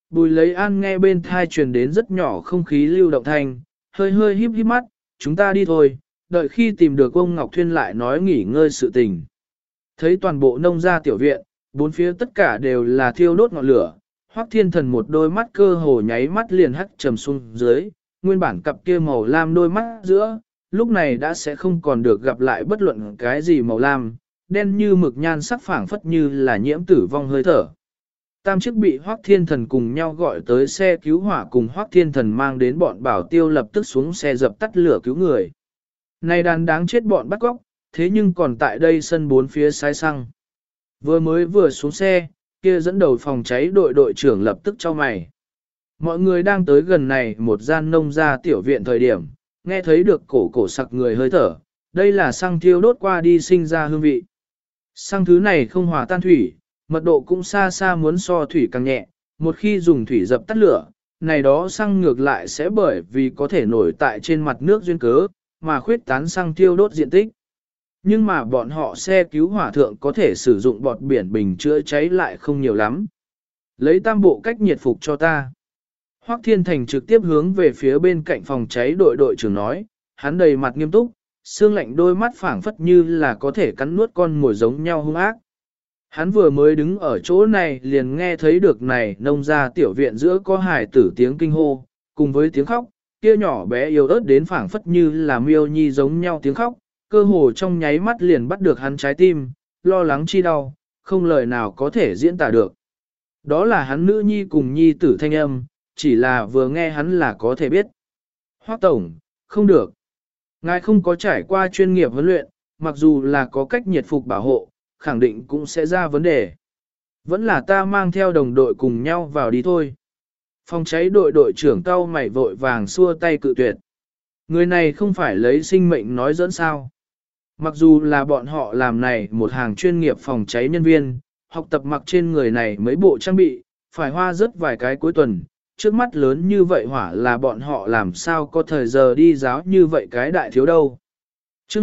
Bùi lấy an nghe bên thai truyền đến rất nhỏ không khí lưu động thanh, hơi hơi híp híp mắt, chúng ta đi thôi, đợi khi tìm được ông Ngọc Thuyên lại nói nghỉ ngơi sự tình. Thấy toàn bộ nông gia tiểu viện, bốn phía tất cả đều là thiêu đốt ngọn lửa, Hoắc Thiên Thần một đôi mắt cơ hồ nháy mắt liền hắt trầm xuống dưới, nguyên bản cặp kia màu lam đôi mắt giữa, lúc này đã sẽ không còn được gặp lại bất luận cái gì màu lam, đen như mực nhan sắc phảng phất như là nhiễm tử vong hơi thở. Tam chiếc bị Hoắc Thiên Thần cùng nhau gọi tới xe cứu hỏa cùng Hoắc Thiên Thần mang đến bọn bảo tiêu lập tức xuống xe dập tắt lửa cứu người. Này đàn đáng chết bọn bắt cóc, thế nhưng còn tại đây sân bốn phía sai xăng. Vừa xuống xe, kia dẫn đầu phòng cháy đội trưởng lập tức cho mày. Mọi người đang tới gần này một gian nông gia tiểu viện thời điểm, nghe thấy được cổ sặc người hơi thở, đây là xăng thiêu đốt qua đi sinh ra hương vị. Xăng thứ này không hòa tan thủy, mật độ cũng xa xa muốn so thủy càng nhẹ, một khi dùng thủy dập tắt lửa, này đó xăng ngược lại sẽ bởi vì có thể nổi tại trên mặt nước duyên cớ, mà khuyết tán xăng thiêu đốt diện tích. Nhưng mà bọn họ xe cứu hỏa thượng có thể sử dụng bọt biển bình chữa cháy lại không nhiều lắm. Lấy tam bộ cách nhiệt phục cho ta. Hoắc Thiên Thành trực tiếp hướng về phía bên cạnh phòng cháy đội trưởng nói, hắn đầy mặt nghiêm túc, xương lạnh đôi mắt phảng phất như là có thể cắn nuốt con mồi giống nhau hung ác. Hắn vừa mới đứng ở chỗ này liền nghe thấy được này nông gia tiểu viện giữa có hài tử tiếng kinh hô, cùng với tiếng khóc, kia nhỏ bé yếu ớt đến phảng phất như là miêu nhi giống nhau tiếng khóc, cơ hồ trong nháy mắt liền bắt được hắn trái tim, lo lắng chi đau, không lời nào có thể diễn tả được. Đó là hắn nữ nhi cùng nhi tử thanh âm, chỉ là vừa nghe hắn là có thể biết. Hoắc tổng, không được. Ngài không có trải qua chuyên nghiệp huấn luyện, mặc dù là có cách nhiệt phục bảo hộ, khẳng định cũng sẽ ra vấn đề. Vẫn là ta mang theo đồng đội cùng nhau vào đi thôi. Phòng cháy đội trưởng cau mày vội vàng xua tay cự tuyệt. Người này không phải lấy sinh mệnh nói dẫn sao. Mặc dù là bọn họ làm này một hàng chuyên nghiệp phòng cháy nhân viên, học tập mặc trên người này mấy bộ trang bị, phải hoa rất vài cái cuối tuần, trước mắt lớn như vậy hỏa là bọn họ làm sao có thời giờ đi giáo như vậy cái đại thiếu đâu. Trước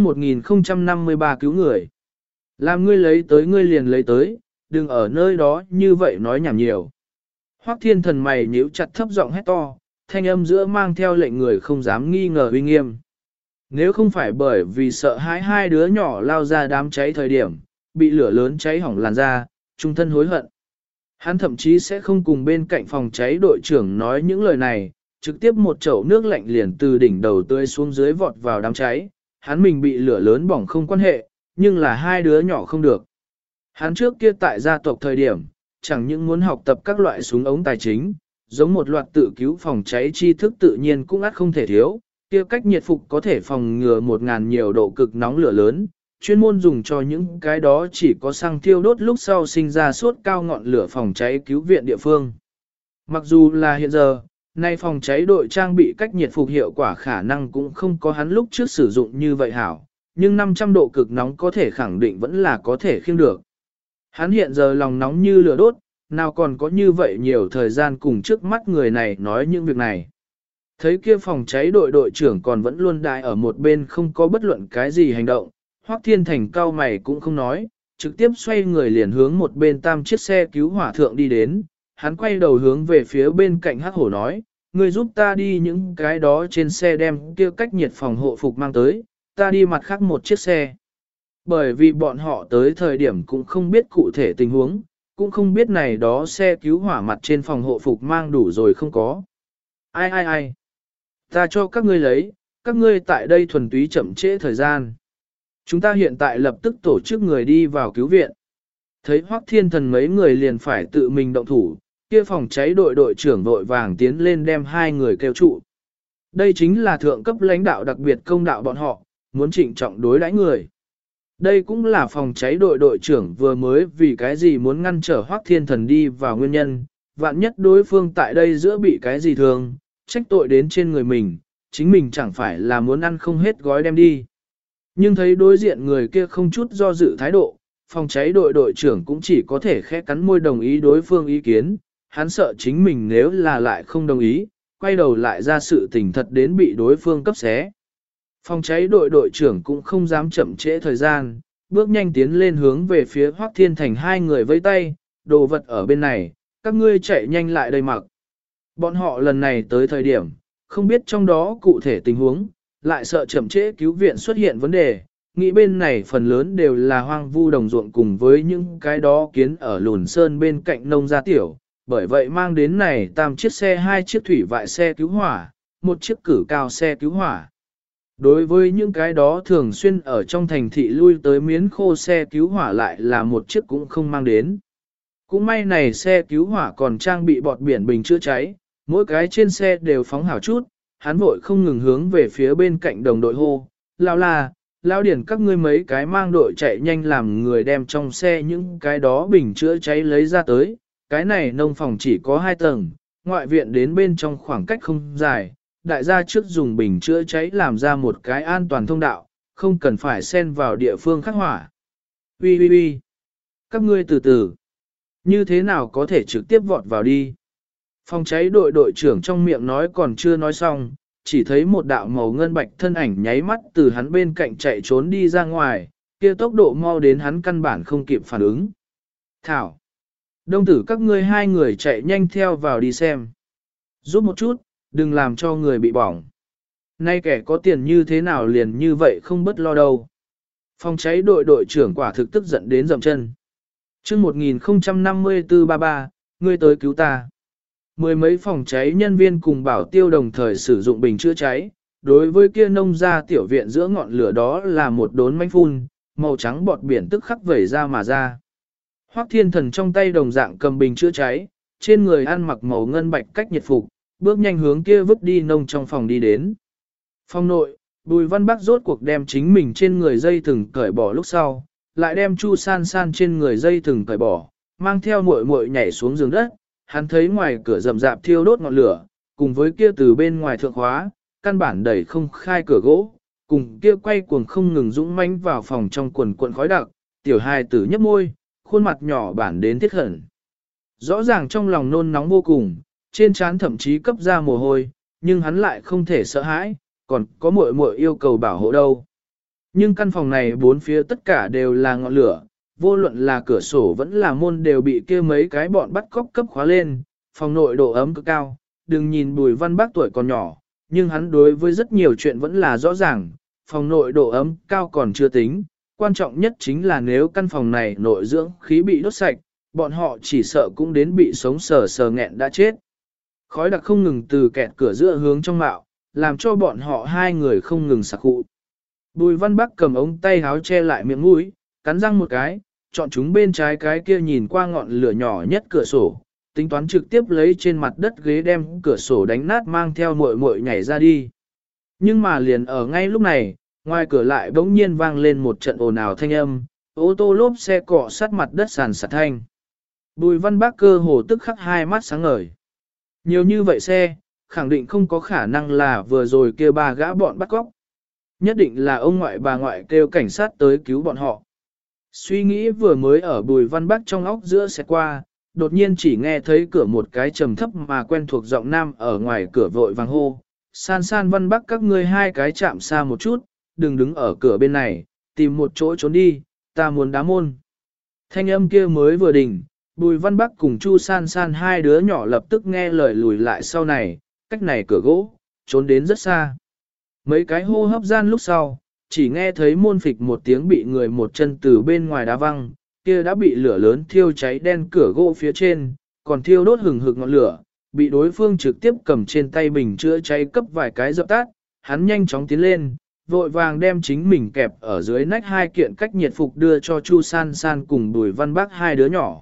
1053 cứu người, làm ngươi lấy tới ngươi liền lấy tới, đừng ở nơi đó như vậy nói nhảm nhiều. Hoắc Thiên Thần mày nhíu chặt thấp giọng hét to, thanh âm giữa mang theo lệnh người không dám nghi ngờ uy nghiêm. Nếu không phải bởi vì sợ hãi hai đứa nhỏ lao ra đám cháy thời điểm, bị lửa lớn cháy hỏng làn da, trung thân hối hận. Hắn thậm chí sẽ không cùng bên cạnh phòng cháy đội trưởng nói những lời này, trực tiếp một chậu nước lạnh liền từ đỉnh đầu tươi xuống dưới vọt vào đám cháy. Hắn mình bị lửa lớn bỏng không quan hệ, nhưng là hai đứa nhỏ không được. Hắn trước kia tại gia tộc thời điểm, chẳng những muốn học tập các loại súng ống tài chính, giống một loạt tự cứu phòng cháy tri thức tự nhiên cũng ắt không thể thiếu, kia cách nhiệt phục có thể phòng ngừa 1000 nhiều độ cực nóng lửa lớn, chuyên môn dùng cho những cái đó chỉ có xăng thiêu đốt lúc sau sinh ra sốt cao ngọn lửa phòng cháy cứu viện địa phương. Mặc dù là hiện giờ, nay phòng cháy đội trang bị cách nhiệt phục hiệu quả khả năng cũng không có hắn lúc trước sử dụng như vậy hảo, nhưng 500 độ cực nóng có thể khẳng định vẫn là có thể khiêng được. Hắn hiện giờ lòng nóng như lửa đốt, nào còn có như vậy nhiều thời gian cùng trước mắt người này nói những việc này. Thấy kia phòng cháy đội trưởng còn vẫn luôn đại ở một bên không có bất luận cái gì hành động, Hoắc Thiên Thành cao mày cũng không nói, trực tiếp xoay người liền hướng một bên tam chiếc xe cứu hỏa thượng đi đến, hắn quay đầu hướng về phía bên cạnh Hắc Hổ nói, ngươi giúp ta đi những cái đó trên xe đem kia cách nhiệt phòng hộ phục mang tới, ta đi mặt khác một chiếc xe. Bởi vì bọn họ tới thời điểm cũng không biết cụ thể tình huống, cũng không biết này đó xe cứu hỏa mặt trên phòng hộ phục mang đủ rồi không có. Ai, ta cho các ngươi lấy, các ngươi tại đây thuần túy chậm trễ thời gian. Chúng ta hiện tại lập tức tổ chức người đi vào cứu viện. Thấy Hoắc Thiên Thần mấy người liền phải tự mình động thủ, kia phòng cháy đội trưởng vội vàng tiến lên đem hai người kêu trụ. Đây chính là thượng cấp lãnh đạo đặc biệt công đạo bọn họ, muốn trịnh trọng đối đãi người. Đây cũng là phòng cháy đội trưởng vừa mới vì cái gì muốn ngăn trở Hoắc Thiên Thần đi vào nguyên nhân, vạn nhất đối phương tại đây giữa bị cái gì thường, trách tội đến trên người mình, chính mình chẳng phải là muốn ăn không hết gói đem đi. Nhưng thấy đối diện người kia không chút do dự thái độ, phòng cháy đội trưởng cũng chỉ có thể khẽ cắn môi đồng ý đối phương ý kiến, hắn sợ chính mình nếu là lại không đồng ý, quay đầu lại ra sự tình thật đến bị đối phương cấp xé. Phòng cháy đội trưởng cũng không dám chậm trễ thời gian, bước nhanh tiến lên hướng về phía Hoắc Thiên Thành hai người vẫy tay, đồ vật ở bên này, các ngươi chạy nhanh lại đây mặc. Bọn họ lần này tới thời điểm, không biết trong đó cụ thể tình huống, lại sợ chậm trễ cứu viện xuất hiện vấn đề, nghĩ bên này phần lớn đều là hoang vu đồng ruộng cùng với những cái đó kiến ở lùn sơn bên cạnh nông gia tiểu, bởi vậy mang đến này tam chiếc xe, 2 chiếc thủy vại xe cứu hỏa, 1 chiếc cử cao xe cứu hỏa. Đối với những cái đó thường xuyên ở trong thành thị lui tới miến khô xe cứu hỏa lại là 1 chiếc cũng không mang đến. Cũng may này xe cứu hỏa còn trang bị bọt biển bình chữa cháy, mỗi cái trên xe đều phóng hảo chút, hắn vội không ngừng hướng về phía bên cạnh đồng đội hô, lao điển các ngươi mấy cái mang đội chạy nhanh làm người đem trong xe những cái đó bình chữa cháy lấy ra tới, cái này nông phòng chỉ có 2 tầng, ngoại viện đến bên trong khoảng cách không dài, đại gia trước dùng bình chữa cháy làm ra một cái an toàn thông đạo, không cần phải xen vào địa phương khắc hỏa. Ui, các ngươi từ từ, như thế nào có thể trực tiếp vọt vào đi? Phòng cháy đội đội trưởng trong miệng nói còn chưa nói xong, chỉ thấy một đạo màu ngân bạch thân ảnh nháy mắt từ hắn bên cạnh chạy trốn đi ra ngoài, kia tốc độ mau đến hắn căn bản không kịp phản ứng. Thảo! Đông tử các ngươi 2 người chạy nhanh theo vào đi xem. Giúp một chút, đừng làm cho người bị bỏng. Nay kẻ có tiền như thế nào liền như vậy không bất lo đâu. Phòng cháy đội đội trưởng quả thực tức giận đến dậm chân. Trước 1054-33, ngươi tới cứu ta. 10 mấy phòng cháy nhân viên cùng bảo tiêu đồng thời sử dụng bình chữa cháy. Đối với kia nông gia tiểu viện giữa ngọn lửa đó là một đốn manh phun, màu trắng bọt biển tức khắc vẩy ra mà ra. Hoắc Thiên Thần trong tay đồng dạng cầm bình chữa cháy, trên người ăn mặc màu ngân bạch cách nhiệt phục, bước nhanh hướng kia vứt đi nông trong phòng đi đến. Phòng nội, Bùi Văn Bắc rốt cuộc đem chính mình trên người dây thừng cởi bỏ lúc sau, lại đem Chu San San trên người dây thừng cởi bỏ, mang theo muội muội nhảy xuống giường đất, hắn thấy ngoài cửa rậm rạp thiêu đốt ngọn lửa, cùng với kia từ bên ngoài thượng khóa, căn bản đẩy không khai cửa gỗ, cùng kia quay cuồng không ngừng dũng mãnh vào phòng trong quần cuộn khói đặc, tiểu hài tử nhấp môi, khuôn mặt nhỏ bản đến thiết hận. Rõ ràng trong lòng nôn nóng vô cùng, trên trán thậm chí cấp ra mồ hôi, nhưng hắn lại không thể sợ hãi, còn có muội muội yêu cầu bảo hộ đâu. Nhưng căn phòng này bốn phía tất cả đều là ngọn lửa, vô luận là cửa sổ vẫn là môn đều bị kia mấy cái bọn bắt cóc cấp khóa lên, phòng nội độ ấm cực cao, đừng nhìn Bùi Văn Bắc tuổi còn nhỏ, nhưng hắn đối với rất nhiều chuyện vẫn là rõ ràng, phòng nội độ ấm cao còn chưa tính, quan trọng nhất chính là nếu căn phòng này nội dưỡng khí bị đốt sạch, bọn họ chỉ sợ cũng đến bị sống sờ sờ nghẹn đã chết. Khói đặc không ngừng từ kẹt cửa giữa hướng trong mạo, làm cho bọn họ 2 người không ngừng sặc khụ. Bùi Văn Bắc cầm ống tay háo che lại miệng mũi, cắn răng một cái, chọn chúng bên trái cái kia nhìn qua ngọn lửa nhỏ nhất cửa sổ, tính toán trực tiếp lấy trên mặt đất ghế đem cửa sổ đánh nát mang theo muội muội nhảy ra đi. Nhưng mà liền ở ngay lúc này, ngoài cửa lại bỗng nhiên vang lên một trận ồn ào thanh âm, ô tô lốp xe cọ sát mặt đất sàn sạt thanh. Bùi Văn Bắc cơ hồ tức khắc 2 mắt sáng ngời. Nhiều như vậy xe, khẳng định không có khả năng là vừa rồi kêu 3 gã bọn bắt cóc. Nhất định là ông ngoại bà ngoại kêu cảnh sát tới cứu bọn họ. Suy nghĩ vừa mới ở Bùi Văn Bắc trong óc giữa xe qua, đột nhiên chỉ nghe thấy cửa một cái trầm thấp mà quen thuộc giọng nam ở ngoài cửa vội vàng hô. San San Văn Bắc các ngươi 2 cái chạm xa một chút, đừng đứng ở cửa bên này, tìm một chỗ trốn đi, ta muốn đá môn. Thanh âm kia mới vừa đỉnh, Bùi Văn Bắc cùng Chu San San 2 đứa nhỏ lập tức nghe lời lùi lại sau này, cách này cửa gỗ, trốn đến rất xa. Mấy cái hô hấp gian lúc sau, chỉ nghe thấy môn phịch một tiếng bị người một chân từ bên ngoài đá văng, kia đã bị lửa lớn thiêu cháy đen cửa gỗ phía trên, còn thiêu đốt hừng hực ngọn lửa, bị đối phương trực tiếp cầm trên tay bình chữa cháy cấp vài cái dập tắt, hắn nhanh chóng tiến lên, vội vàng đem chính mình kẹp ở dưới nách 2 kiện cách nhiệt phục đưa cho Chu San San cùng Bùi Văn Bắc 2 đứa nhỏ.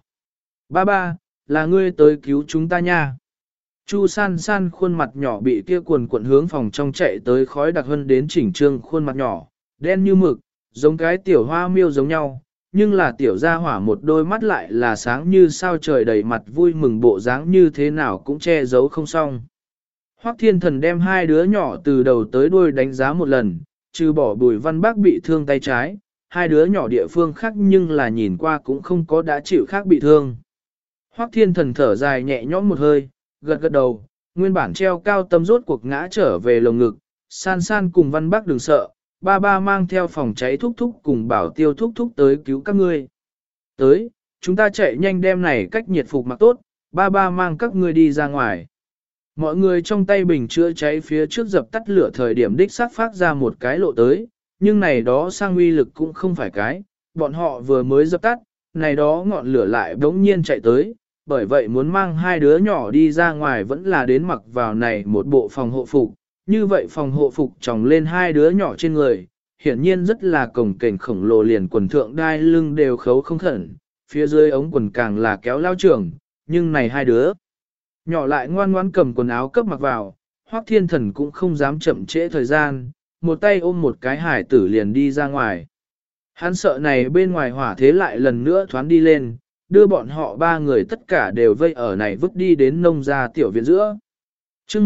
Ba, là ngươi tới cứu chúng ta nha. Chu San San khuôn mặt nhỏ bị kia cuồn cuộn hướng phòng trong chạy tới khói đặc hơn đến chỉnh trương khuôn mặt nhỏ, đen như mực, giống cái tiểu hoa miêu giống nhau, nhưng là tiểu gia hỏa một đôi mắt lại là sáng như sao trời đầy mặt vui mừng bộ dáng như thế nào cũng che giấu không xong. Hoắc Thiên Thần đem 2 đứa nhỏ từ đầu tới đuôi đánh giá một lần, trừ bỏ Bùi Văn Bắc bị thương tay trái, 2 đứa nhỏ địa phương khác nhưng là nhìn qua cũng không có đã chịu khác bị thương. Hoắc Thiên Thần thở dài nhẹ nhõm một hơi, gật gật đầu, nguyên bản treo cao tâm rốt cuộc ngã trở về lồng ngực, San San cùng Văn Bắc đừng sợ, ba mang theo phòng cháy thúc thúc cùng bảo tiêu thúc thúc tới cứu các ngươi. Tới, chúng ta chạy nhanh đem này cách nhiệt phục mặc tốt, ba mang các ngươi đi ra ngoài. Mọi người trong tay bình chữa cháy phía trước dập tắt lửa thời điểm đích xác phát ra một cái lộ tới, nhưng này đó sang uy lực cũng không phải cái, bọn họ vừa mới dập tắt, này đó ngọn lửa lại bỗng nhiên chạy tới, bởi vậy muốn mang hai đứa nhỏ đi ra ngoài vẫn là đến mặc vào này một bộ phòng hộ phục, như vậy phòng hộ phục tròng lên hai đứa nhỏ trên người, hiển nhiên rất là cồng kềnh khổng lồ, liền quần thượng đai lưng đều khấu không khẩn, phía dưới ống quần càng là kéo lao trưởng, nhưng này hai đứa nhỏ lại ngoan ngoãn cầm quần áo cấp mặc vào, Hoắc Thiên Thần cũng không dám chậm trễ thời gian, một tay ôm một cái hải tử liền đi ra ngoài. Hắn sợ này bên ngoài hỏa thế lại lần nữa thoán đi lên, đưa bọn họ ba người tất cả đều vây ở này vứt đi đến nông gia tiểu viện giữa. chương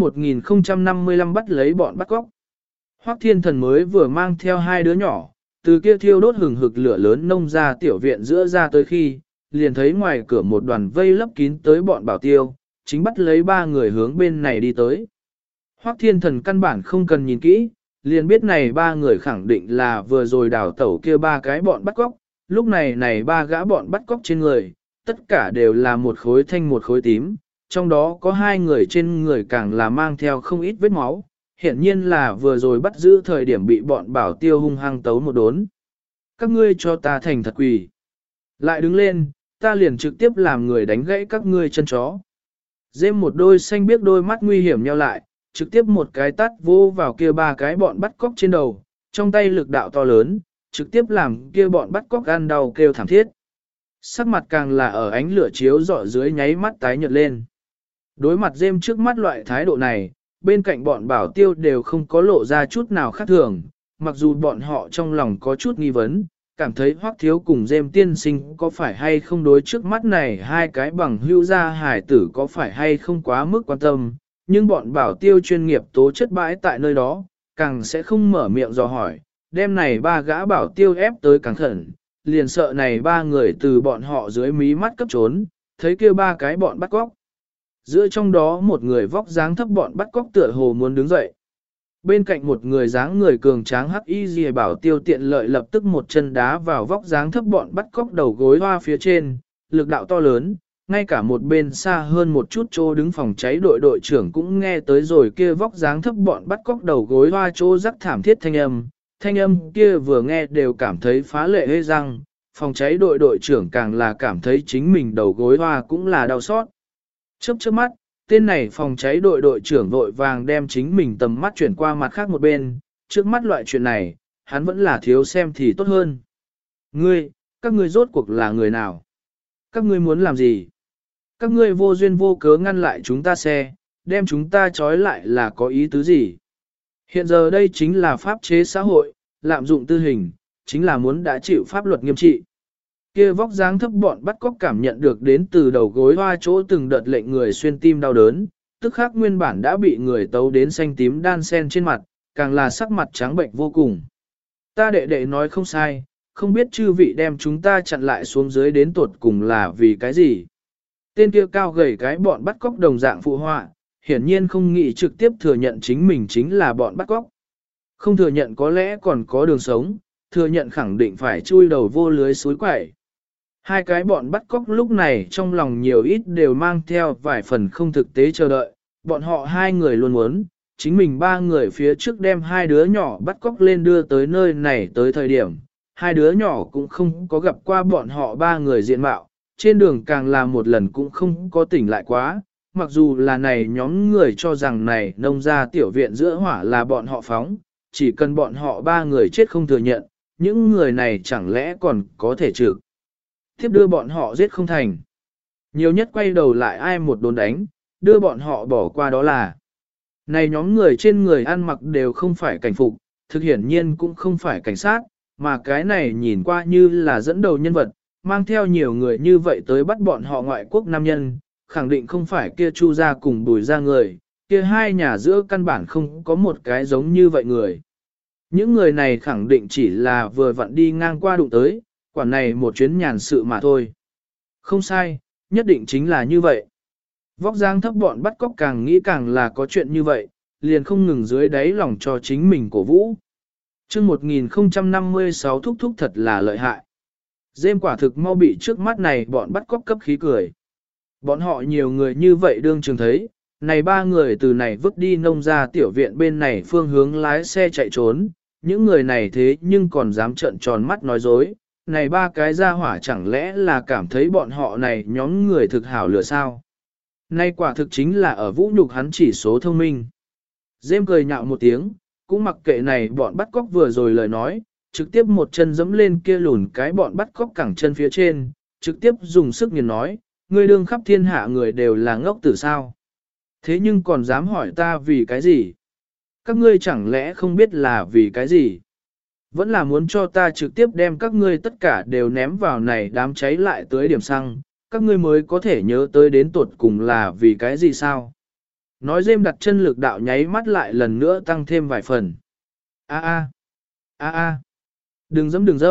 1055 bắt lấy bọn bắt cóc. Hoắc Thiên Thần mới vừa mang theo hai đứa nhỏ, từ kia thiêu đốt hừng hực lửa lớn nông gia tiểu viện giữa ra tới khi, liền thấy ngoài cửa một đoàn vây lấp kín tới bọn bảo tiêu, chính bắt lấy ba người hướng bên này đi tới. Hoắc Thiên Thần căn bản không cần nhìn kỹ, liền biết này ba người khẳng định là vừa rồi đào tẩu kia ba cái bọn bắt cóc, lúc này này ba gã bọn bắt cóc trên người, tất cả đều là một khối thanh một khối tím, trong đó có hai người trên người càng là mang theo không ít vết máu, hiển nhiên là vừa rồi bắt giữ thời điểm bị bọn bảo tiêu hung hăng tấu một đốn. Các ngươi cho ta thành thật quỷ. Lại đứng lên, ta liền trực tiếp làm người đánh gãy các ngươi chân chó. Dêm một đôi xanh biếc đôi mắt nguy hiểm nheo lại, trực tiếp một cái tát vô vào kia ba cái bọn bắt cóc trên đầu, trong tay lực đạo to lớn, trực tiếp làm kia bọn bắt cóc ăn đau kêu thảm thiết. Sắc mặt càng là ở ánh lửa chiếu rọi dưới nháy mắt tái nhợt lên. Đối mặt Dêm trước mắt loại thái độ này, bên cạnh bọn bảo tiêu đều không có lộ ra chút nào khác thường, mặc dù bọn họ trong lòng có chút nghi vấn, cảm thấy Hoắc Thiếu cùng Dêm tiên sinh có phải hay không đối trước mắt này hai cái bằng hữu gia hải tử có phải hay không quá mức quan tâm, nhưng bọn bảo tiêu chuyên nghiệp tố chất bãi tại nơi đó, càng sẽ không mở miệng dò hỏi, đêm này ba gã bảo tiêu ép tới càng khẩn, liền sợ này ba người từ bọn họ dưới mí mắt cấp trốn, thấy kia ba cái bọn bắt cóc. Giữa trong đó một người vóc dáng thấp bọn bắt cóc tựa hồ muốn đứng dậy. Bên cạnh một người dáng người cường tráng hắc y dì bảo tiêu tiện lợi lập tức một chân đá vào vóc dáng thấp bọn bắt cóc đầu gối hoa phía trên, lực đạo to lớn, ngay cả một bên xa hơn một chút chỗ đứng phòng cháy đội đội trưởng cũng nghe tới rồi kia vóc dáng thấp bọn bắt cóc đầu gối hoa chỗ rắc thảm thiết thanh âm kia vừa nghe đều cảm thấy phá lệ hê răng, phòng cháy đội đội trưởng càng là cảm thấy chính mình đầu gối hoa cũng là đau xót. Chớp mắt, tên này phòng cháy đội đội trưởng vội vàng đem chính mình tầm mắt chuyển qua mặt khác một bên, trước mắt loại chuyện này, hắn vẫn là thiếu xem thì tốt hơn. Các ngươi rốt cuộc là người nào? Các ngươi muốn làm gì? Các ngươi vô duyên vô cớ ngăn lại chúng ta xe, đem chúng ta trói lại là có ý tứ gì? Hiện giờ đây chính là pháp chế xã hội, lạm dụng tư hình, chính là muốn đã chịu pháp luật nghiêm trị. Kia vóc dáng thấp bọn bắt cóc cảm nhận được đến từ đầu gối hoa chỗ từng đợt lệnh người xuyên tim đau đớn, tức khắc nguyên bản đã bị người tấu đến xanh tím đan sen trên mặt, càng là sắc mặt trắng bệnh vô cùng. Ta đệ đệ nói không sai, không biết chư vị đem chúng ta chặn lại xuống dưới đến tột cùng là vì cái gì. Tên kia cao gầy cái bọn bắt cóc đồng dạng phụ họa, hiển nhiên không nghĩ trực tiếp thừa nhận chính mình chính là bọn bắt cóc. Không thừa nhận có lẽ còn có đường sống, thừa nhận khẳng định phải chui đầu vô lưới suối quẩy. Hai cái bọn bắt cóc lúc này trong lòng nhiều ít đều mang theo vài phần không thực tế chờ đợi, bọn họ hai người luôn muốn, chính mình ba người phía trước đem hai đứa nhỏ bắt cóc lên đưa tới nơi này tới thời điểm, hai đứa nhỏ cũng không có gặp qua bọn họ ba người diện mạo, trên đường càng là một lần cũng không có tỉnh lại quá, mặc dù là này nhóm người cho rằng này nông gia tiểu viện giữa hỏa là bọn họ phóng, chỉ cần bọn họ ba người chết không thừa nhận, những người này chẳng lẽ còn có thể trực tiếp đưa bọn họ giết không thành. Nhiều nhất quay đầu lại ai một đồn đánh, đưa bọn họ bỏ qua đó là. Này nhóm người trên người ăn mặc đều không phải cảnh phục, thực hiển nhiên cũng không phải cảnh sát, mà cái này nhìn qua như là dẫn đầu nhân vật, mang theo nhiều người như vậy tới bắt bọn họ ngoại quốc nam nhân, khẳng định không phải kia Chu gia cùng Bùi gia người, kia hai nhà giữa căn bản không có một cái giống như vậy người. Những người này khẳng định chỉ là vừa vặn đi ngang qua đụng tới, quản này một chuyến nhàn sự mà thôi. Không sai, nhất định chính là như vậy. Vóc dáng thấp bọn bắt cóc càng nghĩ càng là có chuyện như vậy, liền không ngừng dưới đáy lòng cho chính mình cổ vũ. chương 1056 thúc thúc thật là lợi hại. Dêm quả thực mau bị trước mắt này bọn bắt cóc cấp khí cười. Bọn họ nhiều người như vậy đương trường thấy, này ba người từ này vứt đi nông ra tiểu viện bên này phương hướng lái xe chạy trốn, những người này thế nhưng còn dám trợn tròn mắt nói dối, này ba cái gia hỏa chẳng lẽ là cảm thấy bọn họ này nhóm người thực hảo lửa sao? Nay quả thực chính là ở vũ nhục hắn chỉ số thông minh. Dêm cười nhạo một tiếng, cũng mặc kệ này bọn bắt cóc vừa rồi lời nói, trực tiếp một chân dẫm lên kia lùn cái bọn bắt cóc cẳng chân phía trên, trực tiếp dùng sức nghiền nói, ngươi đương khắp thiên hạ người đều là ngốc tử sao? Thế nhưng còn dám hỏi ta vì cái gì? Các ngươi chẳng lẽ không biết là vì cái gì? Vẫn là muốn cho ta trực tiếp đem các ngươi tất cả đều ném vào này đám cháy lại tới điểm xăng, các ngươi mới có thể nhớ tới đến tuột cùng là vì cái gì sao? Nói dêm đặt chân lực đạo nháy mắt lại lần nữa tăng thêm vài phần. Đừng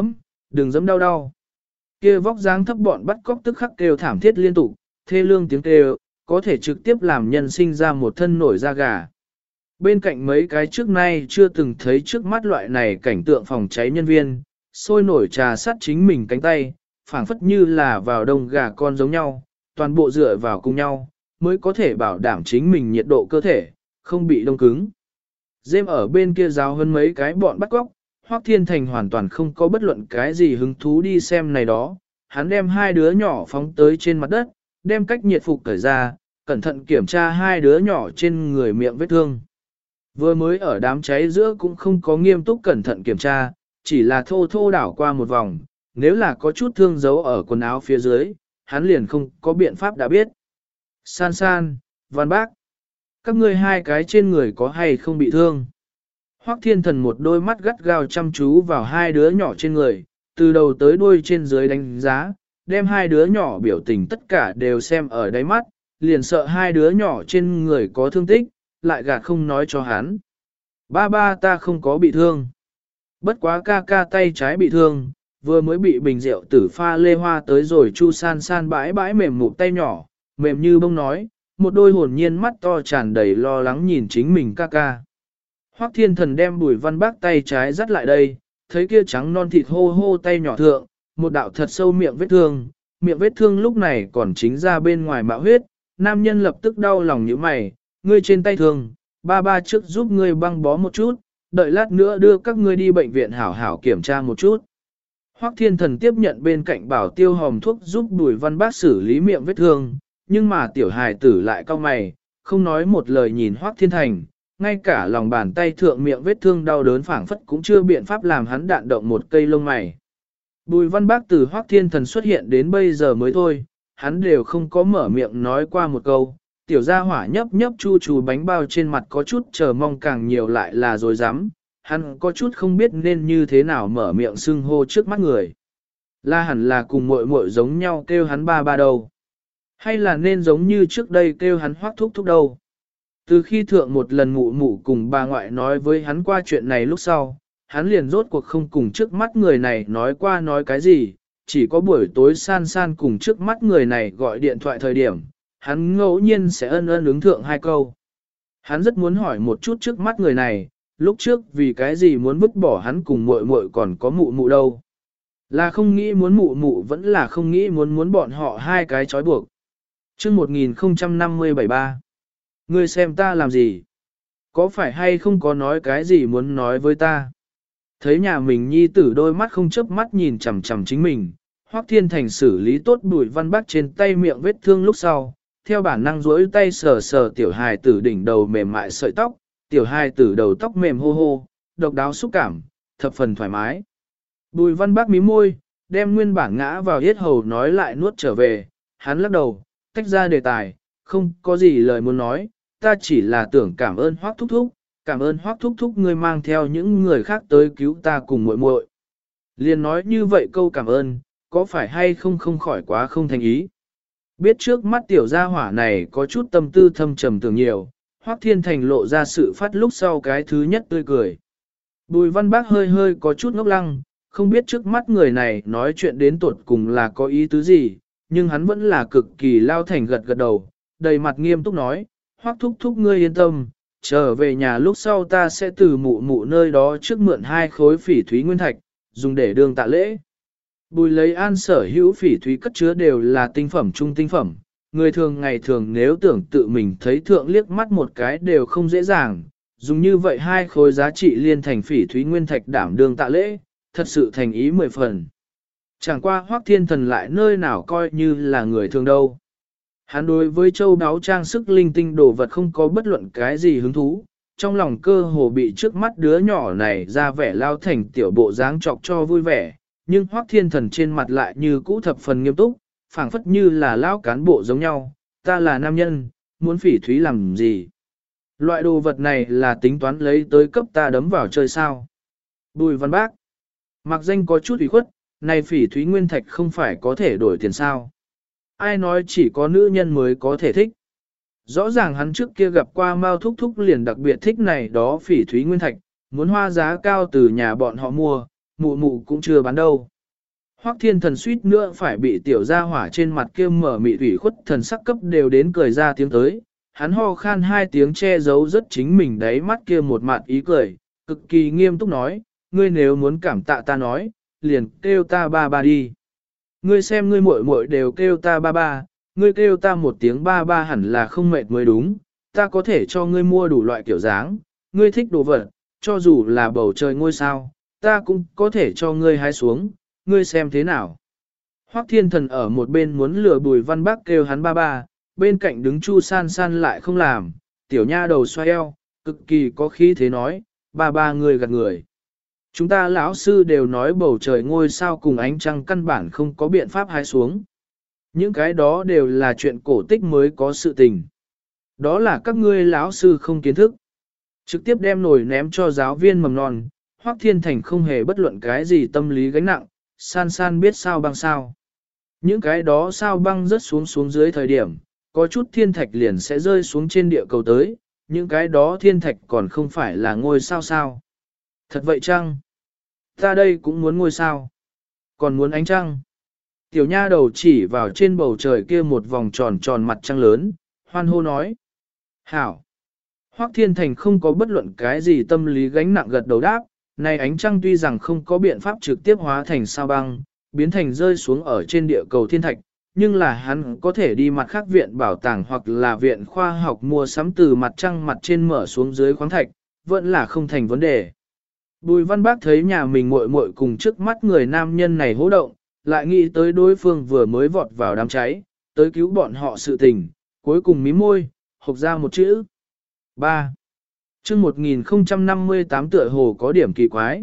dẫm đau đau. Kia vóc dáng thấp bọn bắt cóc tức khắc kêu thảm thiết liên tục, thê lương tiếng kêu, có thể trực tiếp làm nhân sinh ra một thân nổi da gà. Bên cạnh mấy cái trước nay chưa từng thấy trước mắt loại này cảnh tượng phòng cháy nhân viên, sôi nổi trà sát chính mình cánh tay, phảng phất như là vào đông gà con giống nhau, toàn bộ dựa vào cùng nhau, mới có thể bảo đảm chính mình nhiệt độ cơ thể, không bị đông cứng. Dêm ở bên kia giáo hơn mấy cái bọn bắt cóc, Hoắc Thiên Thành hoàn toàn không có bất luận cái gì hứng thú đi xem này đó, hắn đem hai đứa nhỏ phóng tới trên mặt đất, đem cách nhiệt phục cởi ra, cẩn thận kiểm tra hai đứa nhỏ trên người miệng vết thương. Vừa mới ở đám cháy giữa cũng không có nghiêm túc cẩn thận kiểm tra, chỉ là thô thô đảo qua một vòng, nếu là có chút thương dấu ở quần áo phía dưới, hắn liền không có biện pháp đã biết. San San, Văn Bác, các ngươi hai cái trên người có hay không bị thương? Hoắc Thiên Thần một đôi mắt gắt gao chăm chú vào hai đứa nhỏ trên người, từ đầu tới đuôi trên dưới đánh giá, đem hai đứa nhỏ biểu tình tất cả đều xem ở đáy mắt, liền sợ hai đứa nhỏ trên người có thương tích, lại gạt không nói cho hắn. Ba ta không có bị thương. Bất quá ca ca tay trái bị thương, vừa mới bị bình rượu tử pha lê hoa tới rồi Chu San San bãi bãi mềm mụn tay nhỏ, mềm như bông nói, một đôi hồn nhiên mắt to tràn đầy lo lắng nhìn chính mình ca ca. Hoắc Thiên Thần đem Bùi Văn Bác tay trái dắt lại đây, thấy kia trắng non thịt hô hô tay nhỏ thượng, một đạo thật sâu miệng vết thương lúc này còn chính ra bên ngoài mạo huyết, nam nhân lập tức đau lòng như mày, ngươi trên tay thương, ba trước giúp ngươi băng bó một chút, đợi lát nữa đưa các ngươi đi bệnh viện hảo hảo kiểm tra một chút. Hoắc Thiên Thần tiếp nhận bên cạnh bảo tiêu hòm thuốc giúp Bùi Văn Bác xử lý miệng vết thương, nhưng mà tiểu hài tử lại cau mày, không nói một lời nhìn Hoắc Thiên Thành, ngay cả lòng bàn tay thượng miệng vết thương đau đớn phảng phất cũng chưa biện pháp làm hắn đạn động một cây lông mày. Bùi Văn Bác từ Hoắc Thiên Thần xuất hiện đến bây giờ mới thôi, hắn đều không có mở miệng nói qua một câu, tiểu gia hỏa nhấp nhấp chu chu bánh bao trên mặt có chút chờ mong càng nhiều lại là dối rắm hắn có chút không biết nên như thế nào mở miệng xưng hô trước mắt người. La hẳn là cùng muội muội giống nhau kêu hắn ba đâu. Hay là nên giống như trước đây kêu hắn Hoắc thúc thúc đâu. Từ khi thượng một lần mụ mụ cùng bà ngoại nói với hắn qua chuyện này lúc sau, hắn liền rốt cuộc không cùng trước mắt người này nói qua nói cái gì, chỉ có buổi tối San San cùng trước mắt người này gọi điện thoại thời điểm, hắn ngẫu nhiên sẽ ân ứng thượng hai câu. Hắn rất muốn hỏi một chút trước mắt người này, lúc trước vì cái gì muốn vứt bỏ hắn cùng muội muội còn có mụ mụ đâu. Là không nghĩ muốn mụ mụ vẫn là không nghĩ muốn bọn họ hai cái trói buộc. Chương 1057 Ngươi xem ta làm gì? Có phải hay không có nói cái gì muốn nói với ta? Thấy nhà mình nhi tử đôi mắt không chớp mắt nhìn chằm chằm chính mình, Hoắc Thiên Thành xử lý tốt Bùi Văn Bác trên tay miệng vết thương lúc sau, theo bản năng duỗi tay sờ sờ tiểu hài tử đỉnh đầu mềm mại sợi tóc, tiểu hài tử đầu tóc mềm hô hô, độc đáo xúc cảm, thập phần thoải mái. Bùi Văn Bác mím môi, đem nguyên bản ngã vào yết hầu nói lại nuốt trở về, hắn lắc đầu, tách ra đề tài, không có gì lời muốn nói, ta chỉ là tưởng cảm ơn Hoắc thúc thúc, cảm ơn Hoắc thúc thúc ngươi mang theo những người khác tới cứu ta cùng muội muội. Liền nói như vậy câu cảm ơn, có phải hay không không khỏi quá không thành ý. Biết trước mắt tiểu gia hỏa này có chút tâm tư thâm trầm tưởng nhiều, Hoắc Thiên Thành lộ ra sự phát lúc sau cái thứ nhất tươi cười. Bùi Văn Bác hơi hơi có chút ngốc lăng, không biết trước mắt người này nói chuyện đến tuột cùng là có ý tứ gì, nhưng hắn vẫn là cực kỳ lao thành gật gật đầu, đầy mặt nghiêm túc nói, Hoắc thúc thúc ngươi yên tâm, trở về nhà lúc sau ta sẽ từ mụ mụ nơi đó trước mượn 2 khối phỉ thúy nguyên thạch, dùng để đương tạ lễ. Bùi lấy an sở hữu phỉ thúy cất chứa đều là tinh phẩm trung tinh phẩm, người thường ngày thường nếu tưởng tự mình thấy thượng liếc mắt một cái đều không dễ dàng, dùng như vậy hai khối giá trị liên thành phỉ thúy nguyên thạch đảm đương tạ lễ, thật sự thành ý 10 phần. Chẳng qua Hoắc Thiên Thần lại nơi nào coi như là người thường đâu. Hắn đối với châu đáo trang sức linh tinh đồ vật không có bất luận cái gì hứng thú, trong lòng cơ hồ bị trước mắt đứa nhỏ này ra vẻ lao thành tiểu bộ dáng chọc cho vui vẻ, nhưng Hoắc Thiên Thần trên mặt lại như cũ thập phần nghiêm túc, phảng phất như là lão cán bộ giống nhau, ta là nam nhân, muốn phỉ thúy làm gì? Loại đồ vật này là tính toán lấy tới cấp ta đấm vào chơi sao? Bùi Văn Bác, mặc danh có chút ủy khuất, này phỉ thúy nguyên thạch không phải có thể đổi tiền sao? Ai nói chỉ có nữ nhân mới có thể thích? Rõ ràng hắn trước kia gặp qua Mao Thúc Thúc liền đặc biệt thích này đó phỉ thúy nguyên thạch, muốn hoa giá cao từ nhà bọn họ mua, mụ mụ cũng chưa bán đâu. Hoắc Thiên Thần suýt nữa phải bị tiểu gia hỏa trên mặt kia mở mị thủy khuất thần sắc cấp đều đến cười ra tiếng tới, hắn ho khan hai tiếng che giấu rất chính mình đáy mắt kia một mặt ý cười, cực kỳ nghiêm túc nói, ngươi nếu muốn cảm tạ ta nói, liền kêu ta ba ba đi. Ngươi xem ngươi muội muội đều kêu ta ba ba, ngươi kêu ta một tiếng ba ba hẳn là không mệt mới đúng, ta có thể cho ngươi mua đủ loại kiểu dáng, ngươi thích đồ vật, cho dù là bầu trời ngôi sao, ta cũng có thể cho ngươi hái xuống, ngươi xem thế nào. Hoắc Thiên Thần ở một bên muốn lừa Bùi Văn Bác kêu hắn ba ba, bên cạnh đứng Chu San San lại không làm, tiểu nha đầu xoay eo, cực kỳ có khí thế nói, ba ba ngươi gạt người. Chúng ta lão sư đều nói bầu trời ngôi sao cùng ánh trăng căn bản không có biện pháp hái xuống. Những cái đó đều là chuyện cổ tích mới có sự tình. Đó là các ngươi lão sư không kiến thức. Trực tiếp đem nồi ném cho giáo viên mầm non, Hoắc Thiên Thành không hề bất luận cái gì tâm lý gánh nặng, San San biết sao băng sao. Những cái đó sao băng rớt xuống dưới thời điểm, có chút thiên thạch liền sẽ rơi xuống trên địa cầu tới, những cái đó thiên thạch còn không phải là ngôi sao sao. Thật vậy chăng? Ta đây cũng muốn ngôi sao. Còn muốn ánh trăng. Tiểu nha đầu chỉ vào trên bầu trời kia một vòng tròn tròn mặt trăng lớn, hoan hô nói. Hảo. Hoắc Thiên Thành không có bất luận cái gì tâm lý gánh nặng gật đầu đáp, này ánh trăng tuy rằng không có biện pháp trực tiếp hóa thành sao băng, biến thành rơi xuống ở trên địa cầu thiên thạch, nhưng là hắn có thể đi mặt khác viện bảo tàng hoặc là viện khoa học mua sắm từ mặt trăng mặt trên mở xuống dưới khoáng thạch, vẫn là không thành vấn đề. Bùi Văn Bác thấy nhà mình muội muội cùng trước mắt người nam nhân này hô động, lại nghĩ tới đối phương vừa mới vọt vào đám cháy, tới cứu bọn họ sự tình, cuối cùng mím môi, hộc ra một chữ. 3. Chương 1058 tựa hồ có điểm kỳ quái.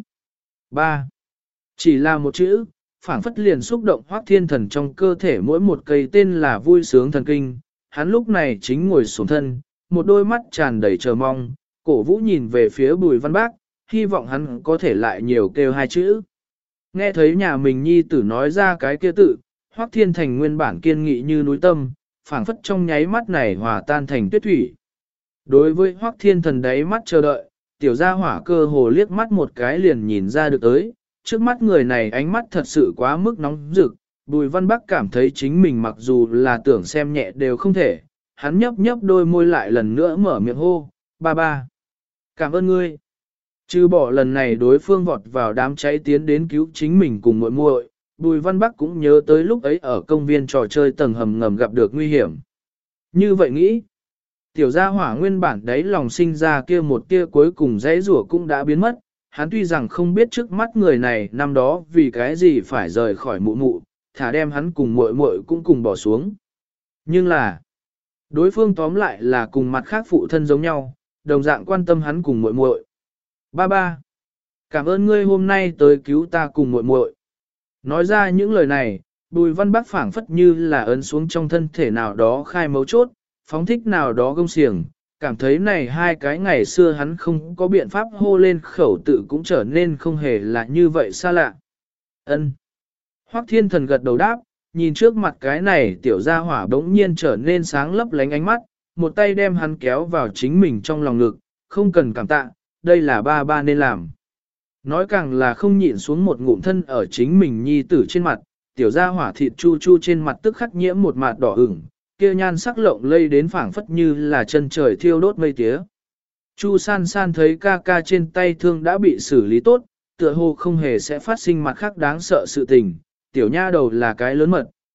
3. Chỉ là một chữ, phảng phất liền xúc động Hoắc Thiên Thần trong cơ thể mỗi một cây tên là vui sướng thần kinh, hắn lúc này chính ngồi xổm thân, một đôi mắt tràn đầy chờ mong, cổ vũ nhìn về phía Bùi Văn Bác, hy vọng hắn có thể lại nhiều kêu hai chữ. Nghe thấy nhà mình nhi tử nói ra cái kia tự, Hoắc Thiên Thành nguyên bản kiên nghị như núi tâm, phảng phất trong nháy mắt này hòa tan thành tuyết thủy. Đối với Hoắc Thiên Thần đáy mắt chờ đợi, tiểu gia hỏa cơ hồ liếc mắt một cái liền nhìn ra được tới, trước mắt người này ánh mắt thật sự quá mức nóng rực, Bùi Văn Bắc cảm thấy chính mình mặc dù là tưởng xem nhẹ đều không thể, hắn nhấp nhấp đôi môi lại lần nữa mở miệng hô, ba ba. Cảm ơn ngươi. Trừ bỏ lần này đối phương vọt vào đám cháy tiến đến cứu chính mình cùng muội muội, Bùi Văn Bắc cũng nhớ tới lúc ấy ở công viên trò chơi tầng hầm ngầm gặp được nguy hiểm. Như vậy nghĩ, tiểu gia hỏa nguyên bản đấy lòng sinh ra kia một tia cuối cùng dãy rủa cũng đã biến mất, hắn tuy rằng không biết trước mắt người này năm đó vì cái gì phải rời khỏi mụ mụ, thả đem hắn cùng muội muội cũng cùng bỏ xuống. Nhưng là, đối phương tóm lại là cùng mặt khác phụ thân giống nhau, đồng dạng quan tâm hắn cùng muội muội. Ba ba, cảm ơn ngươi hôm nay tới cứu ta cùng muội muội. Nói ra những lời này, Bùi Văn Bắc phảng phất như là ấn xuống trong thân thể nào đó khai mấu chốt, phóng thích nào đó gông xiềng, cảm thấy này hai cái ngày xưa hắn không có biện pháp hô lên khẩu tự cũng trở nên không hề là như vậy xa lạ. Ân. Hoắc Thiên Thần gật đầu đáp, nhìn trước mặt cái này tiểu gia hỏa bỗng nhiên trở nên sáng lấp lánh ánh mắt, một tay đem hắn kéo vào chính mình trong lòng ngực, không cần cảm tạ, đây là ba ba nên làm. Nói càng là không nhịn xuống một ngụm thân ở chính mình nhi tử trên mặt, tiểu gia hỏa thịt chu chu trên mặt tức khắc nhiễm một mạt đỏ ửng, kia nhan sắc lộng lây đến phảng phất như là chân trời thiêu đốt mây tía. Chu San San thấy ca ca trên tay thương đã bị xử lý tốt, tựa hồ không hề sẽ phát sinh mặt khác đáng sợ sự tình, tiểu nha đầu là cái lớn mật,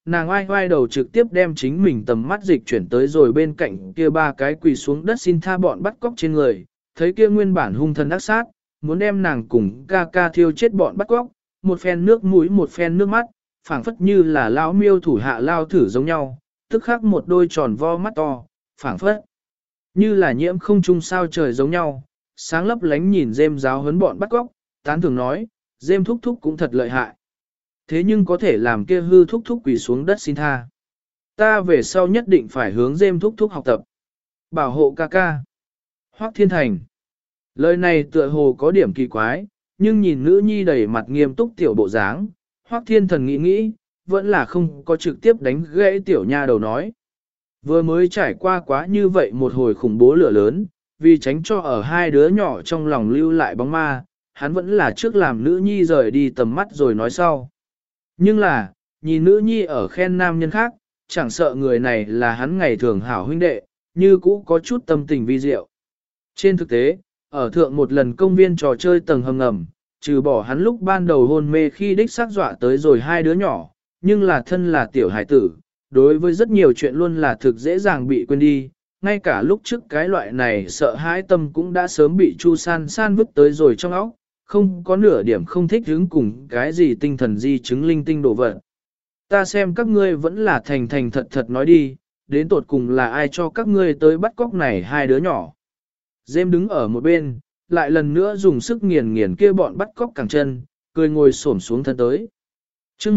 nàng oai oai đầu trực tiếp đem chính mình tầm mắt dịch chuyển tới rồi bên cạnh kia ba cái quỳ xuống đất xin tha bọn bắt cóc trên người, thấy kia nguyên bản hung thần ác sát, muốn đem nàng cùng ca ca thiêu chết bọn bắt cóc, một phen nước mũi một phen nước mắt, phảng phất như là lão miêu thủ hạ lao thử giống nhau, tức khắc một đôi tròn vo mắt to, phảng phất như là nhiễm không trung sao trời giống nhau, sáng lấp lánh nhìn Dêm giáo huấn bọn bắt cóc, tán thưởng nói, Dêm thúc thúc cũng thật lợi hại. Thế nhưng có thể làm kia hư thúc thúc quỳ xuống đất xin tha. Ta về sau nhất định phải hướng Dêm thúc thúc học tập. Bảo hộ ca ca. Hoắc Thiên Thành. Lời này tựa hồ có điểm kỳ quái, nhưng nhìn nữ nhi đầy mặt nghiêm túc tiểu bộ dáng, Hoắc Thiên Thần nghĩ nghĩ, vẫn là không có trực tiếp đánh gãy tiểu nha đầu nói. Vừa mới trải qua quá như vậy một hồi khủng bố lửa lớn, vì tránh cho ở hai đứa nhỏ trong lòng lưu lại bóng ma, hắn vẫn là trước làm nữ nhi rời đi tầm mắt rồi nói sau. Nhưng là, nhìn nữ nhi ở khen nam nhân khác, chẳng sợ người này là hắn ngày thường hảo huynh đệ, như cũ có chút tâm tình vi diệu. Trên thực tế, ở thượng một lần công viên trò chơi tầng hầm ngầm, trừ bỏ hắn lúc ban đầu hôn mê khi đích xác dọa tới rồi hai đứa nhỏ, nhưng là thân là tiểu hải tử, đối với rất nhiều chuyện luôn là thực dễ dàng bị quên đi, ngay cả lúc trước cái loại này sợ hãi tâm cũng đã sớm bị Chu San San vứt tới rồi trong óc, không có nửa điểm không thích hứng cùng cái gì tinh thần di chứng linh tinh đổ vật. Ta xem các ngươi vẫn là thành thành thật thật nói đi, đến tột cùng là ai cho các ngươi tới bắt cóc này hai đứa nhỏ. Dêm đứng ở một bên, lại lần nữa dùng sức nghiền nghiền kia bọn bắt cóc cẳng chân, cười ngồi xổm xuống thân tới. Chương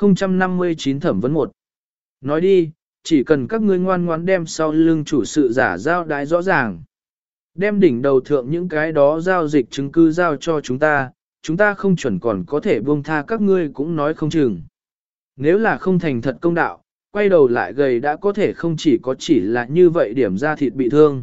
1059 thẩm vấn 1. Nói đi, chỉ cần các ngươi ngoan ngoãn đem sau lưng chủ sự giả giao đái rõ ràng. Đem đỉnh đầu thượng những cái đó giao dịch chứng cứ giao cho chúng ta không chuẩn còn có thể buông tha các ngươi cũng nói không chừng. Nếu là không thành thật công đạo, quay đầu lại gầy đã có thể không chỉ là như vậy điểm ra thịt bị thương.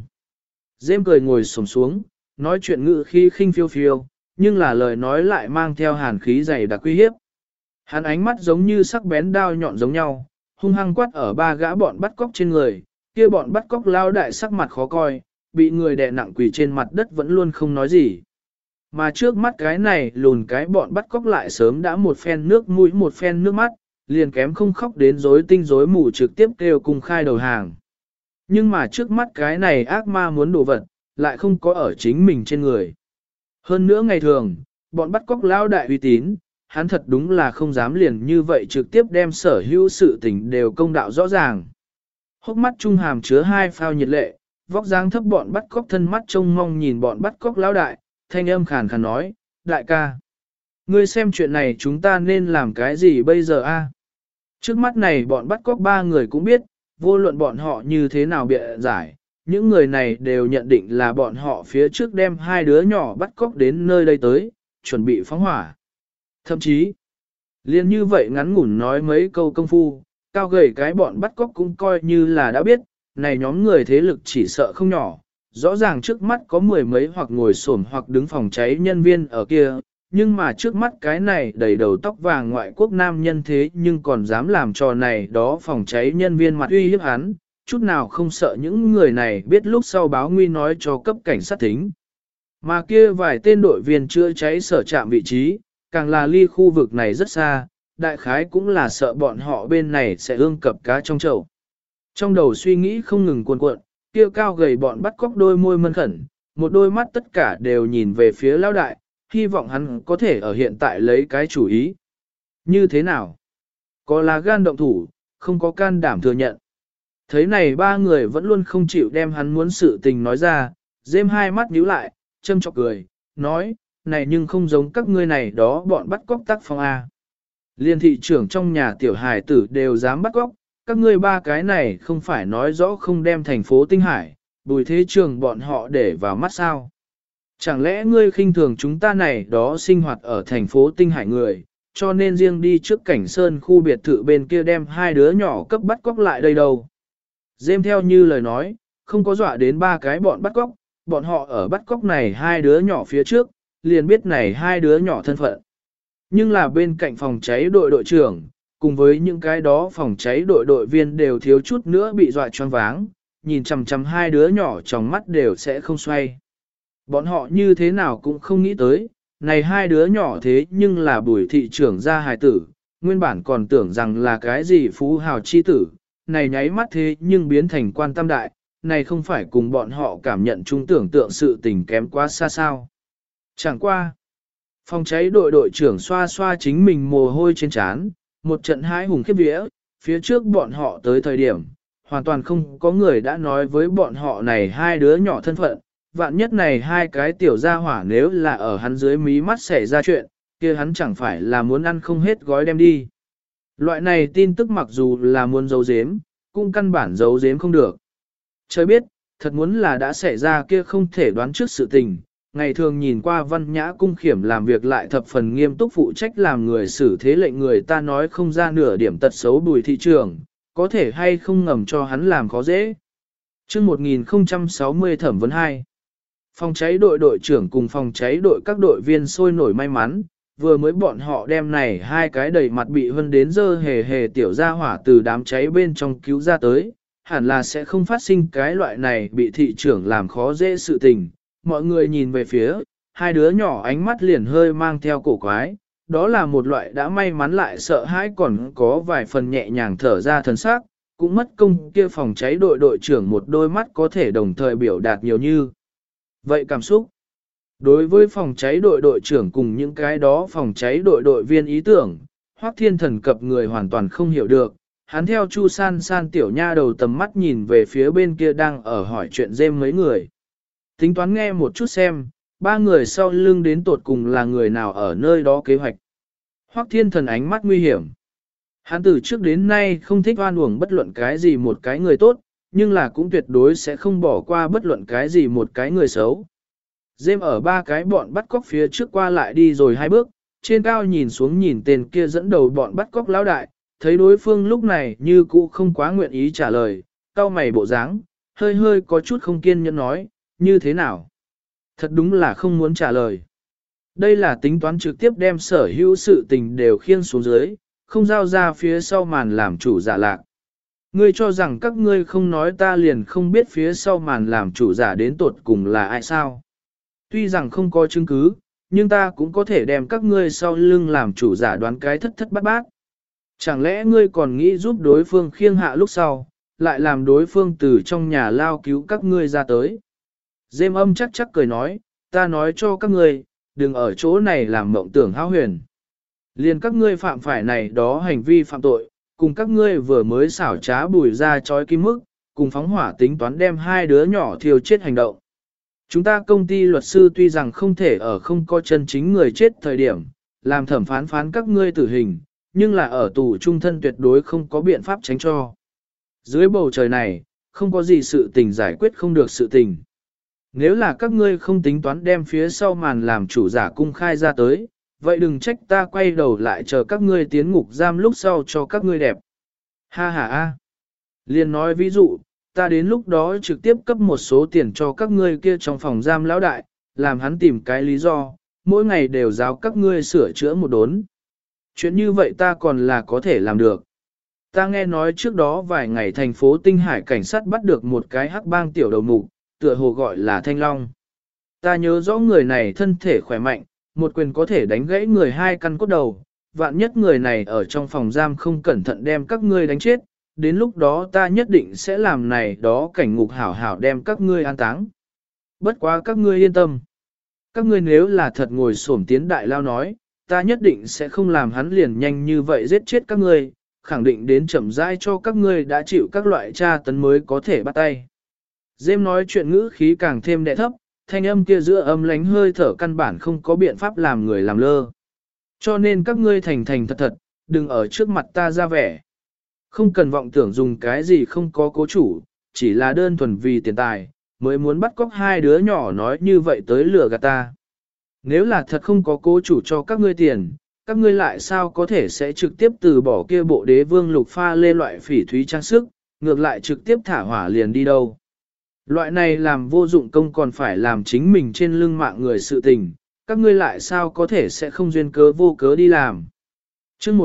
Dêm cười ngồi xổm xuống, nói chuyện ngữ khí khinh phiêu phiêu, nhưng là lời nói lại mang theo hàn khí dày đặc uy hiếp. Hắn ánh mắt giống như sắc bén đao nhọn giống nhau, hung hăng quát ở ba gã bọn bắt cóc trên người, kia bọn bắt cóc lao đại sắc mặt khó coi, bị người đè nặng quỳ trên mặt đất vẫn luôn không nói gì. Mà trước mắt cái này lùn cái bọn bắt cóc lại sớm đã một phen nước mũi một phen nước mắt, liền kém không khóc đến rối tinh rối mù trực tiếp kêu cùng khai đầu hàng. Nhưng mà trước mắt cái này ác ma muốn đổ vật, lại không có ở chính mình trên người. Hơn nữa ngày thường, bọn bắt cóc lao đại uy tín, hắn thật đúng là không dám liền như vậy trực tiếp đem sở hữu sự tình đều công đạo rõ ràng. Hốc mắt trung hàm chứa hai phao nhiệt lệ, vóc dáng thấp bọn bắt cóc thân mắt trông mong nhìn bọn bắt cóc lao đại, thanh âm khàn khàn nói, đại ca. Ngươi xem chuyện này chúng ta nên làm cái gì bây giờ a? Trước mắt này bọn bắt cóc ba người cũng biết, vô luận bọn họ như thế nào bịa giải, những người này đều nhận định là bọn họ phía trước đem hai đứa nhỏ bắt cóc đến nơi đây tới, chuẩn bị phóng hỏa. Thậm chí, liên như vậy ngắn ngủn nói mấy câu công phu, cao gầy cái bọn bắt cóc cũng coi như là đã biết, này nhóm người thế lực chỉ sợ không nhỏ, rõ ràng trước mắt có mười mấy hoặc ngồi xổm hoặc đứng phòng cháy nhân viên ở kia, nhưng mà trước mắt cái này đầy đầu tóc vàng ngoại quốc nam nhân thế nhưng còn dám làm trò này đó phòng cháy nhân viên mặt uy hiếp hắn, chút nào không sợ những người này biết lúc sau báo nguy nói cho cấp cảnh sát thính. Mà kia vài tên đội viên chữa cháy sở trạm vị trí, càng là ly khu vực này rất xa, đại khái cũng là sợ bọn họ bên này sẽ ương cập cá trong chậu. Trong đầu suy nghĩ không ngừng cuồn cuộn, kia cao gầy bọn bắt cóc đôi môi mân khẩn, một đôi mắt tất cả đều nhìn về phía lão đại, hy vọng hắn có thể ở hiện tại lấy cái chủ ý. Như thế nào? Có là gan động thủ, không có can đảm thừa nhận. Thấy này ba người vẫn luôn không chịu đem hắn muốn sự tình nói ra, dêm hai mắt nhíu lại, châm chọc cười, nói, này nhưng không giống các ngươi này đó bọn bắt cóc tác phong A. Liên thị trưởng trong nhà tiểu hài tử đều dám bắt cóc, các ngươi ba cái này không phải nói rõ không đem thành phố Tinh Hải, Bùi Thế Trường bọn họ để vào mắt sao. Chẳng lẽ ngươi khinh thường chúng ta này đó sinh hoạt ở thành phố Tinh Hải người, cho nên riêng đi trước cảnh sơn khu biệt thự bên kia đem hai đứa nhỏ cấp bắt cóc lại đây đâu. Dêm theo như lời nói, không có dọa đến ba cái bọn bắt cóc, bọn họ ở bắt cóc này hai đứa nhỏ phía trước, liền biết này hai đứa nhỏ thân phận. Nhưng là bên cạnh phòng cháy đội đội trưởng, cùng với những cái đó phòng cháy đội đội viên đều thiếu chút nữa bị dọa choáng váng, nhìn chằm chằm hai đứa nhỏ trong mắt đều sẽ không xoay. Bọn họ như thế nào cũng không nghĩ tới, này hai đứa nhỏ thế nhưng là Bùi thị trưởng gia hài tử, nguyên bản còn tưởng rằng là cái gì phú hào chi tử, này nháy mắt thế nhưng biến thành quan tam đại, này không phải cùng bọn họ cảm nhận chung tưởng tượng sự tình kém quá xa sao. Chẳng qua. Phòng cháy đội đội trưởng xoa xoa chính mình mồ hôi trên trán, một trận hãi hùng khiếp vía, phía trước bọn họ tới thời điểm, hoàn toàn không có người đã nói với bọn họ này hai đứa nhỏ thân phận, vạn nhất này hai cái tiểu gia hỏa nếu là ở hắn dưới mí mắt xảy ra chuyện, kia hắn chẳng phải là muốn ăn không hết gói đem đi. Loại này tin tức mặc dù là muốn giấu giếm, cũng căn bản giấu giếm không được. Trời biết, thật muốn là đã xảy ra kia không thể đoán trước sự tình, ngày thường nhìn qua Văn Nhã Cung Khiểm làm việc lại thập phần nghiêm túc phụ trách làm người xử thế lệnh người ta nói không ra nửa điểm tật xấu Bùi thị trưởng, có thể hay không ngầm cho hắn làm khó dễ. Chương 1060 thẩm vấn 2. Phòng cháy đội đội trưởng cùng phòng cháy đội các đội viên sôi nổi may mắn, vừa mới bọn họ đem này hai cái đầy mặt bị hân đến dơ hề hề tiểu ra hỏa từ đám cháy bên trong cứu ra tới, hẳn là sẽ không phát sinh cái loại này bị thị trưởng làm khó dễ sự tình. Mọi người nhìn về phía, hai đứa nhỏ ánh mắt liền hơi mang theo cổ quái, đó là một loại đã may mắn lại sợ hãi còn có vài phần nhẹ nhàng thở ra thần sắc, cũng mất công kia phòng cháy đội đội trưởng một đôi mắt có thể đồng thời biểu đạt nhiều như. Vậy cảm xúc, đối với phòng cháy đội đội trưởng cùng những cái đó phòng cháy đội đội viên ý tưởng, Hoắc Thiên Thần cập người hoàn toàn không hiểu được, hắn theo Chu San San tiểu nha đầu tầm mắt nhìn về phía bên kia đang ở hỏi chuyện dêm mấy người. Tính toán nghe một chút xem, ba người sau lưng đến tột cùng là người nào ở nơi đó kế hoạch. Hoắc Thiên Thần ánh mắt nguy hiểm. Hắn từ trước đến nay không thích oan uổng bất luận cái gì một cái người tốt, nhưng là cũng tuyệt đối sẽ không bỏ qua bất luận cái gì một cái người xấu. Dêm ở ba cái bọn bắt cóc phía trước qua lại đi rồi hai bước, trên cao nhìn xuống nhìn tên kia dẫn đầu bọn bắt cóc lão đại, thấy đối phương lúc này như cũ không quá nguyện ý trả lời, cau mày bộ dáng, hơi hơi có chút không kiên nhẫn nói, như thế nào? Thật đúng là không muốn trả lời. Đây là tính toán trực tiếp đem sở hữu sự tình đều khiêng xuống dưới, không giao ra phía sau màn làm chủ giả lạc. Ngươi cho rằng các ngươi không nói ta liền không biết phía sau màn làm chủ giả đến tột cùng là ai sao? Tuy rằng không có chứng cứ, nhưng ta cũng có thể đem các ngươi sau lưng làm chủ giả đoán cái thất thất bát bát. Chẳng lẽ ngươi còn nghĩ giúp đối phương khiêng hạ lúc sau, lại làm đối phương từ trong nhà lao cứu các ngươi ra tới? Dêm âm chắc chắc cười nói, ta nói cho các ngươi, đừng ở chỗ này làm mộng tưởng hão huyền. Liền các ngươi phạm phải này đó hành vi phạm tội, cùng các ngươi vừa mới xảo trá bùi ra chói kim mức, cùng phóng hỏa tính toán đem hai đứa nhỏ thiêu chết hành động. Chúng ta công ty luật sư tuy rằng không thể ở không có chân chính người chết thời điểm, làm thẩm phán phán các ngươi tử hình, nhưng là ở tù trung thân tuyệt đối không có biện pháp tránh cho. Dưới bầu trời này, không có gì sự tình giải quyết không được sự tình. Nếu là các ngươi không tính toán đem phía sau màn làm chủ giả cung khai ra tới, vậy đừng trách ta quay đầu lại chờ các ngươi tiến ngục giam lúc sau cho các ngươi đẹp. Ha ha ha. Liên nói ví dụ, ta đến lúc đó trực tiếp cấp một số tiền cho các ngươi kia trong phòng giam lão đại, làm hắn tìm cái lý do, mỗi ngày đều giáo các ngươi sửa chữa một đốn. Chuyện như vậy ta còn là có thể làm được. Ta nghe nói trước đó vài ngày thành phố Tinh Hải cảnh sát bắt được một cái hắc bang tiểu đầu mục, tựa hồ gọi là Thanh Long. Ta nhớ rõ người này thân thể khỏe mạnh, một quyền có thể đánh gãy người hai căn cốt đầu, vạn nhất người này ở trong phòng giam không cẩn thận đem các ngươi đánh chết, đến lúc đó ta nhất định sẽ làm này đó cảnh ngục hảo hảo đem các ngươi an táng. Bất quá các ngươi yên tâm. Các ngươi nếu là thật ngồi xổm tiến đại lao nói, ta nhất định sẽ không làm hắn liền nhanh như vậy giết chết các ngươi, khẳng định đến chậm rãi cho các ngươi đã chịu các loại tra tấn mới có thể bắt tay. Dêm nói chuyện ngữ khí càng thêm đẹ thấp, thanh âm kia giữa âm lánh hơi thở căn bản không có biện pháp làm người làm lơ. Cho nên các ngươi thành thành thật thật, đừng ở trước mặt ta ra vẻ. Không cần vọng tưởng dùng cái gì không có cố chủ, chỉ là đơn thuần vì tiền tài, mới muốn bắt cóc hai đứa nhỏ nói như vậy tới lừa gạt ta. Nếu là thật không có cố chủ cho các ngươi tiền, các ngươi lại sao có thể sẽ trực tiếp từ bỏ kia bộ đế vương lục pha lê loại phỉ thúy trang sức, ngược lại trực tiếp thả hỏa liền đi đâu. Loại này làm vô dụng công còn phải làm chính mình trên lưng mạng người sự tình, các ngươi lại sao có thể sẽ không duyên cớ vô cớ đi làm. Chương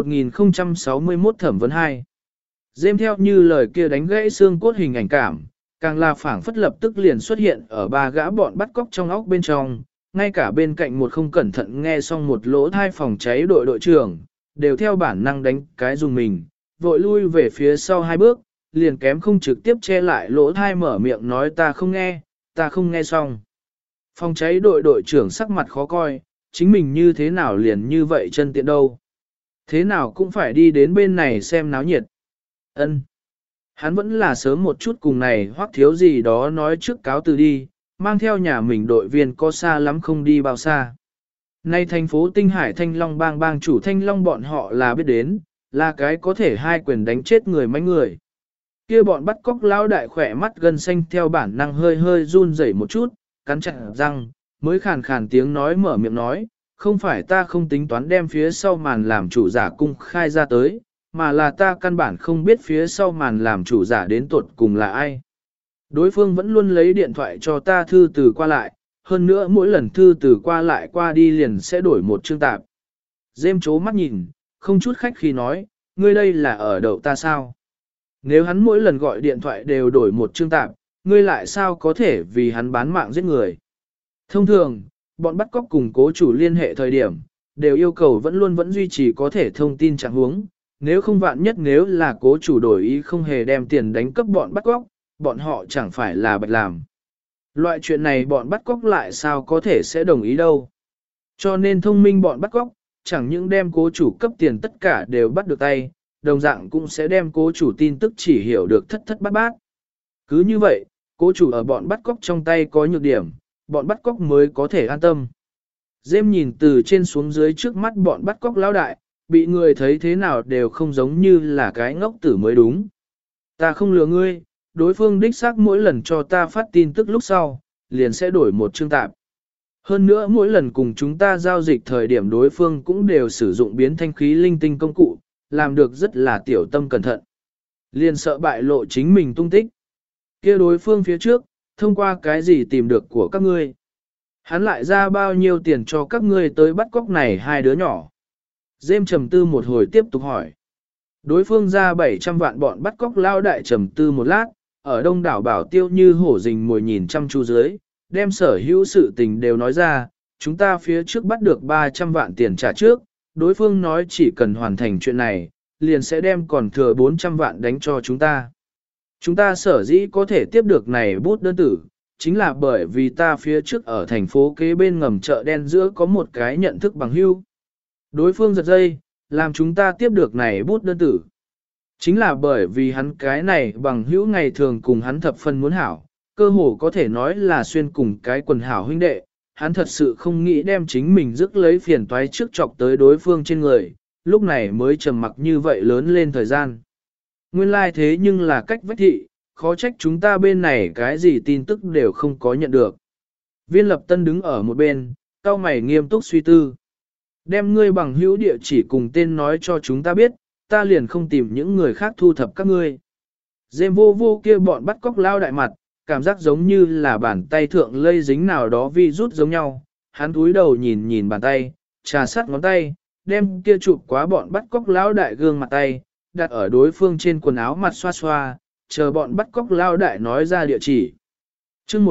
1061 thẩm vấn 2. Dêm theo như lời kia đánh gãy xương cốt hình ảnh cảm, càng là phảng phất lập tức liền xuất hiện ở ba gã bọn bắt cóc trong óc bên trong, ngay cả bên cạnh một không cẩn thận nghe xong một lỗ thai phòng cháy đội đội trưởng, đều theo bản năng đánh cái dùng mình, vội lui về phía sau 2 bước, liền kém không trực tiếp che lại lỗ thai mở miệng nói ta không nghe xong. Phòng cháy đội trưởng sắc mặt khó coi, chính mình như thế nào liền như vậy chân tiện đâu. Thế nào cũng phải đi đến bên này xem náo nhiệt. Ân. Hắn vẫn là sớm một chút cùng này hoặc thiếu gì đó nói trước cáo từ đi, mang theo nhà mình đội viên có xa lắm không đi bao xa. Nay thành phố Tinh Hải Thanh Long bang chủ Thanh Long bọn họ là biết đến, là cái có thể hai quyền đánh chết người mấy người. Kia bọn bắt cóc lão đại khỏe mắt gần xanh theo bản năng hơi hơi run rẩy một chút, cắn chặt răng, mới khàn khàn tiếng nói mở miệng nói, không phải ta không tính toán đem phía sau màn làm chủ giả cung khai ra tới, mà là ta căn bản không biết phía sau màn làm chủ giả đến tuột cùng là ai. Đối phương vẫn luôn lấy điện thoại cho ta thư từ qua lại, hơn nữa mỗi lần thư từ qua lại qua đi liền sẽ đổi một chương tạp. Dêm chố mắt nhìn, không chút khách khi nói, ngươi đây là ở đậu ta sao? Nếu hắn mỗi lần gọi điện thoại đều đổi một chương tạp, ngươi lại sao có thể vì hắn bán mạng giết người? Thông thường, bọn bắt cóc cùng cố chủ liên hệ thời điểm, đều yêu cầu vẫn duy trì có thể thông tin trạng huống. Nếu không vạn nhất nếu là cố chủ đổi ý không hề đem tiền đánh cấp bọn bắt cóc, bọn họ chẳng phải là bạch làm. Loại chuyện này bọn bắt cóc lại sao có thể sẽ đồng ý đâu. Cho nên thông minh bọn bắt cóc, chẳng những đem cố chủ cấp tiền tất cả đều bắt được tay, đồng dạng cũng sẽ đem cố chủ tin tức chỉ hiểu được thất thất bát bát. Cứ như vậy, cố chủ ở bọn bắt cóc trong tay có nhược điểm, bọn bắt cóc mới có thể an tâm. Dêm nhìn từ trên xuống dưới trước mắt bọn bắt cóc lão đại, bị người thấy thế nào đều không giống như là cái ngốc tử mới đúng. Ta không lừa ngươi, đối phương đích xác mỗi lần cho ta phát tin tức lúc sau, liền sẽ đổi một chương tạp. Hơn nữa mỗi lần cùng chúng ta giao dịch thời điểm đối phương cũng đều sử dụng biến thanh khí linh tinh công cụ, làm được rất là tiểu tâm cẩn thận. Liền sợ bại lộ chính mình tung tích. Kia đối phương phía trước, thông qua cái gì tìm được của các ngươi. Hắn lại ra bao nhiêu tiền cho các ngươi tới bắt cóc này hai đứa nhỏ. Dêm trầm tư một hồi tiếp tục hỏi. Đối phương ra 700 vạn bọn bắt cóc lao đại trầm tư một lát, ở đông đảo bảo tiêu như hổ rình mồi nhìn chăm chú dưới, đem sở hữu sự tình đều nói ra, chúng ta phía trước bắt được 300 vạn tiền trả trước, đối phương nói chỉ cần hoàn thành chuyện này, liền sẽ đem còn thừa 400 vạn đánh cho chúng ta. Chúng ta sở dĩ có thể tiếp được này bút đơn tử, chính là bởi vì ta phía trước ở thành phố kế bên ngầm chợ đen giữa có một cái nhận thức bằng hữu. Đối phương giật dây, làm chúng ta tiếp được này bút đơn tử. Chính là bởi vì hắn cái này bằng hữu ngày thường cùng hắn thập phần muốn hảo, cơ hồ có thể nói là xuyên cùng cái quần hảo huynh đệ, hắn thật sự không nghĩ đem chính mình rước lấy phiền toái trước chọc tới đối phương trên người, lúc này mới trầm mặc như vậy lớn lên thời gian. Nguyên lai thế nhưng là cách vách thị, khó trách chúng ta bên này cái gì tin tức đều không có nhận được. Viên lập tân đứng ở một bên, cau mày nghiêm túc suy tư. Đem ngươi bằng hữu địa chỉ cùng tên nói cho chúng ta biết, ta liền không tìm những người khác thu thập các ngươi. Dêm vô vô kia bọn bắt cóc lao đại mặt, cảm giác giống như là bàn tay thượng lây dính nào đó vi rút giống nhau. Hắn cúi đầu nhìn nhìn bàn tay, trà sát ngón tay, đem kia chụp quá bọn bắt cóc lao đại gương mặt tay, đặt ở đối phương trên quần áo mặt xoa xoa, chờ bọn bắt cóc lao đại nói ra địa chỉ. Chương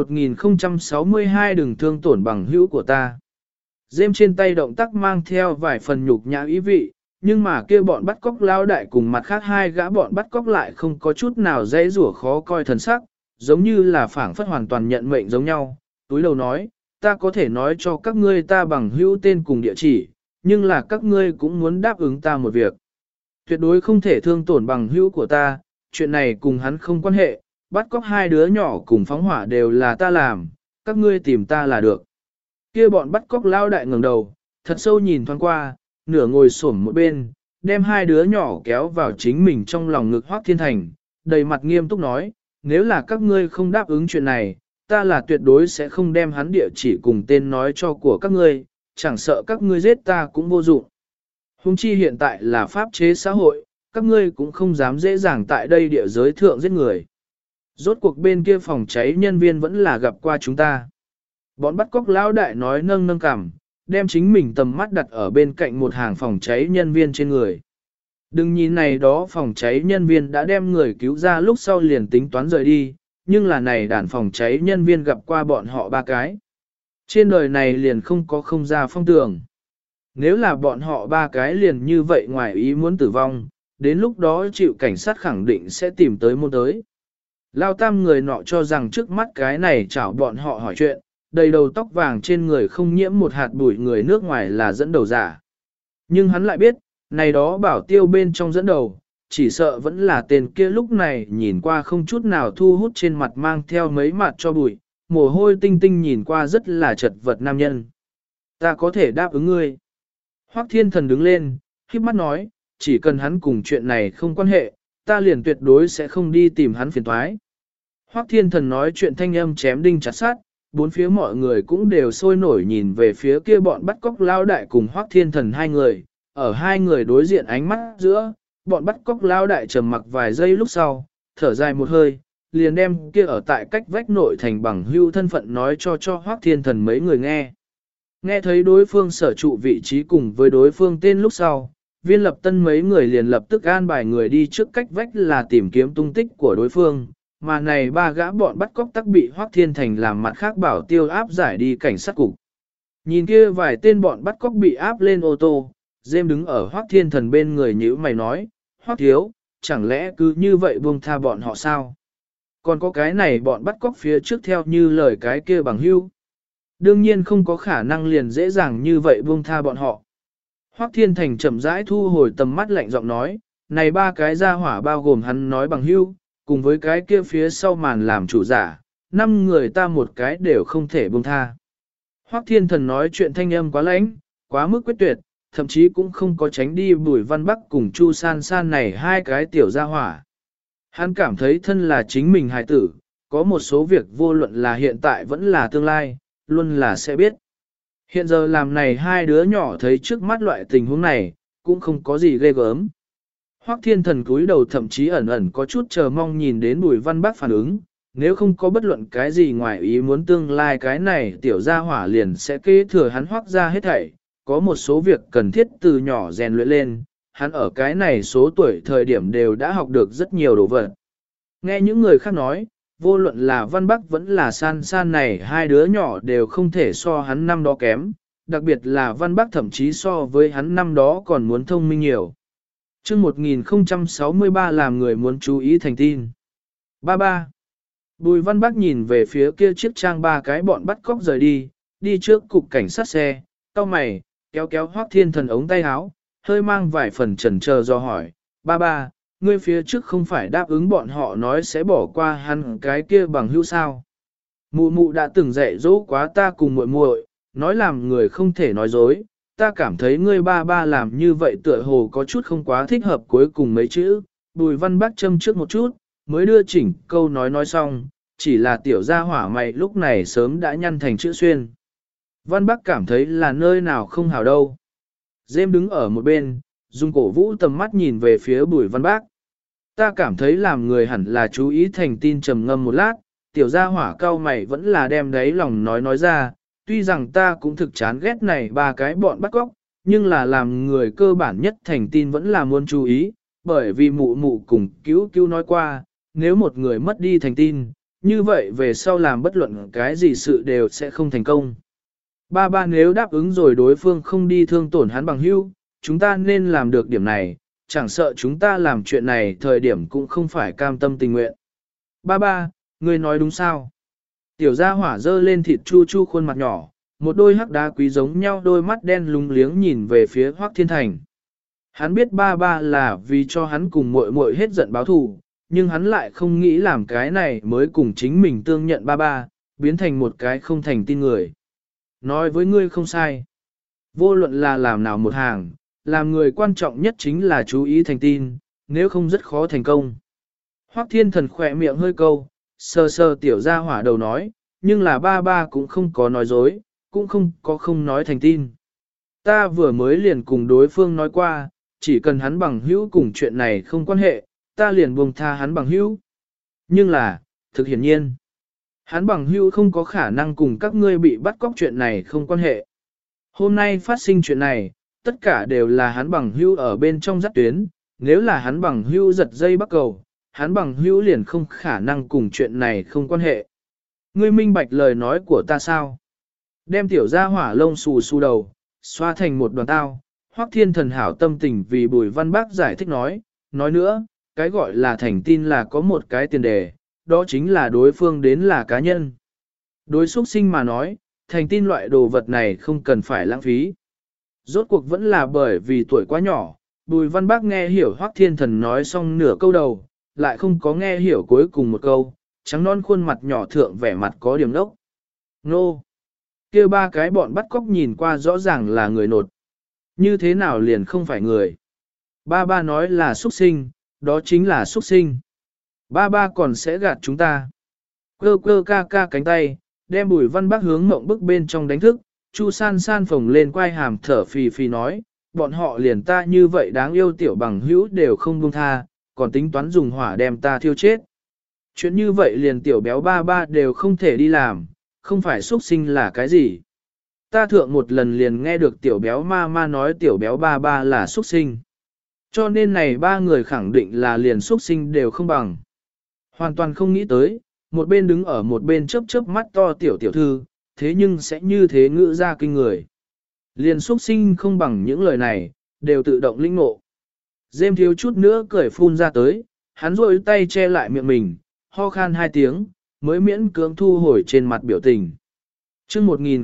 1062 đừng thương tổn bằng hữu của ta. Dêm trên tay động tác mang theo vài phần nhục nhã ý vị, nhưng mà kia bọn bắt cóc lao đại cùng mặt khác hai gã bọn bắt cóc lại không có chút nào dễ rủa khó coi thần sắc, giống như là phảng phất hoàn toàn nhận mệnh giống nhau. Túi đầu nói, ta có thể nói cho các ngươi ta bằng hữu tên cùng địa chỉ, nhưng là các ngươi cũng muốn đáp ứng ta một việc. Tuyệt đối không thể thương tổn bằng hữu của ta, chuyện này cùng hắn không quan hệ, bắt cóc hai đứa nhỏ cùng phóng hỏa đều là ta làm, các ngươi tìm ta là được. Kia bọn bắt cóc lao đại ngẩng đầu, thật sâu nhìn thoáng qua, nửa ngồi xổm một bên, đem hai đứa nhỏ kéo vào chính mình trong lòng ngực Hoắc Thiên Thành, đầy mặt nghiêm túc nói, nếu là các ngươi không đáp ứng chuyện này, ta là tuyệt đối sẽ không đem hắn địa chỉ cùng tên nói cho của các ngươi, chẳng sợ các ngươi giết ta cũng vô dụng. Hùng chi hiện tại là pháp chế xã hội, các ngươi cũng không dám dễ dàng tại đây địa giới thượng giết người. Rốt cuộc bên kia phòng cháy nhân viên vẫn là gặp qua chúng ta. Bọn bắt cóc lão đại nói nâng nâng cằm, đem chính mình tầm mắt đặt ở bên cạnh một hàng phòng cháy nhân viên trên người. Đừng nhìn này đó phòng cháy nhân viên đã đem người cứu ra lúc sau liền tính toán rời đi, nhưng là này đàn phòng cháy nhân viên gặp qua bọn họ ba cái. Trên đời này liền không có không ra phong tường. nếu là bọn họ ba cái liền như vậy ngoài ý muốn tử vong, đến lúc đó chịu cảnh sát khẳng định sẽ tìm tới môn tới. Lao tam người nọ cho rằng trước mắt cái này chảo bọn họ hỏi chuyện, đầy đầu tóc vàng trên người không nhiễm một hạt bụi người nước ngoài là dẫn đầu giả. Nhưng hắn lại biết, này đó bảo tiêu bên trong dẫn đầu, chỉ sợ vẫn là tên kia lúc này nhìn qua không chút nào thu hút trên mặt mang theo mấy mặt cho bụi, mồ hôi tinh tinh nhìn qua rất là chật vật nam nhân. Ta có thể đáp ứng ngươi. Hoắc Thiên Thần đứng lên, khiếp mắt nói, chỉ cần hắn cùng chuyện này không quan hệ, ta liền tuyệt đối sẽ không đi tìm hắn phiền toái. Hoắc Thiên Thần nói chuyện thanh âm chém đinh chặt sắt, bốn phía mọi người cũng đều sôi nổi nhìn về phía kia bọn bắt cóc lao đại cùng Hoắc Thiên Thần hai người, ở hai người đối diện ánh mắt giữa, bọn bắt cóc lao đại trầm mặc vài giây lúc sau, thở dài một hơi, liền đem kia ở tại cách vách nội thành bằng hưu thân phận nói cho Hoắc Thiên Thần mấy người nghe. Nghe thấy đối phương sở trụ vị trí cùng với đối phương tên lúc sau, Viên Lập Tân mấy người liền lập tức an bài người đi trước cách vách là tìm kiếm tung tích của đối phương, mà này ba gã bọn bắt cóc tắc bị Hoắc Thiên Thành làm mặt khác bảo tiêu áp giải đi cảnh sát cục. Nhìn kia vài tên bọn bắt cóc bị áp lên ô tô, Dêm đứng ở Hoắc Thiên Thần bên người nhíu mày nói, Hoắc thiếu, chẳng lẽ cứ như vậy buông tha bọn họ sao? Còn có cái này bọn bắt cóc phía trước theo như lời cái kia bằng hưu. Đương nhiên không có khả năng liền dễ dàng như vậy buông tha bọn họ. Hoắc Thiên Thành chậm rãi thu hồi tầm mắt lạnh giọng nói, này ba cái gia hỏa bao gồm hắn nói bằng hưu, cùng với cái kia phía sau màn làm chủ giả, 5 người ta một cái đều không thể buông tha. Hoắc Thiên Thần nói chuyện thanh âm quá lãnh, quá mức quyết tuyệt, thậm chí cũng không có tránh đi Bùi Văn Bắc cùng Chu San San này hai cái tiểu gia hỏa. Hắn cảm thấy thân là chính mình hài tử, có một số việc vô luận là hiện tại vẫn là tương lai, luôn là sẽ biết. Hiện giờ làm này hai đứa nhỏ thấy trước mắt loại tình huống này, cũng không có gì ghê gớm. Hoắc Thiên Thần cúi đầu thậm chí ẩn ẩn có chút chờ mong nhìn đến Bùi Văn Bắc phản ứng, nếu không có bất luận cái gì ngoài ý muốn tương lai cái này tiểu gia hỏa liền sẽ kế thừa hắn Hoắc ra hết thảy, có một số việc cần thiết từ nhỏ rèn luyện lên, hắn ở cái này số tuổi thời điểm đều đã học được rất nhiều đồ vật. Nghe những người khác nói, vô luận là Văn Bắc vẫn là San San này hai đứa nhỏ đều không thể so hắn năm đó kém, đặc biệt là Văn Bắc thậm chí so với hắn năm đó còn muốn thông minh nhiều. Chương 1063 làm người muốn chú ý thành tin. 33. Bùi Văn Bắc nhìn về phía kia chiếc trang ba cái bọn bắt cóc rời đi, đi trước cục cảnh sát xe, cau mày, kéo kéo Hoắc Thiên Thần ống tay áo, hơi mang vài phần chần chờ do hỏi, ba, ngươi phía trước không phải đáp ứng bọn họ nói sẽ bỏ qua hắn cái kia bằng hữu sao. Mụ mụ đã từng dạy dỗ quá ta cùng muội muội, nói làm người không thể nói dối, ta cảm thấy ngươi ba làm như vậy tựa hồ có chút không quá thích hợp cuối cùng mấy chữ, Bùi Văn Bắc châm trước một chút, mới đưa chỉnh câu nói xong, chỉ là tiểu gia hỏa mày lúc này sớm đã nhăn thành chữ xuyên. Văn Bắc cảm thấy là nơi nào không hảo đâu. Dêm đứng ở một bên, dùng cổ vũ tầm mắt nhìn về phía Bùi Văn Bắc. Ta cảm thấy làm người hẳn là chú ý thành tin trầm ngâm một lát, tiểu gia hỏa cao mày vẫn là đem đấy lòng nói ra, tuy rằng ta cũng thực chán ghét này ba cái bọn bắt cóc, nhưng là làm người cơ bản nhất thành tin vẫn là muốn chú ý, bởi vì mụ mụ cùng cứu nói qua, nếu một người mất đi thành tin, như vậy về sau làm bất luận cái gì sự đều sẽ không thành công. Ba nếu đáp ứng rồi đối phương không đi thương tổn hắn bằng hữu, chúng ta nên làm được điểm này, chẳng sợ chúng ta làm chuyện này thời điểm cũng không phải cam tâm tình nguyện. Ba, ngươi nói đúng sao? Tiểu gia hỏa dơ lên thịt chu khuôn mặt nhỏ, một đôi hắc đá quý giống nhau đôi mắt đen lúng liếng nhìn về phía Hoắc Thiên Thành. Hắn biết ba là vì cho hắn cùng muội muội hết giận báo thù, nhưng hắn lại không nghĩ làm cái này mới cùng chính mình tương nhận ba, biến thành một cái không thành tin người. Nói với ngươi không sai. Vô luận là làm nào một hàng, làm người quan trọng nhất chính là chú ý thành tin, nếu không rất khó thành công. Hoắc Thiên Thần khỏe miệng hơi câu, sờ tiểu gia hỏa đầu nói, nhưng là ba cũng không có nói dối, cũng không nói thành tin. Ta vừa mới liền cùng đối phương nói qua, chỉ cần hắn bằng hữu cùng chuyện này không quan hệ, ta liền buông tha hắn bằng hữu. Nhưng là, thực hiển nhiên, hắn bằng hữu không có khả năng cùng các ngươi bị bắt cóc chuyện này không quan hệ. Hôm nay phát sinh chuyện này, tất cả đều là hắn bằng hữu ở bên trong dắt tuyến, nếu là hắn bằng hữu giật dây bắt cầu, hắn bằng hữu liền không khả năng cùng chuyện này không quan hệ. Ngươi minh bạch lời nói của ta sao? Đem tiểu gia hỏa lông xù đầu, xoa thành một đoàn tao. Hoắc Thiên Thần hảo tâm tình vì Bùi Văn Bác giải thích nói nữa, cái gọi là thành tin là có một cái tiền đề, đó chính là đối phương đến là cá nhân. Đối xuất sinh mà nói, thành tin loại đồ vật này không cần phải lãng phí. Rốt cuộc vẫn là bởi vì tuổi quá nhỏ, Bùi Văn Bác nghe hiểu Hoắc Thiên Thần nói xong nửa câu đầu, lại không có nghe hiểu cuối cùng một câu, trắng non khuôn mặt nhỏ thượng vẻ mặt có điểm đốc. Nô! Kia ba cái bọn bắt cóc nhìn qua rõ ràng là người nột. Như thế nào liền không phải người? Ba nói là xuất sinh, đó chính là xuất sinh. Ba còn sẽ gạt chúng ta. Cơ ca cánh tay, đem Bùi Văn Bác hướng mộng bức bên trong đánh thức, Chu San San phồng lên quai hàm thở phì phì nói, bọn họ liền ta như vậy đáng yêu tiểu bằng hữu đều không buông tha, còn tính toán dùng hỏa đem ta thiêu chết. Chuyện như vậy liền tiểu béo ba đều không thể đi làm, không phải xuất sinh là cái gì. Ta thượng một lần liền nghe được tiểu béo ma nói tiểu béo ba là xuất sinh. Cho nên này ba người khẳng định là liền xuất sinh đều không bằng. Hoàn toàn không nghĩ tới, một bên đứng ở một bên chớp mắt to tiểu thư, thế nhưng sẽ như thế ngữ ra kinh người. Liền xuất sinh không bằng những lời này, đều tự động linh ngộ. Dêm thiếu chút nữa cười phun ra tới, hắn rôi tay che lại miệng mình, ho khan 2 tiếng, mới miễn cưỡng thu hồi trên mặt biểu tình. Chương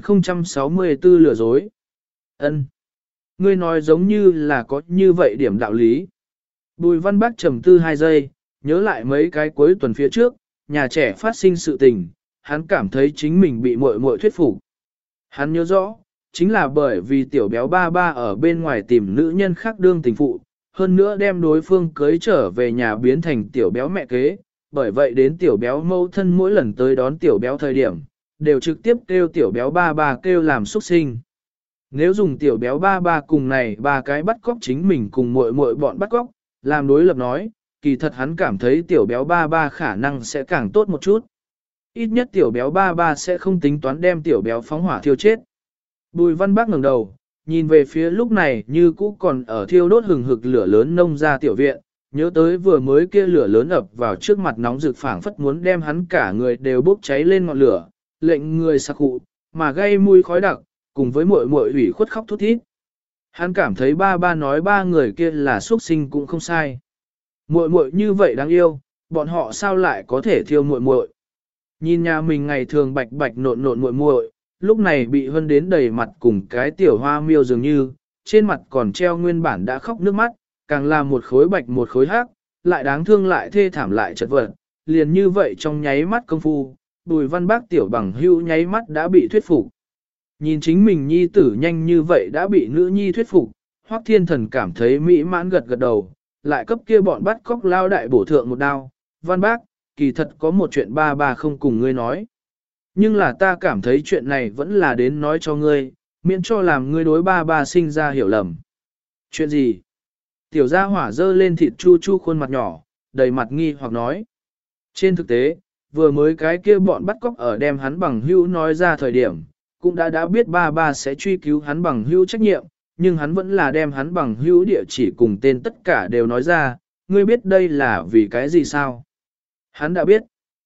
1064 lừa dối. Ân, ngươi nói giống như là có như vậy điểm đạo lý. Bùi Văn Bác trầm tư 2 giây, nhớ lại mấy cái cuối tuần phía trước, nhà trẻ phát sinh sự tình, hắn cảm thấy chính mình bị muội muội thuyết phục. Hắn nhớ rõ, chính là bởi vì tiểu béo ba ở bên ngoài tìm nữ nhân khác đương tình phụ, hơn nữa đem đối phương cưới trở về nhà biến thành tiểu béo mẹ kế, bởi vậy đến tiểu béo mâu thân mỗi lần tới đón tiểu béo thời điểm, đều trực tiếp kêu tiểu béo ba kêu làm xuất sinh. Nếu dùng tiểu béo ba cùng này ba cái bắt cóc chính mình cùng muội bọn bắt cóc, làm đối lập nói, kỳ thật hắn cảm thấy tiểu béo ba khả năng sẽ càng tốt một chút. Ít nhất tiểu béo ba sẽ không tính toán đem tiểu béo phóng hỏa thiêu chết. Bùi Văn Bác ngẩng đầu, nhìn về phía lúc này như cũ còn ở thiêu đốt hừng hực lửa lớn nông ra tiểu viện, nhớ tới vừa mới kia lửa lớn ập vào trước mặt nóng rực phảng phất muốn đem hắn cả người đều bốc cháy lên ngọn lửa, lệnh người sặc khụ, mà gây mùi khói đặc, cùng với muội ủy khuất khóc thút thít. Hắn cảm thấy ba nói ba người kia là xuất sinh cũng không sai. Muội như vậy đáng yêu, bọn họ sao lại có thể thiêu muội. Nhìn nhà mình ngày thường bạch nộn muội, lúc này bị hân đến đầy mặt cùng cái tiểu hoa miêu dường như, trên mặt còn treo nguyên bản đã khóc nước mắt, càng là một khối bạch một khối hắc, lại đáng thương lại thê thảm lại chật vật, liền như vậy trong nháy mắt công phu, Bùi Văn Bác tiểu bằng hưu nháy mắt đã bị thuyết phục. Nhìn chính mình nhi tử nhanh như vậy đã bị nữ nhi thuyết phục, Hoắc Thiên Thần cảm thấy mỹ mãn gật đầu, lại cấp kia bọn bắt cóc lao đại bổ thượng một đao, Văn Bác, kỳ thật có một chuyện ba không cùng ngươi nói. Nhưng là ta cảm thấy chuyện này vẫn là đến nói cho ngươi, miễn cho làm ngươi đối ba sinh ra hiểu lầm. Chuyện gì? Tiểu gia hỏa dơ lên thịt chu khuôn mặt nhỏ, đầy mặt nghi hoặc nói. Trên thực tế, vừa mới cái kia bọn bắt cóc ở đem hắn bằng hữu nói ra thời điểm, cũng đã biết ba sẽ truy cứu hắn bằng hữu trách nhiệm, nhưng hắn vẫn là đem hắn bằng hữu địa chỉ cùng tên tất cả đều nói ra, ngươi biết đây là vì cái gì sao? Hắn đã biết.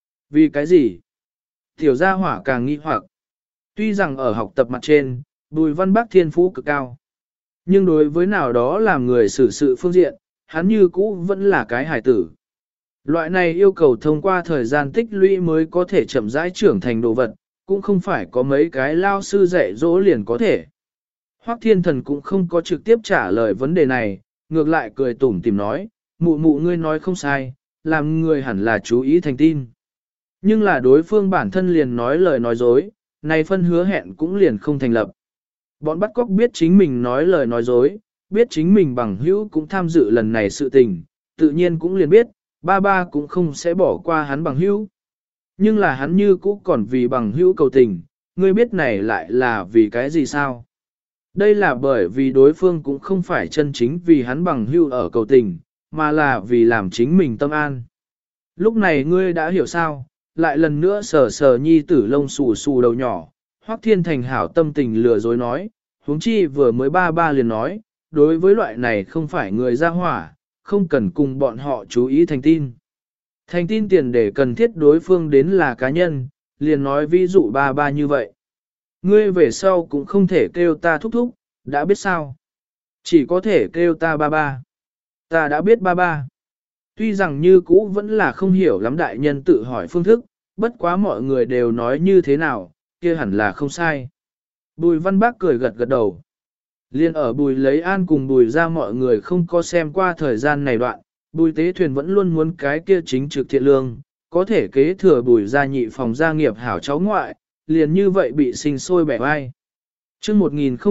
Vì cái gì? Tiểu gia hỏa càng nghi hoặc. Tuy rằng ở học tập mặt trên, Bùi Văn Bác thiên phú cực cao. Nhưng đối với nào đó làm người xử sự phương diện, hắn như cũ vẫn là cái hài tử. Loại này yêu cầu thông qua thời gian tích lũy mới có thể chậm rãi trưởng thành đồ vật, cũng không phải có mấy cái lao sư dạy dỗ liền có thể. Hoắc Thiên Thần cũng không có trực tiếp trả lời vấn đề này, ngược lại cười tủm tỉm nói, mụ ngươi nói không sai, làm người hẳn là chú ý thành tin. Nhưng là đối phương bản thân liền nói lời nói dối, này phân hứa hẹn cũng liền không thành lập. Bọn bắt cóc biết chính mình nói lời nói dối, biết chính mình bằng hữu cũng tham dự lần này sự tình, tự nhiên cũng liền biết, ba cũng không sẽ bỏ qua hắn bằng hữu. Nhưng là hắn như cũ còn vì bằng hữu cầu tình, ngươi biết này lại là vì cái gì sao? Đây là bởi vì đối phương cũng không phải chân chính vì hắn bằng hữu ở cầu tình, mà là vì làm chính mình tâm an. Lúc này ngươi đã hiểu sao, lại lần nữa sờ nhi tử lông xù đầu nhỏ, Hoắc Thiên Thành hảo tâm tình lừa dối nói, huống chi vừa mới ba liền nói, đối với loại này không phải người ra hỏa, không cần cùng bọn họ chú ý thành tin. Thành tin tiền để cần thiết đối phương đến là cá nhân, liền nói ví dụ ba như vậy. Ngươi về sau cũng không thể kêu ta thúc thúc, Đã biết sao? Chỉ có thể kêu ta ba ba. Ta đã biết ba ba. Tuy rằng như cũ vẫn là không hiểu lắm đại nhân tự hỏi phương thức, bất quá mọi người đều nói như thế nào, kia hẳn là không sai. Bùi Văn Bác cười gật gật đầu. Liên ở Bùi Lấy An cùng Bùi ra mọi người không có xem qua thời gian này đoạn, Bùi Tế Thuyền vẫn luôn muốn cái kia chính trực thiện lương, có thể kế thừa Bùi gia nhị phòng gia nghiệp hảo cháu ngoại, liền như vậy bị sinh sôi bẻ vai. Chương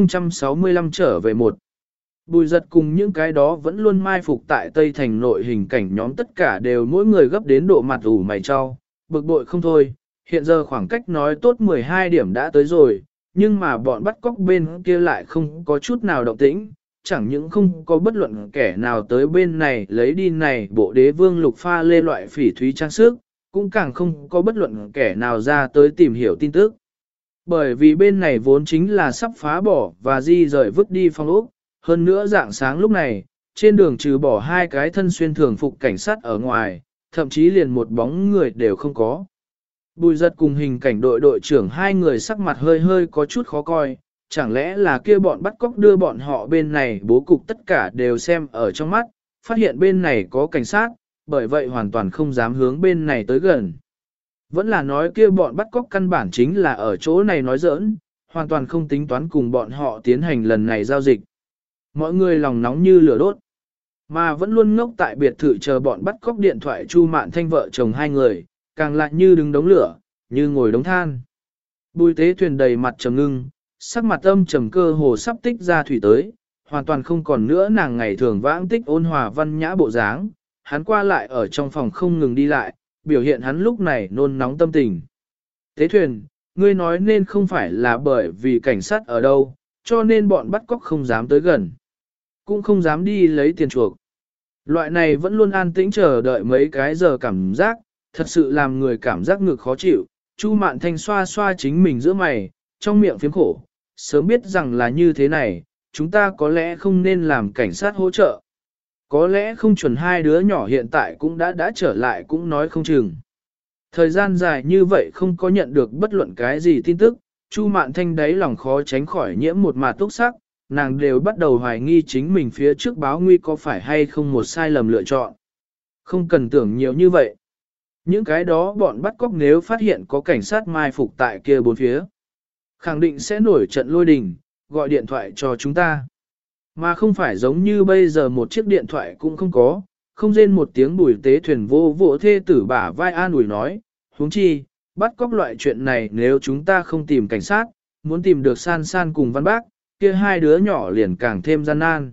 1065 trở về một. Bùi Giật cùng những cái đó vẫn luôn mai phục tại Tây Thành nội hình cảnh nhóm tất cả đều mỗi người gấp đến độ mặt ủ mày cho, bực bội không thôi, hiện giờ khoảng cách nói tốt 12 điểm đã tới rồi, nhưng mà bọn bắt cóc bên kia lại không có chút nào động tĩnh, chẳng những không có bất luận kẻ nào tới bên này lấy đi này bộ đế vương lục pha lê loại phỉ thúy trang sức, cũng càng không có bất luận kẻ nào ra tới tìm hiểu tin tức. Bởi vì bên này vốn chính là sắp phá bỏ và di rời vứt đi phong ốc, hơn nữa dạng sáng lúc này, trên đường trừ bỏ hai cái thân xuyên thường phục cảnh sát ở ngoài, thậm chí liền một bóng người đều không có. Bùi Giật cùng hình cảnh đội đội trưởng hai người sắc mặt hơi hơi có chút khó coi, chẳng lẽ là kia bọn bắt cóc đưa bọn họ bên này bố cục tất cả đều xem ở trong mắt, phát hiện bên này có cảnh sát, bởi vậy hoàn toàn không dám hướng bên này tới gần. Vẫn là nói kia bọn bắt cóc căn bản chính là ở chỗ này nói giỡn, hoàn toàn không tính toán cùng bọn họ tiến hành lần này giao dịch. Mọi người lòng nóng như lửa đốt, mà vẫn luôn ngốc tại biệt thự chờ bọn bắt cóc điện thoại Chu Mạn Thanh vợ chồng hai người, càng lại như đứng đống lửa, như ngồi đống than. Bùi Tế Thuyền đầy mặt trầm ngưng, sắc mặt âm trầm cơ hồ sắp tích ra thủy tới, hoàn toàn không còn nữa nàng ngày thường vãng tích ôn hòa văn nhã bộ dáng, hắn qua lại ở trong phòng không ngừng đi lại, biểu hiện hắn lúc này nôn nóng tâm tình. Tế Thuyền, ngươi nói nên không phải là bởi vì cảnh sát ở đâu, cho nên bọn bắt cóc không dám tới gần, cũng không dám đi lấy tiền chuộc. Loại này vẫn luôn an tĩnh chờ đợi mấy cái giờ cảm giác, thật sự làm người cảm giác ngực khó chịu. Chu Mạn Thanh xoa xoa chính mình giữa mày, trong miệng phiếm khổ, sớm biết rằng là như thế này, chúng ta có lẽ không nên làm cảnh sát hỗ trợ. Có lẽ không chuẩn hai đứa nhỏ hiện tại cũng đã trở lại cũng nói không chừng. Thời gian dài như vậy không có nhận được bất luận cái gì tin tức, Chu Mạn Thanh đáy lòng khó tránh khỏi nhiễm một mạt túc sắc, nàng đều bắt đầu hoài nghi chính mình phía trước báo nguy có phải hay không một sai lầm lựa chọn. Không cần tưởng nhiều như vậy. Những cái đó bọn bắt cóc nếu phát hiện có cảnh sát mai phục tại kia bốn phía, khẳng định sẽ nổi trận lôi đình, gọi điện thoại cho chúng ta. Mà không phải giống như bây giờ một chiếc điện thoại cũng không có, không rên một tiếng. Bùi Tế Thuyền vô vỗ thê tử bả vai an ủi nói, huống chi, bắt cóc loại chuyện này nếu chúng ta không tìm cảnh sát, muốn tìm được San San cùng Văn Bác, kia hai đứa nhỏ liền càng thêm gian nan.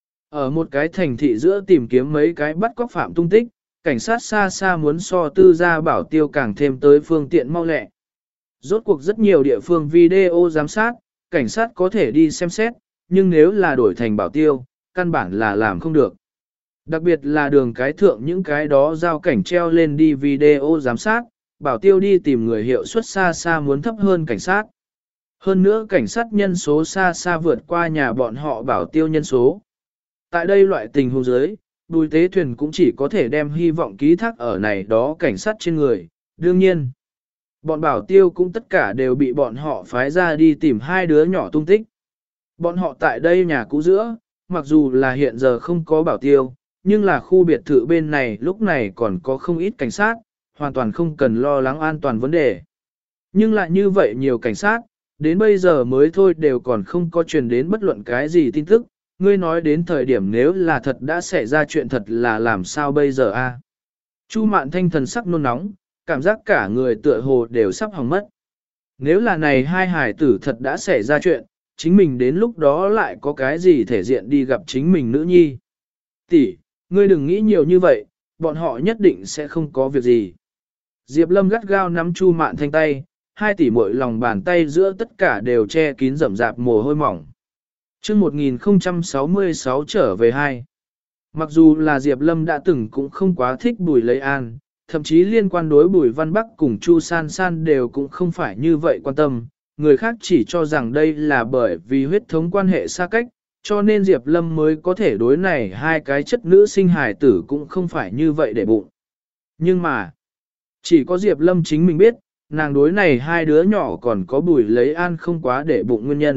Ở một cái thành thị giữa tìm kiếm mấy cái bắt cóc phạm tung tích, cảnh sát xa xa muốn so tư gia bảo tiêu càng thêm tới phương tiện mau lẹ. Rốt cuộc rất nhiều địa phương video giám sát, cảnh sát có thể đi xem xét, nhưng nếu là đổi thành bảo tiêu, căn bản là làm không được. Đặc biệt là đường cái thượng những cái đó giao cảnh treo lên đi video giám sát, bảo tiêu đi tìm người hiệu suất xa xa muốn thấp hơn cảnh sát. Hơn nữa cảnh sát nhân số xa xa vượt qua nhà bọn họ bảo tiêu nhân số. Tại đây loại tình huống dưới, Bùi Tế Thuyền cũng chỉ có thể đem hy vọng ký thác ở này đó cảnh sát trên người. Đương nhiên, bọn bảo tiêu cũng tất cả đều bị bọn họ phái ra đi tìm hai đứa nhỏ tung tích. Bọn họ tại đây nhà cũ giữa, mặc dù là hiện giờ không có bảo tiêu, nhưng là khu biệt thự bên này lúc này còn có không ít cảnh sát, hoàn toàn không cần lo lắng an toàn vấn đề. Nhưng lại như vậy nhiều cảnh sát, đến bây giờ mới thôi đều còn không có truyền đến bất luận cái gì tin tức, ngươi nói đến thời điểm nếu là thật đã xảy ra chuyện thật là làm sao bây giờ a? Chu Mạn Thanh thần sắc nôn nóng, cảm giác cả người tựa hồ đều sắp hỏng mất. Nếu là này hai hài tử thật đã xảy ra chuyện, chính mình đến lúc đó lại có cái gì thể diện đi gặp chính mình nữ nhi. Tỷ, ngươi đừng nghĩ nhiều như vậy, bọn họ nhất định sẽ không có việc gì. Diệp Lâm gắt gao nắm Chu Mạn Thanh tay, hai tỷ muội lòng bàn tay giữa tất cả đều che kín rậm rạp mồ hôi mỏng. Chương 1066 trở về hai. Mặc dù là Diệp Lâm đã từng cũng không quá thích Bùi Lấy An, thậm chí liên quan đối Bùi Văn Bắc cùng Chu San San đều cũng không phải như vậy quan tâm, người khác chỉ cho rằng đây là bởi vì huyết thống quan hệ xa cách, cho nên Diệp Lâm mới có thể đối này hai cái chất nữ sinh hài tử cũng không phải như vậy để bụng. Nhưng mà, chỉ có Diệp Lâm chính mình biết, nàng đối này hai đứa nhỏ còn có Bùi Lấy An không quá để bụng nguyên nhân,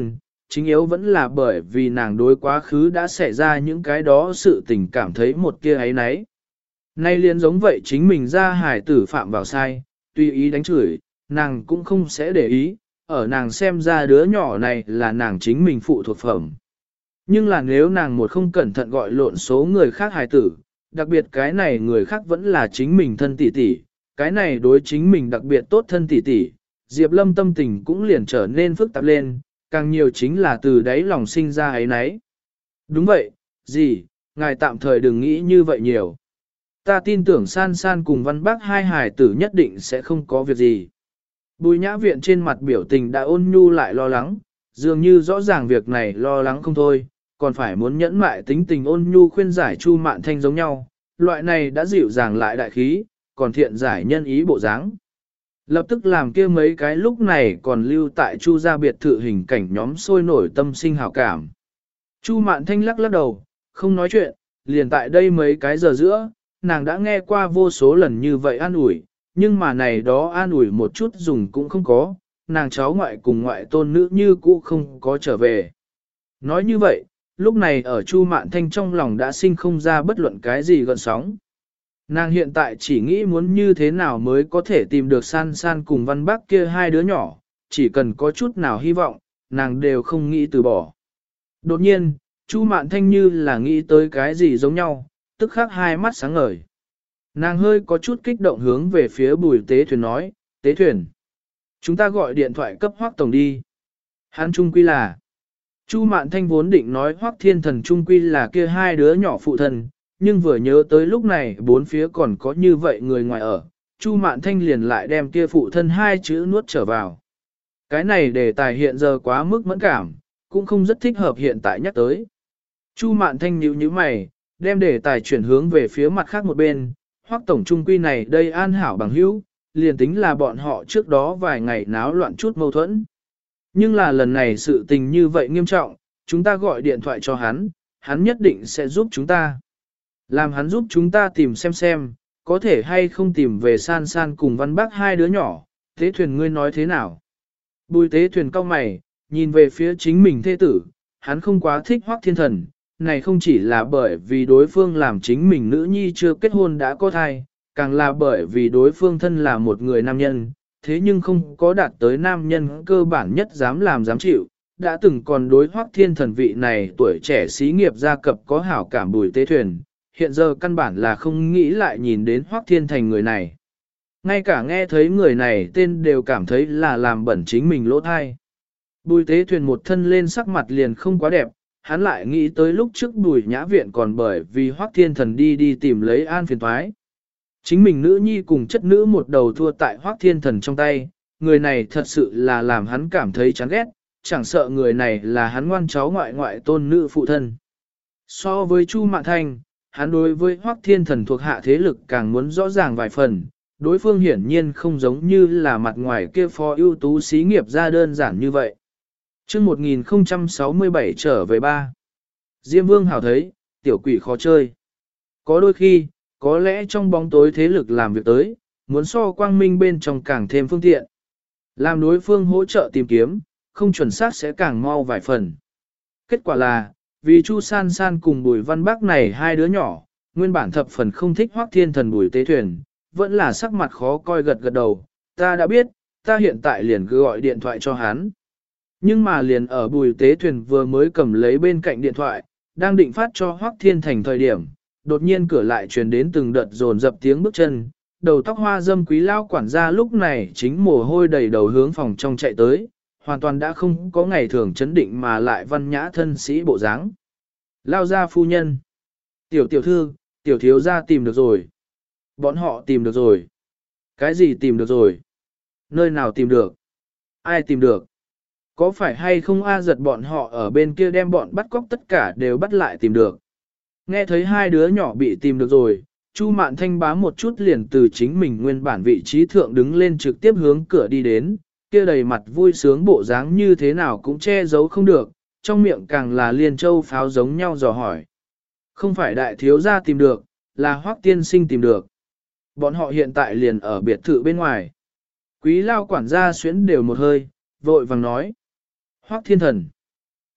chính yếu vẫn là bởi vì nàng đối quá khứ đã xảy ra những cái đó sự tình cảm thấy một kia ấy nấy. Nay liền giống vậy chính mình ra hài tử phạm vào sai, tùy ý đánh chửi, nàng cũng không sẽ để ý, ở nàng xem ra đứa nhỏ này là nàng chính mình phụ thuộc phẩm. Nhưng là nếu nàng một không cẩn thận gọi lộn số người khác hài tử, đặc biệt cái này người khác vẫn là chính mình thân tỷ tỷ, cái này đối chính mình đặc biệt tốt thân tỷ tỷ, Diệp Lâm tâm tình cũng liền trở nên phức tạp lên, càng nhiều chính là từ đáy lòng sinh ra ấy nấy. Đúng vậy, gì, ngài tạm thời đừng nghĩ như vậy nhiều. Ta tin tưởng San San cùng Văn Bác hai hài tử nhất định sẽ không có việc gì. Bùi nhã viện trên mặt biểu tình đã ôn nhu lại lo lắng, dường như rõ ràng việc này lo lắng không thôi, còn phải muốn nhẫn mại tính tình ôn nhu khuyên giải Chu Mạn Thanh giống nhau, loại này đã dịu dàng lại đại khí, còn thiện giải nhân ý bộ dáng. Lập tức làm kia mấy cái lúc này còn lưu tại Chu gia biệt thự hình cảnh nhóm sôi nổi tâm sinh hảo cảm. Chu Mạn Thanh lắc lắc đầu, không nói chuyện, liền tại đây mấy cái giờ giữa, nàng đã nghe qua vô số lần như vậy an ủi, nhưng mà này đó an ủi một chút dùng cũng không có, nàng cháu ngoại cùng ngoại tôn nữ như cũ không có trở về. Nói như vậy, lúc này ở Chu Mạn Thanh trong lòng đã sinh không ra bất luận cái gì gợn sóng. Nàng hiện tại chỉ nghĩ muốn như thế nào mới có thể tìm được San San cùng Văn Bác kia hai đứa nhỏ, chỉ cần có chút nào hy vọng, nàng đều không nghĩ từ bỏ. Đột nhiên, Chu Mạn Thanh như là nghĩ tới cái gì giống nhau, tức khắc hai mắt sáng ngời. Nàng hơi có chút kích động hướng về phía Bùi Tế Thuyền nói, Tế Thuyền, chúng ta gọi điện thoại cấp Hoắc Tổng đi. Hắn trung quy là, Chu Mạn Thanh vốn định nói Hoắc Thiên Thần trung quy là kia hai đứa nhỏ phụ thân, nhưng vừa nhớ tới lúc này bốn phía còn có như vậy người ngoài ở, Chu Mạn Thanh liền lại đem kia phụ thân hai chữ nuốt trở vào. Cái này đề tài hiện giờ quá mức mẫn cảm, cũng không rất thích hợp hiện tại nhắc tới. Chu Mạn Thanh nhíu nhíu mày, đem đề tài chuyển hướng về phía mặt khác một bên, Hoắc Tổng trung quy này đây an hảo bằng hữu, liền tính là bọn họ trước đó vài ngày náo loạn chút mâu thuẫn. Nhưng là lần này sự tình như vậy nghiêm trọng, chúng ta gọi điện thoại cho hắn, hắn nhất định sẽ giúp chúng ta. Làm hắn giúp chúng ta tìm xem, có thể hay không tìm về San San cùng Văn Bác hai đứa nhỏ, Tế Thuyền ngươi nói thế nào? Bùi Tế Thuyền cau mày, nhìn về phía chính mình thê tử, hắn không quá thích Hoắc Thiên Thần, này không chỉ là bởi vì đối phương làm chính mình nữ nhi chưa kết hôn đã có thai, càng là bởi vì đối phương thân là một người nam nhân, thế nhưng không có đạt tới nam nhân cơ bản nhất dám làm dám chịu, đã từng còn đối Hoắc Thiên Thần vị này tuổi trẻ xí nghiệp gia cập có hảo cảm Bùi Tế Thuyền, hiện giờ căn bản là không nghĩ lại nhìn đến Hoắc Thiên Thành người này. Ngay cả nghe thấy người này tên đều cảm thấy là làm bẩn chính mình lỗ thai. Bùi Tế Thuyền một thân lên sắc mặt liền không quá đẹp, hắn lại nghĩ tới lúc trước Bùi Nhã Viện còn bởi vì Hoắc Thiên Thần đi tìm lấy an phiền toái. Chính mình nữ nhi cùng chất nữ một đầu thua tại Hoắc Thiên Thần trong tay, người này thật sự là làm hắn cảm thấy chán ghét, chẳng sợ người này là hắn ngoan cháu ngoại tôn nữ phụ thân. So với Chu Mạn Thanh, hắn đối với Hoắc Thiên Thần thuộc hạ thế lực càng muốn rõ ràng vài phần, đối phương hiển nhiên không giống như là mặt ngoài kia phó ưu tú xí nghiệp ra đơn giản như vậy. Chương 1067 trở về ba. Diêm Vương hảo thấy, tiểu quỷ khó chơi. Có đôi khi, có lẽ trong bóng tối thế lực làm việc tới, muốn so quang minh bên trong càng thêm phương tiện. Làm đối phương hỗ trợ tìm kiếm, không chuẩn xác sẽ càng mau vài phần. Kết quả là, vì Chu San San cùng Bùi Văn Bác này hai đứa nhỏ, nguyên bản thập phần không thích Hoắc Thiên Thần Bùi Tế Thuyền, vẫn là sắc mặt khó coi gật gật đầu, ta đã biết, ta hiện tại liền cứ gọi điện thoại cho hắn. Nhưng mà liền ở Bùi Tế Thuyền vừa mới cầm lấy bên cạnh điện thoại, đang định phát cho Hoắc Thiên Thành thời điểm, đột nhiên cửa lại truyền đến từng đợt dồn dập tiếng bước chân, đầu tóc hoa dâm quý lao quản gia lúc này chính mồ hôi đầy đầu hướng phòng trong chạy tới, hoàn toàn đã không có ngày thường chấn định mà lại văn nhã thân sĩ bộ dáng. Lao ra phu nhân. Tiểu thư, tiểu thiếu gia tìm được rồi. Bọn họ tìm được rồi. Cái gì tìm được rồi? Nơi nào tìm được? Ai tìm được? Có phải hay không A giật bọn họ ở bên kia đem bọn bắt cóc tất cả đều bắt lại tìm được? Nghe thấy hai đứa nhỏ bị tìm được rồi, Chu Mạn Thanh bá một chút liền từ chính mình nguyên bản vị trí thượng đứng lên trực tiếp hướng cửa đi đến, kia đầy mặt vui sướng bộ dáng như thế nào cũng che giấu không được, trong miệng càng là liên châu pháo giống nhau dò hỏi. Không phải đại thiếu gia tìm được, là Hoắc tiên sinh tìm được. Bọn họ hiện tại liền ở biệt thự bên ngoài. Quý lao quản gia xuyến đều một hơi, vội vàng nói. Hoắc Thiên Thần.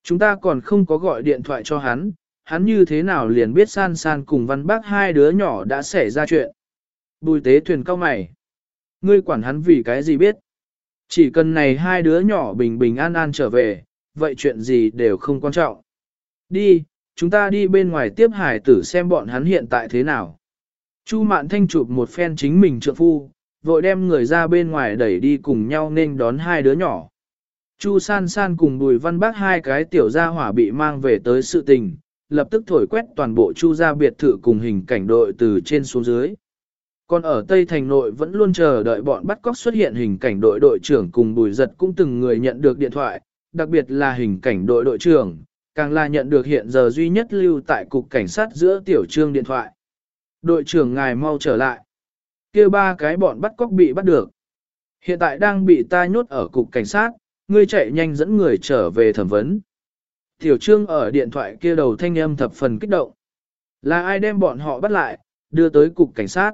Chúng ta còn không có gọi điện thoại cho hắn, hắn như thế nào liền biết San San cùng Văn Bác hai đứa nhỏ đã xảy ra chuyện. Bùi tế thuyền cao mày. Ngươi quản hắn vì cái gì biết? Chỉ cần này hai đứa nhỏ bình bình an an trở về, vậy chuyện gì đều không quan trọng. Đi, chúng ta đi bên ngoài tiếp hải tử xem bọn hắn hiện tại thế nào. Chu Mạn Thanh chụp một phen chính mình trượng phu, vội đem người ra bên ngoài đẩy đi cùng nhau nên đón hai đứa nhỏ. Chu San San cùng Bùi Văn Bác hai cái tiểu gia hỏa bị mang về tới sự tình, lập tức thổi quét toàn bộ Chu gia biệt thự cùng hình cảnh đội từ trên xuống dưới. Còn ở Tây Thành nội vẫn luôn chờ đợi bọn bắt cóc xuất hiện hình cảnh đội đội trưởng cùng Bùi Giật cũng từng người nhận được điện thoại, đặc biệt là hình cảnh đội đội trưởng, càng là nhận được hiện giờ duy nhất lưu tại cục cảnh sát giữa tiểu trương điện thoại. Đội trưởng ngài mau trở lại. Kêu ba cái bọn bắt cóc bị bắt được. Hiện tại đang bị ta nhốt ở cục cảnh sát, ngươi chạy nhanh dẫn người trở về thẩm vấn. Tiểu trương ở điện thoại kia đầu thanh âm thập phần kích động. Là ai đem bọn họ bắt lại, đưa tới cục cảnh sát?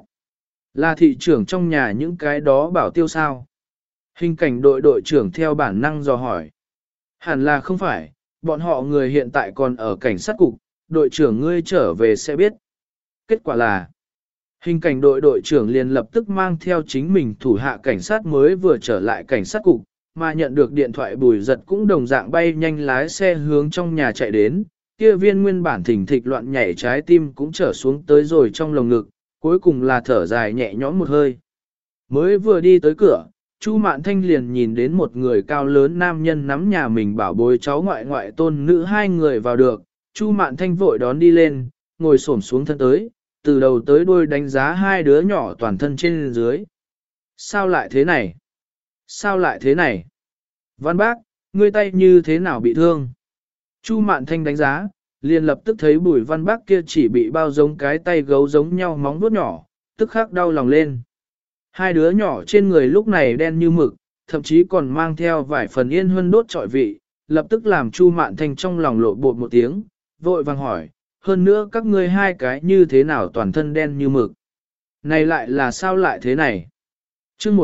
Là thị trưởng trong nhà những cái đó bảo tiêu sao? Hình cảnh đội đội trưởng theo bản năng dò hỏi. Hẳn là không phải, bọn họ người hiện tại còn ở cảnh sát cục, đội trưởng ngươi trở về sẽ biết. Kết quả là, hình cảnh đội đội trưởng liền lập tức mang theo chính mình thủ hạ cảnh sát mới vừa trở lại cảnh sát cục, mà nhận được điện thoại Bùi Giật cũng đồng dạng bay nhanh lái xe hướng trong nhà chạy đến, kia viên nguyên bản thỉnh thịch loạn nhảy trái tim cũng trở xuống tới rồi trong lồng ngực, cuối cùng là thở dài nhẹ nhõm một hơi. Mới vừa đi tới cửa, Chu Mạn Thanh liền nhìn đến một người cao lớn nam nhân nắm nhà mình bảo bối cháu ngoại ngoại tôn nữ hai người vào được, Chu Mạn Thanh vội đón đi lên, ngồi xổm xuống thân tới, từ đầu tới đuôi đánh giá hai đứa nhỏ toàn thân trên dưới. Sao lại thế này? Sao lại thế này? Văn Bác, ngươi tay như thế nào bị thương? Chu Mạn Thanh đánh giá, liền lập tức thấy Bùi Văn Bác kia chỉ bị bao giống cái tay gấu giống nhau móng vuốt nhỏ, tức khắc đau lòng lên. Hai đứa nhỏ trên người lúc này đen như mực, thậm chí còn mang theo vài phần yên huân đốt trọi vị, lập tức làm Chu Mạn Thanh trong lòng lộ bột một tiếng, vội vàng hỏi, hơn nữa các ngươi hai cái như thế nào toàn thân đen như mực? Này lại là sao lại thế này? Chương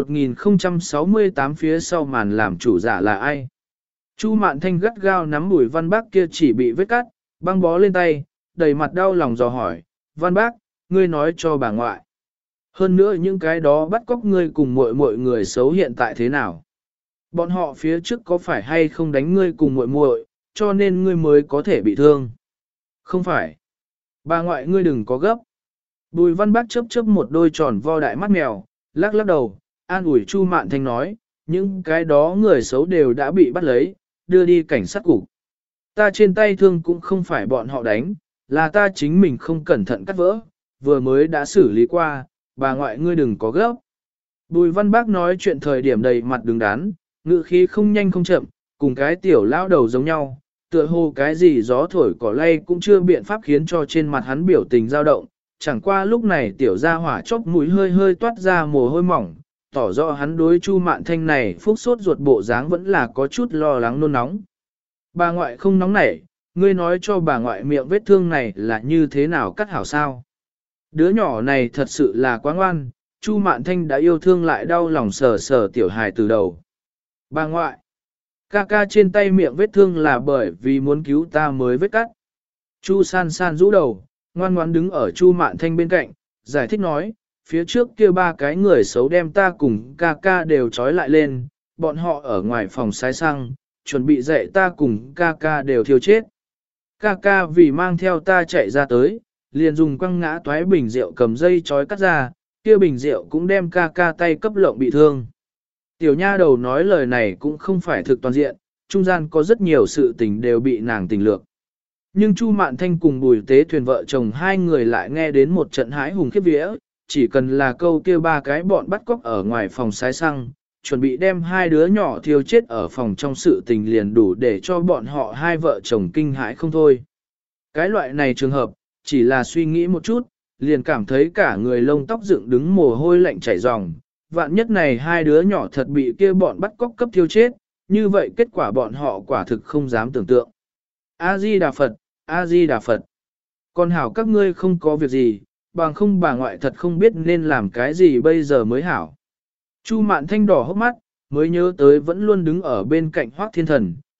1068 phía sau màn làm chủ giả là ai? Chu Mạn Thanh gắt gao nắm Bùi Văn Bác kia chỉ bị vết cắt, băng bó lên tay, đầy mặt đau lòng dò hỏi, Văn Bác, ngươi nói cho bà ngoại. Hơn nữa những cái đó bắt cóc ngươi cùng mọi người xấu hiện tại thế nào? Bọn họ phía trước có phải hay không đánh ngươi cùng muội, cho nên ngươi mới có thể bị thương? Không phải. Bà ngoại ngươi đừng có gấp. Bùi Văn Bác chớp chớp một đôi tròn vo đại mắt mèo, lắc lắc đầu, an ủi Chu Mạn Thanh nói, những cái đó người xấu đều đã bị bắt lấy, đưa đi cảnh sát cục. Ta trên tay thương cũng không phải bọn họ đánh, là ta chính mình không cẩn thận cắt vỡ, vừa mới đã xử lý qua, bà ngoại ngươi đừng có gấp. Bùi Văn Bác nói chuyện thời điểm đầy mặt đứng đắn, ngữ khí không nhanh không chậm, cùng cái tiểu lão đầu giống nhau, tựa hồ cái gì gió thổi cỏ lay cũng chưa biện pháp khiến cho trên mặt hắn biểu tình dao động, chẳng qua lúc này tiểu gia hỏa chóp mũi hơi hơi toát ra mồ hôi mỏng, tỏ rõ hắn đối Chu Mạn Thanh này phúc sốt ruột bộ dáng vẫn là có chút lo lắng nôn nóng. Bà ngoại không nóng nảy, ngươi nói cho bà ngoại miệng vết thương này là như thế nào cắt hảo sao? Đứa nhỏ này thật sự là quá ngoan, Chu Mạn Thanh đã yêu thương lại đau lòng sờ sờ tiểu hài từ đầu. Bà ngoại, ca ca trên tay miệng vết thương là bởi vì muốn cứu ta mới vết cắt. Chu San San rũ đầu, ngoan ngoãn đứng ở Chu Mạn Thanh bên cạnh, giải thích nói, phía trước kia ba cái người xấu đem ta cùng ca ca đều trói lại lên, bọn họ ở ngoài phòng sái xăng, chuẩn bị dạy ta cùng ca ca đều thiêu chết. Ca ca vì mang theo ta chạy ra tới, liền dùng quăng ngã toái bình rượu cầm dây trói cắt ra, kia bình rượu cũng đem ca ca tay cấp lộng bị thương. Tiểu nha đầu nói lời này cũng không phải thực toàn diện, trung gian có rất nhiều sự tình đều bị nàng tình lược. Nhưng Chu Mạn Thanh cùng Bùi Tế Thuyền vợ chồng hai người lại nghe đến một trận hãi hùng khiếp vía, chỉ cần là câu kia ba cái bọn bắt cóc ở ngoài phòng sái xăng, chuẩn bị đem hai đứa nhỏ thiêu chết ở phòng trong sự tình liền đủ để cho bọn họ hai vợ chồng kinh hãi không thôi. Cái loại này trường hợp, chỉ là suy nghĩ một chút, liền cảm thấy cả người lông tóc dựng đứng mồ hôi lạnh chảy ròng. Vạn nhất này hai đứa nhỏ thật bị kia bọn bắt cóc cấp thiêu chết, như vậy kết quả bọn họ quả thực không dám tưởng tượng. A-di-đà Phật, A-di-đà Phật. Con hảo các ngươi không có việc gì, bằng không bà ngoại thật không biết nên làm cái gì bây giờ mới hảo. Chu Mạn Thanh đỏ hốc mắt, mới nhớ tới vẫn luôn đứng ở bên cạnh Hoắc Thiên Thần,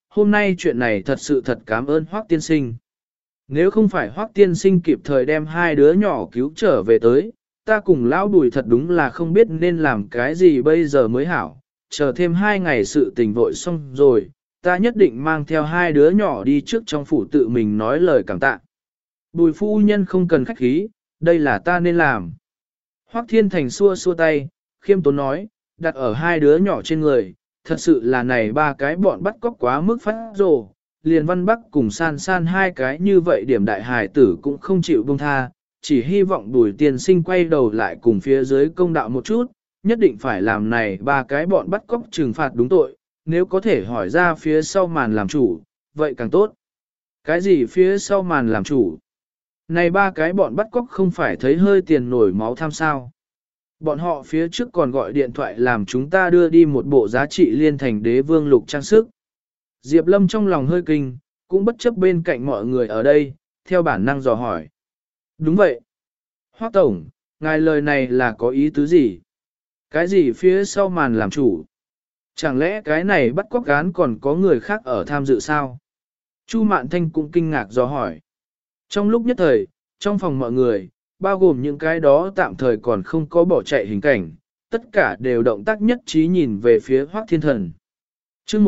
hôm nay chuyện này thật sự thật cảm ơn Hoắc tiên sinh. Nếu không phải Hoắc tiên sinh kịp thời đem hai đứa nhỏ cứu trở về tới, ta cùng lão Bùi thật đúng là không biết nên làm cái gì bây giờ mới hảo, chờ thêm 2 ngày sự tình vội xong rồi, ta nhất định mang theo hai đứa nhỏ đi trước trong phủ tự mình nói lời cảm tạ. Bùi phu nhân không cần khách khí, đây là ta nên làm. Hoắc Thiên Thành xua xua tay, khiêm tốn nói, đặt ở hai đứa nhỏ trên người, thật sự là này ba cái bọn bắt cóc quá mức phát rồ, liền Văn Bắc cùng San San hai cái như vậy điểm đại hài tử cũng không chịu buông tha, chỉ hy vọng Bùi tiên sinh quay đầu lại cùng phía dưới công đạo một chút, nhất định phải làm này ba cái bọn bắt cóc trừng phạt đúng tội, nếu có thể hỏi ra phía sau màn làm chủ, vậy càng tốt. Cái gì phía sau màn làm chủ? Này ba cái bọn bắt cóc không phải thấy hơi tiền nổi máu tham sao. Bọn họ phía trước còn gọi điện thoại làm chúng ta đưa đi một bộ giá trị liên thành đế vương lục trang sức. Diệp Lâm trong lòng hơi kinh, cũng bất chấp bên cạnh mọi người ở đây, theo bản năng dò hỏi. Đúng vậy. Hoắc Tổng, ngài lời này là có ý tứ gì? Cái gì phía sau màn làm chủ? Chẳng lẽ cái này bắt cóc án còn có người khác ở tham dự sao? Chu Mạn Thanh cũng kinh ngạc dò hỏi. Trong lúc nhất thời, trong phòng mọi người, bao gồm những cái đó tạm thời còn không có bỏ chạy hình cảnh, tất cả đều động tác nhất trí nhìn về phía Hoắc Thiên Thần. Chương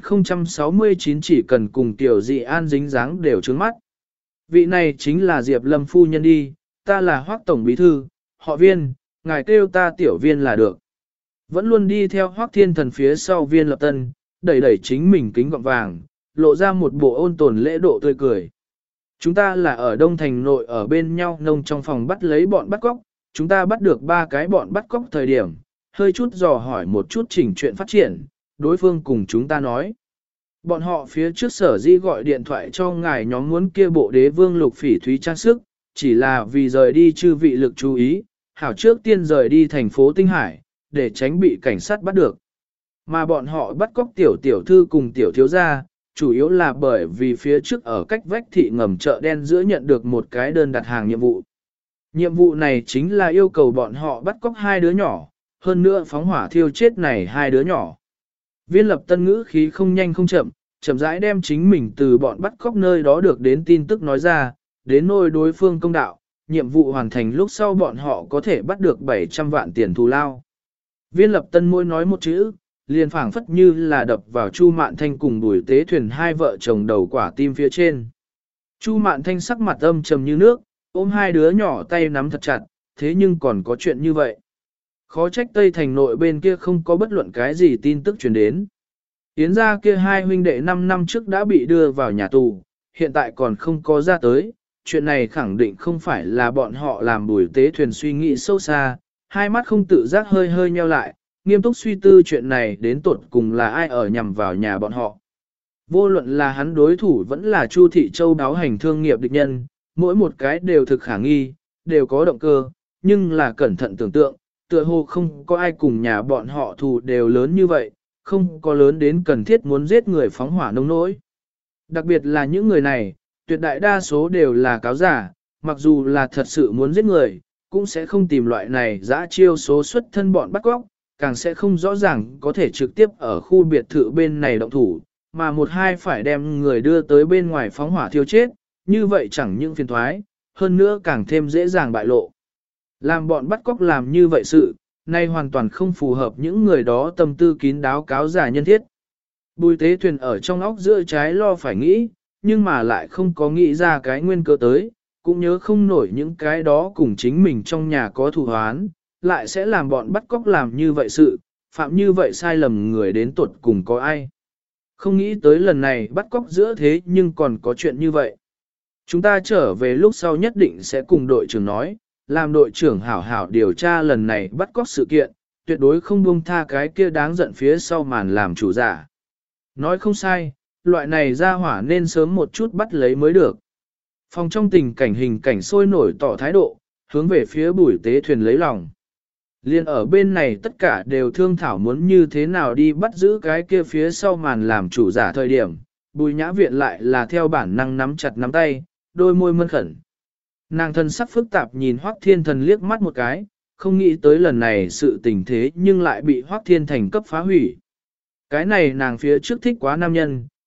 1069 chỉ cần cùng Tiểu Dị An dính dáng đều trướng mắt. Vị này chính là Diệp Lâm phu nhân đi, ta là Hoắc Tổng Bí Thư, họ Viên, ngài kêu ta Tiểu Viên là được. Vẫn luôn đi theo Hoắc Thiên Thần phía sau Viên Lập Tân, đẩy đẩy chính mình kính gọng vàng, lộ ra một bộ ôn tồn lễ độ tươi cười. Chúng ta là ở Đông Thành nội ở bên nhau nông trong phòng bắt lấy bọn bắt cóc, chúng ta bắt được 3 cái bọn bắt cóc thời điểm, hơi chút dò hỏi một chút chỉnh chuyện phát triển, đối phương cùng chúng ta nói. Bọn họ phía trước sở di gọi điện thoại cho ngài nhóm muốn kia bộ đế vương lục phỉ thúy trang sức, chỉ là vì rời đi chư vị lực chú ý, hảo trước tiên rời đi thành phố Tinh Hải, để tránh bị cảnh sát bắt được. Mà bọn họ bắt cóc tiểu tiểu thư cùng tiểu thiếu gia, chủ yếu là bởi vì phía trước ở cách vách thị ngầm chợ đen giữa nhận được một cái đơn đặt hàng nhiệm vụ. Nhiệm vụ này chính là yêu cầu bọn họ bắt cóc 2 đứa nhỏ, hơn nữa phóng hỏa thiêu chết này 2 đứa nhỏ. Viên Lập Tân ngữ khí không nhanh không chậm, chậm rãi đem chính mình từ bọn bắt cóc nơi đó được đến tin tức nói ra, đến nôi đối phương công đạo, nhiệm vụ hoàn thành lúc sau bọn họ có thể bắt được 700 vạn tiền thù lao. Viên Lập Tân mỗi nói một chữ, liền phảng phất như là đập vào Chu Mạn Thanh cùng Bùi Tế Thuyền hai vợ chồng đầu quả tim phía trên. Chu Mạn Thanh sắc mặt âm trầm như nước, ôm 2 đứa nhỏ tay nắm thật chặt, thế nhưng còn có chuyện như vậy. Khó trách Tây Thành nội bên kia không có bất luận cái gì tin tức truyền đến. Yến gia kia 2 huynh đệ 5 năm trước đã bị đưa vào nhà tù, hiện tại còn không có ra tới, chuyện này khẳng định không phải là bọn họ làm. Bùi Tế Thuyền suy nghĩ sâu xa, hai mắt không tự giác hơi hơi nheo lại, nghiêm túc suy tư chuyện này đến tột cùng là ai ở nhằm vào nhà bọn họ. Vô luận là hắn đối thủ vẫn là Chu Thị Châu đáo hành thương nghiệp địch nhân, mỗi một cái đều thực khả nghi, đều có động cơ, nhưng là cẩn thận tưởng tượng, tựa hồ không có ai cùng nhà bọn họ thù đều lớn như vậy, không có lớn đến cần thiết muốn giết người phóng hỏa nông nỗi. Đặc biệt là những người này, tuyệt đại đa số đều là cáo giả, mặc dù là thật sự muốn giết người, cũng sẽ không tìm loại này dã chiêu số xuất thân bọn bắt cóc, càng sẽ không rõ ràng có thể trực tiếp ở khu biệt thự bên này động thủ, mà một hai phải đem người đưa tới bên ngoài phóng hỏa thiêu chết, như vậy chẳng những phiền thoái, hơn nữa càng thêm dễ dàng bại lộ. Làm bọn bắt cóc làm như vậy sự, nay hoàn toàn không phù hợp những người đó tâm tư kín đáo cáo giả nhân thiết. Bùi Tế Thuyền ở trong óc giữa trái lo phải nghĩ, nhưng mà lại không có nghĩ ra cái nguyên cơ tới, cũng nhớ không nổi những cái đó cùng chính mình trong nhà có thù hoán, lại sẽ làm bọn bắt cóc làm như vậy sự, phạm như vậy sai lầm người đến tuột cùng có ai. Không nghĩ tới lần này bắt cóc giữa thế nhưng còn có chuyện như vậy. Chúng ta trở về lúc sau nhất định sẽ cùng đội trưởng nói, làm đội trưởng hảo hảo điều tra lần này bắt cóc sự kiện, tuyệt đối không buông tha cái kia đáng giận phía sau màn làm chủ giả. Nói không sai, loại này ra hỏa nên sớm một chút bắt lấy mới được. Phòng trong tình cảnh hình cảnh sôi nổi tỏ thái độ, hướng về phía Bùi Tế Thuyền lấy lòng. Liên ở bên này tất cả đều thương thảo muốn như thế nào đi bắt giữ cái kia phía sau màn làm chủ giả thời điểm, Bùi Nhã Viện lại là theo bản năng nắm chặt nắm tay, đôi môi mơn khẩn. Nàng thân sắc phức tạp nhìn Hoắc Thiên Thần liếc mắt một cái, không nghĩ tới lần này sự tình thế nhưng lại bị Hoắc Thiên Thành cấp phá hủy. Cái này nàng phía trước thích quá nam nhân,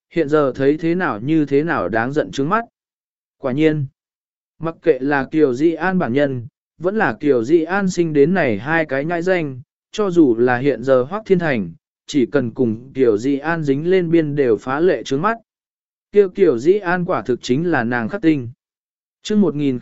hiện giờ thấy thế nào như thế nào đáng giận trướng mắt. Quả nhiên, mặc kệ là Kiều Di An bản nhân, vẫn là Kiều Di An sinh đến này hai cái nhãi danh, cho dù là hiện giờ Hoắc Thiên Thành, chỉ cần cùng Kiều Di An dính lên biên đều phá lệ trướng mắt. Kiều Di An quả thực chính là nàng khắc tinh. Chương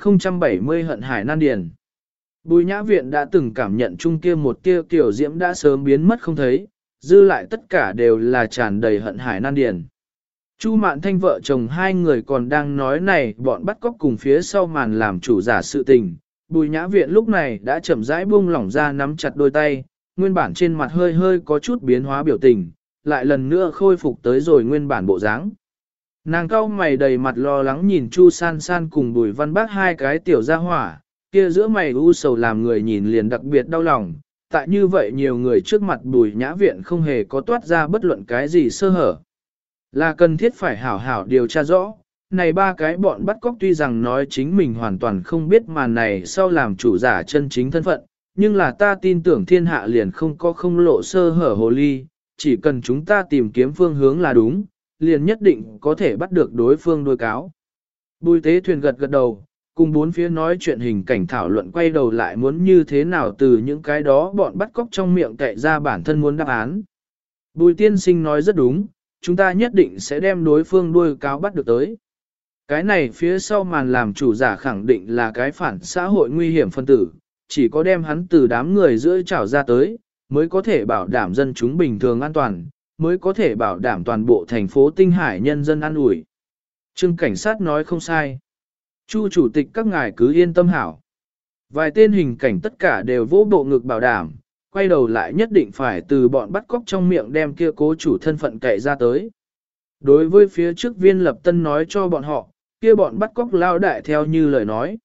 1070 hận hải nan điền. Bùi Nhã Viện đã từng cảm nhận chung kia một kia Kiều Diễm đã sớm biến mất không thấy, dư lại tất cả đều là tràn đầy hận hải nan điền. Chu Mạn Thanh vợ chồng hai người còn đang nói này bọn bắt cóc cùng phía sau màn làm chủ giả sự tình. Bùi Nhã Viện lúc này đã chậm rãi buông lỏng ra nắm chặt đôi tay, nguyên bản trên mặt hơi hơi có chút biến hóa biểu tình, lại lần nữa khôi phục tới rồi nguyên bản bộ dáng. Nàng cau mày đầy mặt lo lắng nhìn Chu San San cùng Bùi Văn Bác hai cái tiểu gia hỏa, kia giữa mày u sầu làm người nhìn liền đặc biệt đau lòng. Tại như vậy nhiều người trước mặt Bùi Nhã Viện không hề có toát ra bất luận cái gì sơ hở. Là cần thiết phải hảo hảo điều tra rõ, này ba cái bọn bắt cóc tuy rằng nói chính mình hoàn toàn không biết màn này sau làm chủ giả chân chính thân phận, nhưng là ta tin tưởng thiên hạ liền không có không lộ sơ hở hồ ly, chỉ cần chúng ta tìm kiếm phương hướng là đúng, liền nhất định có thể bắt được đối phương đuôi cáo. Bùi Tế Thuyền gật gật đầu, cùng bốn phía nói chuyện hình cảnh thảo luận quay đầu lại muốn như thế nào từ những cái đó bọn bắt cóc trong miệng cậy ra bản thân muốn đáp án. Bùi Tiên Sinh nói rất đúng, chúng ta nhất định sẽ đem đối phương đuôi cáo bắt được tới. Cái này phía sau màn làm chủ giả khẳng định là cái phản xã hội nguy hiểm phân tử, chỉ có đem hắn từ đám người giữa trảo ra tới, mới có thể bảo đảm dân chúng bình thường an toàn, mới có thể bảo đảm toàn bộ thành phố Tinh Hải nhân dân an ủi. Trương cảnh sát nói không sai. Chu chủ tịch các ngài cứ yên tâm hảo. Vài tên hình cảnh tất cả đều vỗ bộ ngực bảo đảm, quay đầu lại nhất định phải từ bọn bắt cóc trong miệng đem kia cố chủ thân phận cậy ra tới. Đối với phía trước viên lập tân nói cho bọn họ, kia bọn bắt cóc lao đại theo như lời nói.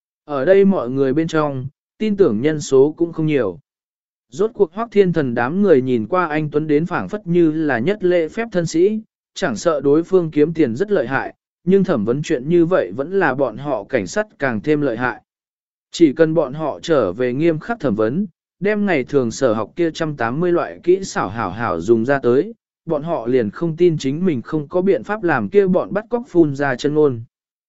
Ở đây mọi người bên trong, tin tưởng nhân số cũng không nhiều. Rốt cuộc Hoắc Thiên Thần đám người nhìn qua anh Tuấn đến phảng phất như là nhất lễ phép thân sĩ, chẳng sợ đối phương kiếm tiền rất lợi hại, nhưng thẩm vấn chuyện như vậy vẫn là bọn họ cảnh sát càng thêm lợi hại. Chỉ cần bọn họ trở về nghiêm khắc thẩm vấn, đem ngày thường sở học kia 180 loại kỹ xảo hảo hảo dùng ra tới, bọn họ liền không tin chính mình không có biện pháp làm kia bọn bắt cóc phun ra chân ngôn.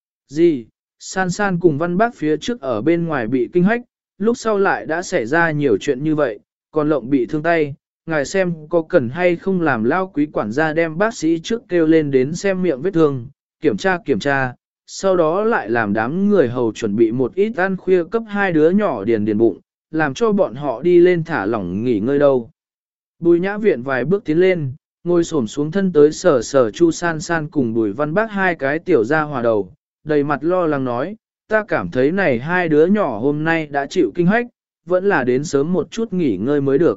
Gì? San San cùng Văn Bác phía trước ở bên ngoài bị kinh hách, lúc sau lại đã xảy ra nhiều chuyện như vậy, còn lộng bị thương tay, ngài xem có cần hay không làm lao quý quản gia đem bác sĩ trước kêu lên đến xem miệng vết thương, kiểm tra, sau đó lại làm đám người hầu chuẩn bị một ít ăn khuya cấp hai đứa nhỏ điền bụng, làm cho bọn họ đi lên thả lỏng nghỉ ngơi đâu. Bùi Nhã Viện vài bước tiến lên, ngồi xổm xuống thân tới sở Chu San San cùng Bùi Văn Bác hai cái tiểu gia hòa đầu, đầy mặt lo lắng nói, ta cảm thấy này hai đứa nhỏ hôm nay đã chịu kinh hách, vẫn là đến sớm một chút nghỉ ngơi mới được.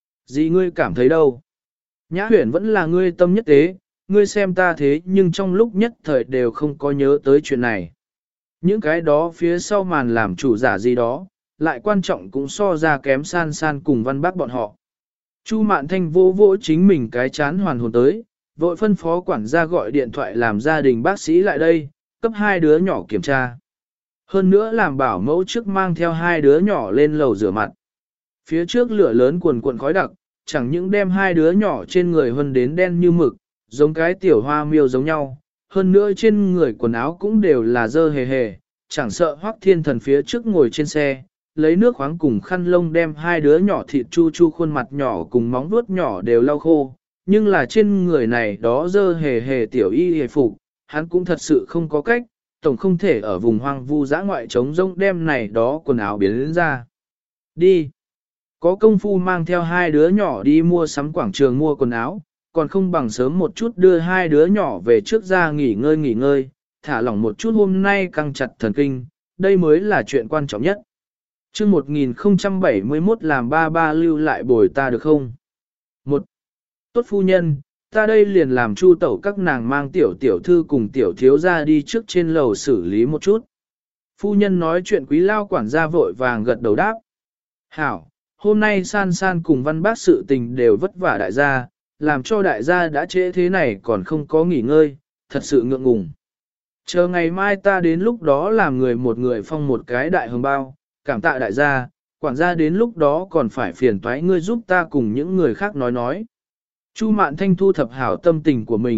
Gì ngươi cảm thấy đâu? Nhã Huyền vẫn là ngươi tâm nhất tế, ngươi xem ta thế nhưng trong lúc nhất thời đều không có nhớ tới chuyện này. Những cái đó phía sau màn làm chủ giả gì đó, lại quan trọng cũng so ra kém San San cùng Văn Bác bọn họ. Chu Mạn Thanh vô vỗ chính mình cái chán hoàn hồn tới, vội phân phó quản gia gọi điện thoại làm gia đình bác sĩ lại đây, cấp hai đứa nhỏ kiểm tra. Hơn nữa làm bảo mẫu trước mang theo hai đứa nhỏ lên lầu rửa mặt. Phía trước lửa lớn cuồn cuộn khói đặc, chẳng những đem hai đứa nhỏ trên người hơn đến đen như mực, giống cái tiểu hoa miêu giống nhau. Hơn nữa trên người quần áo cũng đều là dơ hề hề, chẳng sợ Hoắc Thiên Thần phía trước ngồi trên xe, lấy nước khoáng cùng khăn lông đem hai đứa nhỏ thịt chu chu khuôn mặt nhỏ cùng móng vuốt nhỏ đều lau khô. Nhưng là trên người này đó dơ hề hề tiểu y hề phục, hắn cũng thật sự không có cách, tổng không thể ở vùng hoang vu dã ngoại trống rông đem này đó quần áo biến đến ra. Đi! Có công phu mang theo hai đứa nhỏ đi mua sắm quảng trường mua quần áo, còn không bằng sớm một chút đưa hai đứa nhỏ về trước ra nghỉ ngơi, thả lỏng một chút hôm nay căng chặt thần kinh, đây mới là chuyện quan trọng nhất. Chương 1071 làm ba lưu lại bồi ta được không? 1. Tốt phu nhân, ta đây liền làm chu tẩu các nàng mang tiểu thư cùng tiểu thiếu ra đi trước trên lầu xử lý một chút. Phu nhân nói chuyện Quý Lao quản gia vội vàng gật đầu đáp. Hảo, hôm nay San San cùng Văn Bác sự tình đều vất vả đại gia, làm cho đại gia đã trễ thế này còn không có nghỉ ngơi, thật sự ngượng ngùng. Chờ ngày mai ta đến lúc đó làm người một người phong một cái đại hồng bao, cảm tạ đại gia, quản gia đến lúc đó còn phải phiền toái ngươi giúp ta cùng những người khác nói. Chu Mạn Thanh thu thập hảo tâm tình của mình,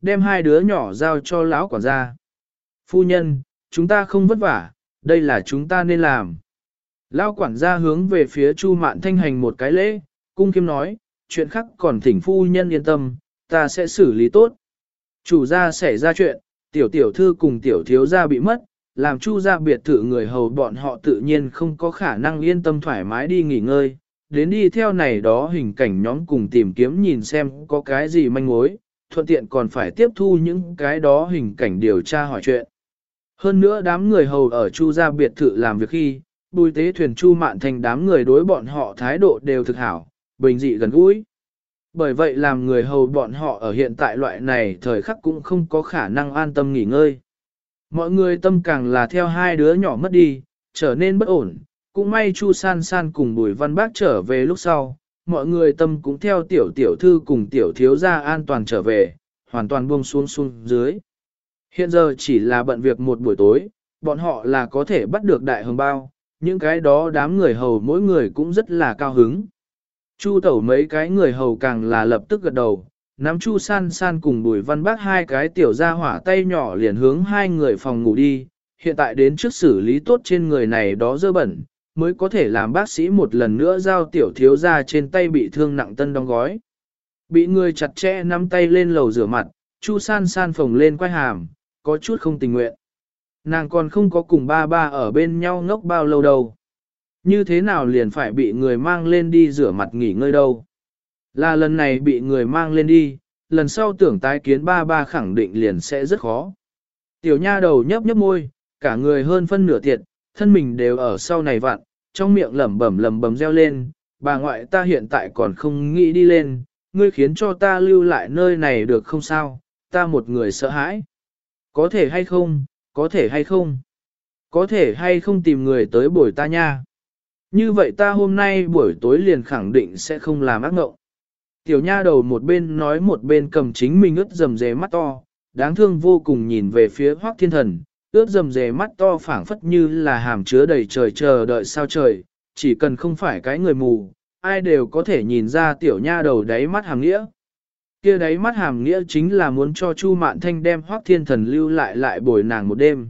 đem hai đứa nhỏ giao cho lão quản gia. Phu nhân, chúng ta không vất vả, đây là chúng ta nên làm. Lão quản gia hướng về phía Chu Mạn Thanh hành một cái lễ, cung khiêm nói, chuyện khác còn thỉnh phu nhân yên tâm, ta sẽ xử lý tốt. Chủ gia xảy ra chuyện, tiểu tiểu thư cùng tiểu thiếu gia bị mất, làm Chu gia biệt thự người hầu bọn họ tự nhiên không có khả năng yên tâm thoải mái đi nghỉ ngơi, đến đi theo này đó hình cảnh nhóm cùng tìm kiếm nhìn xem có cái gì manh mối, thuận tiện còn phải tiếp thu những cái đó hình cảnh điều tra hỏi chuyện. Hơn nữa đám người hầu ở Chu gia biệt thự làm việc khi, Bùi Tế Thuyền Chu Mạn Thành đám người đối bọn họ thái độ đều thực hảo, bình dị gần gũi. Bởi vậy làm người hầu bọn họ ở hiện tại loại này thời khắc cũng không có khả năng an tâm nghỉ ngơi. Mọi người tâm càng là theo hai đứa nhỏ mất đi, trở nên bất ổn, cũng may Chu San San cùng Bùi Văn Bác trở về lúc sau, mọi người tâm cũng theo tiểu tiểu thư cùng tiểu thiếu gia an toàn trở về, hoàn toàn buông xuống dưới. Hiện giờ chỉ là bận việc một buổi tối, bọn họ là có thể bắt được đại hồng bao, những cái đó đám người hầu mỗi người cũng rất là cao hứng. Chu tẩu mấy cái người hầu càng là lập tức gật đầu, nắm Chu San San cùng Bùi Văn Bác hai cái tiểu gia hỏa tay nhỏ liền hướng hai người phòng ngủ đi, hiện tại đến trước xử lý tốt trên người này đó dơ bẩn, mới có thể làm bác sĩ một lần nữa giao tiểu thiếu gia trên tay bị thương nặng tân đóng gói. Bị người chặt chẽ nắm tay lên lầu rửa mặt, Chu San San phồng lên quay hàm, có chút không tình nguyện. Nàng còn không có cùng ba ba ở bên nhau ngốc bao lâu đâu. Như thế nào liền phải bị người mang lên đi rửa mặt nghỉ ngơi đâu. Là lần này bị người mang lên đi, lần sau tưởng tái kiến ba ba khẳng định liền sẽ rất khó. Tiểu nha đầu nhấp nhấp môi, cả người hơn phân nửa tiệt, thân mình đều ở sau này vặn, trong miệng lẩm bẩm reo lên, bà ngoại ta hiện tại còn không nghĩ đi lên, ngươi khiến cho ta lưu lại nơi này được không sao, ta một người sợ hãi. Có thể hay không, có thể hay không, có thể hay không tìm người tới bồi ta nha. Như vậy ta hôm nay buổi tối liền khẳng định sẽ không làm ác mộng. Tiểu nha đầu một bên nói một bên cầm chính mình ướt dầm dề mắt to, đáng thương vô cùng nhìn về phía Hoắc Thiên Thần, ướt dầm dề mắt to phảng phất như là hàm chứa đầy trời chờ đợi sao trời, chỉ cần không phải cái người mù, ai đều có thể nhìn ra tiểu nha đầu đáy mắt hàm nghĩa. Kia đáy mắt hàm nghĩa chính là muốn cho Chu Mạn Thanh đem Hoắc Thiên Thần lưu lại bồi nàng một đêm.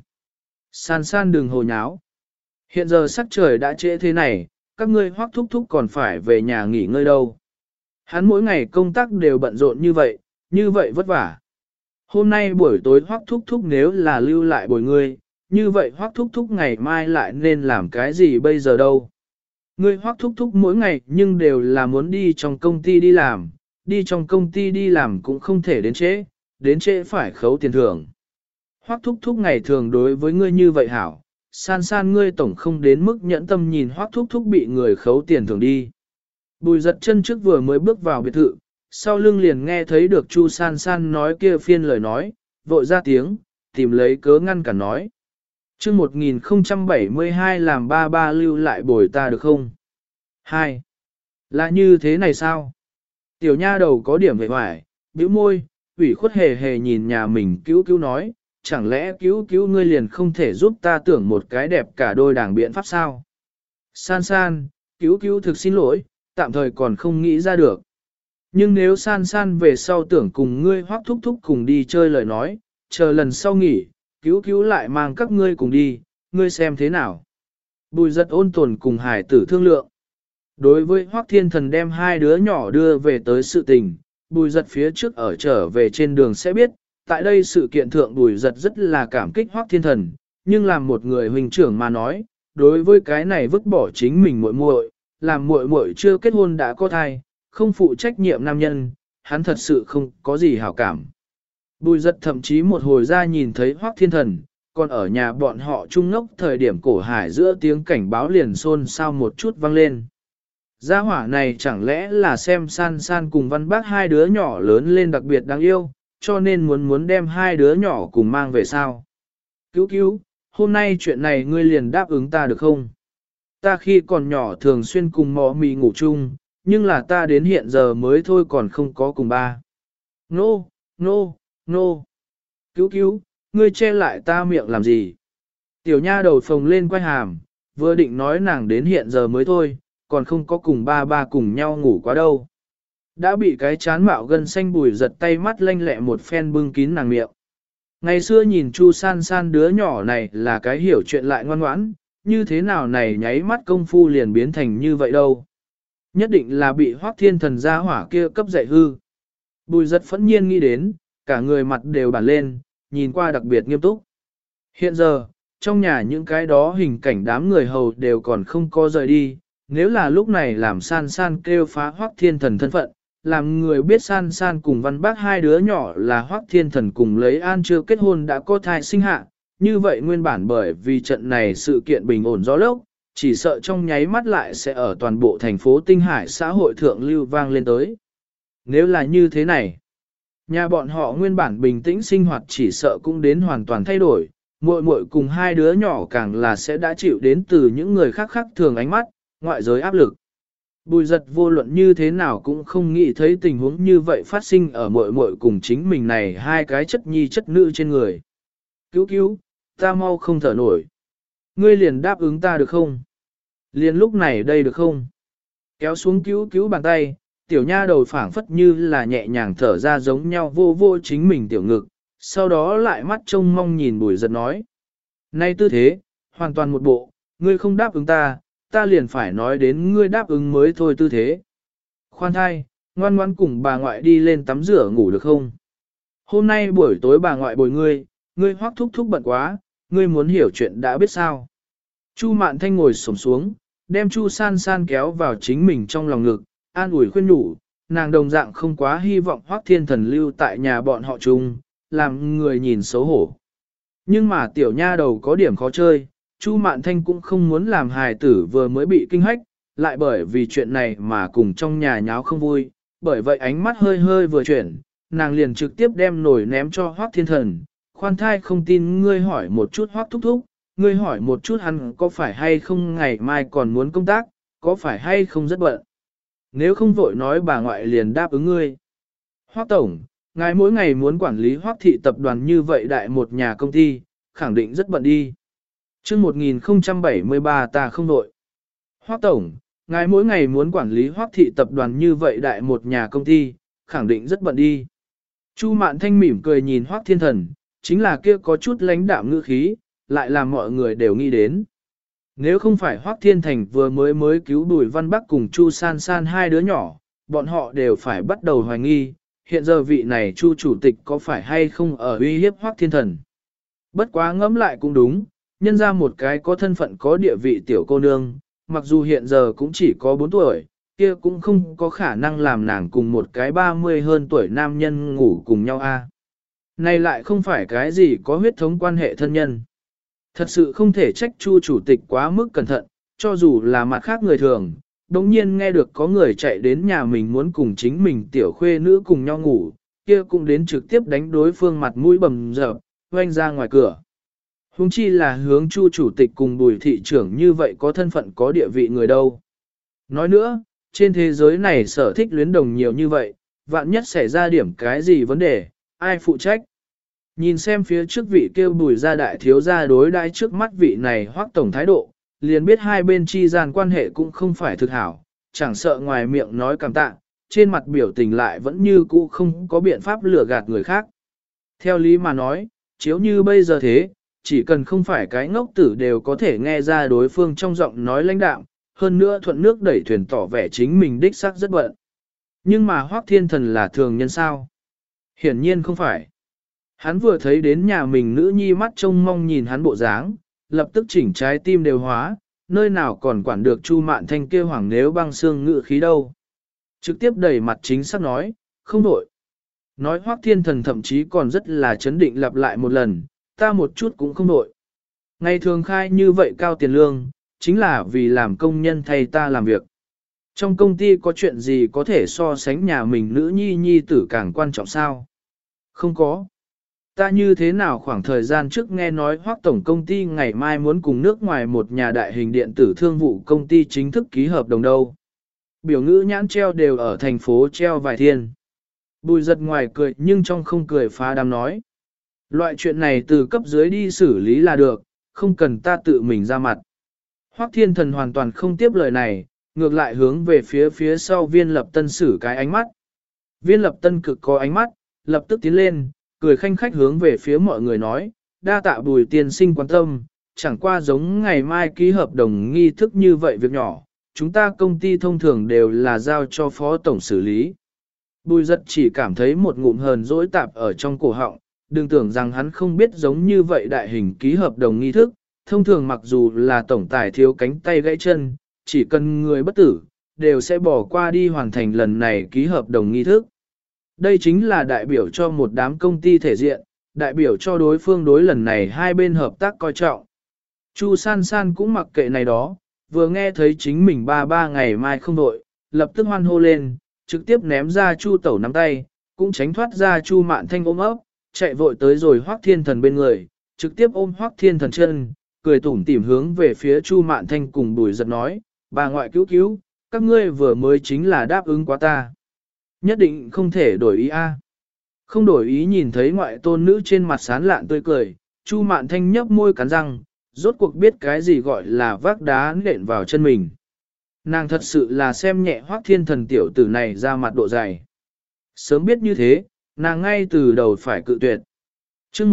San San đừng hồ nháo. Hiện giờ sắc trời đã trễ thế này, các ngươi Hoắc thúc thúc còn phải về nhà nghỉ ngơi đâu. Hắn mỗi ngày công tác đều bận rộn như vậy vất vả. Hôm nay buổi tối Hoắc thúc thúc nếu là lưu lại bồi ngươi, như vậy Hoắc thúc thúc ngày mai lại nên làm cái gì bây giờ đâu. Ngươi Hoắc thúc thúc mỗi ngày nhưng đều là muốn đi trong công ty đi làm cũng không thể đến trễ phải khấu tiền thưởng. Hoắc thúc thúc ngày thường đối với ngươi như vậy hảo, San San ngươi tổng không đến mức nhẫn tâm nhìn Hoắc thúc thúc bị người khấu tiền thưởng đi. Bùi giật chân trước vừa mới bước vào biệt thự, sau lưng liền nghe thấy được Chu San San nói kia phiên lời nói, vội ra tiếng, tìm lấy cớ ngăn cản nói. Chương 1072 làm ba ba lưu lại bồi ta được không? 2. Là như thế này sao? Tiểu nha đầu có điểm vẻ hoài, bĩu môi, ủy khuất hề hề nhìn nhà mình cứu nói, chẳng lẽ cứu ngươi liền không thể giúp ta tưởng một cái đẹp cả đôi đảng biện pháp sao? San San, cứu thực xin lỗi, tạm thời còn không nghĩ ra được. Nhưng nếu San San về sau tưởng cùng ngươi Hoắc thúc thúc cùng đi chơi lời nói, chờ lần sau nghỉ, cứu lại mang các ngươi cùng đi, ngươi xem thế nào. Bùi giật ôn tồn cùng hải tử thương lượng. Đối với Hoắc Thiên Thần đem hai đứa nhỏ đưa về tới sự tình, bùi giật phía trước ở trở về trên đường sẽ biết, tại đây sự kiện thượng bùi giật rất là cảm kích Hoắc Thiên Thần, nhưng làm một người huynh trưởng mà nói, đối với cái này vứt bỏ chính mình muội muội, làm muội muội chưa kết hôn đã có thai, không phụ trách nhiệm nam nhân, hắn thật sự không có gì hảo cảm. Bùi giật thậm chí một hồi ra nhìn thấy Hoắc Thiên Thần, còn ở nhà bọn họ trung ngốc thời điểm cổ hải giữa tiếng cảnh báo liền xôn xao một chút vang lên. Gia hỏa này chẳng lẽ là xem San San cùng Văn Bác hai đứa nhỏ lớn lên đặc biệt đáng yêu, cho nên muốn đem hai đứa nhỏ cùng mang về sao? Cứu, hôm nay chuyện này ngươi liền đáp ứng ta được không? Ta khi còn nhỏ thường xuyên cùng mò mì ngủ chung, nhưng là ta đến hiện giờ mới thôi còn không có cùng ba. Nô. Cứu, ngươi che lại ta miệng làm gì? Tiểu nha đầu phồng lên quay hàm, vừa định nói nàng đến hiện giờ mới thôi, còn không có cùng ba cùng nhau ngủ quá đâu. Đã bị cái chán mạo gân xanh Bùi Giật tay mắt lanh lẹ một phen bưng kín nàng miệng. Ngày xưa nhìn Chu San San đứa nhỏ này là cái hiểu chuyện lại ngoan ngoãn, như thế nào này nháy mắt công phu liền biến thành như vậy đâu. Nhất định là bị Hoắc Thiên Thần gia hỏa kia cấp dạy hư. Bùi Giật phẫn nhiên nghĩ đến, cả người mặt đều bản lên, nhìn qua đặc biệt nghiêm túc. Hiện giờ, trong nhà những cái đó hình cảnh đám người hầu đều còn không có rời đi, nếu là lúc này làm San San kêu phá Hoắc Thiên Thần thân phận, làm người biết San San cùng Văn Bác hai đứa nhỏ là Hoắc Thiên Thần cùng lấy An chưa kết hôn đã có thai sinh hạ, như vậy nguyên bản bởi vì trận này sự kiện bình ổn gió lốc, chỉ sợ trong nháy mắt lại sẽ ở toàn bộ thành phố Tinh Hải xã hội thượng lưu vang lên tới. Nếu là như thế này, nhà bọn họ nguyên bản bình tĩnh sinh hoạt chỉ sợ cũng đến hoàn toàn thay đổi, muội muội cùng hai đứa nhỏ càng là sẽ đã chịu đến từ những người khác khác thường ánh mắt, ngoại giới áp lực. Bùi Giật vô luận như thế nào cũng không nghĩ thấy tình huống như vậy phát sinh ở muội muội cùng chính mình này hai cái chất nhi chất nữ trên người. Cứu cứu, ta mau không thở nổi. Ngươi liền đáp ứng ta được không? Liền lúc này đây được không? Kéo xuống cứu cứu bàn tay, tiểu nha đầu phảng phất như là nhẹ nhàng thở ra giống nhau vô vô chính mình tiểu ngực, sau đó lại mắt trông mong nhìn Bùi Giật nói. Nay tư thế, hoàn toàn một bộ, ngươi không đáp ứng ta, ta liền phải nói đến ngươi đáp ứng mới thôi tư thế. Khoan thai, ngoan ngoan cùng bà ngoại đi lên tắm rửa ngủ được không? Hôm nay buổi tối bà ngoại bồi ngươi Hoắc thúc thúc bận quá, ngươi muốn hiểu chuyện đã biết sao. Chu Mạn Thanh ngồi xổm xuống, đem Chu San San kéo vào chính mình trong lòng ngực, an ủi khuyên nhủ, nàng đồng dạng không quá hy vọng Hoắc Thiên Thần lưu tại nhà bọn họ chung, làm người nhìn xấu hổ. Nhưng mà tiểu nha đầu có điểm khó chơi, Chu Mạn Thanh cũng không muốn làm hài tử vừa mới bị kinh hách, lại bởi vì chuyện này mà cùng trong nhà nháo không vui, bởi vậy ánh mắt hơi hơi vừa chuyển, nàng liền trực tiếp đem nổi ném cho Hoắc Thiên Thần, khoan thai không tin ngươi hỏi một chút Hoắc thúc thúc, ngươi hỏi một chút hắn có phải hay không ngày mai còn muốn công tác, có phải hay không rất bận. Nếu không vội nói bà ngoại liền đáp ứng ngươi. Hoắc tổng, ngài mỗi ngày muốn quản lý Hoắc thị tập đoàn như vậy đại một nhà công ty, khẳng định rất bận đi. Chương 1073 ta không vội. Hoắc tổng, ngài mỗi ngày muốn quản lý Hoắc thị tập đoàn như vậy đại một nhà công ty, khẳng định rất bận đi. Chu Mạn Thanh mỉm cười nhìn Hoắc Thiên Thần, chính là kia có chút lãnh đạm ngữ khí, lại làm mọi người đều nghĩ đến. Nếu không phải Hoắc Thiên Thành vừa mới cứu Bùi Văn Bắc cùng Chu San San hai đứa nhỏ, bọn họ đều phải bắt đầu hoài nghi, hiện giờ vị này Chu chủ tịch có phải hay không ở uy hiếp Hoắc Thiên Thần. Bất quá ngẫm lại cũng đúng, nhân ra một cái có thân phận có địa vị tiểu cô nương, mặc dù hiện giờ cũng chỉ có 4 tuổi, kia cũng không có khả năng làm nàng cùng một cái 30 hơn tuổi nam nhân ngủ cùng nhau a. Này lại không phải cái gì có huyết thống quan hệ thân nhân. Thật sự không thể trách Chu chủ tịch quá mức cẩn thận, cho dù là mặt khác người thường, đồng nhiên nghe được có người chạy đến nhà mình muốn cùng chính mình tiểu khuê nữ cùng nhau ngủ, kia cũng đến trực tiếp đánh đối phương mặt mũi bầm dập, oanh ra ngoài cửa. Hùng chi là hướng Chu chủ tịch cùng Bùi thị trưởng như vậy có thân phận có địa vị người đâu. Nói nữa, trên thế giới này sở thích luyến đồng nhiều như vậy, vạn nhất xảy ra điểm cái gì vấn đề, ai phụ trách. Nhìn xem phía trước vị kêu Bùi gia đại thiếu gia đối đãi trước mắt vị này Hoắc tổng thái độ, liền biết hai bên chi gian quan hệ cũng không phải thực hảo, chẳng sợ ngoài miệng nói cảm tạ, trên mặt biểu tình lại vẫn như cũ không có biện pháp lừa gạt người khác. Theo lý mà nói, chiếu như bây giờ thế, chỉ cần không phải cái ngốc tử đều có thể nghe ra đối phương trong giọng nói lãnh đạm, hơn nữa thuận nước đẩy thuyền tỏ vẻ chính mình đích xác rất bận. Nhưng mà Hoắc Thiên Thần là thường nhân sao? Hiển nhiên không phải. Hắn vừa thấy đến nhà mình nữ nhi mắt trông mong nhìn hắn bộ dáng, lập tức chỉnh trái tim đều hóa, nơi nào còn quản được Chu Mạn Thanh kia hoảng nếu băng xương ngự khí đâu. Trực tiếp đẩy mặt chính xác nói, không đổi. Nói Hoắc Thiên Thần thậm chí còn rất là chấn định lặp lại một lần, ta một chút cũng không đổi. Ngày thường khai như vậy cao tiền lương, chính là vì làm công nhân thay ta làm việc. Trong công ty có chuyện gì có thể so sánh nhà mình nữ nhi nhi tử càng quan trọng sao? Không có. Ta như thế nào khoảng thời gian trước nghe nói Hoắc tổng công ty ngày mai muốn cùng nước ngoài một nhà đại hình điện tử thương vụ công ty chính thức ký hợp đồng đâu. Biểu ngữ nhãn treo đều ở thành phố treo vài thiên. Bùi giật ngoài cười nhưng trong không cười phá đám nói. Loại chuyện này từ cấp dưới đi xử lý là được, không cần ta tự mình ra mặt. Hoắc Thiên Thần hoàn toàn không tiếp lời này, ngược lại hướng về phía sau viên lập tân sử cái ánh mắt, Viên Lập Tân cực có ánh mắt, lập tức tiến lên, cười khanh khách hướng về phía mọi người nói, đa tạ Bùi tiên sinh quan tâm, chẳng qua giống ngày mai ký hợp đồng nghi thức như vậy việc nhỏ, chúng ta công ty thông thường đều là giao cho phó tổng xử lý. Bùi giật chỉ cảm thấy một ngụm hờn dỗi tạp ở trong cổ họng, đừng tưởng rằng hắn không biết giống như vậy đại hình ký hợp đồng nghi thức, thông thường mặc dù là tổng tài thiếu cánh tay gãy chân, chỉ cần người bất tử, đều sẽ bỏ qua đi hoàn thành lần này ký hợp đồng nghi thức. Đây chính là đại biểu cho một đám công ty thể diện, đại biểu cho đối phương đối lần này hai bên hợp tác coi trọng. Chu San San cũng mặc kệ này đó, vừa nghe thấy chính mình ba ngày mai không đội, lập tức hoan hô lên, trực tiếp ném ra Chu Tẩu nắm tay, cũng tránh thoát ra Chu Mạn Thanh ôm ấp, chạy vội tới rồi Hoắc Thiên Thần bên người, trực tiếp ôm Hoắc Thiên Thần chân, cười tủm tỉm hướng về phía Chu Mạn Thanh cùng Bùi Giật nói, bà ngoại cứu cứu, các ngươi vừa mới chính là đáp ứng quá ta. Nhất định không thể đổi ý a. Không đổi ý nhìn thấy ngoại tôn nữ trên mặt sán lạn tươi cười, Chu Mạn Thanh nhấp môi cắn răng, rốt cuộc biết cái gì gọi là vác đá nện vào chân mình. Nàng thật sự là xem nhẹ Hoắc Thiên Thần tiểu tử này ra mặt độ dày. Sớm biết như thế, nàng ngay từ đầu phải cự tuyệt. Trước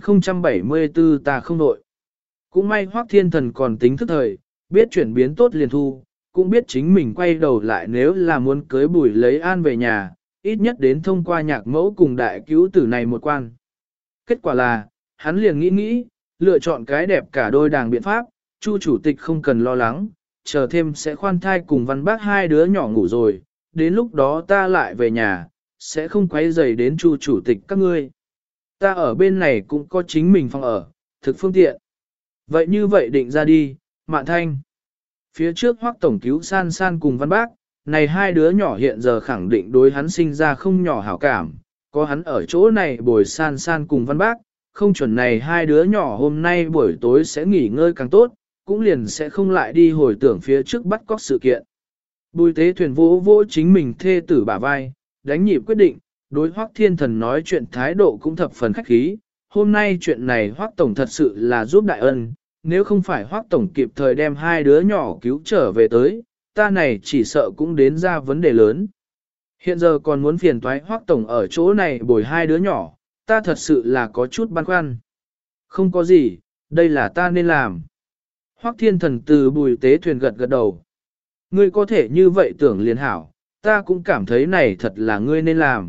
1074 ta không đội. Cũng may Hoắc Thiên Thần còn tính thức thời, biết chuyển biến tốt liền thu, cũng biết chính mình quay đầu lại nếu là muốn cưới Bùi lấy An về nhà, ít nhất đến thông qua nhạc mẫu cùng đại cứu tử này một quan. Kết quả là, hắn liền nghĩ, lựa chọn cái đẹp cả đôi đàng biện pháp, Chu chủ tịch không cần lo lắng, chờ thêm sẽ khoan thai cùng Văn Bác hai đứa nhỏ ngủ rồi, đến lúc đó ta lại về nhà, sẽ không quấy rầy đến Chu chủ tịch các ngươi. Ta ở bên này cũng có chính mình phòng ở, thực phương tiện. Vậy như vậy định ra đi, Mạn Thanh. Phía trước Hoắc tổng cứu San San cùng Văn Bác, này hai đứa nhỏ hiện giờ khẳng định đối hắn sinh ra không nhỏ hảo cảm, có hắn ở chỗ này bồi San San cùng Văn Bác, không chuẩn này hai đứa nhỏ hôm nay buổi tối sẽ nghỉ ngơi càng tốt, cũng liền sẽ không lại đi hồi tưởng phía trước bắt cóc sự kiện. Bùi Tế Thuyền vỗ vỗ chính mình thê tử bả vai, đánh nhịp quyết định, đối Hoắc Thiên Thần nói chuyện thái độ cũng thập phần khách khí, hôm nay chuyện này Hoắc tổng thật sự là giúp đại ân, nếu không phải Hoắc tổng kịp thời đem hai đứa nhỏ cứu trở về tới, ta này chỉ sợ cũng đến ra vấn đề lớn. Hiện giờ còn muốn phiền toái Hoắc tổng ở chỗ này bồi hai đứa nhỏ, ta thật sự là có chút băn khoăn. Không có gì, đây là ta nên làm. Hoắc Thiên Thần từ Bùi Tế Thuyền gật gật đầu. Ngươi có thể như vậy tưởng liền hảo, ta cũng cảm thấy này thật là ngươi nên làm.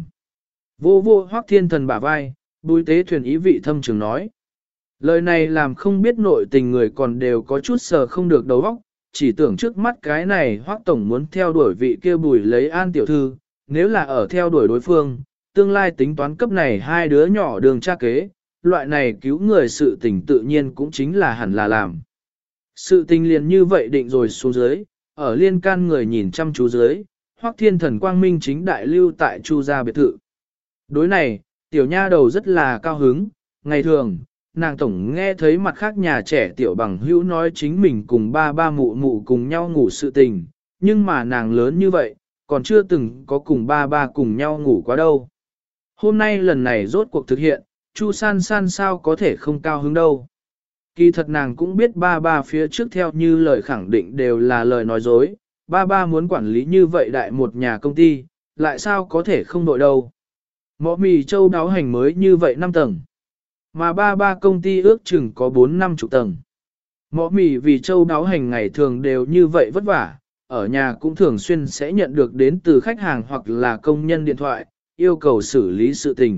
Vô vô Hoắc Thiên Thần bả vai, Bùi Tế Thuyền ý vị thâm trường nói. Lời này làm không biết nội tình người còn đều có chút sờ không được đầu óc, chỉ tưởng trước mắt cái này Hoắc tổng muốn theo đuổi vị kia Bùi lấy An tiểu thư, nếu là ở theo đuổi đối phương, tương lai tính toán cấp này hai đứa nhỏ đường cha kế, loại này cứu người sự tình tự nhiên cũng chính là hẳn là làm. Sự tình liền như vậy định rồi xuống dưới, ở liên can người nhìn chăm chú dưới, Hoắc Thiên Thần quang minh chính đại lưu tại Chu gia biệt thự. Đối này, tiểu nha đầu rất là cao hứng, ngày thường, nàng tổng nghe thấy mặt khác nhà trẻ tiểu bằng hữu nói chính mình cùng ba mụ mụ cùng nhau ngủ sự tình, nhưng mà nàng lớn như vậy, còn chưa từng có cùng ba cùng nhau ngủ quá đâu. Hôm nay lần này rốt cuộc thực hiện, Chu San San sao có thể không cao hứng đâu. Kỳ thật nàng cũng biết ba phía trước theo như lời khẳng định đều là lời nói dối, ba muốn quản lý như vậy đại một nhà công ty, lại sao có thể không đội đâu. Mọ mì châu đáo hành mới như vậy 5 tầng, mà ba công ty ước chừng có 4-5 chục tầng. Mọ mì vì châu đáo hành ngày thường đều như vậy vất vả, ở nhà cũng thường xuyên sẽ nhận được đến từ khách hàng hoặc là công nhân điện thoại, yêu cầu xử lý sự tình.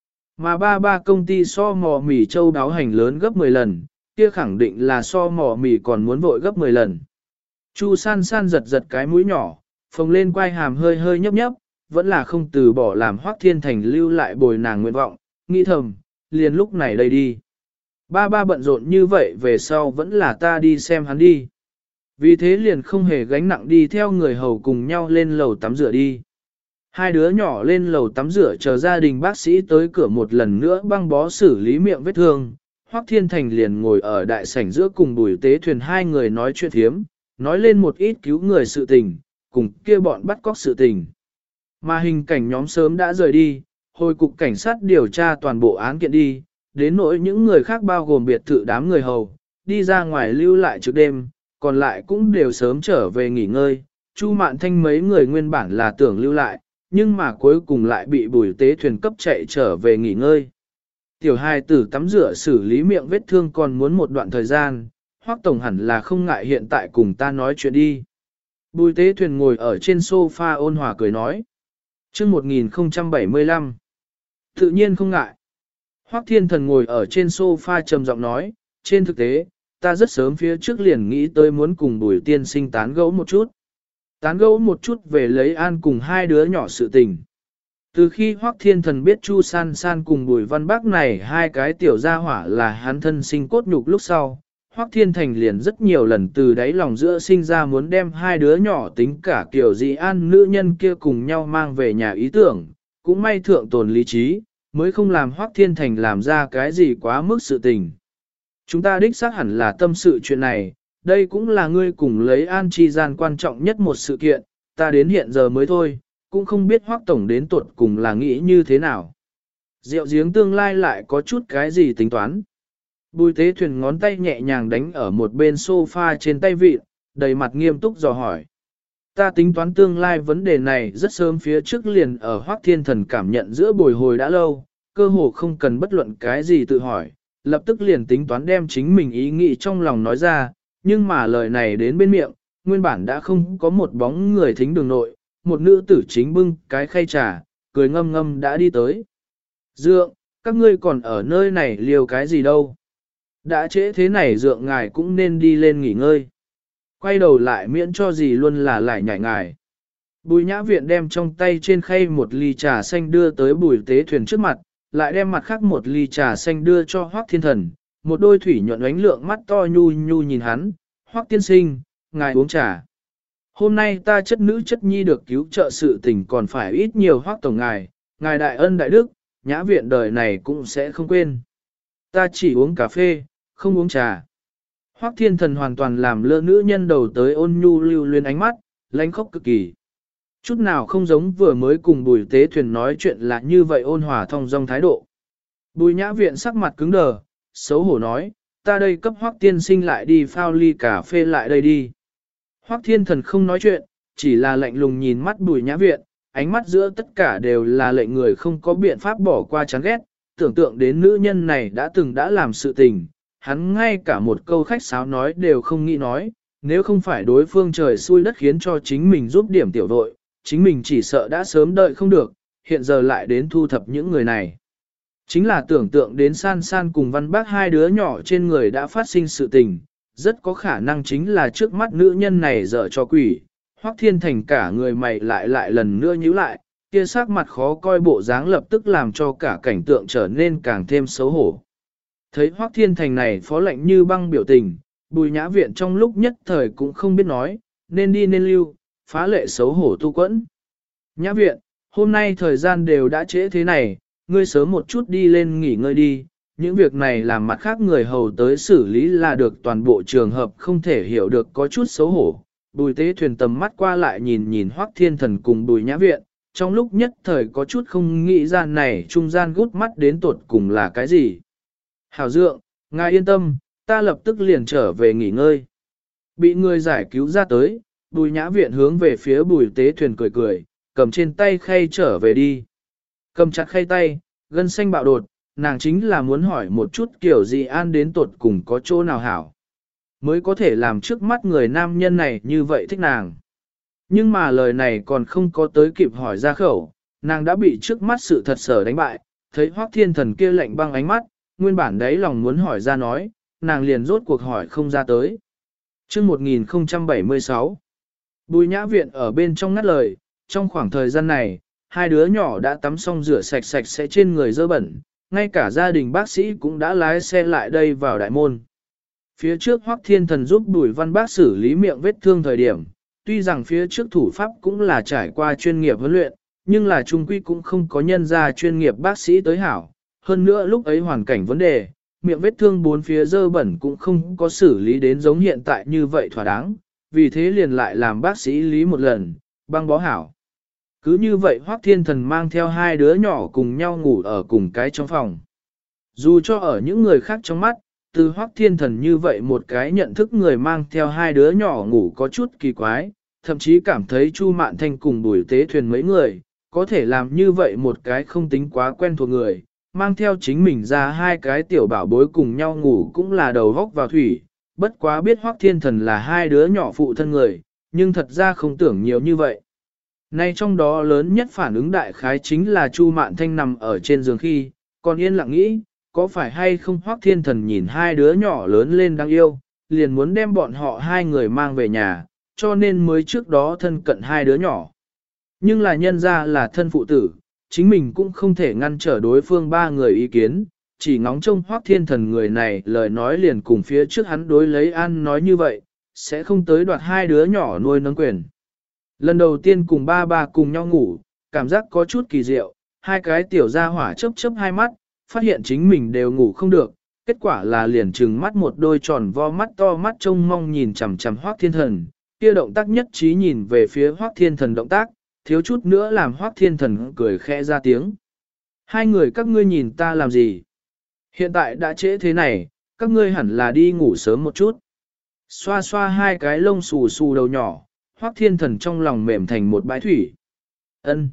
Mà ba công ty so mò mì châu đáo hành lớn gấp 10 lần, kia khẳng định là so mò mì còn muốn vội gấp 10 lần. Chu San San giật giật cái mũi nhỏ, phồng lên quai hàm hơi hơi nhấp nhấp, vẫn là không từ bỏ làm Hoắc Thiên Thành lưu lại bồi nàng nguyện vọng, nghĩ thầm, liền lúc này đây đi. Ba bận rộn như vậy về sau vẫn là ta đi xem hắn đi. Vì thế liền không hề gánh nặng đi theo người hầu cùng nhau lên lầu tắm rửa đi. Hai đứa nhỏ lên lầu tắm rửa chờ gia đình bác sĩ tới cửa một lần nữa băng bó xử lý miệng vết thương. Hoắc Thiên Thành liền ngồi ở đại sảnh giữa cùng Bùi Tế Thuyền hai người nói chuyện thiếm, nói lên một ít cứu người sự tình, cùng kia bọn bắt cóc sự tình. Mà hình cảnh nhóm sớm đã rời đi, hồi cục cảnh sát điều tra toàn bộ án kiện đi, đến nỗi những người khác bao gồm biệt thự đám người hầu, đi ra ngoài lưu lại trước đêm, còn lại cũng đều sớm trở về nghỉ ngơi. Chu Mạn Thanh mấy người nguyên bản là tưởng lưu lại, nhưng mà cuối cùng lại bị Bùi Tế Thuyền cấp chạy trở về nghỉ ngơi. Tiểu hài tử tắm rửa xử lý miệng vết thương còn muốn một đoạn thời gian, Hoắc tổng hẳn là không ngại hiện tại cùng ta nói chuyện đi. Bùi Tế Thuyền ngồi ở trên sofa ôn hòa cười nói. Chương 1075 tự nhiên không ngại. Hoắc Thiên Thần ngồi ở trên sofa trầm giọng nói, trên thực tế, ta rất sớm phía trước liền nghĩ tới muốn cùng Bùi tiên sinh tán gẫu một chút. Tán gẫu một chút về lấy An cùng hai đứa nhỏ sự tình. Từ khi Hoắc Thiên Thần biết Chu San San cùng Bùi Văn Bác này hai cái tiểu gia hỏa là hắn thân sinh cốt nhục lúc sau, Hoắc Thiên Thành liền rất nhiều lần từ đáy lòng giữa sinh ra muốn đem hai đứa nhỏ tính cả kiểu dị An nữ nhân kia cùng nhau mang về nhà ý tưởng, cũng may thượng tồn lý trí, mới không làm Hoắc Thiên Thành làm ra cái gì quá mức sự tình. Chúng ta đích xác hẳn là tâm sự chuyện này, đây cũng là ngươi cùng lấy An chi gian quan trọng nhất một sự kiện, ta đến hiện giờ mới thôi, cũng không biết Hoắc Tổng đến tuột cùng là nghĩ như thế nào. Rượu giếng tương lai lại có chút cái gì tính toán. Bùi Tế Thuyền ngón tay nhẹ nhàng đánh ở một bên sofa trên tay vịt, đầy mặt nghiêm túc dò hỏi. Ta tính toán tương lai vấn đề này rất sớm phía trước liền ở Hoắc Thiên Thần cảm nhận giữa bồi hồi đã lâu, cơ hồ không cần bất luận cái gì tự hỏi, lập tức liền tính toán đem chính mình ý nghĩ trong lòng nói ra, nhưng mà lời này đến bên miệng, nguyên bản đã không có một bóng người thính đường nội, một nữ tử chính bưng cái khay trà, cười ngâm ngâm đã đi tới. Dượng, các ngươi còn ở nơi này liều cái gì đâu? Đã trễ thế này dượng ngài cũng nên đi lên nghỉ ngơi. Quay đầu lại miễn cho gì luôn là lại nhảy ngài. Bùi Nhã Viện đem trong tay trên khay một ly trà xanh đưa tới Bùi Tế Thuyền trước mặt, lại đem mặt khác một ly trà xanh đưa cho Hoắc Thiên Thần, một đôi thủy nhuận ánh lượng mắt to nhu nhu nhìn hắn, Hoắc tiên sinh, ngài uống trà. Hôm nay ta chất nữ chất nhi được cứu trợ sự tình còn phải ít nhiều Hoắc tổng ngài đại ân đại đức, Nhã Viện đời này cũng sẽ không quên. Ta chỉ uống cà phê, không uống trà. Hoắc Thiên Thần hoàn toàn làm lơ nữ nhân đầu tới ôn nhu lưu luyến ánh mắt, lánh khóc cực kỳ. Chút nào không giống vừa mới cùng Bùi Tế Thuyền nói chuyện là như vậy ôn hòa thong dong thái độ. Bùi Nhã Viện sắc mặt cứng đờ, xấu hổ nói, ta đây cấp Hoắc tiên sinh lại đi phao ly cà phê lại đây đi. Hoắc Thiên Thần không nói chuyện, chỉ là lạnh lùng nhìn mắt Bùi Nhã Viện, ánh mắt giữa tất cả đều là lệnh người không có biện pháp bỏ qua chán ghét, tưởng tượng đến nữ nhân này đã làm sự tình, hắn ngay cả một câu khách sáo nói đều không nghĩ nói, nếu không phải đối phương trời xui đất khiến cho chính mình giúp điểm tiểu đội, chính mình chỉ sợ đã sớm đợi không được, hiện giờ lại đến thu thập những người này. Chính là tưởng tượng đến San San cùng Văn Bác hai đứa nhỏ trên người đã phát sinh sự tình, rất có khả năng chính là trước mắt nữ nhân này dở cho quỷ, Hoắc Thiên Thành cả người mày lại lần nữa nhíu lại, kia sắc mặt khó coi bộ dáng lập tức làm cho cả cảnh tượng trở nên càng thêm xấu hổ. Thấy Hoắc Thiên Thành này phó lệnh như băng biểu tình, Bùi Nhã Viện trong lúc nhất thời cũng không biết nói, nên đi nên lưu, phá lệ xấu hổ tu quẫn. Nhã Viện, hôm nay thời gian đều đã trễ thế này, ngươi sớm một chút đi lên nghỉ ngơi đi, những việc này làm mặt khác người hầu tới xử lý là được, toàn bộ trường hợp không thể hiểu được có chút xấu hổ. Bùi Tế Thuyền tầm mắt qua lại nhìn Hoắc Thiên Thần cùng Bùi Nhã Viện, trong lúc nhất thời có chút không nghĩ ra này trung gian gút mắt đến tột cùng là cái gì. Hảo Dượng, ngài yên tâm, ta lập tức liền trở về nghỉ ngơi. Bị người giải cứu ra tới, Bùi Nhã Viện hướng về phía Bùi Tế Thuyền cười cười, cầm trên tay khay trở về đi. Cầm chặt khay tay, gân xanh bạo đột, nàng chính là muốn hỏi một chút kiểu gì An đến tột cùng có chỗ nào hảo, mới có thể làm trước mắt người nam nhân này như vậy thích nàng. Nhưng mà lời này còn không có tới kịp hỏi ra khẩu, nàng đã bị trước mắt sự thật sở đánh bại, thấy Hoắc Thiên Thần kia lạnh băng ánh mắt, nguyên bản đấy lòng muốn hỏi ra nói, nàng liền rốt cuộc hỏi không ra tới. Chương 1076 Bùi Nhã Viện ở bên trong ngắt lời, trong khoảng thời gian này, hai đứa nhỏ đã tắm xong rửa sạch sẽ trên người dơ bẩn, ngay cả gia đình bác sĩ cũng đã lái xe lại đây vào đại môn. Phía trước Hoắc Thiên Thần giúp Bùi Văn Bác xử lý miệng vết thương thời điểm, tuy rằng phía trước thủ pháp cũng là trải qua chuyên nghiệp huấn luyện, nhưng là trung quy cũng không có nhân ra chuyên nghiệp bác sĩ tới hảo. Hơn nữa lúc ấy hoàn cảnh vấn đề, miệng vết thương bốn phía dơ bẩn cũng không có xử lý đến giống hiện tại như vậy thỏa đáng, vì thế liền lại làm bác sĩ lý một lần, băng bó hảo. Cứ như vậy Hoắc Thiên Thần mang theo hai đứa nhỏ cùng nhau ngủ ở cùng cái trong phòng. Dù cho ở những người khác trong mắt, từ Hoắc Thiên Thần như vậy một cái nhận thức người mang theo hai đứa nhỏ ngủ có chút kỳ quái, thậm chí cảm thấy Chu Mạn Thanh cùng Bùi Tế Thuyền mấy người, có thể làm như vậy một cái không tính quá quen thuộc người, mang theo chính mình ra hai cái tiểu bảo bối cùng nhau ngủ cũng là đầu góc vào thủy, bất quá biết Hoắc Thiên Thần là hai đứa nhỏ phụ thân người, nhưng thật ra không tưởng nhiều như vậy. Nay trong đó lớn nhất phản ứng đại khái chính là Chu Mạn Thanh nằm ở trên giường khi, còn yên lặng nghĩ, có phải hay không Hoắc Thiên Thần nhìn hai đứa nhỏ lớn lên đáng yêu, liền muốn đem bọn họ hai người mang về nhà, cho nên mới trước đó thân cận hai đứa nhỏ. Nhưng là nhân ra là thân phụ tử, chính mình cũng không thể ngăn trở đối phương ba người ý kiến, chỉ ngóng trông Hoắc Thiên Thần người này lời nói liền cùng phía trước hắn đối lấy An nói như vậy, sẽ không tới đoạt hai đứa nhỏ nuôi nấng quyền. Lần đầu tiên cùng ba cùng nhau ngủ, cảm giác có chút kỳ diệu, hai cái tiểu gia hỏa chớp chớp hai mắt, phát hiện chính mình đều ngủ không được, kết quả là liền trừng mắt một đôi tròn vo mắt to mắt trông mong nhìn chằm chằm Hoắc Thiên Thần, kia động tác nhất trí nhìn về phía Hoắc Thiên Thần động tác, thiếu chút nữa làm Hoắc Thiên Thần cười khẽ ra tiếng. Hai người các ngươi nhìn ta làm gì? Hiện tại đã trễ thế này, các ngươi hẳn là đi ngủ sớm một chút. Xoa xoa hai cái lông xù xù đầu nhỏ, Hoắc Thiên Thần trong lòng mềm thành một bãi thủy. Ân,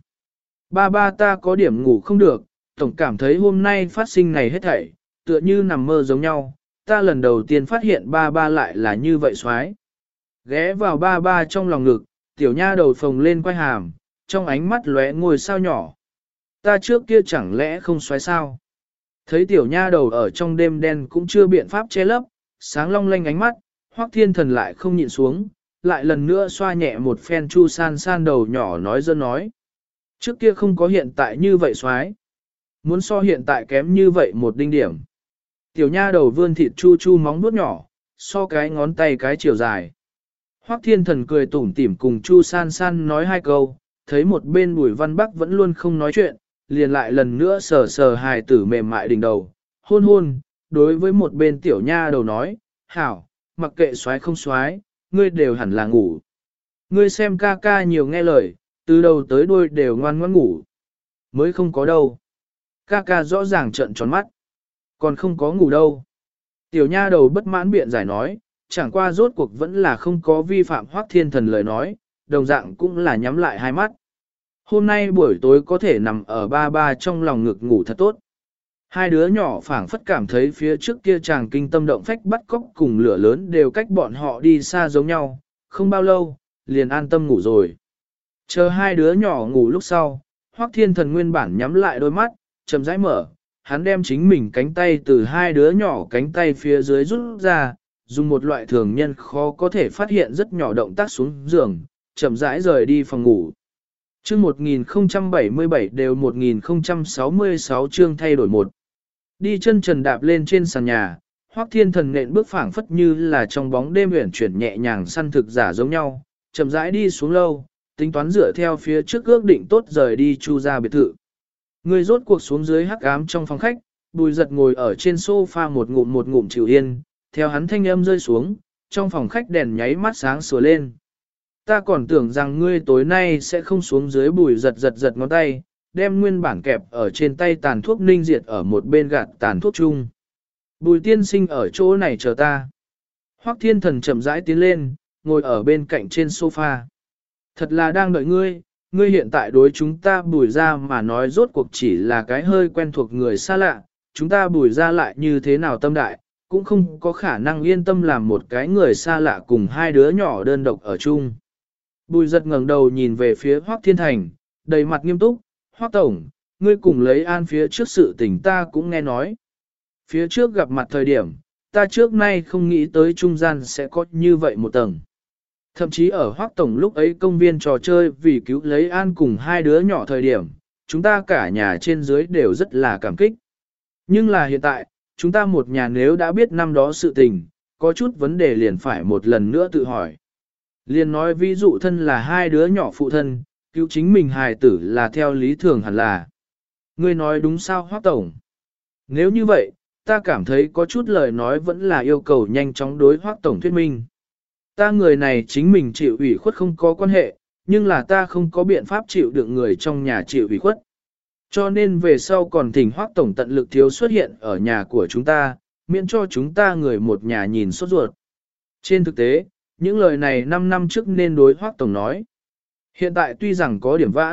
ba ta có điểm ngủ không được, tổng cảm thấy hôm nay phát sinh này hết thảy, tựa như nằm mơ giống nhau, ta lần đầu tiên phát hiện ba lại là như vậy xoái. Ghé vào ba trong lòng ngực, tiểu nha đầu phồng lên quay hàm, trong ánh mắt lóe ngôi sao nhỏ. Ta trước kia chẳng lẽ không xoái sao? Thấy tiểu nha đầu ở trong đêm đen cũng chưa biện pháp che lấp, sáng long lanh ánh mắt, Hoắc Thiên Thần lại không nhịn xuống, lại lần nữa xoa nhẹ một phen Chu San San đầu nhỏ nói dân nói. Trước kia không có hiện tại như vậy xoái. Muốn so hiện tại kém như vậy một đinh điểm. Tiểu nha đầu vươn thịt chu chu móng nuốt nhỏ, so cái ngón tay cái chiều dài. Hoắc Thiên Thần cười tủm tỉm cùng Chu San San nói hai câu, thấy một bên Bùi Văn Bắc vẫn luôn không nói chuyện, liền lại lần nữa sờ sờ hài tử mềm mại đỉnh đầu, hôn hôn, đối với một bên tiểu nha đầu nói, hảo, mặc kệ xoái không xoái, ngươi đều hẳn là ngủ. Ngươi xem ca ca nhiều nghe lời, từ đầu tới đuôi đều ngoan ngoãn ngủ. Mới không có đâu. Ca ca rõ ràng trợn tròn mắt. Còn không có ngủ đâu. Tiểu nha đầu bất mãn biện giải nói, chẳng qua rốt cuộc vẫn là không có vi phạm Hoắc Thiên Thần lời nói, đồng dạng cũng là nhắm lại hai mắt. Hôm nay buổi tối có thể nằm ở ba trong lòng ngực ngủ thật tốt. Hai đứa nhỏ phảng phất cảm thấy phía trước kia chàng kinh tâm động phách bắt cóc cùng lửa lớn đều cách bọn họ đi xa giống nhau, không bao lâu, liền an tâm ngủ rồi. Chờ hai đứa nhỏ ngủ lúc sau, Hoắc Thiên Thần nguyên bản nhắm lại đôi mắt, chậm rãi mở, hắn đem chính mình cánh tay từ hai đứa nhỏ cánh tay phía dưới rút ra, dùng một loại thường nhân khó có thể phát hiện rất nhỏ động tác xuống giường, chậm rãi rời đi phòng ngủ. Chương 1077 đều 1066 chương thay đổi một. Đi chân trần đạp lên trên sàn nhà, Hoắc Thiên Thần nện bước phảng phất như là trong bóng đêm uyển chuyển nhẹ nhàng săn thực giả giống nhau, chậm rãi đi xuống lâu, tính toán dựa theo phía trước ước định tốt rời đi Chu ra biệt thự. Người rốt cuộc xuống dưới hắc ám trong phòng khách, Bùi Giật ngồi ở trên sofa một ngụm chịu yên, theo hắn thanh âm rơi xuống, trong phòng khách đèn nháy mắt sáng sủa lên. Ta còn tưởng rằng ngươi tối nay sẽ không xuống dưới. Bùi Giật ngón tay, đem nguyên bản kẹp ở trên tay tàn thuốc ninh diệt ở một bên gạt tàn thuốc chung. Bùi tiên sinh ở chỗ này chờ ta. Hoắc Thiên Thần chậm rãi tiến lên, ngồi ở bên cạnh trên sofa. Thật là đang đợi ngươi, ngươi hiện tại đối chúng ta Bùi ra mà nói rốt cuộc chỉ là cái hơi quen thuộc người xa lạ, chúng ta Bùi ra lại như thế nào tâm đại, cũng không có khả năng yên tâm làm một cái người xa lạ cùng hai đứa nhỏ đơn độc ở chung. Bùi Giật ngẩng đầu nhìn về phía Hoắc Thiên Thành, đầy mặt nghiêm túc, Hoắc Tổng, ngươi cùng lấy An phía trước sự tình ta cũng nghe nói. Phía trước gặp mặt thời điểm, ta trước nay không nghĩ tới trung gian sẽ có như vậy một tầng. Thậm chí ở Hoắc Tổng lúc ấy công viên trò chơi vì cứu lấy An cùng hai đứa nhỏ thời điểm, chúng ta cả nhà trên dưới đều rất là cảm kích. Nhưng là hiện tại, chúng ta một nhà nếu đã biết năm đó sự tình, có chút vấn đề liền phải một lần nữa tự hỏi. Liền nói ví dụ thân là hai đứa nhỏ phụ thân, cứu chính mình hài tử là theo lý thường hẳn là. Ngươi nói đúng sao Hoắc Tổng? Nếu như vậy, ta cảm thấy có chút lời nói vẫn là yêu cầu nhanh chóng đối Hoắc Tổng thuyết minh. Ta người này chính mình chịu ủy khuất không có quan hệ, nhưng là ta không có biện pháp chịu đựng người trong nhà chịu ủy khuất. Cho nên về sau còn thỉnh Hoắc Tổng tận lực thiếu xuất hiện ở nhà của chúng ta, miễn cho chúng ta người một nhà nhìn sốt ruột. Trên thực tế, những lời này 5 năm trước nên đối Hoắc Tổng nói. Hiện tại tuy rằng có điểm vãn,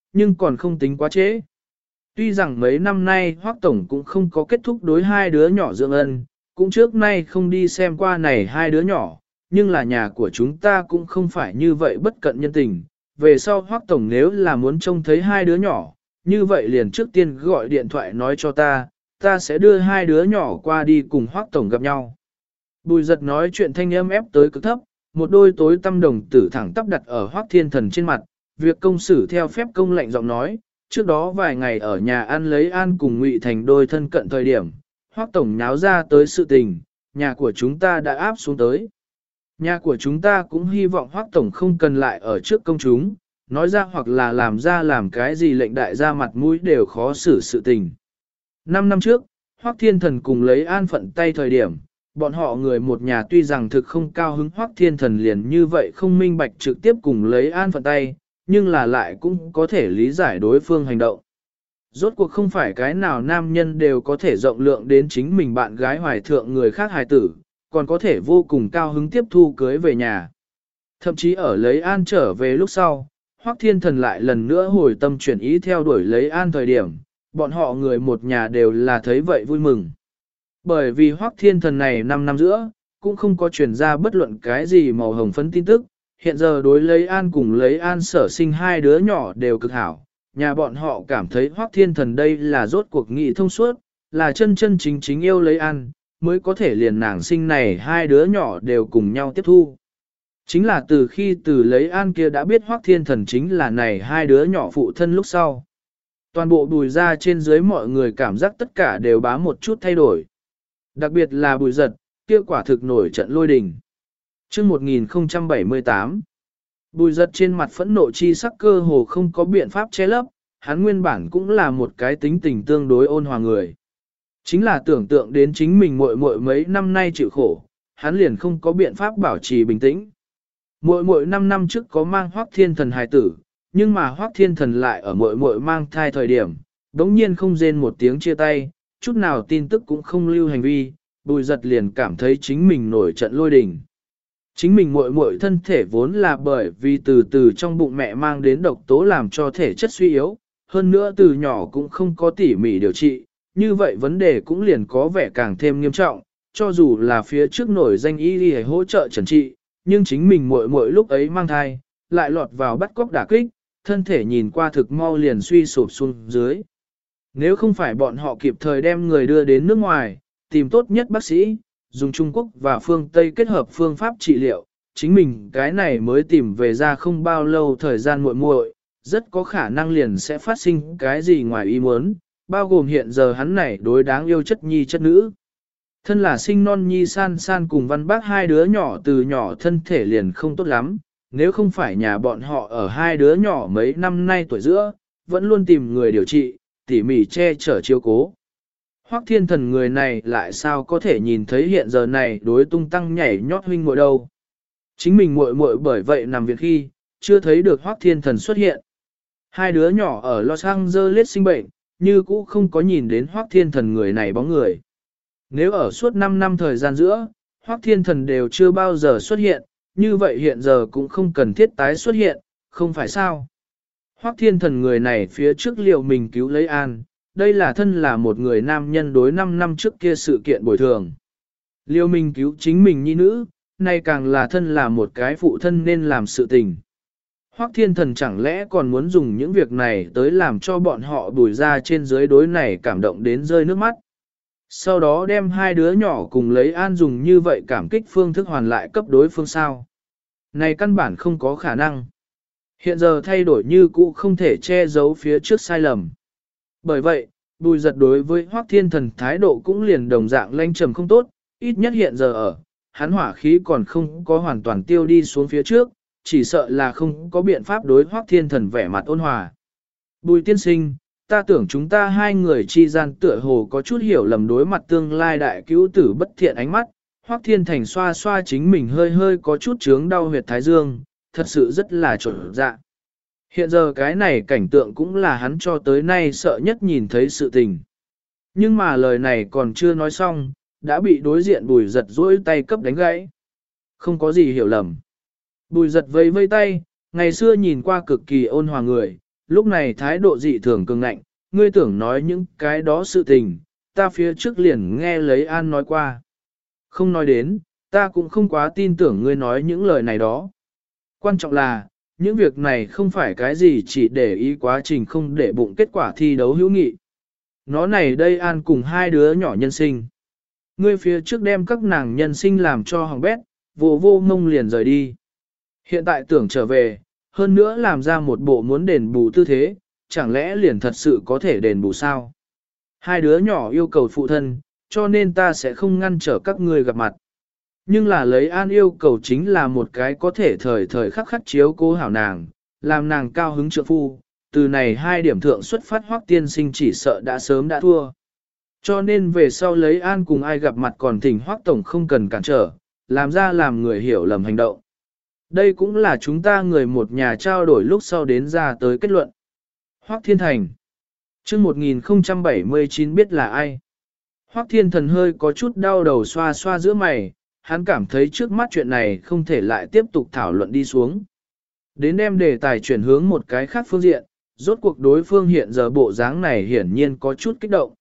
nhưng còn không tính quá trễ. Tuy rằng mấy năm nay Hoắc Tổng cũng không có kết thúc đối hai đứa nhỏ dưỡng ân, cũng trước nay không đi xem qua này hai đứa nhỏ, nhưng là nhà của chúng ta cũng không phải như vậy bất cận nhân tình. Về sau Hoắc Tổng nếu là muốn trông thấy hai đứa nhỏ, như vậy liền trước tiên gọi điện thoại nói cho ta sẽ đưa hai đứa nhỏ qua đi cùng Hoắc Tổng gặp nhau. Bùi giật nói chuyện thanh âm ép tới cực thấp, một đôi tối tăm đồng tử thẳng tắp đặt ở Hoắc Thiên Thần trên mặt, việc công xử theo phép công lệnh giọng nói, trước đó vài ngày ở nhà ăn lấy An cùng Ngụy thành đôi thân cận thời điểm, Hoắc Tổng nháo ra tới sự tình, nhà của chúng ta đã áp xuống tới. Nhà của chúng ta cũng hy vọng Hoắc Tổng không cần lại ở trước công chúng, nói ra hoặc là làm ra làm cái gì lệnh đại gia mặt mũi đều khó xử sự tình. 5 năm trước, Hoắc Thiên Thần cùng lấy An phận tay thời điểm, bọn họ người một nhà tuy rằng thực không cao hứng Hoắc Thiên Thần liền như vậy không minh bạch trực tiếp cùng lấy An phận tay, nhưng là lại cũng có thể lý giải đối phương hành động. Rốt cuộc không phải cái nào nam nhân đều có thể rộng lượng đến chính mình bạn gái hoài thượng người khác hài tử, còn có thể vô cùng cao hứng tiếp thu cưới về nhà. Thậm chí ở lấy An trở về lúc sau, Hoắc Thiên Thần lại lần nữa hồi tâm chuyển ý theo đuổi lấy An thời điểm, bọn họ người một nhà đều là thấy vậy vui mừng. Bởi vì Hoắc Thiên Thần này 5 năm giữa, cũng không có truyền ra bất luận cái gì màu hồng phấn tin tức, hiện giờ đối lấy An cùng lấy An sở sinh hai đứa nhỏ đều cực hảo, nhà bọn họ cảm thấy Hoắc Thiên Thần đây là rốt cuộc nghị thông suốt, là chân chân chính chính yêu lấy An, mới có thể liền nàng sinh này hai đứa nhỏ đều cùng nhau tiếp thu. Chính là từ khi từ lấy An kia đã biết Hoắc Thiên Thần chính là này hai đứa nhỏ phụ thân lúc sau. Toàn bộ Bùi ra trên dưới mọi người cảm giác tất cả đều bá một chút thay đổi. Đặc biệt là Bùi Giật, kia quả thực nổi trận lôi đình. Trước 1078, Bùi Giật trên mặt phẫn nộ chi sắc cơ hồ không có biện pháp che lấp, hắn nguyên bản cũng là một cái tính tình tương đối ôn hòa người. Chính là tưởng tượng đến chính mình muội muội mấy năm nay chịu khổ, hắn liền không có biện pháp bảo trì bình tĩnh. Muội muội 5 năm trước có mang Hoắc Thiên Thần hài tử, nhưng mà Hoắc Thiên Thần lại ở muội muội mang thai thời điểm, đống nhiên không rên một tiếng chia tay, chút nào tin tức cũng không lưu hành vi, Bùi Giật liền cảm thấy chính mình nổi trận lôi đình. Chính mình muội muội thân thể vốn là bởi vì từ từ trong bụng mẹ mang đến độc tố làm cho thể chất suy yếu, hơn nữa từ nhỏ cũng không có tỉ mỉ điều trị, như vậy vấn đề cũng liền có vẻ càng thêm nghiêm trọng, cho dù là phía trước nổi danh y đi hỗ trợ trần trị, nhưng chính mình muội muội lúc ấy mang thai, lại lọt vào bắt cóc đả kích, thân thể nhìn qua thực mau liền suy sụp xuống dưới. Nếu không phải bọn họ kịp thời đem người đưa đến nước ngoài, tìm tốt nhất bác sĩ, dùng Trung Quốc và phương Tây kết hợp phương pháp trị liệu, chính mình cái này mới tìm về ra không bao lâu thời gian muội muội, rất có khả năng liền sẽ phát sinh cái gì ngoài ý muốn, bao gồm hiện giờ hắn này đối đáng yêu chất nhi chất nữ. Thân là sinh non nhi san san cùng văn bác hai đứa nhỏ từ nhỏ thân thể liền không tốt lắm, nếu không phải nhà bọn họ ở hai đứa nhỏ mấy năm nay tuổi giữa, vẫn luôn tìm người điều trị, tỉ mỉ che chở chiếu cố. Hoắc Thiên Thần người này lại sao có thể nhìn thấy hiện giờ này đối tung tăng nhảy nhót huynh muội đâu. Chính mình muội muội bởi vậy nằm viện khi, chưa thấy được Hoắc Thiên Thần xuất hiện. Hai đứa nhỏ ở Los Angeles sinh bệnh, như cũ không có nhìn đến Hoắc Thiên Thần người này bóng người. Nếu ở suốt 5 năm thời gian giữa, Hoắc Thiên Thần đều chưa bao giờ xuất hiện, như vậy hiện giờ cũng không cần thiết tái xuất hiện, không phải sao. Hoắc Thiên Thần người này phía trước liệu mình cứu lấy An, đây là thân là một người nam nhân đối 5 năm trước kia sự kiện bồi thường. Liêu mình cứu chính mình nhi nữ, nay càng là thân là một cái phụ thân nên làm sự tình. Hoắc Thiên Thần chẳng lẽ còn muốn dùng những việc này tới làm cho bọn họ Bùi ra trên dưới đối này cảm động đến rơi nước mắt. Sau đó đem hai đứa nhỏ cùng lấy An dùng như vậy cảm kích phương thức hoàn lại cấp đối phương sao. Này căn bản không có khả năng. Hiện giờ thay đổi như cũ không thể che giấu phía trước sai lầm. Bởi vậy, Bùi Giật đối với Hoắc Thiên Thần thái độ cũng liền đồng dạng lanh trầm không tốt, ít nhất hiện giờ ở, hắn hỏa khí còn không có hoàn toàn tiêu đi xuống phía trước, chỉ sợ là không có biện pháp đối Hoắc Thiên Thần vẻ mặt ôn hòa. Bùi tiên sinh, ta tưởng chúng ta hai người chi gian tựa hồ có chút hiểu lầm đối mặt tương lai đại cứu tử bất thiện ánh mắt, Hoắc Thiên Thành xoa xoa chính mình hơi hơi có chút chướng đau huyệt thái dương, thật sự rất là trộn dạ. Hiện giờ cái này cảnh tượng cũng là hắn cho tới nay sợ nhất nhìn thấy sự tình. Nhưng mà lời này còn chưa nói xong, đã bị đối diện Bùi Giật duỗi tay cấp đánh gãy. Không có gì hiểu lầm. Bùi Giật vây vây tay, ngày xưa nhìn qua cực kỳ ôn hòa người, lúc này thái độ dị thường cường ngạnh, ngươi tưởng nói những cái đó sự tình, ta phía trước liền nghe lấy An nói qua. Không nói đến, ta cũng không quá tin tưởng ngươi nói những lời này đó. Quan trọng là, những việc này không phải cái gì chỉ để ý quá trình không để bụng kết quả thi đấu hữu nghị. Nó này đây An cùng hai đứa nhỏ nhân sinh. Ngươi phía trước đem các nàng nhân sinh làm cho hỏng bét, vô vô ngông liền rời đi. Hiện tại tưởng trở về, hơn nữa làm ra một bộ muốn đền bù tư thế, chẳng lẽ liền thật sự có thể đền bù sao? Hai đứa nhỏ yêu cầu phụ thân, cho nên ta sẽ không ngăn trở các ngươi gặp mặt. Nhưng là lấy An yêu cầu chính là một cái có thể thời thời khắc khắc chiếu cố hảo nàng, làm nàng cao hứng trượng phu, từ này hai điểm thượng xuất phát Hoắc tiên sinh chỉ sợ đã sớm đã thua. Cho nên về sau lấy An cùng ai gặp mặt còn thỉnh Hoắc tổng không cần cản trở, làm ra làm người hiểu lầm hành động. Đây cũng là chúng ta người một nhà trao đổi lúc sau đến ra tới kết luận. Hoắc Thiên Thành chương 1079 biết là ai? Hoắc Thiên Thần hơi có chút đau đầu xoa xoa giữa mày, hắn cảm thấy trước mắt chuyện này không thể lại tiếp tục thảo luận đi xuống. Đến đem đề tài chuyển hướng một cái khác phương diện, rốt cuộc đối phương hiện giờ bộ dáng này hiển nhiên có chút kích động.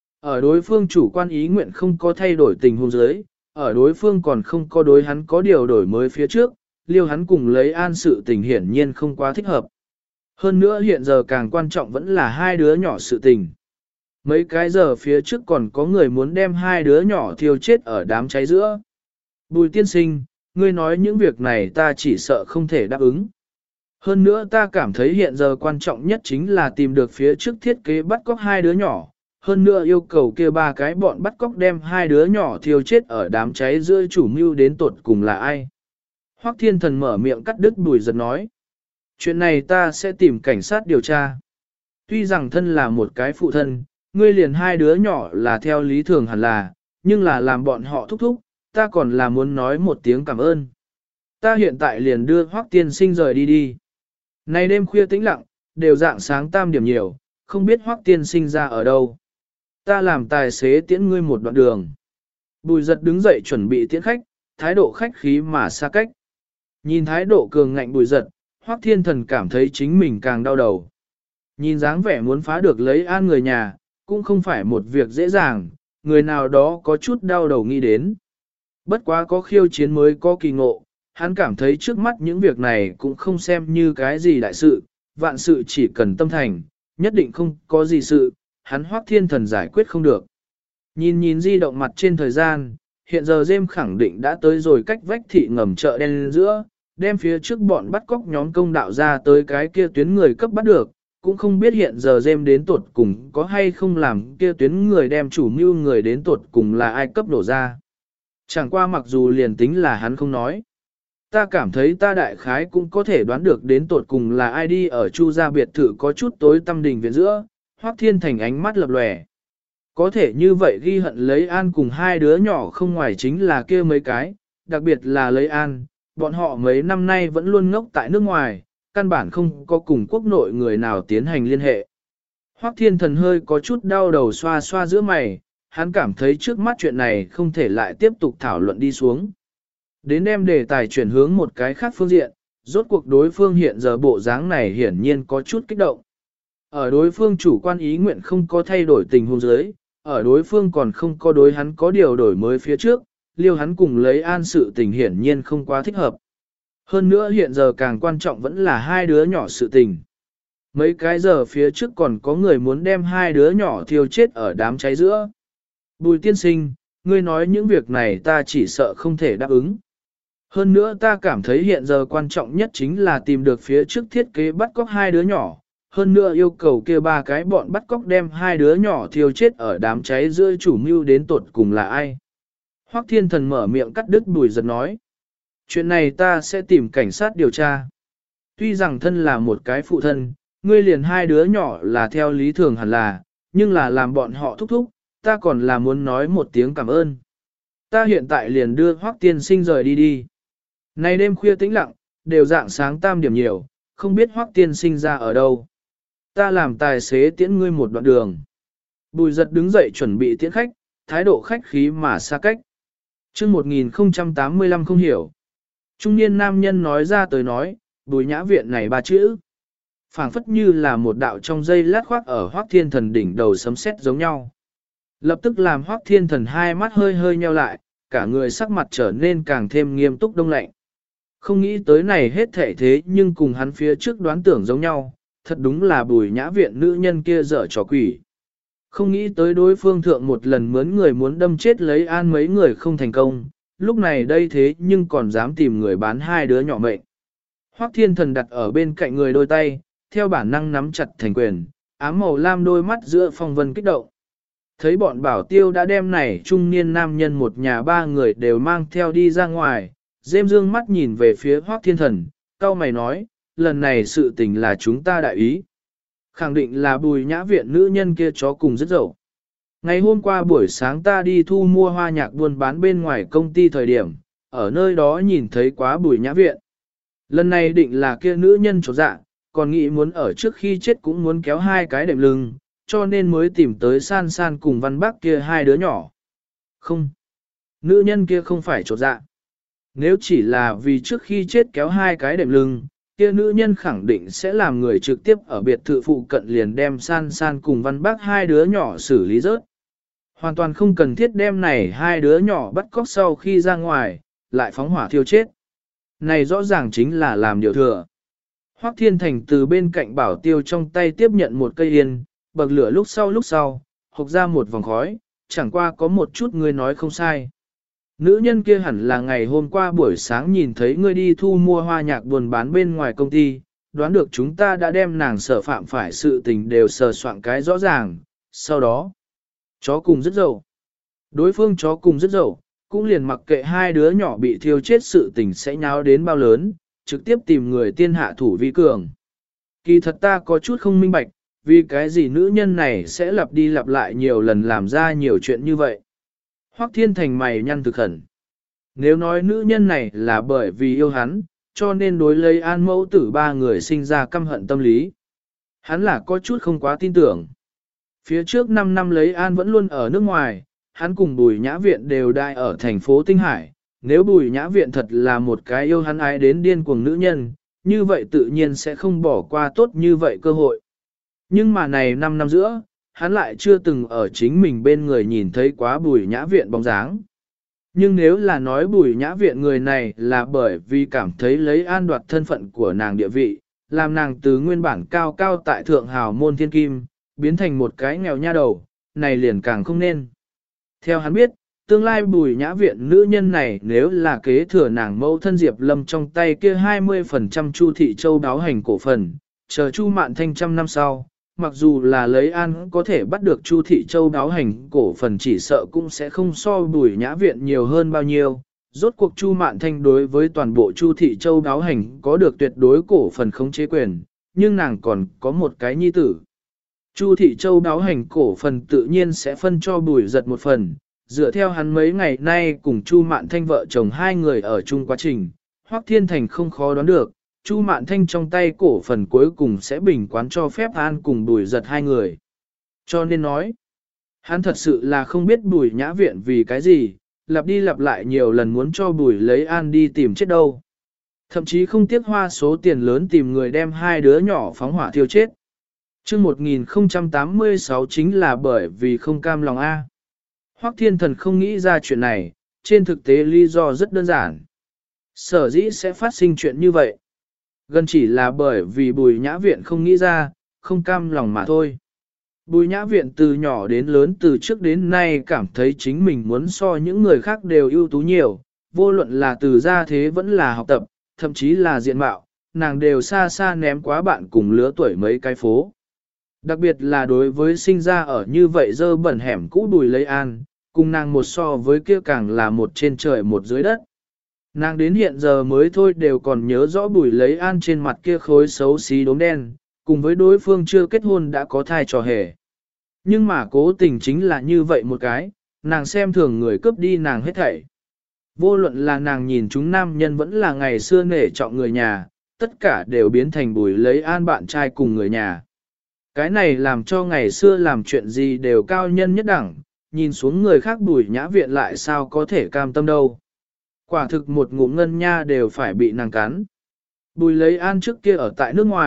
Ở đối phương chủ quan ý nguyện không có thay đổi tình huống dưới, ở đối phương còn không có đối hắn có điều đổi mới phía trước, liêu hắn cùng lấy An sự tình hiển nhiên không quá thích hợp. Hơn nữa hiện giờ càng quan trọng vẫn là hai đứa nhỏ sự tình. Mấy cái giờ phía trước còn có người muốn đem hai đứa nhỏ thiêu chết ở đám cháy giữa. Bùi tiên sinh, ngươi nói những việc này ta chỉ sợ không thể đáp ứng. Hơn nữa ta cảm thấy hiện giờ quan trọng nhất chính là tìm được phía trước thiết kế bắt cóc hai đứa nhỏ. Hơn nữa yêu cầu kia ba cái bọn bắt cóc đem hai đứa nhỏ thiêu chết ở đám cháy giữa chủ mưu đến tột cùng là ai. Hoắc Thiên Thần mở miệng cắt đứt Bùi Giật nói. Chuyện này ta sẽ tìm cảnh sát điều tra. Tuy rằng thân là một cái phụ thân, ngươi liền hai đứa nhỏ là theo lý thường hẳn là, nhưng là làm bọn họ thúc thúc, ta còn là muốn nói một tiếng cảm ơn. Ta hiện tại liền đưa Hoắc tiên sinh rời đi đi. Nay đêm khuya tĩnh lặng, đều dạng sáng tam điểm nhiều, không biết Hoắc tiên sinh ra ở đâu. Ta làm tài xế tiễn ngươi một đoạn đường. Bùi Giật đứng dậy chuẩn bị tiễn khách, thái độ khách khí mà xa cách. Nhìn thái độ cường ngạnh Bùi Giật, Hoắc Thiên Thần cảm thấy chính mình càng đau đầu. Nhìn dáng vẻ muốn phá được lấy An người nhà, cũng không phải một việc dễ dàng, người nào đó có chút đau đầu nghĩ đến. Bất quá có khiêu chiến mới có kỳ ngộ, hắn cảm thấy trước mắt những việc này cũng không xem như cái gì đại sự, vạn sự chỉ cần tâm thành, nhất định không có gì sự, hắn Hoắc Thiên Thần giải quyết không được. Nhìn di động mặt trên thời gian, hiện giờ Dêm khẳng định đã tới rồi cách vách thị ngầm chợ đen giữa, đem phía trước bọn bắt cóc nhóm công đạo ra tới cái kia tuyến người cấp bắt được, cũng không biết hiện giờ Dêm đến tuột cùng có hay không làm kia tuyến người đem chủ mưu người đến tuột cùng là ai cấp đổ ra. Chẳng qua mặc dù liền tính là hắn không nói. Ta cảm thấy ta đại khái cũng có thể đoán được đến tuột cùng là ai đi ở Chu gia biệt thự có chút tối tâm đình viện giữa, Hoắc Thiên Thành ánh mắt lập lòe. Có thể như vậy ghi hận lấy An cùng hai đứa nhỏ không ngoài chính là kia mấy cái, đặc biệt là lấy An, bọn họ mấy năm nay vẫn luôn ngốc tại nước ngoài, căn bản không có cùng quốc nội người nào tiến hành liên hệ. Hoắc Thiên Thần hơi có chút đau đầu xoa xoa giữa mày, hắn cảm thấy trước mắt chuyện này không thể lại tiếp tục thảo luận đi xuống. Đến đem đề tài chuyển hướng một cái khác phương diện, rốt cuộc đối phương hiện giờ bộ dáng này hiển nhiên có chút kích động. Ở đối phương chủ quan ý nguyện không có thay đổi tình huống dưới, ở đối phương còn không có đối hắn có điều đổi mới phía trước, liêu hắn cùng lấy An sự tình hiển nhiên không quá thích hợp. Hơn nữa hiện giờ càng quan trọng vẫn là hai đứa nhỏ sự tình. Mấy cái giờ phía trước còn có người muốn đem hai đứa nhỏ thiêu chết ở đám cháy giữa. Bùi tiên sinh, ngươi nói những việc này ta chỉ sợ không thể đáp ứng. Hơn nữa ta cảm thấy hiện giờ quan trọng nhất chính là tìm được phía trước thiết kế bắt cóc hai đứa nhỏ. Hơn nữa yêu cầu kia ba cái bọn bắt cóc đem hai đứa nhỏ thiêu chết ở đám cháy giữa chủ mưu đến tột cùng là ai. Hoắc Thiên Thần mở miệng cắt đứt Bùi Giật nói. Chuyện này ta sẽ tìm cảnh sát điều tra. Tuy rằng thân là một cái phụ thân, ngươi liền hai đứa nhỏ là theo lý thường hẳn là, nhưng là làm bọn họ thúc thúc, ta còn là muốn nói một tiếng cảm ơn. Ta hiện tại liền đưa Hoắc tiên sinh rời đi đi. Nay đêm khuya tĩnh lặng, đều dạng sáng tam điểm nhiều, không biết Hoắc tiên sinh ra ở đâu. Ta làm tài xế tiễn ngươi một đoạn đường. Bùi Giật đứng dậy chuẩn bị tiễn khách, thái độ khách khí mà xa cách. chương 1085 không hiểu. Trung niên nam nhân nói ra tới nói, Bùi Nhã Viện này ba chữ. Phảng phất như là một đạo trong dây lát khoác ở Hoắc Thiên Thần đỉnh đầu sấm sét giống nhau. Lập tức làm Hoắc Thiên Thần hai mắt hơi hơi nheo lại, cả người sắc mặt trở nên càng thêm nghiêm túc đông lạnh. Không nghĩ tới này hết thể thế nhưng cùng hắn phía trước đoán tưởng giống nhau, thật đúng là Bùi Nhã Viện nữ nhân kia dở trò quỷ. Không nghĩ tới đối phương thượng một lần mướn người muốn đâm chết lấy an mấy người không thành công, lúc này đây thế nhưng còn dám tìm người bán hai đứa nhỏ mệnh. Hoắc Thiên Thần đặt ở bên cạnh người đôi tay, theo bản năng nắm chặt thành quyền, ám màu lam đôi mắt giữa phong vân kích động. Thấy bọn bảo tiêu đã đem này trung niên nam nhân một nhà ba người đều mang theo đi ra ngoài, Dêm dương mắt nhìn về phía Hoắc Thiên Thần, cau mày nói, lần này sự tình là chúng ta đại ý. Khẳng định là Bùi Nhã Viện nữ nhân kia chó cùng rất dậu. Ngày hôm qua buổi sáng ta đi thu mua hoa nhạc buôn bán bên ngoài công ty thời điểm, ở nơi đó nhìn thấy quá Bùi Nhã Viện. Lần này định là kia nữ nhân chột dạ, còn nghĩ muốn ở trước khi chết cũng muốn kéo hai cái đệm lưng, cho nên mới tìm tới San San cùng Văn Bắc kia hai đứa nhỏ. Không, nữ nhân kia không phải chột dạ. Nếu chỉ là vì trước khi chết kéo hai cái đệm lưng, kia nữ nhân khẳng định sẽ làm người trực tiếp ở biệt thự phụ cận liền đem San San cùng Văn Bắc hai đứa nhỏ xử lý rớt. Hoàn toàn không cần thiết đem này hai đứa nhỏ bắt cóc sau khi ra ngoài, lại phóng hỏa thiêu chết. Này rõ ràng chính là làm điều thừa. Hoắc Thiên Thành từ bên cạnh bảo tiêu trong tay tiếp nhận một cây yên, bậc lửa lúc sau, hộc ra một vòng khói, chẳng qua có một chút ngươi nói không sai. Nữ nhân kia hẳn là ngày hôm qua buổi sáng nhìn thấy ngươi đi thu mua hoa nhạc buôn bán bên ngoài công ty, đoán được chúng ta đã đem nàng sở phạm phải sự tình đều sờ soạn cái rõ ràng, sau đó, chó cùng rất dậu. Đối phương chó cùng rất dậu, cũng liền mặc kệ hai đứa nhỏ bị thiêu chết sự tình sẽ nháo đến bao lớn, trực tiếp tìm người tiên hạ thủ vi cường. Kỳ thật ta có chút không minh bạch, vì cái gì nữ nhân này sẽ lặp đi lặp lại nhiều lần làm ra nhiều chuyện như vậy. Hoắc Thiên Thành mày nhăn thực khẩn. Nếu nói nữ nhân này là bởi vì yêu hắn, cho nên đối lấy an mẫu tử ba người sinh ra căm hận tâm lý. Hắn là có chút không quá tin tưởng. Phía trước 5 năm lấy an vẫn luôn ở nước ngoài, hắn cùng Bùi Nhã Viện đều đại ở thành phố Tinh Hải. Nếu Bùi Nhã Viện thật là một cái yêu hắn ái đến điên cuồng nữ nhân, như vậy tự nhiên sẽ không bỏ qua tốt như vậy cơ hội. Nhưng mà này 5 năm giữa, hắn lại chưa từng ở chính mình bên người nhìn thấy quá Bùi Nhã Viện bóng dáng. Nhưng nếu là nói Bùi Nhã Viện người này là bởi vì cảm thấy lấy an đoạt thân phận của nàng địa vị, làm nàng từ nguyên bản cao cao tại thượng hào môn thiên kim, biến thành một cái nghèo nha đầu, này liền càng không nên. Theo hắn biết, tương lai Bùi Nhã Viện nữ nhân này nếu là kế thừa nàng mẫu thân Diệp Lâm trong tay kia 20% Chu Thị Châu đáo hành cổ phần, chờ Chu Mạn Thanh trăm năm sau, mặc dù là lấy an có thể bắt được Chu Thị Châu đáo hành cổ phần chỉ sợ cũng sẽ không so Bùi Nhã Viện nhiều hơn bao nhiêu. Rốt cuộc Chu Mạn Thanh đối với toàn bộ Chu Thị Châu đáo hành có được tuyệt đối cổ phần khống chế quyền, nhưng nàng còn có một cái nhi tử. Chu Thị Châu đáo hành cổ phần tự nhiên sẽ phân cho Bùi Giật một phần, dựa theo hắn mấy ngày nay cùng Chu Mạn Thanh vợ chồng hai người ở chung quá trình, Hoắc Thiên Thành không khó đoán được, Chu Mạn Thanh trong tay cổ phần cuối cùng sẽ bình quán cho phép an cùng Bùi Giật hai người. Cho nên nói, hắn thật sự là không biết Bùi Nhã Viện vì cái gì, lặp đi lặp lại nhiều lần muốn cho Bùi lấy an đi tìm chết đâu. Thậm chí không tiếc hoa số tiền lớn tìm người đem hai đứa nhỏ phóng hỏa thiêu chết. Chương 1086 chính là bởi vì không cam lòng A. Hoắc Thiên Thần không nghĩ ra chuyện này, trên thực tế lý do rất đơn giản. Sở dĩ sẽ phát sinh chuyện như vậy. Gần chỉ là bởi vì Bùi Nhã Viện không nghĩ ra, không cam lòng mà thôi. Bùi Nhã Viện từ nhỏ đến lớn từ trước đến nay cảm thấy chính mình muốn so những người khác đều ưu tú nhiều, vô luận là từ gia thế vẫn là học tập, thậm chí là diện mạo, nàng đều xa xa ném quá bạn cùng lứa tuổi mấy cái phố. Đặc biệt là đối với sinh ra ở như vậy dơ bẩn hẻm cũ Bùi lấy an, cùng nàng một so với kia càng là một trên trời một dưới đất. Nàng đến hiện giờ mới thôi đều còn nhớ rõ Bùi lấy an trên mặt kia khối xấu xí đốm đen, cùng với đối phương chưa kết hôn đã có thai trò hề. Nhưng mà cố tình chính là như vậy một cái, nàng xem thường người cướp đi nàng hết thảy. Vô luận là nàng nhìn chúng nam nhân vẫn là ngày xưa nể trọng người nhà, tất cả đều biến thành Bùi lấy an bạn trai cùng người nhà. Cái này làm cho ngày xưa làm chuyện gì đều cao nhân nhất đẳng, nhìn xuống người khác Bùi Nhã Viện lại sao có thể cam tâm đâu. Quả thực một ngụm ngân nha đều phải bị nàng cắn. Bùi lấy an trước kia ở tại nước ngoài,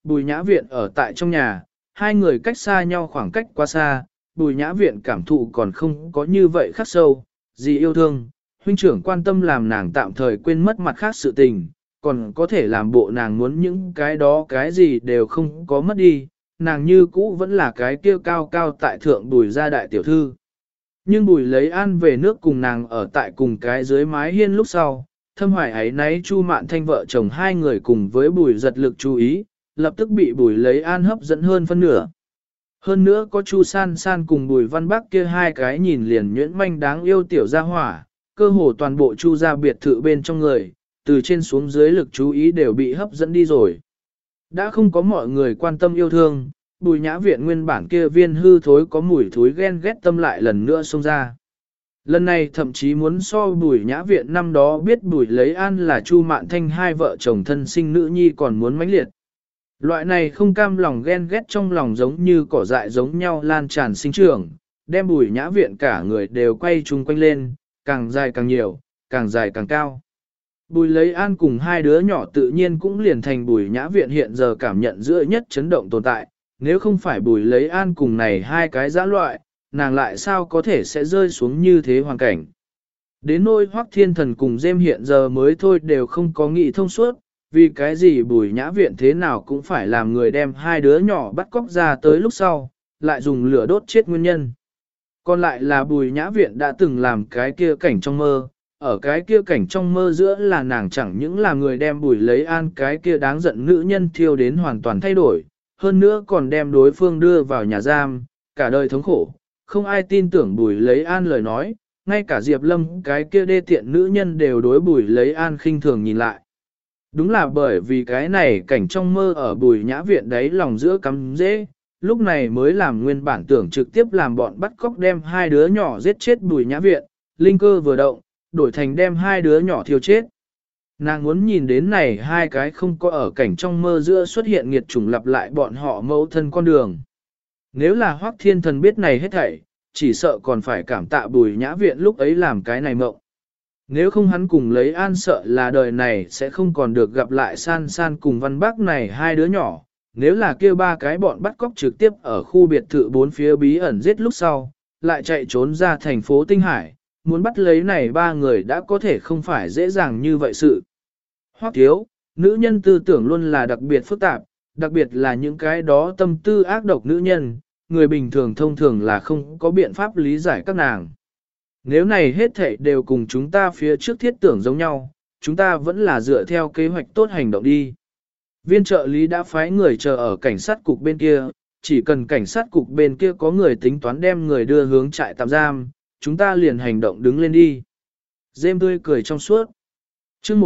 Bùi Nhã Viện ở tại trong nhà, hai người cách xa nhau khoảng cách quá xa, Bùi Nhã Viện cảm thụ còn không có như vậy khắc sâu, gì yêu thương, huynh trưởng quan tâm làm nàng tạm thời quên mất mặt khác sự tình, còn có thể làm bộ nàng muốn những cái đó cái gì đều không có mất đi, nàng như cũ vẫn là cái kia cao cao tại thượng Bùi gia đại tiểu thư. Nhưng Bùi lấy An về nước cùng nàng ở tại cùng cái dưới mái hiên lúc sau, thâm hoài ấy nấy Chu Mạn Thanh vợ chồng hai người cùng với Bùi giật lực chú ý, lập tức bị Bùi lấy An hấp dẫn hơn phân nửa. Hơn nữa có Chu San San cùng Bùi Văn Bắc kia hai cái nhìn liền nhuyễn manh đáng yêu tiểu gia hỏa, cơ hồ toàn bộ Chu gia biệt thự bên trong người, từ trên xuống dưới lực chú ý đều bị hấp dẫn đi rồi. Đã không có mọi người quan tâm yêu thương, Bùi Nhã Viện nguyên bản kia viên hư thối có mùi thối ghen ghét tâm lại lần nữa xông ra. Lần này thậm chí muốn so Bùi Nhã Viện năm đó biết Bùi lấy An là Chu Mạn Thanh hai vợ chồng thân sinh nữ nhi còn muốn mãnh liệt. Loại này không cam lòng ghen ghét trong lòng giống như cỏ dại giống nhau lan tràn sinh trưởng, đem Bùi Nhã Viện cả người đều quay chung quanh lên, càng dài càng nhiều, càng dài càng cao. Bùi lấy An cùng hai đứa nhỏ tự nhiên cũng liền thành Bùi Nhã Viện hiện giờ cảm nhận giữa nhất chấn động tồn tại, nếu không phải Bùi lấy An cùng này hai cái dã loại, nàng lại sao có thể sẽ rơi xuống như thế hoàn cảnh. Đến nỗi Hoắc Thiên Thần cùng Dêm hiện giờ mới thôi đều không có nghị thông suốt, vì cái gì Bùi Nhã Viện thế nào cũng phải làm người đem hai đứa nhỏ bắt cóc ra tới lúc sau, lại dùng lửa đốt chết nguyên nhân. Còn lại là Bùi Nhã Viện đã từng làm cái kia cảnh trong mơ, ở cái kia cảnh trong mơ giữa là nàng chẳng những là người đem Bùi lấy An cái kia đáng giận nữ nhân thiêu đến hoàn toàn thay đổi, hơn nữa còn đem đối phương đưa vào nhà giam, cả đời thống khổ, không ai tin tưởng Bùi lấy An lời nói, ngay cả Diệp Lâm cái kia đê tiện nữ nhân đều đối Bùi lấy An khinh thường nhìn lại. Đúng là bởi vì cái này cảnh trong mơ ở Bùi Nhã Viện đấy lòng giữa cắm dễ, lúc này mới làm nguyên bản tưởng trực tiếp làm bọn bắt cóc đem hai đứa nhỏ giết chết Bùi Nhã Viện, linh cơ vừa động, đổi thành đem hai đứa nhỏ thiêu chết. Nàng muốn nhìn đến này hai cái không có ở cảnh trong mơ giữa xuất hiện nghiệt chủng lặp lại bọn họ mẫu thân con đường. Nếu là Hoắc Thiên Thần biết này hết thảy, chỉ sợ còn phải cảm tạ Bùi Nhã Viện lúc ấy làm cái này mộng. Nếu không hắn cùng lấy An sợ là đời này sẽ không còn được gặp lại San San cùng Văn Bác này hai đứa nhỏ. Nếu là kia ba cái bọn bắt cóc trực tiếp ở khu biệt thự bốn phía bí ẩn giết lúc sau, lại chạy trốn ra thành phố Tinh Hải, muốn bắt lấy này ba người đã có thể không phải dễ dàng như vậy sự. Hoắc thiếu, nữ nhân tư tưởng luôn là đặc biệt phức tạp, đặc biệt là những cái đó tâm tư ác độc nữ nhân, người bình thường thông thường là không có biện pháp lý giải các nàng. Nếu này hết thảy đều cùng chúng ta phía trước thiết tưởng giống nhau, chúng ta vẫn là dựa theo kế hoạch tốt hành động đi. Viên trợ lý đã phái người chờ ở cảnh sát cục bên kia, chỉ cần cảnh sát cục bên kia có người tính toán đem người đưa hướng trại tạm giam, chúng ta liền hành động đứng lên đi. Dêm tươi cười trong suốt. Chương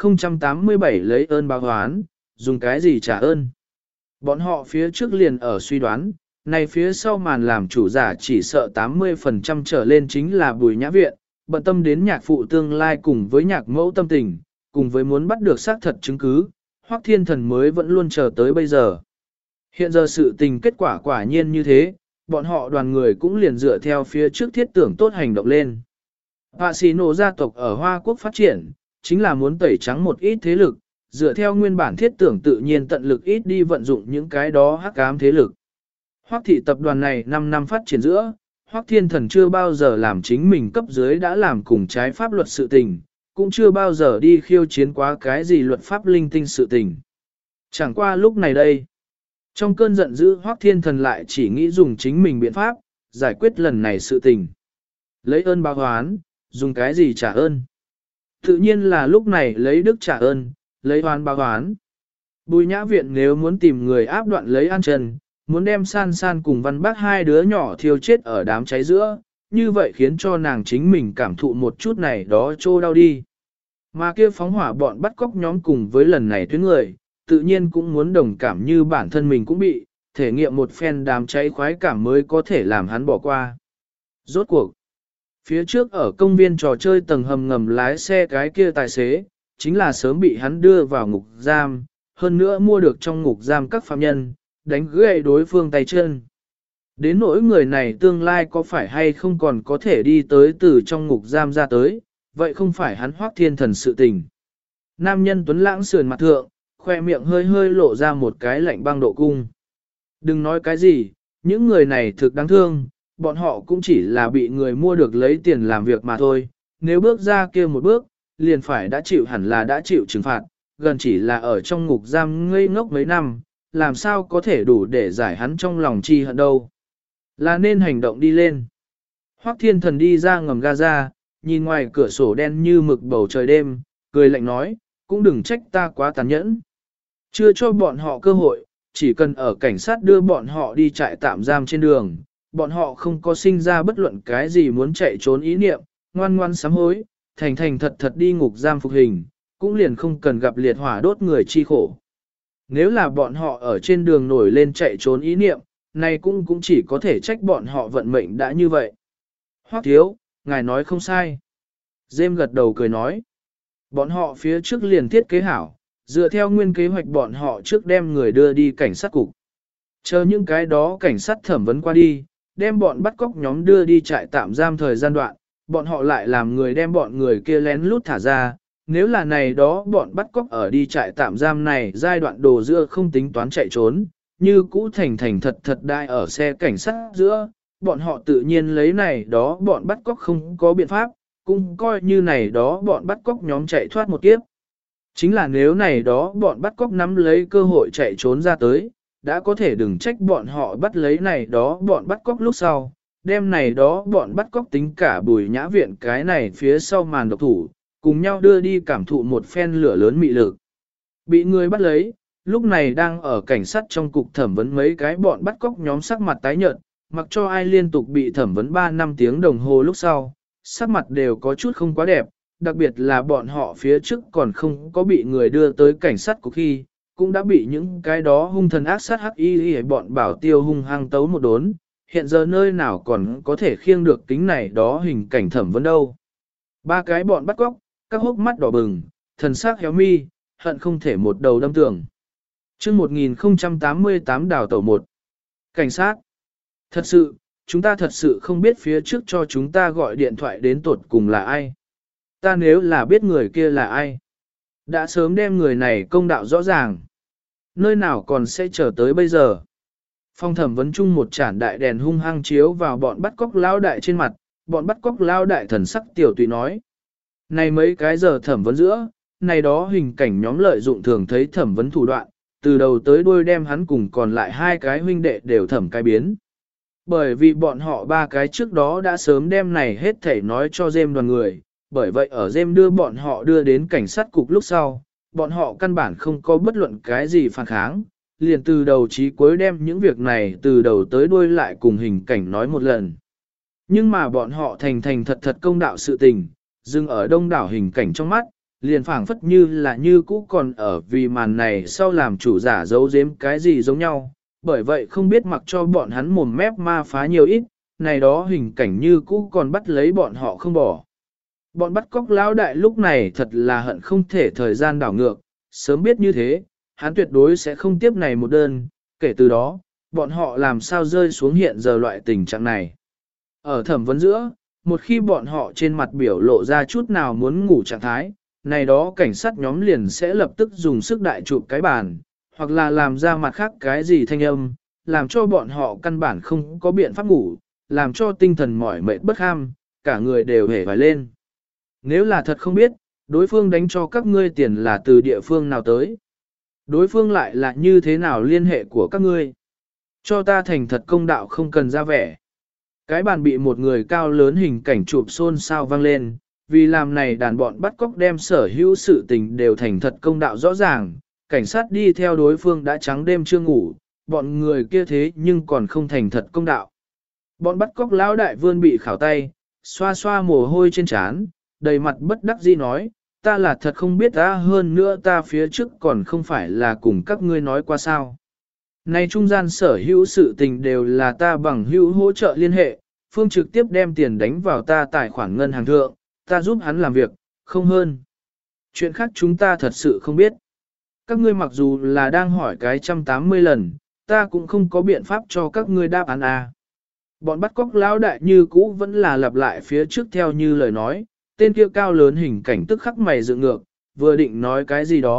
1087 lấy ơn báo oán, dùng cái gì trả ơn. Bọn họ phía trước liền ở suy đoán, này phía sau màn làm chủ giả chỉ sợ 80% trở lên chính là Bùi Nhã Viện, bận tâm đến nhạc phụ tương lai cùng với nhạc mẫu tâm tình, cùng với muốn bắt được xác thật chứng cứ, Hoắc Thiên Thần mới vẫn luôn chờ tới bây giờ. Hiện giờ sự tình kết quả quả nhiên như thế, bọn họ đoàn người cũng liền dựa theo phía trước thiết tưởng tốt hành động lên. Hạ sĩ nổ gia tộc ở Hoa Quốc phát triển, chính là muốn tẩy trắng một ít thế lực, dựa theo nguyên bản thiết tưởng tự nhiên tận lực ít đi vận dụng những cái đó hắc ám thế lực. Hoắc thị tập đoàn này 5 năm phát triển giữa, Hoắc Thiên Thần chưa bao giờ làm chính mình cấp dưới đã làm cùng trái pháp luật sự tình, cũng chưa bao giờ đi khiêu chiến quá cái gì luật pháp linh tinh sự tình. Chẳng qua lúc này đây, trong cơn giận dữ Hoắc Thiên Thần lại chỉ nghĩ dùng chính mình biện pháp, giải quyết lần này sự tình. Lấy ơn báo oán, dùng cái gì trả ơn? Tự nhiên là lúc này lấy đức trả ơn, lấy oán báo oán. Bùi Nhã Viện nếu muốn tìm người áp đoạn lấy An Trần, muốn đem San San cùng Văn Bác hai đứa nhỏ thiêu chết ở đám cháy giữa, như vậy khiến cho nàng chính mình cảm thụ một chút này đó trô đau đi. Mà kia phóng hỏa bọn bắt cóc nhóm cùng với lần này tuyến người, tự nhiên cũng muốn đồng cảm như bản thân mình cũng bị, thể nghiệm một phen đám cháy khoái cảm mới có thể làm hắn bỏ qua. Rốt cuộc, phía trước ở công viên trò chơi tầng hầm ngầm lái xe cái kia tài xế, chính là sớm bị hắn đưa vào ngục giam, hơn nữa mua được trong ngục giam các phạm nhân, đánh gãy đối phương tay chân. Đến nỗi người này tương lai có phải hay không còn có thể đi tới từ trong ngục giam ra tới, vậy không phải hắn Hoắc Thiên Thần sự tình. Nam nhân tuấn lãng sườn mặt thượng, khoe miệng hơi hơi lộ ra một cái lạnh băng độ cung. Đừng nói cái gì, những người này thực đáng thương, bọn họ cũng chỉ là bị người mua được lấy tiền làm việc mà thôi, nếu bước ra kia một bước, liền phải đã chịu hẳn là đã chịu trừng phạt, gần chỉ là ở trong ngục giam ngây ngốc mấy năm, làm sao có thể đủ để giải hắn trong lòng chi hận đâu. Là nên hành động đi lên. Hoắc Thiên Thần đi ra ngầm Gaza, nhìn ngoài cửa sổ đen như mực bầu trời đêm, cười lạnh nói, cũng đừng trách ta quá tàn nhẫn. Chưa cho bọn họ cơ hội, chỉ cần ở cảnh sát đưa bọn họ đi trại tạm giam trên đường, bọn họ không có sinh ra bất luận cái gì muốn chạy trốn ý niệm, ngoan ngoan sám hối, thành thành thật thật đi ngục giam phục hình, cũng liền không cần gặp liệt hỏa đốt người chi khổ. Nếu là bọn họ ở trên đường nổi lên chạy trốn ý niệm, này cũng chỉ có thể trách bọn họ vận mệnh đã như vậy. Hoắc thiếu, ngài nói không sai. Dêm gật đầu cười nói. Bọn họ phía trước liền thiết kế hảo, dựa theo nguyên kế hoạch bọn họ trước đem người đưa đi cảnh sát cục. Chờ những cái đó cảnh sát thẩm vấn qua đi, đem bọn bắt cóc nhóm đưa đi trại tạm giam thời gian đoạn, bọn họ lại làm người đem bọn người kia lén lút thả ra. Nếu là này đó bọn bắt cóc ở đi trại tạm giam này giai đoạn đồ giữa không tính toán chạy trốn, như cũ thành thành thật thật đai ở xe cảnh sát giữa, bọn họ tự nhiên lấy này đó bọn bắt cóc không có biện pháp, cũng coi như này đó bọn bắt cóc nhóm chạy thoát một kiếp. Chính là nếu này đó bọn bắt cóc nắm lấy cơ hội chạy trốn ra tới, đã có thể đừng trách bọn họ bắt lấy này đó bọn bắt cóc lúc sau, đem này đó bọn bắt cóc tính cả Bùi Nhã Viện cái này phía sau màn độc thủ, cùng nhau đưa đi cảm thụ một phen lửa lớn mị lực. Bị người bắt lấy, lúc này đang ở cảnh sát trong cục thẩm vấn mấy cái bọn bắt cóc nhóm sắc mặt tái nhợt, mặc cho ai liên tục bị thẩm vấn 3 năm tiếng đồng hồ lúc sau, sắc mặt đều có chút không quá đẹp, đặc biệt là bọn họ phía trước còn không có bị người đưa tới cảnh sát của khi, cũng đã bị những cái đó hung thần ác sát hắc y bọn bảo tiêu hung hăng tấu một đốn, hiện giờ nơi nào còn có thể khiêng được kính này đó hình cảnh thẩm vấn đâu. 3 cái bọn bắt cóc, các hốc mắt đỏ bừng, thần sắc héo mi, hận không thể một đầu đâm tường. Chương 1088 đào tẩu 1. Cảnh sát. Thật sự, chúng ta thật sự không biết phía trước cho chúng ta gọi điện thoại đến tột cùng là ai. Ta nếu là biết người kia là ai, đã sớm đem người này công đạo rõ ràng. Nơi nào còn sẽ chờ tới bây giờ. Phong thẩm vấn chung một chản đại đèn hung hăng chiếu vào bọn bắt cóc lao đại trên mặt, bọn bắt cóc lao đại thần sắc tiểu tùy nói. Này mấy cái giờ thẩm vấn giữa, này đó hình cảnh nhóm lợi dụng thường thấy thẩm vấn thủ đoạn, từ đầu tới đuôi đem hắn cùng còn lại 2 cái huynh đệ đều thẩm cái biến. Bởi vì bọn họ 3 cái trước đó đã sớm đem này hết thảy nói cho Dêm đoàn người, bởi vậy ở Dêm đưa bọn họ đưa đến cảnh sát cục lúc sau, bọn họ căn bản không có bất luận cái gì phản kháng, liền từ đầu chí cuối đem những việc này từ đầu tới đuôi lại cùng hình cảnh nói một lần. Nhưng mà bọn họ thành thành thật thật công đạo sự tình, dừng ở đông đảo hình cảnh trong mắt, liền phảng phất như là như cũ còn ở vì màn này sau làm chủ giả giấu giếm cái gì giống nhau, bởi vậy không biết mặc cho bọn hắn mồm mép ma phá nhiều ít, này đó hình cảnh như cũ còn bắt lấy bọn họ không bỏ. Bọn bắt cóc lão đại lúc này thật là hận không thể thời gian đảo ngược, sớm biết như thế, hắn tuyệt đối sẽ không tiếp này một đơn, kể từ đó, bọn họ làm sao rơi xuống hiện giờ loại tình trạng này. Ở thẩm vấn giữa, một khi bọn họ trên mặt biểu lộ ra chút nào muốn ngủ trạng thái, này đó cảnh sát nhóm liền sẽ lập tức dùng sức đại chụp cái bàn, hoặc là làm ra mặt khác cái gì thanh âm, làm cho bọn họ căn bản không có biện pháp ngủ, làm cho tinh thần mỏi mệt bất ham, cả người đều hề vải lên. Nếu là thật không biết, đối phương đánh cho các ngươi tiền là từ địa phương nào tới. Đối phương lại là như thế nào liên hệ của các ngươi. Cho ta thành thật công đạo không cần ra vẻ. Cái bàn bị một người cao lớn hình cảnh chụp xôn xao vang lên, vì làm này đàn bọn bắt cóc đem sở hữu sự tình đều thành thật công đạo rõ ràng, cảnh sát đi theo đối phương đã trắng đêm chưa ngủ, bọn người kia thế nhưng còn không thành thật công đạo. Bọn bắt cóc lão đại vươn bị khảo tay, xoa xoa mồ hôi trên trán, đầy mặt bất đắc dĩ nói, ta là thật không biết ta hơn nữa ta phía trước còn không phải là cùng các ngươi nói qua sao. Này trung gian sở hữu sự tình đều là ta bằng hữu hỗ trợ liên hệ, Phương trực tiếp đem tiền đánh vào ta tài khoản ngân hàng thượng, ta giúp hắn làm việc, không hơn. Chuyện khác chúng ta thật sự không biết. Các ngươi mặc dù là đang hỏi cái 180 lần, ta cũng không có biện pháp cho các ngươi đáp án A. Bọn bắt cóc lão đại như cũ vẫn là lặp lại phía trước theo như lời nói, tên kia cao lớn hình cảnh tức khắc mày dựng ngược, vừa định nói cái gì đó,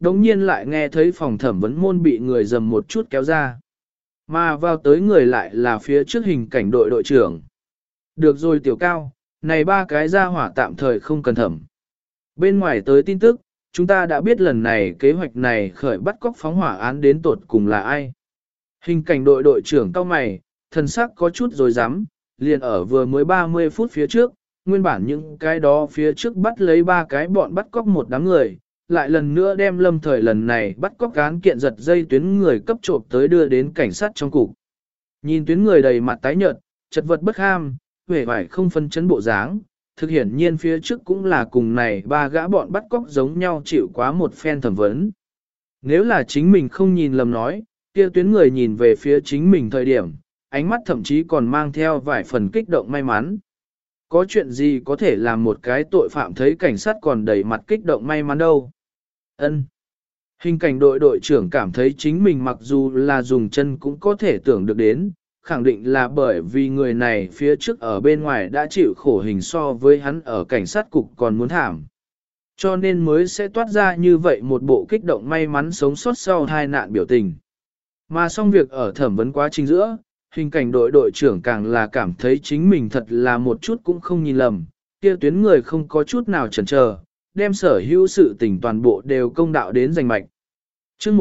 đồng nhiên lại nghe thấy phòng thẩm vấn môn bị người dầm một chút kéo ra. Mà vào tới người lại là phía trước hình cảnh đội đội trưởng. Được rồi tiểu cao, này ba cái ra hỏa tạm thời không cần thẩm. Bên ngoài tới tin tức, chúng ta đã biết lần này kế hoạch này khởi bắt cóc phóng hỏa án đến tột cùng là ai. Hình cảnh đội đội trưởng cao mày, thần sắc có chút rồi dám, liền ở vừa mới 30 phút phía trước, nguyên bản những cái đó phía trước bắt lấy ba cái bọn bắt cóc một đám người, lại lần nữa đem Lâm Thời lần này bắt cóc án kiện giật dây tuyến người cấp trộm tới đưa đến cảnh sát trong cục. Nhìn tuyến người đầy mặt tái nhợt, chật vật bất ham, vẻ vải không phân chấn bộ dáng, thực hiển nhiên phía trước cũng là cùng này ba gã bọn bắt cóc giống nhau chịu quá một phen thẩm vấn. Nếu là chính mình không nhìn lầm nói, kia tuyến người nhìn về phía chính mình thời điểm, ánh mắt thậm chí còn mang theo vài phần kích động may mắn. Có chuyện gì có thể làm một cái tội phạm thấy cảnh sát còn đầy mặt kích động may mắn đâu. Ân. Hình cảnh đội đội trưởng cảm thấy chính mình mặc dù là dùng chân cũng có thể tưởng được đến, khẳng định là bởi vì người này phía trước ở bên ngoài đã chịu khổ hình so với hắn ở cảnh sát cục còn muốn thảm. Cho nên mới sẽ toát ra như vậy một bộ kích động may mắn sống sót sau tai nạn biểu tình. Mà xong việc ở thẩm vấn quá trình giữa, hình cảnh đội đội trưởng càng là cảm thấy chính mình thật là một chút cũng không nhìn lầm, kia tuyến người không có chút nào chần chờ, đem sở hữu sự tình toàn bộ đều công đạo đến giành mạch. Chương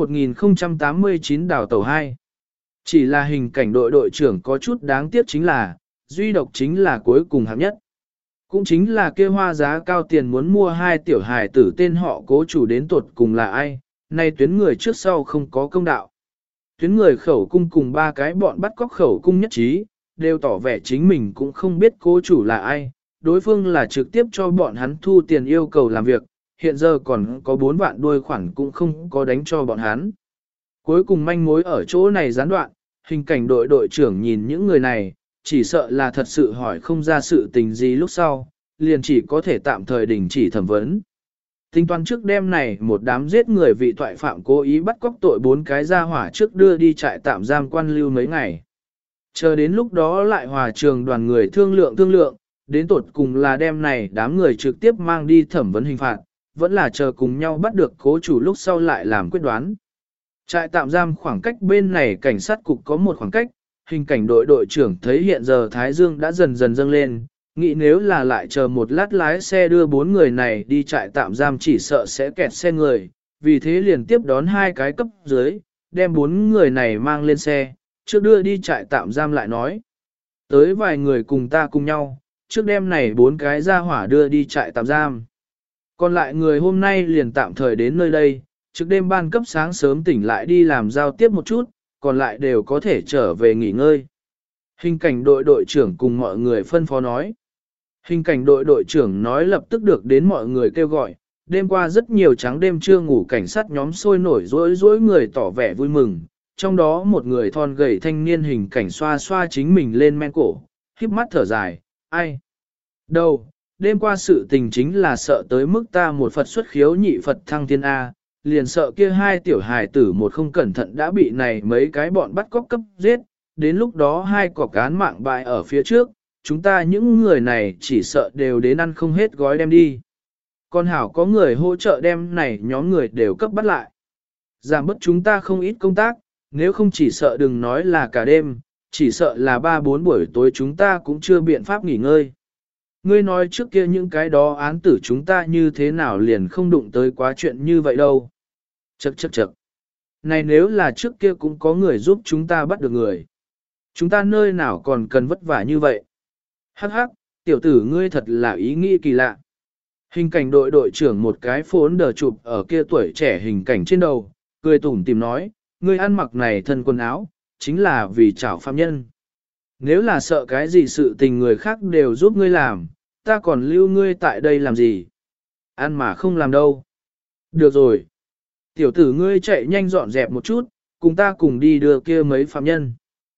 1089 đào tàu 2. Chỉ là hình cảnh đội đội trưởng có chút đáng tiếc chính là, duy độc chính là cuối cùng hạng nhất. Cũng chính là kia hoa giá cao tiền muốn mua hai tiểu hài tử tên họ cố chủ đến tuột cùng là ai, nay tuyến người trước sau không có công đạo. Tuyến người khẩu cung cùng ba cái bọn bắt cóc khẩu cung nhất trí, đều tỏ vẻ chính mình cũng không biết cố chủ là ai, đối phương là trực tiếp cho bọn hắn thu tiền yêu cầu làm việc, hiện giờ còn có 4 vạn đuôi khoản cũng không có đánh cho bọn hắn. Cuối cùng manh mối ở chỗ này gián đoạn, hình cảnh đội đội trưởng nhìn những người này, chỉ sợ là thật sự hỏi không ra sự tình gì lúc sau, liền chỉ có thể tạm thời đình chỉ thẩm vấn. Tính toán trước đêm này một đám giết người vị tội phạm cố ý bắt cóc tội 4 cái ra hỏa trước đưa đi trại tạm giam quan lưu mấy ngày. Chờ đến lúc đó lại hòa trường đoàn người thương lượng, đến tột cùng là đêm này đám người trực tiếp mang đi thẩm vấn hình phạt, vẫn là chờ cùng nhau bắt được cố chủ lúc sau lại làm quyết đoán. Trại tạm giam khoảng cách bên này cảnh sát cục có một khoảng cách, hình cảnh đội đội trưởng thấy hiện giờ Thái Dương đã dần dần dâng lên, nghĩ nếu là lại chờ một lát lái xe đưa 4 người này đi trại tạm giam chỉ sợ sẽ kẹt xe người, vì thế liền tiếp đón 2 cái cấp dưới, đem 4 người này mang lên xe, trước đưa đi trại tạm giam lại nói. Tới vài người cùng ta cùng nhau, trước đêm này 4 cái ra hỏa đưa đi trại tạm giam. Còn lại người hôm nay liền tạm thời đến nơi đây, trước đêm ban cấp sáng sớm tỉnh lại đi làm giao tiếp một chút, còn lại đều có thể trở về nghỉ ngơi. Hình cảnh đội đội trưởng cùng mọi người phân phó nói. Hình cảnh đội đội trưởng nói lập tức được đến mọi người kêu gọi, đêm qua rất nhiều trắng đêm chưa ngủ cảnh sát nhóm sôi nổi rối người tỏ vẻ vui mừng, trong đó một người thon gầy thanh niên hình cảnh xoa xoa chính mình lên men cổ, híp mắt thở dài, ai? Đâu, đêm qua sự tình chính là sợ tới mức ta một Phật xuất khiếu nhị Phật thăng thiên A, liền sợ kia 2 tiểu hài tử một không cẩn thận đã bị này mấy cái bọn bắt cóc cấp giết, đến lúc đó 2 cọc án mạng bại ở phía trước, chúng ta những người này chỉ sợ đều đến ăn không hết gói đem đi. Còn hảo có người hỗ trợ đem này nhóm người đều cấp bắt lại. Giảm bớt chúng ta không ít công tác, nếu không chỉ sợ đừng nói là cả đêm, chỉ sợ là 3-4 buổi tối chúng ta cũng chưa biện pháp nghỉ ngơi. Ngươi nói trước kia những cái đó án tử chúng ta như thế nào liền không đụng tới quá chuyện như vậy đâu. Chậc. Này nếu là trước kia cũng có người giúp chúng ta bắt được người. Chúng ta nơi nào còn cần vất vả như vậy. Hắc, tiểu tử ngươi thật là ý nghĩ kỳ lạ. Hình cảnh đội đội trưởng một cái phốn đờ chụp ở kia tuổi trẻ hình cảnh trên đầu, cười tủm tìm nói, ngươi ăn mặc này thân quần áo, chính là vì chảo phạm nhân. Nếu là sợ cái gì sự tình người khác đều giúp ngươi làm, ta còn lưu ngươi tại đây làm gì? Ăn mà không làm đâu. Được rồi. Tiểu tử ngươi chạy nhanh dọn dẹp một chút, cùng ta cùng đi đưa kia mấy phạm nhân.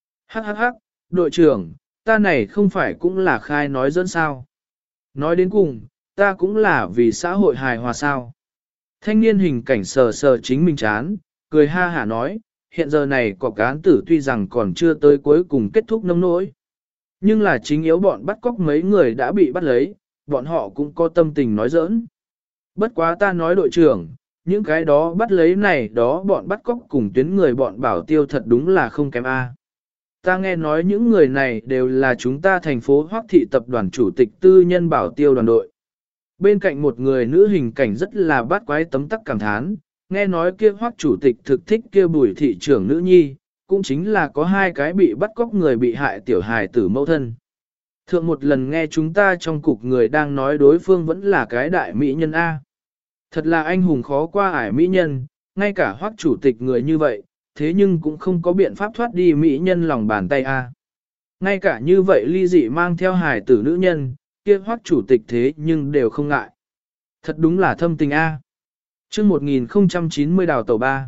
Hắc, đội trưởng, ta này không phải cũng là khai nói dẫn sao. Nói đến cùng, ta cũng là vì xã hội hài hòa sao. Thanh niên hình cảnh sờ chính mình chán, cười ha hả nói, hiện giờ này có án tử tuy rằng còn chưa tới cuối cùng kết thúc nông nỗi. Nhưng là chính yếu bọn bắt cóc mấy người đã bị bắt lấy, bọn họ cũng có tâm tình nói giỡn. Bất quá ta nói đội trưởng, những cái đó bắt lấy này đó bọn bắt cóc cùng tuyến người bọn bảo tiêu thật đúng là không kém a. Ta nghe nói những người này đều là chúng ta thành phố Hoắc thị tập đoàn chủ tịch tư nhân bảo tiêu đoàn đội. Bên cạnh một người nữ hình cảnh rất là bắt quái tấm tắc cảm thán, nghe nói kia Hoắc chủ tịch thực thích kia Bùi thị trưởng nữ nhi, cũng chính là có hai cái bị bắt cóc người bị hại tiểu hài tử mẫu thân. Thượng một lần nghe chúng ta trong cục người đang nói đối phương vẫn là cái đại mỹ nhân A. Thật là anh hùng khó qua ải mỹ nhân, ngay cả Hoắc chủ tịch người như vậy, thế nhưng cũng không có biện pháp thoát đi mỹ nhân lòng bàn tay A. Ngay cả như vậy ly dị mang theo hài tử nữ nhân, kia Hoắc chủ tịch thế nhưng đều không ngại. Thật đúng là thâm tình A. Chương 1090 đào tàu 3.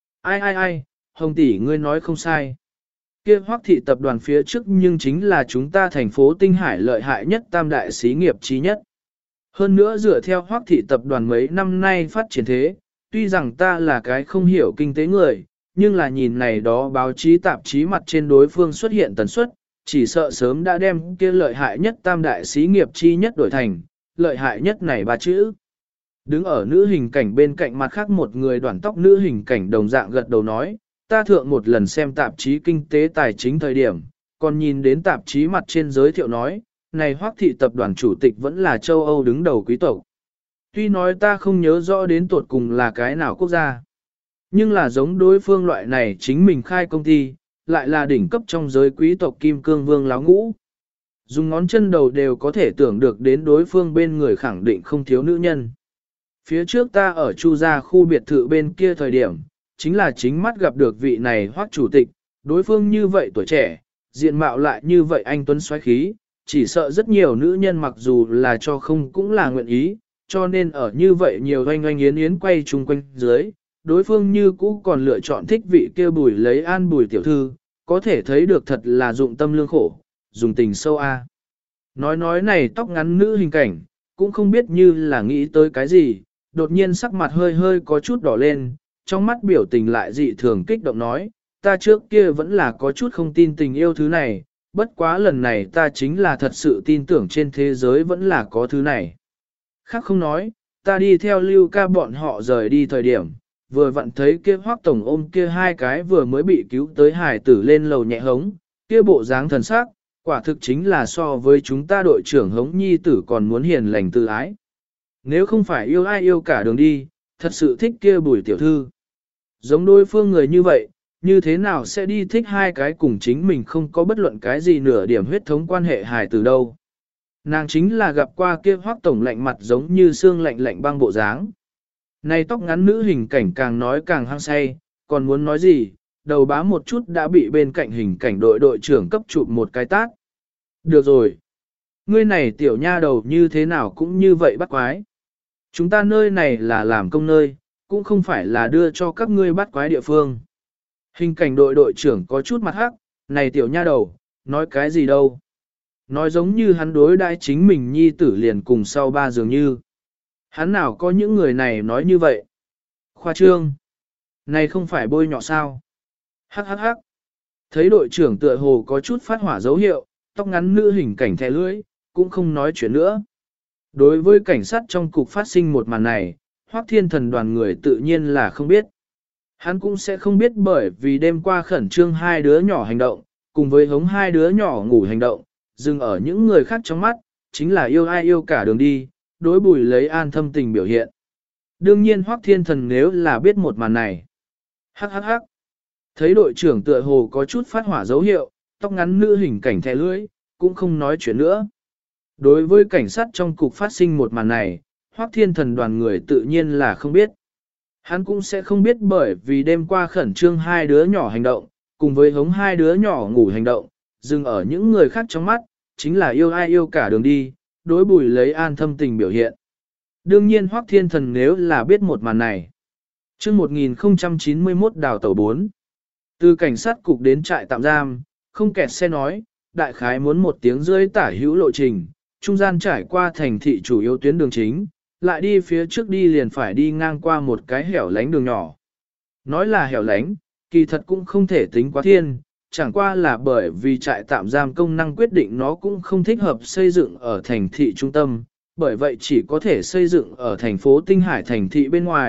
Ai, Hồng tỷ ngươi nói không sai. Kia Hoắc thị tập đoàn phía trước nhưng chính là chúng ta thành phố Tinh Hải lợi hại nhất tam đại xí nghiệp chí nhất. Hơn nữa dựa theo Hoắc thị tập đoàn mấy năm nay phát triển thế, tuy rằng ta là cái không hiểu kinh tế người, nhưng là nhìn này đó báo chí tạp chí mặt trên đối phương xuất hiện tần suất, chỉ sợ sớm đã đem kia lợi hại nhất tam đại xí nghiệp chi nhất đổi thành, lợi hại nhất này ba chữ. Đứng ở nữ hình cảnh bên cạnh mặt khác một người đoản tóc nữ hình cảnh đồng dạng gật đầu nói, ta thượng một lần xem tạp chí kinh tế tài chính thời điểm, còn nhìn đến tạp chí mặt trên giới thiệu nói, này Hoắc thị tập đoàn chủ tịch vẫn là châu Âu đứng đầu quý tộc. Tuy nói ta không nhớ rõ đến tuột cùng là cái nào quốc gia, nhưng là giống đối phương loại này chính mình khai công ty, lại là đỉnh cấp trong giới quý tộc kim cương vương láo ngũ. Dùng ngón chân đầu đều có thể tưởng được đến đối phương bên người khẳng định không thiếu nữ nhân. Phía trước ta ở Chu gia khu biệt thự bên kia thời điểm, chính là chính mắt gặp được vị này Hoắc chủ tịch, đối phương như vậy tuổi trẻ, diện mạo lại như vậy anh tuấn xoáy khí, chỉ sợ rất nhiều nữ nhân mặc dù là cho không cũng là nguyện ý, cho nên ở như vậy nhiều oanh oanh yến yến quay chung quanh dưới, đối phương như cũ còn lựa chọn thích vị kia Bùi lấy an Bùi tiểu thư, có thể thấy được thật là dụng tâm lương khổ, dùng tình sâu a. Nói này tóc ngắn nữ hình cảnh, cũng không biết như là nghĩ tới cái gì, đột nhiên sắc mặt hơi hơi có chút đỏ lên, trong mắt biểu tình lại dị thường kích động nói, ta trước kia vẫn là có chút không tin tình yêu thứ này, bất quá lần này ta chính là thật sự tin tưởng trên thế giới vẫn là có thứ này. Khác không nói, ta đi theo Lưu ca bọn họ rời đi thời điểm, vừa vặn thấy kia Hoắc tổng ôm kia hai cái vừa mới bị cứu tới hải tử lên lầu nhẹ hống, kia bộ dáng thần sắc, quả thực chính là so với chúng ta đội trưởng hống nhi tử còn muốn hiền lành tự ái. Nếu không phải yêu ai yêu cả đường đi, thật sự thích kia Bùi tiểu thư. Giống đối phương người như vậy, như thế nào sẽ đi thích hai cái cùng chính mình không có bất luận cái gì nửa điểm huyết thống quan hệ hài từ đâu. Nàng chính là gặp qua kia Hoắc tổng lạnh mặt giống như xương lạnh lạnh băng bộ dáng. Này tóc ngắn nữ hình cảnh càng nói càng hăng say, còn muốn nói gì, đầu bá một chút đã bị bên cạnh hình cảnh đội trưởng cấp chụp một cái tát. Được rồi. Ngươi này tiểu nha đầu như thế nào cũng như vậy bắt quái. Chúng ta nơi này là làm công nơi, cũng không phải là đưa cho các ngươi bắt quái địa phương. Hình cảnh đội trưởng có chút mặt hắc, này tiểu nha đầu, nói cái gì đâu. Nói giống như hắn đối đãi chính mình nhi tử liền cùng sau ba dường như. Hắn nào có những người này nói như vậy. Khoa trương. Này không phải bôi nhọ sao. Hắc hắc hắc. Thấy đội trưởng tựa hồ có chút phát hỏa dấu hiệu, tóc ngắn nữ hình cảnh thẻ lưỡi, cũng không nói chuyện nữa. Đối với cảnh sát trong cục phát sinh một màn này, Hoắc Thiên Thần đoàn người tự nhiên là không biết. Hắn cũng sẽ không biết bởi vì đêm qua khẩn trương hai đứa nhỏ hành động, cùng với hống hai đứa nhỏ ngủ hành động, dừng ở những người khác trong mắt, chính là yêu ai yêu cả đường đi, đối Bùi lấy an thâm tình biểu hiện. Đương nhiên Hoắc Thiên Thần nếu là biết một màn này. Hắc hắc hắc. Thấy đội trưởng tựa hồ có chút phát hỏa dấu hiệu, tóc ngắn nữ hình cảnh thẻ lưỡi, cũng không nói chuyện nữa. Đối với cảnh sát trong cục phát sinh một màn này, Hoắc Thiên Thần đoàn người tự nhiên là không biết. Hắn cũng sẽ không biết bởi vì đêm qua khẩn trương hai đứa nhỏ hành động, cùng với hống hai đứa nhỏ ngủ hành động, dừng ở những người khác trong mắt, chính là yêu ai yêu cả đường đi, đối Bùi lấy an thâm tình biểu hiện. Đương nhiên Hoắc Thiên Thần nếu là biết một màn này. Chương 1091 đào tàu 4. Từ cảnh sát cục đến trại tạm giam, không kẹt xe nói, đại khái muốn 1 tiếng rưỡi tả hữu lộ trình, trung gian trải qua thành thị chủ yếu tuyến đường chính, lại đi phía trước đi liền phải đi ngang qua một cái hẻo lánh đường nhỏ. Nói là hẻo lánh, kỳ thật cũng không thể tính quá thiên, chẳng qua là bởi vì trại tạm giam công năng quyết định nó cũng không thích hợp xây dựng ở thành thị trung tâm, bởi vậy chỉ có thể xây dựng ở thành phố Tinh Hải thành thị bên ngoài,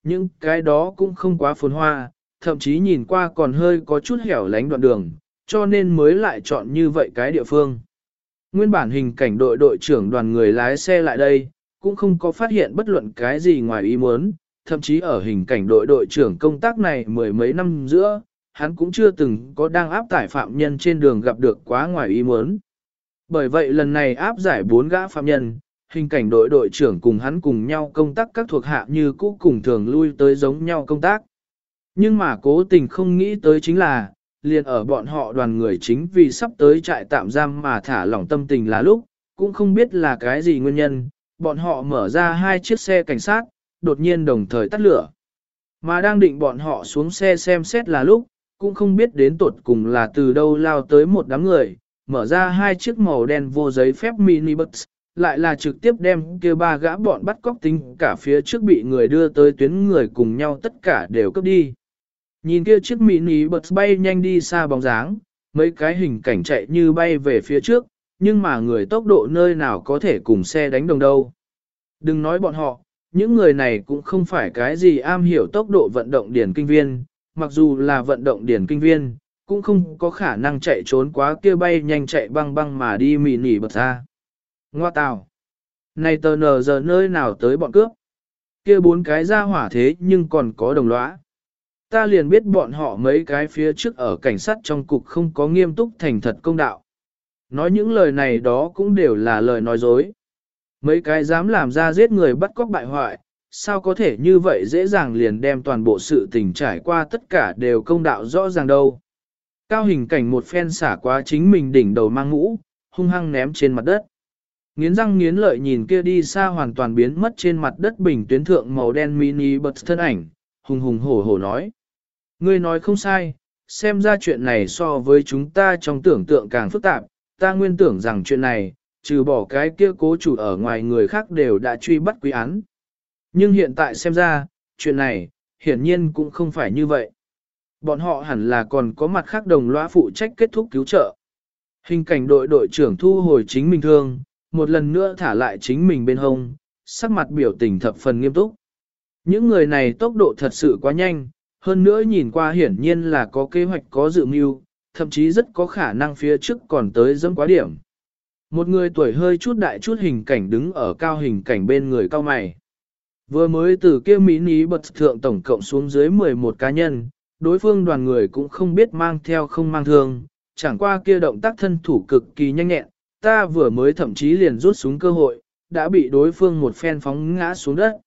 những cái đó cũng không quá phồn hoa, thậm chí nhìn qua còn hơi có chút hẻo lánh đoạn đường, cho nên mới lại chọn như vậy cái địa phương. Nguyên bản hình cảnh đội trưởng đoàn người lái xe lại đây, cũng không có phát hiện bất luận cái gì ngoài ý muốn, thậm chí ở hình cảnh đội trưởng công tác này mười mấy năm giữa, hắn cũng chưa từng có đang áp tải phạm nhân trên đường gặp được quá ngoài ý muốn. Bởi vậy lần này áp giải 4 gã phạm nhân, hình cảnh đội trưởng cùng hắn cùng nhau công tác các thuộc hạ như cũ cùng thường lui tới giống nhau công tác. Nhưng mà cố tình không nghĩ tới chính là, liền ở bọn họ đoàn người chính vì sắp tới trại tạm giam mà thả lỏng tâm tình là lúc, cũng không biết là cái gì nguyên nhân, bọn họ mở ra 2 chiếc xe cảnh sát, đột nhiên đồng thời tắt lửa. Mà đang định bọn họ xuống xe xem xét là lúc, cũng không biết đến tột cùng là từ đâu lao tới một đám người, mở ra 2 chiếc màu đen vô giấy phép minibus, lại là trực tiếp đem kia 3 gã bọn bắt cóc tính cả phía trước bị người đưa tới tuyến người cùng nhau tất cả đều cướp đi. Nhìn kia chiếc minibus bay nhanh đi xa bóng dáng, mấy cái hình cảnh chạy như bay về phía trước, nhưng mà người tốc độ nơi nào có thể cùng xe đánh đồng đâu. Đừng nói bọn họ, những người này cũng không phải cái gì am hiểu tốc độ vận động điển kinh viên, mặc dù là vận động điển kinh viên, cũng không có khả năng chạy trốn quá kia bay nhanh chạy băng băng mà đi mì nỉ bật ra. Ngoa tào! Này tờ nờ giờ nơi nào tới bọn cướp? Kia 4 cái ra hỏa thế nhưng còn có đồng lõa. Ta liền biết bọn họ mấy cái phía trước ở cảnh sát trong cục không có nghiêm túc thành thật công đạo. Nói những lời này đó cũng đều là lời nói dối. Mấy cái dám làm ra giết người bắt cóc bại hoại, sao có thể như vậy dễ dàng liền đem toàn bộ sự tình trải qua tất cả đều công đạo rõ ràng đâu. Cao hình cảnh một phen xả qua chính mình đỉnh đầu mang mũ, hung hăng ném trên mặt đất. Nghiến răng nghiến lợi nhìn kia đi xa hoàn toàn biến mất trên mặt đất bình tuyến thượng màu đen mini bật thân ảnh, hùng hùng hổ hổ nói. Ngươi nói không sai, xem ra chuyện này so với chúng ta trong tưởng tượng càng phức tạp, ta nguyên tưởng rằng chuyện này, trừ bỏ cái kia cố chủ ở ngoài người khác đều đã truy bắt quý án. Nhưng hiện tại xem ra, chuyện này, hiển nhiên cũng không phải như vậy. Bọn họ hẳn là còn có mặt khác đồng lõa phụ trách kết thúc cứu trợ. Hình cảnh đội trưởng thu hồi chính mình thương, một lần nữa thả lại chính mình bên hông, sắc mặt biểu tình thập phần nghiêm túc. Những người này tốc độ thật sự quá nhanh, hơn nữa nhìn qua hiển nhiên là có kế hoạch có dự mưu, thậm chí rất có khả năng phía trước còn tới dẫm quá điểm. Một người tuổi hơi chút đại chút hình cảnh đứng ở cao hình cảnh bên người cao mày. Vừa mới từ kia mini bật thượng tổng cộng xuống dưới 11 cá nhân, đối phương đoàn người cũng không biết mang theo không mang thương, chẳng qua kia động tác thân thủ cực kỳ nhanh nhẹn, ta vừa mới thậm chí liền rút súng cơ hội, đã bị đối phương một phen phóng ngã xuống đất.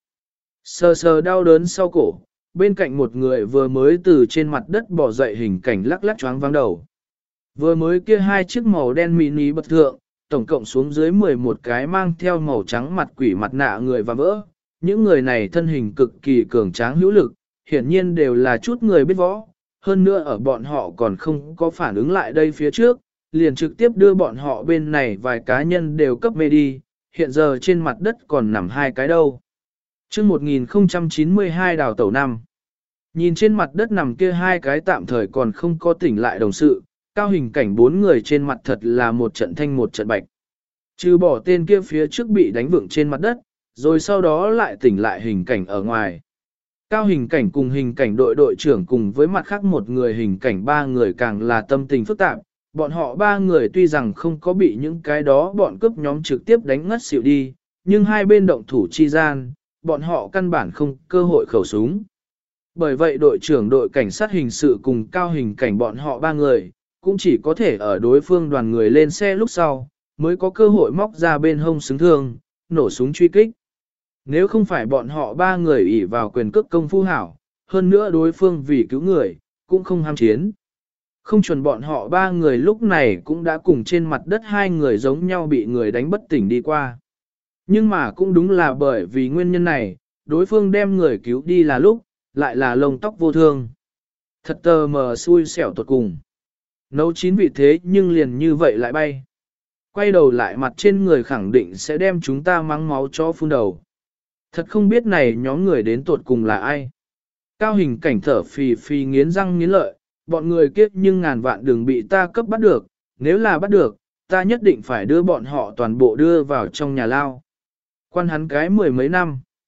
Sờ sờ đau đớn sau cổ, bên cạnh một người vừa mới từ trên mặt đất bỏ dậy hình cảnh lắc lắc choáng váng đầu. Vừa mới kia 2 chiếc màu đen mini bật thượng, tổng cộng xuống dưới 11 cái mang theo màu trắng mặt quỷ mặt nạ người và vỡ. Những người này thân hình cực kỳ cường tráng hữu lực, hiển nhiên đều là chút người biết võ, hơn nữa ở bọn họ còn không có phản ứng lại đây phía trước, liền trực tiếp đưa bọn họ bên này vài cá nhân đều cấp mê đi, hiện giờ trên mặt đất còn nằm 2 cái đâu. Trước 1092 đào tẩu năm, nhìn trên mặt đất nằm kia 2 cái tạm thời còn không có tỉnh lại đồng sự, cao hình cảnh 4 người trên mặt thật là một trận thanh một trận bạch. Trừ bỏ tên kia phía trước bị đánh vựng trên mặt đất, rồi sau đó lại tỉnh lại hình cảnh ở ngoài. Cao hình cảnh cùng hình cảnh đội trưởng cùng với mặt khác một người hình cảnh 3 người càng là tâm tình phức tạp. Bọn họ 3 người tuy rằng không có bị những cái đó bọn cướp nhóm trực tiếp đánh ngất xỉu đi, nhưng hai bên động thủ chi gian, bọn họ căn bản không cơ hội khẩu súng. Bởi vậy đội trưởng đội cảnh sát hình sự cùng cao hình cảnh bọn họ 3 người, cũng chỉ có thể ở đối phương đoàn người lên xe lúc sau, mới có cơ hội móc ra bên hông xứng thương, nổ súng truy kích. Nếu không phải bọn họ 3 người ỷ vào quyền cước công phu hảo, hơn nữa đối phương vì cứu người, cũng không ham chiến. Không chuẩn bọn họ 3 người lúc này cũng đã cùng trên mặt đất 2 người giống nhau bị người đánh bất tỉnh đi qua. Nhưng mà cũng đúng là bởi vì nguyên nhân này, đối phương đem người cứu đi là lúc, lại là lông tóc vô thương. Thật tờ mờ xui xẻo tuột cùng. Nấu chín vị thế nhưng liền như vậy lại bay. Quay đầu lại mặt trên người khẳng định sẽ đem chúng ta mắng máu cho phun đầu. Thật không biết này nhóm người đến tuột cùng là ai. Cao hình cảnh thở phì phì nghiến răng nghiến lợi, bọn người kiếp nhưng ngàn vạn đừng bị ta cấp bắt được, nếu là bắt được, ta nhất định phải đưa bọn họ toàn bộ đưa vào trong nhà lao. Quan hắn cái 10 mấy năm.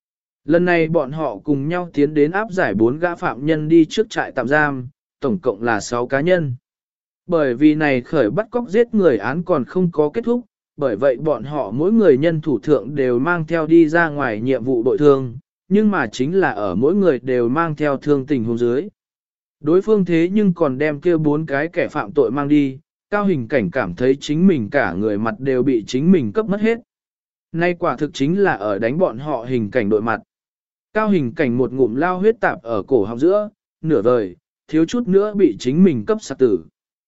Lần này bọn họ cùng nhau tiến đến áp giải 4 gã phạm nhân đi trước trại tạm giam, tổng cộng là 6 cá nhân. Bởi vì này khởi bắt cóc giết người án còn không có kết thúc, bởi vậy bọn họ mỗi người nhân thủ thượng đều mang theo đi ra ngoài nhiệm vụ bội thương, nhưng mà chính là ở mỗi người đều mang theo thương tình huống dưới. Đối phương thế nhưng còn đem kia 4 cái kẻ phạm tội mang đi, Cao Hình Cảnh cảm thấy chính mình cả người mặt đều bị chính mình cấp mất hết. Nay quả thực chính là ở đánh bọn họ Hình Cảnh đội mặt. Cao Hình Cảnh một ngụm lao huyết tạp ở cổ họng giữa, nửa vời, thiếu chút nữa bị chính mình cấp sạc tử.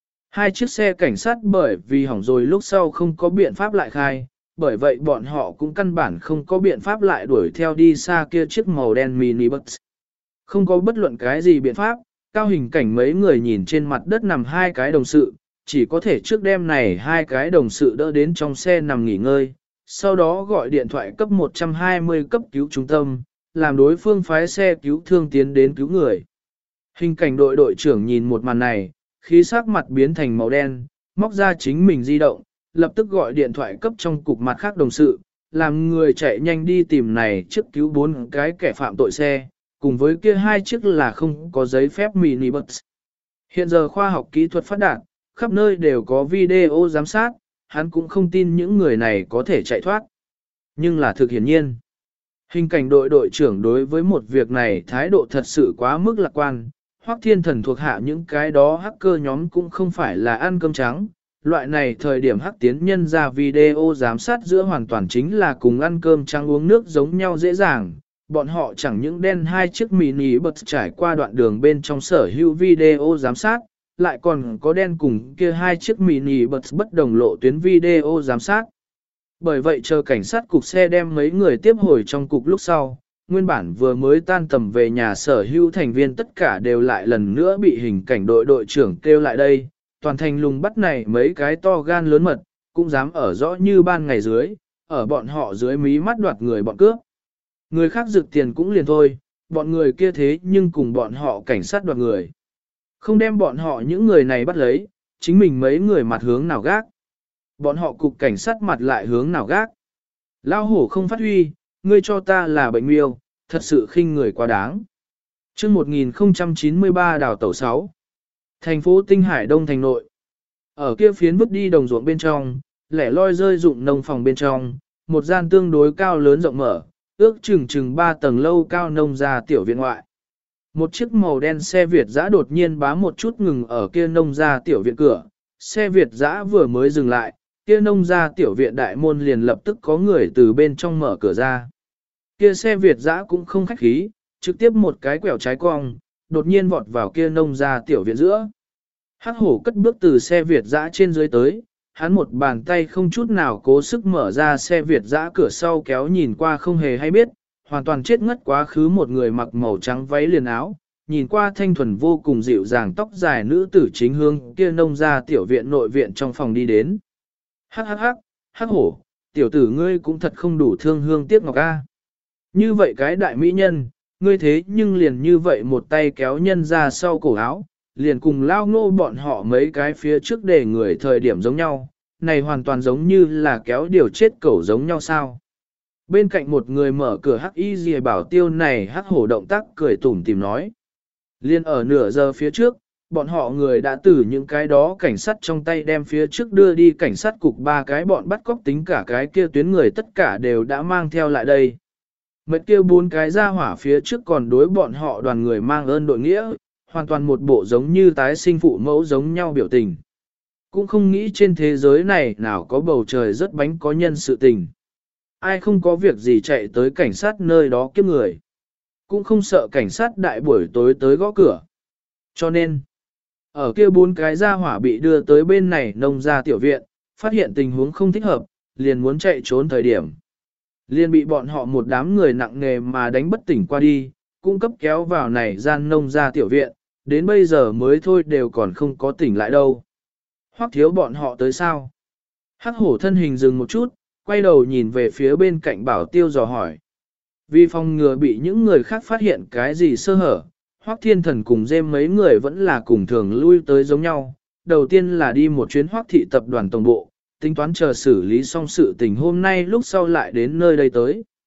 2 chiếc xe cảnh sát bởi vì hỏng rồi lúc sau không có biện pháp lại khai, bởi vậy bọn họ cũng căn bản không có biện pháp lại đuổi theo đi xa kia chiếc màu đen mini bus. Không có bất luận cái gì biện pháp, Cao Hình Cảnh mấy người nhìn trên mặt đất nằm 2 cái đồng sự, chỉ có thể trước đêm này 2 cái đồng sự đỡ đến trong xe nằm nghỉ ngơi, sau đó gọi điện thoại cấp 120 cấp cứu trung tâm, làm đối phương phái xe cứu thương tiến đến cứu người. Hình Cảnh đội đội trưởng nhìn một màn này, khí sắc mặt biến thành màu đen, móc ra chính mình di động, lập tức gọi điện thoại cấp trong cục mặt khác đồng sự, làm người chạy nhanh đi tìm này trước cứu 4 cái kẻ phạm tội xe, cùng với kia 2 chiếc là không có giấy phép mini bus. Hiện giờ khoa học kỹ thuật phát đạt, khắp nơi đều có video giám sát, hắn cũng không tin những người này có thể chạy thoát. Nhưng là thực hiển nhiên. Hình Cảnh đội đội trưởng đối với một việc này thái độ thật sự quá mức lạc quan, Hoắc Thiên Thần thuộc hạ những cái đó hacker nhóm cũng không phải là ăn cơm trắng, loại này thời điểm hắc tiến nhân ra video giám sát giữa hoàn toàn chính là cùng ăn cơm trắng uống nước giống nhau dễ dàng, bọn họ chẳng những đen 2 chiếc mini bus trải qua đoạn đường bên trong sở hữu video giám sát, lại còn có đen cùng kia 2 chiếc mini bus bất đồng lộ tuyến video giám sát. Bởi vậy chờ cảnh sát cục xe đem mấy người tiếp hồi trong cục lúc sau, nguyên bản vừa mới tan tầm về nhà sở hữu thành viên tất cả đều lại lần nữa bị Hình Cảnh đội đội trưởng kêu lại đây, toàn thành lùng bắt này mấy cái to gan lớn mật, cũng dám ở rõ như ban ngày dưới, ở bọn họ dưới mí mắt đoạt người bọn cướp. Người khác rực tiền cũng liền thôi, bọn người kia thế nhưng cùng bọn họ cảnh sát đoạt người. Không đem bọn họ những người này bắt lấy, chính mình mấy người mặt hướng nào gác. Bọn họ cục cảnh sát mặt lại hướng nào gác. Lao hổ không phát huy, ngươi cho ta là bệnh miêu, thật sự khinh người quá đáng. Chương 1093 đào tẩu 6. Thành phố Tinh Hải Đông thành nội. Ở kia phiến vứt đi đồng ruộng bên trong, lẻ loi rơi dụng nông phòng bên trong, một gian tương đối cao lớn rộng mở, ước chừng 3 tầng lâu cao nông gia tiểu viện ngoại. Một chiếc màu đen xe Việt dã đột nhiên bá một chút ngừng ở kia nông gia tiểu viện cửa, xe Việt dã vừa mới dừng lại, kia nông gia tiểu viện đại môn liền lập tức có người từ bên trong mở cửa ra. Kia xe Việt dã cũng không khách khí, trực tiếp một cái quẹo trái cong, đột nhiên vọt vào kia nông gia tiểu viện giữa. Hắc hổ cất bước từ xe Việt dã trên dưới tới, hắn một bàn tay không chút nào cố sức mở ra xe Việt dã cửa sau kéo nhìn qua không hề hay biết, hoàn toàn chết ngất quá khứ một người mặc màu trắng váy liền áo, nhìn qua thanh thuần vô cùng dịu dàng tóc dài nữ tử chính hương kia nông gia tiểu viện nội viện trong phòng đi đến. Hắc hổ, tiểu tử ngươi cũng thật không đủ thương hương tiếc ngọc a. Như vậy cái đại mỹ nhân, ngươi thế nhưng liền như vậy một tay kéo nhân ra sau cổ áo, liền cùng lao ngô bọn họ mấy cái phía trước để người thời điểm giống nhau, này hoàn toàn giống như là kéo điều chết cẩu giống nhau sao. Bên cạnh một người mở cửa hắc y dìa bảo tiêu này hắc hổ động tác cười tủm tìm nói. Liên ở nửa giờ phía trước, bọn họ người đã từ những cái đó cảnh sát trong tay đem phía trước đưa đi cảnh sát cục 3 cái bọn bắt cóc tính cả cái kia tuyến người tất cả đều đã mang theo lại đây. Mệt kia 4 cái ra hỏa phía trước còn đối bọn họ đoàn người mang ơn đội nghĩa, hoàn toàn một bộ giống như tái sinh phụ mẫu giống nhau biểu tình. Cũng không nghĩ trên thế giới này nào có bầu trời rất bánh có nhân sự tình. Ai không có việc gì chạy tới cảnh sát nơi đó kiếp người. Cũng không sợ cảnh sát đại buổi tối tới gõ cửa. Cho nên, ở kia 4 cái gia hỏa bị đưa tới bên này nông gia tiểu viện, phát hiện tình huống không thích hợp, liền muốn chạy trốn thời điểm. Liền bị bọn họ một đám người nặng nề mà đánh bất tỉnh qua đi, cung cấp kéo vào này gian nông gia tiểu viện, đến bây giờ mới thôi đều còn không có tỉnh lại đâu. Hoắc thiếu bọn họ tới sao? Hắc hổ thân hình dừng một chút, quay đầu nhìn về phía bên cạnh bảo tiêu dò hỏi. Vì phòng ngừa bị những người khác phát hiện cái gì sơ hở, Hoắc Thiên Thần cùng dêm mấy người vẫn là cùng thường lui tới giống nhau. Đầu tiên là đi một chuyến Hoắc thị tập đoàn tổng bộ, tính toán chờ xử lý xong sự tình hôm nay lúc sau lại đến nơi đây tới.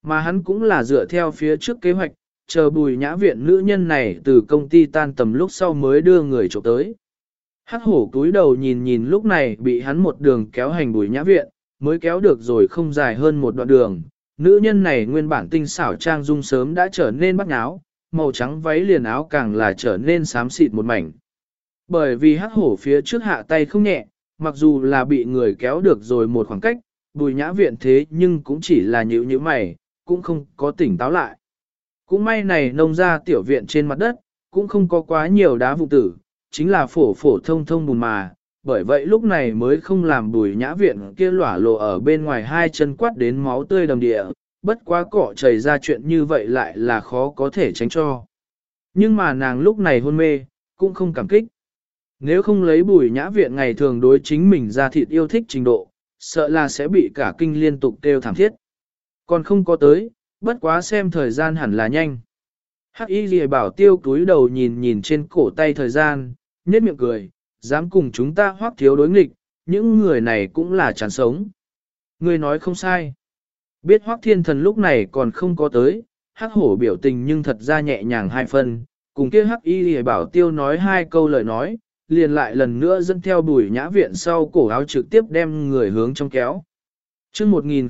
Mà hắn cũng là dựa theo phía trước kế hoạch, chờ Bùi Nhã Viện nữ nhân này từ công ty tan tầm lúc sau mới đưa người trộm tới. Hắc hổ cúi đầu nhìn nhìn lúc này bị hắn một đường kéo hành Bùi Nhã Viện, mới kéo được rồi không dài hơn một đoạn đường. Nữ nhân này nguyên bản tinh xảo trang dung sớm đã trở nên bắt áo, màu trắng váy liền áo càng là trở nên xám xịt một mảnh. Bởi vì hắc hổ phía trước hạ tay không nhẹ, mặc dù là bị người kéo được rồi một khoảng cách, Bùi Nhã Viện thế nhưng cũng chỉ là nhíu nhíu mày, cũng không có tỉnh táo lại. Cũng may này nông ra tiểu viện trên mặt đất, cũng không có quá nhiều đá vụ tử, chính là phổ phổ thông thông bùn mà, bởi vậy lúc này mới không làm Bùi Nhã Viện kia lỏa lộ ở bên ngoài hai chân quát đến máu tươi đầm địa, bất quá cọ chảy ra chuyện như vậy lại là khó có thể tránh cho. Nhưng mà nàng lúc này hôn mê, cũng không cảm kích. Nếu không lấy Bùi Nhã Viện ngày thường đối chính mình ra thịt yêu thích trình độ, sợ là sẽ bị cả kinh liên tục kêu thảm thiết. Còn không có tới, bất quá xem thời gian hẳn là nhanh. Hắc Y Lìa Bảo Tiêu cúi đầu nhìn nhìn trên cổ tay thời gian, nhếch miệng cười, dám cùng chúng ta Hoắc thiếu đối nghịch, những người này cũng là chán sống. Ngươi nói không sai. Biết Hoắc Thiên Thần lúc này còn không có tới, Hắc Hổ biểu tình nhưng thật ra nhẹ nhàng hai phần, cùng kia Hắc Y Lìa Bảo Tiêu nói hai câu lời nói, liền lại lần nữa dẫn theo Bùi Nhã Viện sau cổ áo trực tiếp đem người hướng trong kéo. Trước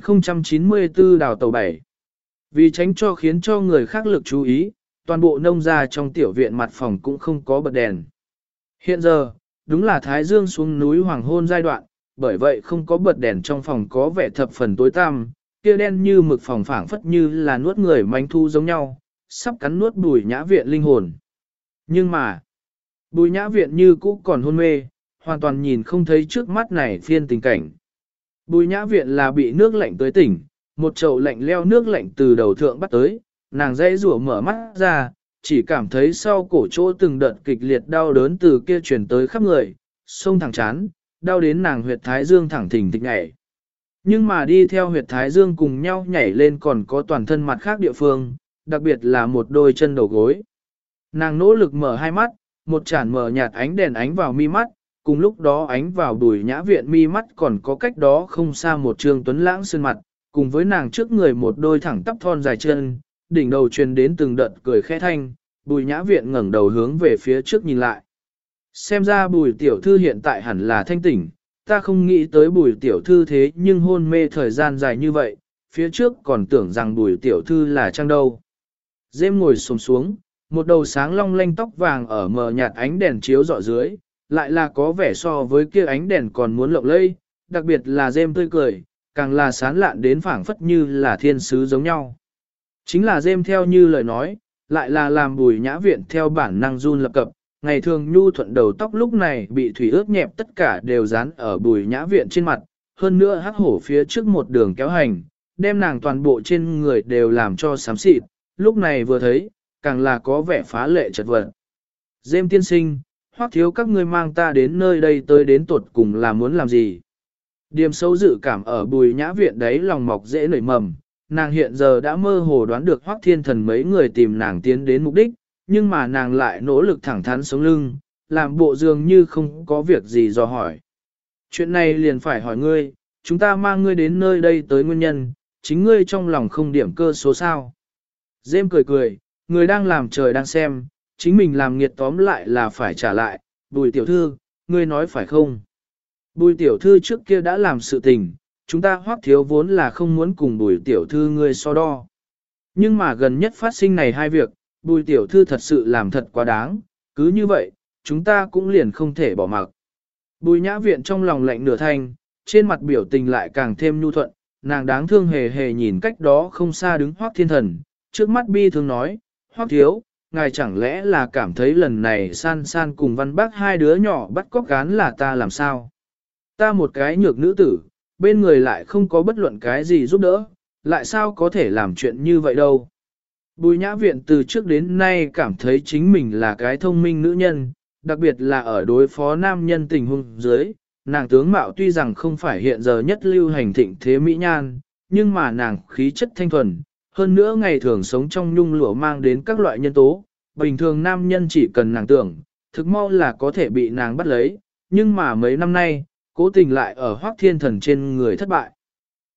1094 đào tàu 7. Vì tránh cho khiến cho người khác lực chú ý, toàn bộ nông gia trong tiểu viện mặt phòng cũng không có bật đèn. Hiện giờ, đúng là Thái Dương xuống núi hoàng hôn giai đoạn, bởi vậy không có bật đèn trong phòng có vẻ thập phần tối tăm, kia đen như mực phòng phảng phất như là nuốt người manh thu giống nhau, sắp cắn nuốt Bùi Nhã Viện linh hồn. Nhưng mà, Bùi Nhã Viện như cũ còn hôn mê, hoàn toàn nhìn không thấy trước mắt này phiên tình cảnh. Bùi Nhã Viện là bị nước lạnh tới tỉnh, một chậu lạnh leo nước lạnh từ đầu thượng bắt tới, nàng dãy rủa mở mắt ra, chỉ cảm thấy sau cổ chỗ từng đợt kịch liệt đau đớn từ kia truyền tới khắp người, sông thẳng chán, đau đến nàng huyệt thái dương thẳng thình thịch nhảy. Nhưng mà đi theo huyệt thái dương cùng nhau nhảy lên còn có toàn thân mặt khác địa phương, đặc biệt là một đôi chân đầu gối. Nàng nỗ lực mở hai mắt, một chản mở nhạt ánh đèn ánh vào mi mắt, cùng lúc đó ánh vào Bùi Nhã Viện mi mắt còn có cách đó không xa một trương tuấn lãng sơn mặt, cùng với nàng trước người một đôi thẳng tắp thon dài chân, đỉnh đầu truyền đến từng đợt cười khẽ thanh, Bùi Nhã Viện ngẩng đầu hướng về phía trước nhìn lại. Xem ra Bùi tiểu thư hiện tại hẳn là thanh tỉnh, ta không nghĩ tới Bùi tiểu thư thế nhưng hôn mê thời gian dài như vậy, phía trước còn tưởng rằng Bùi tiểu thư là trang đâu. Dêm ngồi xổm xuống, một đầu sáng long lanh tóc vàng ở mờ nhạt ánh đèn chiếu rọi dưới, lại là có vẻ so với kia ánh đèn còn muốn lộng lẫy, đặc biệt là Dêm tươi cười, càng là sán lạn đến phảng phất như là thiên sứ giống nhau. Chính là Dêm theo như lời nói, lại là làm Bùi Nhã Viện theo bản năng run lập cập, ngày thường nhu thuận đầu tóc lúc này bị thủy ướt nhẹp tất cả đều dán ở Bùi Nhã Viện trên mặt, hơn nữa hắc hổ phía trước một đường kéo hành, đem nàng toàn bộ trên người đều làm cho xám xịt, lúc này vừa thấy, càng là có vẻ phá lệ chật vật. Dêm tiên sinh, Hoắc thiếu các ngươi mang ta đến nơi đây tới đến tuột cùng là muốn làm gì? Điềm sâu dự cảm ở Bùi Nhã Viện đấy lòng mọc dễ nảy mầm, nàng hiện giờ đã mơ hồ đoán được Hoắc Thiên Thần mấy người tìm nàng tiến đến mục đích, nhưng mà nàng lại nỗ lực thẳng thắn sống lưng, làm bộ dường như không có việc gì dò hỏi. Chuyện này liền phải hỏi ngươi, chúng ta mang ngươi đến nơi đây tới nguyên nhân, chính ngươi trong lòng không điểm cơ số sao. Dêm cười cười, người đang làm trời đang xem, chính mình làm nghiệt tóm lại là phải trả lại, Bùi tiểu thư, ngươi nói phải không? Bùi tiểu thư trước kia đã làm sự tình, chúng ta Hoắc thiếu vốn là không muốn cùng Bùi tiểu thư ngươi so đo. Nhưng mà gần nhất phát sinh này hai việc, Bùi tiểu thư thật sự làm thật quá đáng, cứ như vậy, chúng ta cũng liền không thể bỏ mặc. Bùi Nhã Viện trong lòng lạnh nửa thanh, trên mặt biểu tình lại càng thêm nhu thuận, nàng đáng thương hề hề nhìn cách đó không xa đứng Hoắc Thiên Thần, trước mắt bi thương nói, Hoắc thiếu, ngài chẳng lẽ là cảm thấy lần này san san cùng văn bác hai đứa nhỏ bắt cóc gán là ta làm sao? Ta một cái nhược nữ tử, bên người lại không có bất luận cái gì giúp đỡ, lại sao có thể làm chuyện như vậy đâu? Bùi Nhã Viện từ trước đến nay cảm thấy chính mình là cái thông minh nữ nhân, đặc biệt là ở đối phó nam nhân tình huống dưới, nàng tướng mạo tuy rằng không phải hiện giờ nhất lưu hành thịnh thế mỹ nhan, nhưng mà nàng khí chất thanh thuần, hơn nữa ngày thường sống trong nhung lụa mang đến các loại nhân tố, bình thường nam nhân chỉ cần nàng tưởng, thực mau là có thể bị nàng bắt lấy, nhưng mà mấy năm nay, cố tình lại ở Hoắc Thiên Thần trên người thất bại.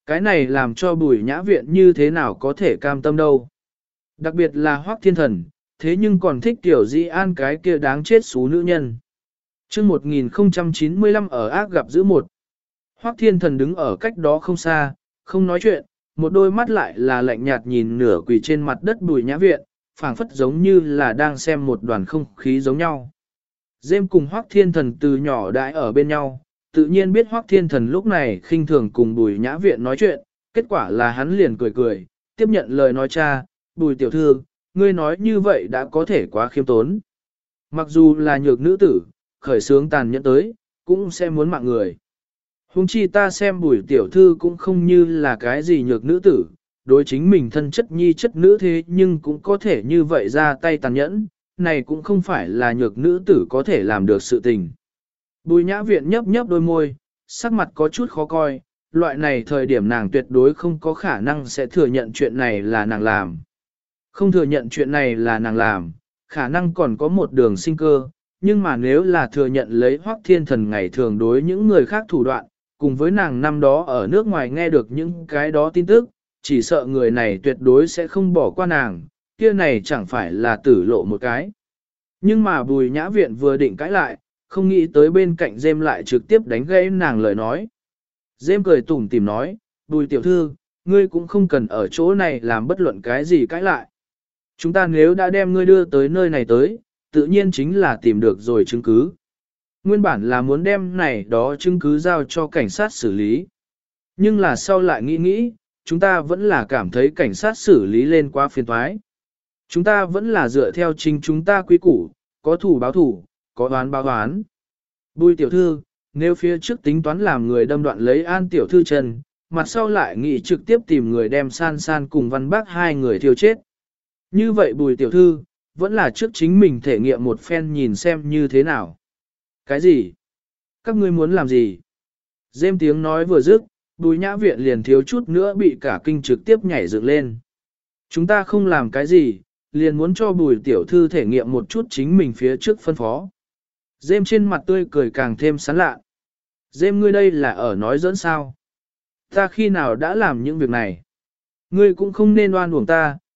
Cái này làm cho Bùi Nhã Viện như thế nào có thể cam tâm đâu. Đặc biệt là Hoắc Thiên Thần, thế nhưng còn thích Tiểu Dĩ An cái kia đáng chết xú nữ nhân. Chương 1095 ở ác gặp giữ một. Hoắc Thiên Thần đứng ở cách đó không xa, không nói chuyện, một đôi mắt lại là lạnh nhạt nhìn nửa quỳ trên mặt đất Bùi Nhã Viện, phảng phất giống như là đang xem một đoàn không khí giống nhau. Dêm cùng Hoắc Thiên Thần từ nhỏ đãi ở bên nhau, tự nhiên biết Hoắc Thiên Thần lúc này khinh thường cùng Bùi Nhã Viện nói chuyện, kết quả là hắn liền cười cười, tiếp nhận lời nói cha, Bùi tiểu thư, ngươi nói như vậy đã có thể quá khiêm tốn. Mặc dù là nhược nữ tử, khởi sướng tàn nhẫn tới, cũng sẽ muốn mạng người. Huống chi ta xem Bùi tiểu thư cũng không như là cái gì nhược nữ tử, đối chính mình thân chất nhi chất nữ thế nhưng cũng có thể như vậy ra tay tàn nhẫn, này cũng không phải là nhược nữ tử có thể làm được sự tình. Bùi Nhã Viện nhấp nhấp đôi môi, sắc mặt có chút khó coi, loại này thời điểm nàng tuyệt đối không có khả năng sẽ thừa nhận chuyện này là nàng làm. Không thừa nhận chuyện này là nàng làm, khả năng còn có một đường sinh cơ, nhưng mà nếu là thừa nhận lấy Hoắc Thiên Thần ngày thường đối những người khác thủ đoạn, cùng với nàng năm đó ở nước ngoài nghe được những cái đó tin tức, chỉ sợ người này tuyệt đối sẽ không bỏ qua nàng, kia này chẳng phải là tử lộ một cái. Nhưng mà Bùi Nhã Viện vừa định cãi lại, không nghĩ tới bên cạnh Dêm lại trực tiếp đánh gãy nàng lời nói. Dêm cười tủm tỉm nói, Bùi tiểu thư, ngươi cũng không cần ở chỗ này làm bất luận cái gì cãi lại. Chúng ta nếu đã đem ngươi đưa tới nơi này tới, tự nhiên chính là tìm được rồi chứng cứ. Nguyên bản là muốn đem này đó chứng cứ giao cho cảnh sát xử lý. Nhưng là sau lại nghĩ nghĩ, chúng ta vẫn là cảm thấy cảnh sát xử lý lên quá phiền toái. Chúng ta vẫn là dựa theo chính chúng ta quy củ, có thủ báo thủ, có oán báo oán. Bùi tiểu thư, nếu phía trước tính toán làm người đâm đoạn lấy An tiểu thư chân, mặt sau lại nghĩ trực tiếp tìm người đem San San cùng Văn Bác hai người thiêu chết. Như vậy Bùi tiểu thư, vẫn là trước chính mình thể nghiệm một phen nhìn xem như thế nào. Cái gì? Các ngươi muốn làm gì? Dêm tiếng nói vừa dứt, Bùi Nhã Viện liền thiếu chút nữa bị cả kinh trực tiếp nhảy dựng lên. Chúng ta không làm cái gì, liền muốn cho Bùi tiểu thư thể nghiệm một chút chính mình phía trước phân phó. Dêm trên mặt tươi cười càng thêm sán lạ. Dêm ngươi đây là ở nói dẫn sao? Ta khi nào đã làm những việc này? Ngươi cũng không nên oan uổng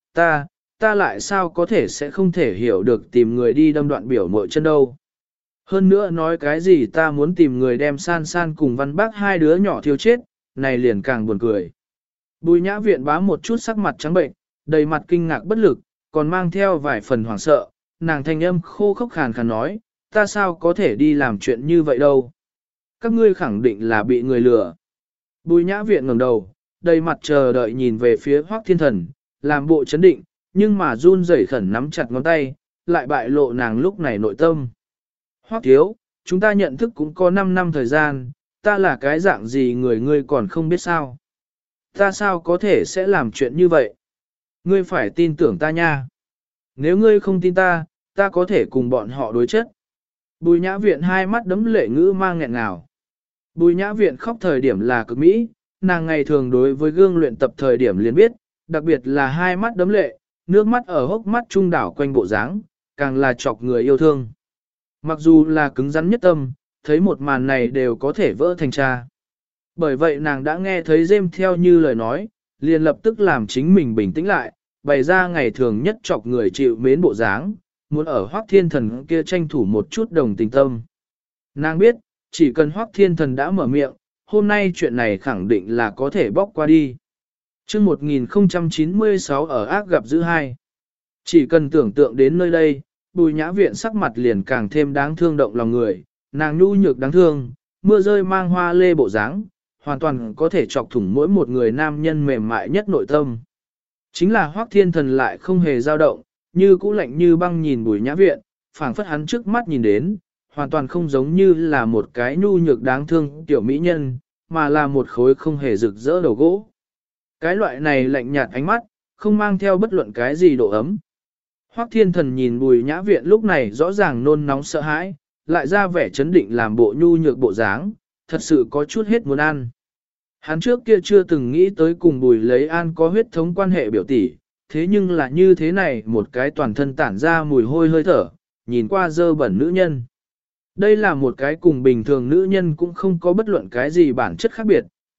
ta lại sao có thể sẽ không thể hiểu được tìm người đi đâm đoạn biểu mội chân đâu. Hơn nữa nói cái gì ta muốn tìm người đem San San cùng Văn Bác hai đứa nhỏ thiêu chết, này liền càng buồn cười. Bùi Nhã Viện bá một chút sắc mặt trắng bệnh, đầy mặt kinh ngạc bất lực, còn mang theo vài phần hoảng sợ, nàng thanh âm khô khốc khàn khàn nói, ta sao có thể đi làm chuyện như vậy đâu. Các ngươi khẳng định là bị người lừa. Bùi Nhã Viện ngẩng đầu, đầy mặt chờ đợi nhìn về phía Hoắc Thiên Thần, làm bộ chấn định, nhưng mà run rẩy khẩn nắm chặt ngón tay, lại bại lộ nàng lúc này nội tâm. Hoắc thiếu, chúng ta nhận thức cũng có 5 năm thời gian, ta là cái dạng gì người ngươi còn không biết sao. Ta sao có thể sẽ làm chuyện như vậy? Ngươi phải tin tưởng ta nha. Nếu ngươi không tin ta, ta có thể cùng bọn họ đối chất. Bùi Nhã Viện hai mắt đấm lệ ngữ mang nghẹn ngào. Bùi Nhã Viện khóc thời điểm là cực mỹ, nàng ngày thường đối với gương luyện tập thời điểm liền biết, đặc biệt là hai mắt đấm lệ, nước mắt ở hốc mắt trung đảo quanh bộ dáng, càng là chọc người yêu thương. Mặc dù là cứng rắn nhất tâm, thấy một màn này đều có thể vỡ thành cha. Bởi vậy nàng đã nghe thấy Dêm theo như lời nói, liền lập tức làm chính mình bình tĩnh lại, bày ra ngày thường nhất chọc người chịu mến bộ dáng, muốn ở Hoắc Thiên Thần kia tranh thủ một chút đồng tình tâm. Nàng biết, chỉ cần Hoắc Thiên Thần đã mở miệng, hôm nay chuyện này khẳng định là có thể bóc qua đi. Chương 1096 ở ác gặp giữ hai. Chỉ cần tưởng tượng đến nơi đây, Bùi Nhã Viện sắc mặt liền càng thêm đáng thương động lòng người, nàng nhu nhược đáng thương, mưa rơi mang hoa lê bộ dáng, hoàn toàn có thể chọc thủng mỗi một người nam nhân mềm mại nhất nội tâm. Chính là Hoắc Thiên Thần lại không hề dao động, như cũ lạnh như băng nhìn Bùi Nhã Viện, phảng phất hắn trước mắt nhìn đến, hoàn toàn không giống như là một cái nhu nhược đáng thương tiểu mỹ nhân, mà là một khối không hề rực rỡ đầu gỗ. Cái loại này lạnh nhạt ánh mắt, không mang theo bất luận cái gì độ ấm. Hoắc Thiên Thần nhìn Bùi Nhã Viện lúc này rõ ràng nôn nóng sợ hãi, lại ra vẻ chấn định làm bộ nhu nhược bộ dáng, thật sự có chút hết muốn ăn. Hắn trước kia chưa từng nghĩ tới cùng Bùi Lấy An có huyết thống quan hệ biểu tỷ, thế nhưng là như thế này một cái toàn thân tản ra mùi hôi hơi thở, nhìn qua dơ bẩn nữ nhân. Đây là một cái cùng bình thường nữ nhân cũng không có bất luận cái gì bản chất khác biệt,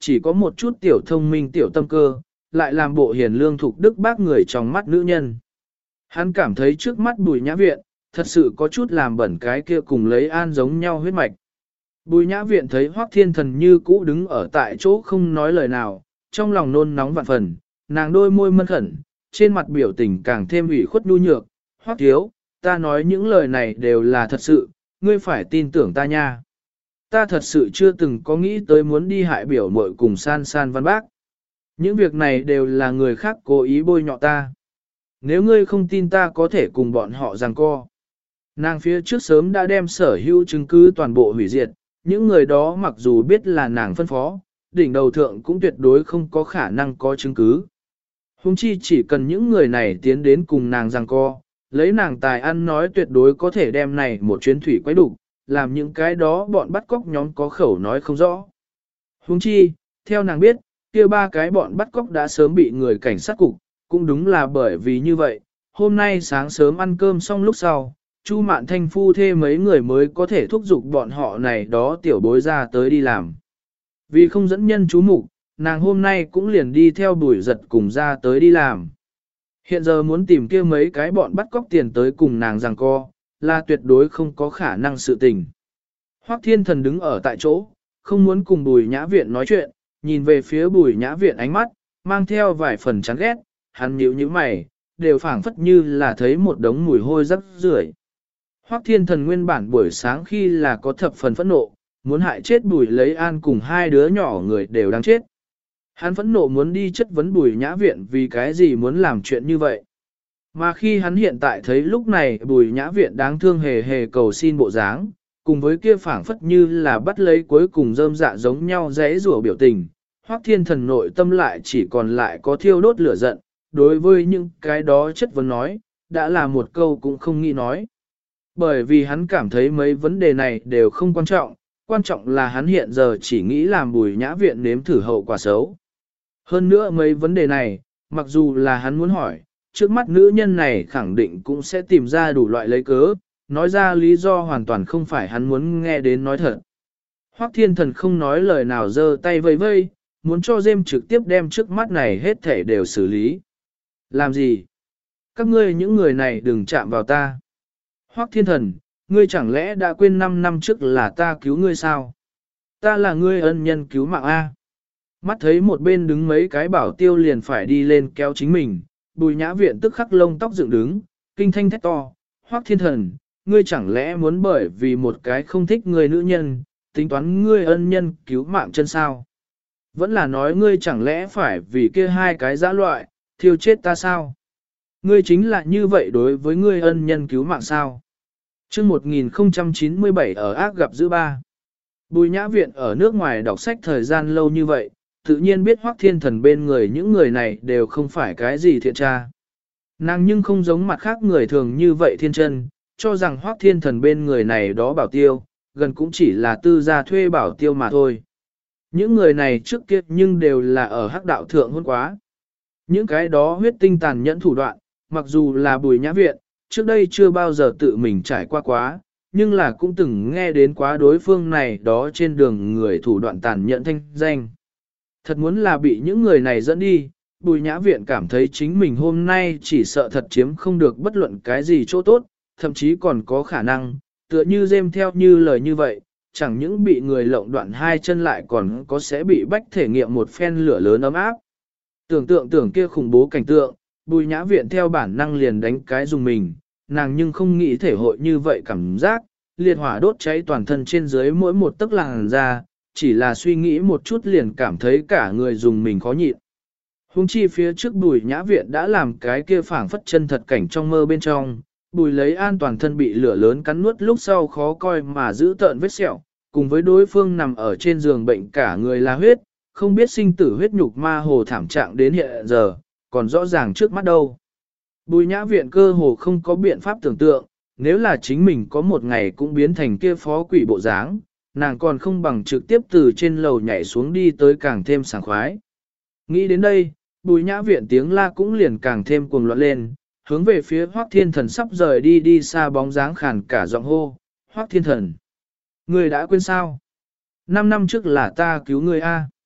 chỉ có một chút tiểu thông minh tiểu tâm cơ, lại làm bộ hiền lương thục đức bác người trong mắt nữ nhân. Hắn cảm thấy trước mắt Bùi Nhã Viện, thật sự có chút làm bẩn cái kia cùng lấy an giống nhau huyết mạch. Bùi Nhã Viện thấy Hoắc Thiên Thần như cũ đứng ở tại chỗ không nói lời nào, trong lòng nôn nóng vạn phần, nàng đôi môi mân khẩn, trên mặt biểu tình càng thêm ủy khuất nhu nhược. Hoắc thiếu, ta nói những lời này đều là thật sự, ngươi phải tin tưởng ta nha. Ta thật sự chưa từng có nghĩ tới muốn đi hại biểu muội cùng san san văn bác. Những việc này đều là người khác cố ý bôi nhọ ta. Nếu ngươi không tin ta có thể cùng bọn họ giằng co. Nàng phía trước sớm đã đem sở hữu chứng cứ toàn bộ hủy diệt, những người đó mặc dù biết là nàng phân phó, đỉnh đầu thượng cũng tuyệt đối không có khả năng có chứng cứ. Hùng chi chỉ cần những người này tiến đến cùng nàng giằng co, lấy nàng tài ăn nói tuyệt đối có thể đem này một chuyến thủy quấy đục, làm những cái đó bọn bắt cóc nhóm có khẩu nói không rõ. Hùng chi, theo nàng biết, kia ba cái bọn bắt cóc đã sớm bị người cảnh sát cục, cũng đúng là bởi vì như vậy, hôm nay sáng sớm ăn cơm xong lúc sau, Chu Mạn Thanh phu thê mấy người mới có thể thúc giục bọn họ này đó tiểu bối ra tới đi làm. Vì không dẫn nhân chú mục, nàng hôm nay cũng liền đi theo Bùi Giật cùng ra tới đi làm. Hiện giờ muốn tìm kia mấy cái bọn bắt cóc tiền tới cùng nàng giằng co, là tuyệt đối không có khả năng sự tình. Hoắc Thiên Thần đứng ở tại chỗ, không muốn cùng Bùi Nhã Viện nói chuyện, nhìn về phía Bùi Nhã Viện ánh mắt, mang theo vài phần chán ghét, hắn nhíu nhíu mày, đều phảng phất như là thấy một đống mùi hôi rắc rưởi. Hoắc Thiên Thần nguyên bản buổi sáng khi là có thập phần phẫn nộ, muốn hại chết Bùi Lấy An cùng hai đứa nhỏ người đều đang chết. Hắn phẫn nộ muốn đi chất vấn Bùi Nhã Viện vì cái gì muốn làm chuyện như vậy. Mà khi hắn hiện tại thấy lúc này Bùi Nhã Viện đáng thương hề hề cầu xin bộ dáng, cùng với kia phảng phất như là bắt lấy cuối cùng rơm dạ giống nhau rẽ rủa biểu tình, Hoắc Thiên Thần nội tâm lại chỉ còn lại có thiêu đốt lửa giận, đối với những cái đó chất vấn nói, đã là một câu cũng không nghĩ nói. Bởi vì hắn cảm thấy mấy vấn đề này đều không quan trọng là hắn hiện giờ chỉ nghĩ làm Bùi Nhã Viện nếm thử hậu quả xấu. Hơn nữa mấy vấn đề này, mặc dù là hắn muốn hỏi, trước mắt nữ nhân này khẳng định cũng sẽ tìm ra đủ loại lấy cớ, nói ra lý do hoàn toàn không phải hắn muốn nghe đến nói thật. Hoắc Thiên Thần không nói lời nào giơ tay vây vây, muốn cho Dêm trực tiếp đem trước mắt này hết thể đều xử lý. Làm gì? Các ngươi những người này đừng chạm vào ta. Hoắc Thiên Thần, ngươi chẳng lẽ đã quên 5 năm trước là ta cứu ngươi sao? Ta là ngươi ân nhân cứu mạng A. Mắt thấy một bên đứng mấy cái bảo tiêu liền phải đi lên kéo chính mình, Bùi Nhã Viện tức khắc lông tóc dựng đứng, kinh thanh thét to, Hoắc Thiên Thần, ngươi chẳng lẽ muốn bởi vì một cái không thích người nữ nhân, tính toán ngươi ân nhân cứu mạng chân sao? Vẫn là nói ngươi chẳng lẽ phải vì kia hai cái dã loại, thiêu chết ta sao? Ngươi chính là như vậy đối với ngươi ân nhân cứu mạng sao? Chương 1097 ở ác gặp giữ ba. Bùi Nhã Viện ở nước ngoài đọc sách thời gian lâu như vậy, tự nhiên biết Hoắc Thiên Thần bên người những người này đều không phải cái gì thiện tra. Nàng nhưng không giống mặt khác người thường như vậy thiên chân, cho rằng Hoắc Thiên Thần bên người này đó bảo tiêu, gần cũng chỉ là tư gia thuê bảo tiêu mà thôi. Những người này trước kia nhưng đều là ở hắc đạo thượng hôn quá. Những cái đó huyết tinh tàn nhẫn thủ đoạn, mặc dù là Bùi Nhã Viện, trước đây chưa bao giờ tự mình trải qua quá, nhưng là cũng từng nghe đến quá đối phương này đó trên đường người thủ đoạn tàn nhẫn thanh danh. Thật muốn là bị những người này dẫn đi, Bùi Nhã Viện cảm thấy chính mình hôm nay chỉ sợ thật chiếm không được bất luận cái gì chỗ tốt, thậm chí còn có khả năng, tựa như Dêm theo như lời như vậy, chẳng những bị người lộng đoạn hai chân lại còn có sẽ bị bách thể nghiệm một phen lửa lớn ấm áp. Tưởng kia khủng bố cảnh tượng, Bùi Nhã Viện theo bản năng liền đánh cái dùng mình, nàng nhưng không nghĩ thể hội như vậy cảm giác, liệt hỏa đốt cháy toàn thân trên dưới mỗi một tấc làn da, chỉ là suy nghĩ một chút liền cảm thấy cả người dùng mình khó nhịn. Hùng chi phía trước Bùi Nhã Viện đã làm cái kia phảng phất chân thật cảnh trong mơ bên trong, Bùi Lấy An toàn thân bị lửa lớn cắn nuốt lúc sau khó coi mà giữ tợn vết sẹo, cùng với đối phương nằm ở trên giường bệnh cả người là huyết, không biết sinh tử huyết nhục ma hồ thảm trạng đến hiện giờ, còn rõ ràng trước mắt đâu. Bùi Nhã Viện cơ hồ không có biện pháp tưởng tượng, nếu là chính mình có một ngày cũng biến thành kia phó quỷ bộ dáng, nàng còn không bằng trực tiếp từ trên lầu nhảy xuống đi tới càng thêm sảng khoái. Nghĩ đến đây, Bùi Nhã Viện tiếng la cũng liền càng thêm cuồng loạn lên, hướng về phía Hoắc Thiên Thần sắp rời đi xa bóng dáng khàn cả giọng hô, Hoắc Thiên Thần. Người đã quên sao? 5 năm trước là ta cứu người A.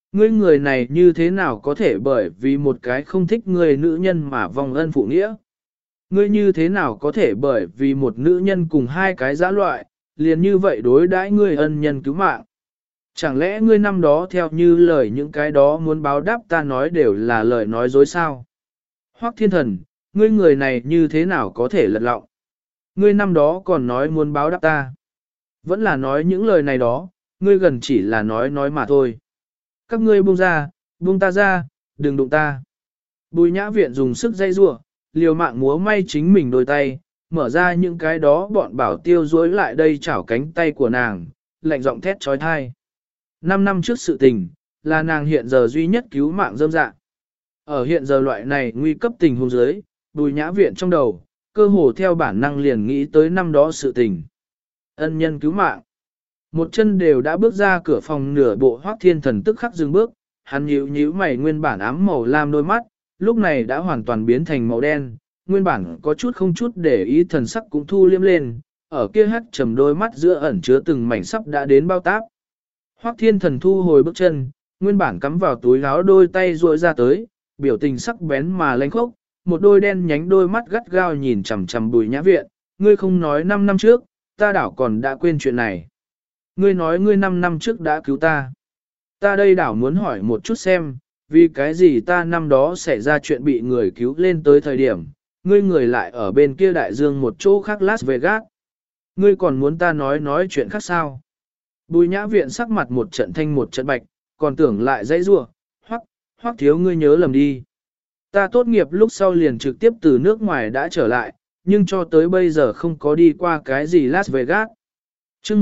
Ngươi người này như thế nào có thể bởi vì một cái không thích người nữ nhân mà vong ân phụ nghĩa? Ngươi như thế nào có thể bởi vì một nữ nhân cùng hai cái dã loại, liền như vậy đối đãi ngươi ân nhân cứu mạng? Chẳng lẽ ngươi năm đó theo như lời những cái đó muốn báo đáp ta nói đều là lời nói dối sao? Hoắc Thiên Thần, ngươi người này như thế nào có thể lật lọng? Ngươi năm đó còn nói muốn báo đáp ta. Vẫn là nói những lời này đó, ngươi gần chỉ là nói mà thôi. Các ngươi buông ta ra, đừng đụng ta. Bùi nhã viện dùng sức dây rua, liều mạng múa may chính mình đôi tay, mở ra những cái đó bọn bảo tiêu dối lại đây chảo cánh tay của nàng, lạnh giọng thét trói thai. 5 năm trước sự tình, là nàng hiện giờ duy nhất cứu mạng dâm dạ. Ở hiện giờ loại này nguy cấp tình huống dưới, bùi nhã viện trong đầu, cơ hồ theo bản năng liền nghĩ tới năm đó sự tình. Ân nhân cứu mạng. Một chân đều đã bước ra cửa phòng nửa bộ Hoắc Thiên Thần tức khắc dừng bước, hắn nhíu mày nguyên bản ám màu lam đôi mắt, lúc này đã hoàn toàn biến thành màu đen, nguyên bản có chút không chút để ý thần sắc cũng thu liêm lên, ở kia hắt trầm đôi mắt giữa ẩn chứa từng mảnh sắp đã đến bao táp. Hoắc Thiên Thần thu hồi bước chân, nguyên bản cắm vào túi áo đôi tay duỗi ra tới, biểu tình sắc bén mà lanh khốc, một đôi đen nhánh đôi mắt gắt gao nhìn chằm chằm Bùi Nhã Viện, ngươi không nói 5 năm trước, ta đảo còn đã quên chuyện này. Ngươi nói ngươi 5 năm trước đã cứu ta. Ta đây đảo muốn hỏi một chút xem, vì cái gì ta năm đó xảy ra chuyện bị người cứu lên tới thời điểm, ngươi người lại ở bên kia đại dương một chỗ khác Las Vegas. Ngươi còn muốn ta nói chuyện khác sao? Bùi Nhã Viện sắc mặt một trận thanh một trận bạch, còn tưởng lại dãy rủa, Hoắc thiếu ngươi nhớ lầm đi. Ta tốt nghiệp lúc sau liền trực tiếp từ nước ngoài đã trở lại, nhưng cho tới bây giờ không có đi qua cái gì Las Vegas. Chương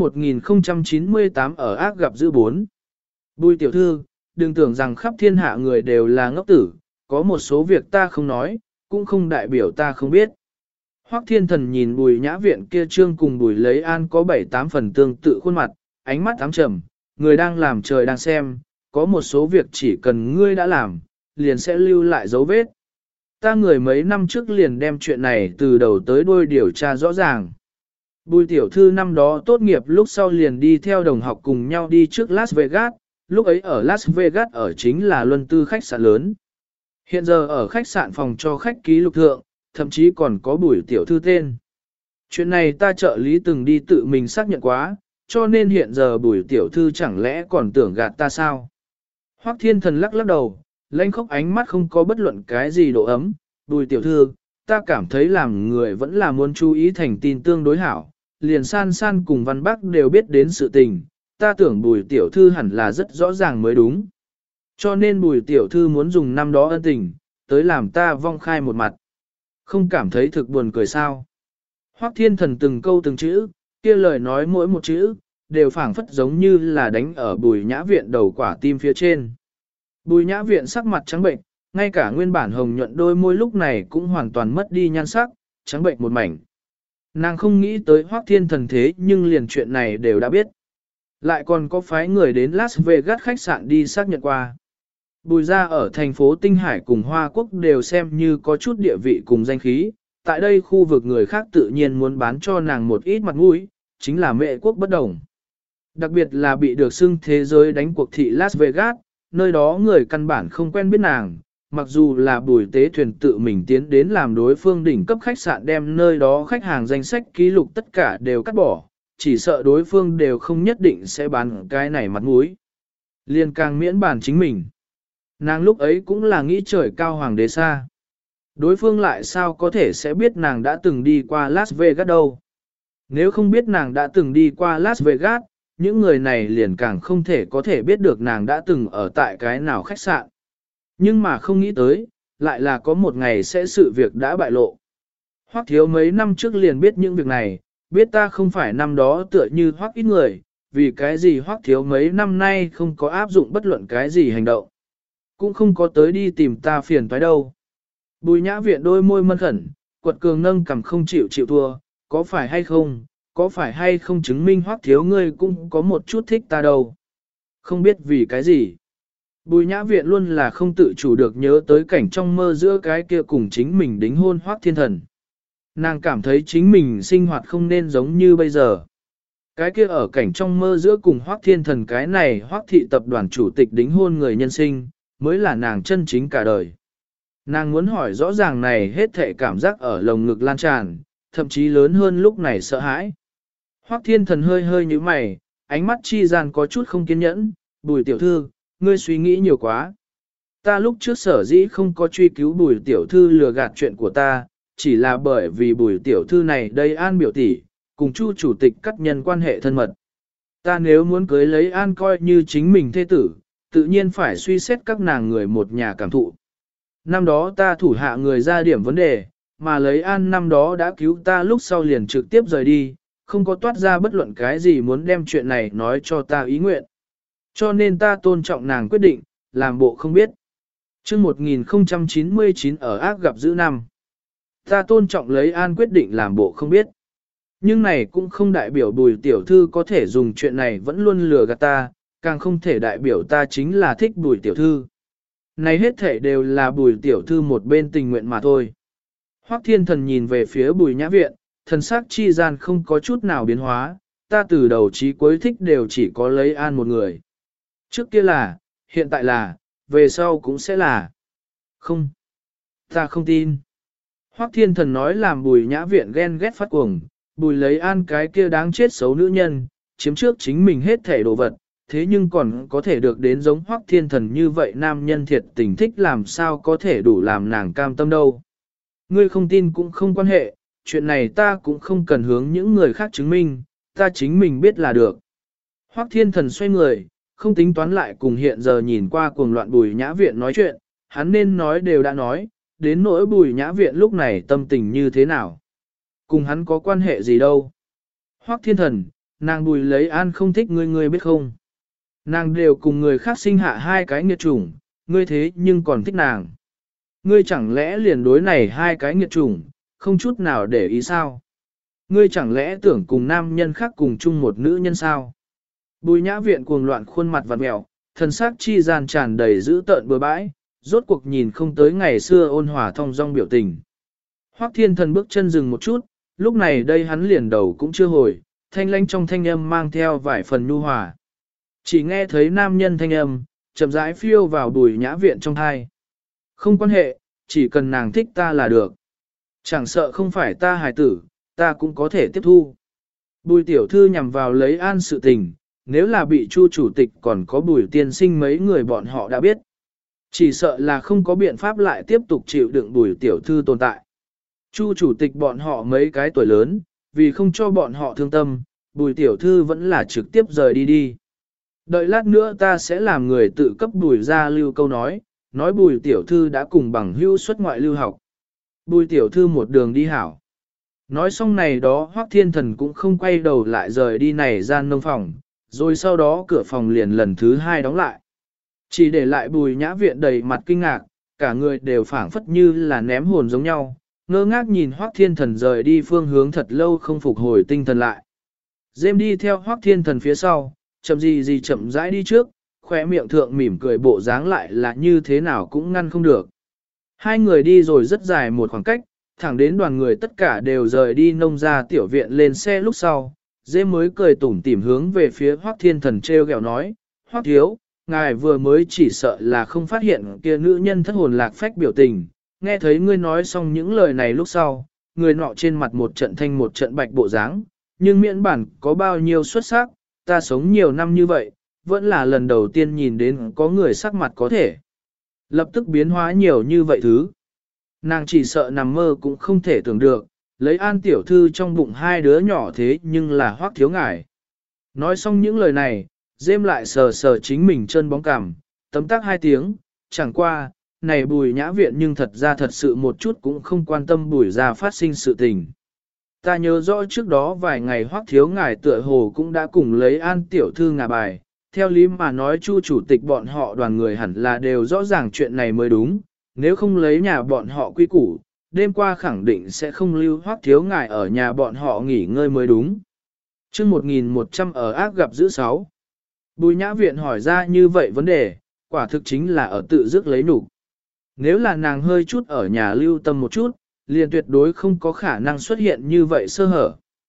1098 ở ác gặp dữ 4. Bùi tiểu thư, đừng tưởng rằng khắp thiên hạ người đều là ngốc tử, có một số việc ta không nói, cũng không đại biểu ta không biết. Hoắc Thiên Thần nhìn Bùi Nhã Viện kia trương cùng Bùi Lấy An có 7-8 phần tương tự khuôn mặt, ánh mắt ám trầm, người đang làm trời đang xem, có một số việc chỉ cần ngươi đã làm, liền sẽ lưu lại dấu vết. Ta người mấy năm trước liền đem chuyện này từ đầu tới đuôi điều tra rõ ràng. Bùi tiểu thư năm đó tốt nghiệp lúc sau liền đi theo đồng học cùng nhau đi trước Las Vegas, lúc ấy ở Las Vegas ở chính là luân tư khách sạn lớn. Hiện giờ ở khách sạn phòng cho khách ký lục thượng, thậm chí còn có bùi tiểu thư tên. Chuyện này ta trợ lý từng đi tự mình xác nhận quá, cho nên hiện giờ bùi tiểu thư chẳng lẽ còn tưởng gạt ta sao? Hoắc Thiên Thần lắc lắc đầu, lãnh khốc ánh mắt không có bất luận cái gì độ ấm, bùi tiểu thư, ta cảm thấy làm người vẫn là muốn chú ý thành tin tương đối hảo, liền san san cùng văn bác đều biết đến sự tình, ta tưởng bùi tiểu thư hẳn là rất rõ ràng mới đúng. Cho nên bùi tiểu thư muốn dùng năm đó ân tình, tới làm ta vong khai một mặt. Không cảm thấy thực buồn cười sao? Hoắc Thiên Thần từng câu từng chữ, kia lời nói mỗi một chữ, đều phảng phất giống như là đánh ở Bùi Nhã Viện đầu quả tim phía trên. Bùi Nhã Viện sắc mặt trắng bệnh, ngay cả nguyên bản hồng nhuận đôi môi lúc này cũng hoàn toàn mất đi nhan sắc, trắng bệnh một mảnh. Nàng không nghĩ tới Hoắc Thiên Thần thế nhưng liền chuyện này đều đã biết. Lại còn có phái người đến Las Vegas khách sạn đi xác nhận qua. Bùi gia ở thành phố Tinh Hải cùng Hoa Quốc đều xem như có chút địa vị cùng danh khí, tại đây khu vực người khác tự nhiên muốn bán cho nàng một ít mặt mũi, chính là mẹ quốc bất đồng. Đặc biệt là bị được xưng thế giới đánh cuộc thị Las Vegas, nơi đó người căn bản không quen biết nàng, mặc dù là bùi tế thuyền tự mình tiến đến làm đối phương đỉnh cấp khách sạn đem nơi đó khách hàng danh sách ký lục tất cả đều cắt bỏ, chỉ sợ đối phương đều không nhất định sẽ bán cái này mặt mũi. Liên càng miễn bản chính mình. Nàng lúc ấy cũng là nghĩ trời cao hoàng đế xa. Đối phương lại sao có thể sẽ biết nàng đã từng đi qua Las Vegas đâu. Nếu không biết nàng đã từng đi qua Las Vegas, những người này liền càng không thể có thể biết được nàng đã từng ở tại cái nào khách sạn. Nhưng mà không nghĩ tới, lại là có một ngày sẽ sự việc đã bại lộ. Hoắc thiếu mấy năm trước liền biết những việc này, biết ta không phải năm đó tựa như Hoắc ít người, vì cái gì Hoắc thiếu mấy năm nay không có áp dụng bất luận cái gì hành động. Cũng không có tới đi tìm ta phiền toái đâu. Bùi Nhã Viện đôi môi mân khẩn, quật cường nâng cầm không chịu thua, có phải hay không chứng minh Hoắc thiếu ngươi cũng có một chút thích ta đâu. Không biết vì cái gì. Bùi Nhã Viện luôn là không tự chủ được nhớ tới cảnh trong mơ giữa cái kia cùng chính mình đính hôn Hoắc Thiên Thần. Nàng cảm thấy chính mình sinh hoạt không nên giống như bây giờ. Cái kia ở cảnh trong mơ giữa cùng Hoắc Thiên Thần cái này Hoắc thị tập đoàn chủ tịch đính hôn người nhân sinh, mới là nàng chân chính cả đời. Nàng muốn hỏi rõ ràng này hết thệ cảm giác ở lồng ngực lan tràn, thậm chí lớn hơn lúc này sợ hãi. Hoắc Thiên Thần hơi hơi như mày, ánh mắt chi gian có chút không kiên nhẫn, Bùi tiểu thư, ngươi suy nghĩ nhiều quá. Ta lúc trước sở dĩ không có truy cứu Bùi tiểu thư lừa gạt chuyện của ta, chỉ là bởi vì Bùi tiểu thư này đây An biểu tỷ, cùng Chu chủ tịch cắt nhân quan hệ thân mật. Ta nếu muốn cưới lấy An coi như chính mình thê tử, tự nhiên phải suy xét các nàng người một nhà cảm thụ. Năm đó ta thủ hạ người ra điểm vấn đề, mà lấy An năm đó đã cứu ta lúc sau liền trực tiếp rời đi, không có toát ra bất luận cái gì muốn đem chuyện này nói cho ta ý nguyện. Cho nên ta tôn trọng nàng quyết định, làm bộ không biết. Trước 1099 ở ác gặp giữ năm. Ta tôn trọng lấy An quyết định làm bộ không biết. Nhưng này cũng không đại biểu Bùi tiểu thư có thể dùng chuyện này vẫn luôn lừa gạt ta, càng không thể đại biểu ta chính là thích Bùi tiểu thư. Này hết thể đều là Bùi tiểu thư một bên tình nguyện mà thôi. Hoắc Thiên Thần nhìn về phía Bùi Nhã Viện, thần sắc chi gian không có chút nào biến hóa, ta từ đầu chí cuối thích đều chỉ có lấy An một người. Trước kia là, hiện tại là, về sau cũng sẽ là. Không, ta không tin. Hoắc Thiên Thần nói làm Bùi Nhã Viện ghen ghét phát cuồng, Bùi lấy An cái kia đáng chết xấu nữ nhân, chiếm trước chính mình hết thể đồ vật, thế nhưng còn có thể được đến giống Hoắc Thiên Thần như vậy nam nhân thiệt tình thích làm sao có thể đủ làm nàng cam tâm đâu. Ngươi không tin cũng không quan hệ, chuyện này ta cũng không cần hướng những người khác chứng minh, ta chính mình biết là được. Hoắc Thiên Thần xoay người, không tính toán lại cùng hiện giờ nhìn qua cuồng loạn Bùi Nhã Viện nói chuyện, hắn nên nói đều đã nói, đến nỗi Bùi Nhã Viện lúc này tâm tình như thế nào. Cùng hắn có quan hệ gì đâu. Hoắc Thiên Thần, nàng Bùi lấy An không thích ngươi biết không. Nàng đều cùng người khác sinh hạ hai cái nghiệt chủng, ngươi thế nhưng còn thích nàng. Ngươi chẳng lẽ liền đối này hai cái nghiệt chủng, không chút nào để ý sao? Ngươi chẳng lẽ tưởng cùng nam nhân khác cùng chung một nữ nhân sao? Bùi Nhã Viện cuồng loạn khuôn mặt vặn mẹo, thần sắc chi gian tràn đầy dữ tợn bừa bãi, rốt cuộc nhìn không tới ngày xưa ôn hòa thong dong biểu tình. Hoắc Thiên Thần bước chân dừng một chút, lúc này đây hắn liền đầu cũng chưa hồi, thanh lãnh trong thanh âm mang theo vài phần nhu hòa. Chỉ nghe thấy nam nhân thanh âm, chậm rãi phiêu vào Bùi Nhã Viện trong thai. Không quan hệ, chỉ cần nàng thích ta là được. Chẳng sợ không phải ta hài tử, ta cũng có thể tiếp thu. Bùi tiểu thư nhằm vào lấy An sự tình, nếu là bị Chu chủ tịch còn có Bùi tiên sinh mấy người bọn họ đã biết. Chỉ sợ là không có biện pháp lại tiếp tục chịu đựng Bùi tiểu thư tồn tại. Chu chủ tịch bọn họ mấy cái tuổi lớn, vì không cho bọn họ thương tâm, Bùi tiểu thư vẫn là trực tiếp rời đi. Đợi lát nữa ta sẽ làm người tự cấp Bùi ra lưu câu nói Bùi tiểu thư đã cùng bằng hữu xuất ngoại lưu học. Bùi tiểu thư một đường đi hảo. Nói xong này đó Hoắc Thiên Thần cũng không quay đầu lại rời đi này gian nông phòng, rồi sau đó cửa phòng liền lần thứ hai đóng lại. Chỉ để lại Bùi Nhã Viện đầy mặt kinh ngạc, cả người đều phảng phất như là ném hồn giống nhau, ngơ ngác nhìn Hoắc Thiên Thần rời đi phương hướng thật lâu không phục hồi tinh thần lại. Dêm đi theo Hoắc Thiên Thần phía sau, chậm gì chậm rãi đi trước, khóe miệng thượng mỉm cười bộ dáng lại là như thế nào cũng ngăn không được. Hai người đi rồi rất dài một khoảng cách, thẳng đến đoàn người tất cả đều rời đi nông ra tiểu viện lên xe lúc sau, Dêm mới cười tủm tỉm hướng về phía Hoắc Thiên Thần treo gẹo nói, Hoắc thiếu, ngài vừa mới chỉ sợ là không phát hiện kia nữ nhân thất hồn lạc phách biểu tình, nghe thấy ngươi nói xong những lời này lúc sau, người nọ trên mặt một trận thanh một trận bạch bộ dáng, nhưng miễn bản có bao nhiêu xuất sắc, ta sống nhiều năm như vậy, vẫn là lần đầu tiên nhìn đến có người sắc mặt có thể lập tức biến hóa nhiều như vậy thứ. Nàng chỉ sợ nằm mơ cũng không thể tưởng được, lấy An tiểu thư trong bụng hai đứa nhỏ thế nhưng là Hoắc thiếu ngải. Nói xong những lời này, Dêm lại sờ sờ chính mình chân bóng cằm, tấm tắc hai tiếng, chẳng qua, này Bùi Nhã Viện nhưng thật ra thật sự một chút cũng không quan tâm Bùi ra phát sinh sự tình. Ta nhớ rõ trước đó vài ngày Hoắc thiếu ngài tựa hồ cũng đã cùng lấy An tiểu thư ngả bài, theo lý mà nói Chu chủ tịch bọn họ đoàn người hẳn là đều rõ ràng chuyện này mới đúng, nếu không lấy nhà bọn họ quy củ, đêm qua khẳng định sẽ không lưu Hoắc thiếu ngài ở nhà bọn họ nghỉ ngơi mới đúng. Chương 1100 ở ác gặp giữ 6. Bùi Nhã Viện hỏi ra như vậy vấn đề, quả thực chính là ở tự dứt lấy nhục. Nếu là nàng hơi chút ở nhà lưu tâm một chút, liền tuyệt đối không có khả năng xuất hiện như vậy sơ hở.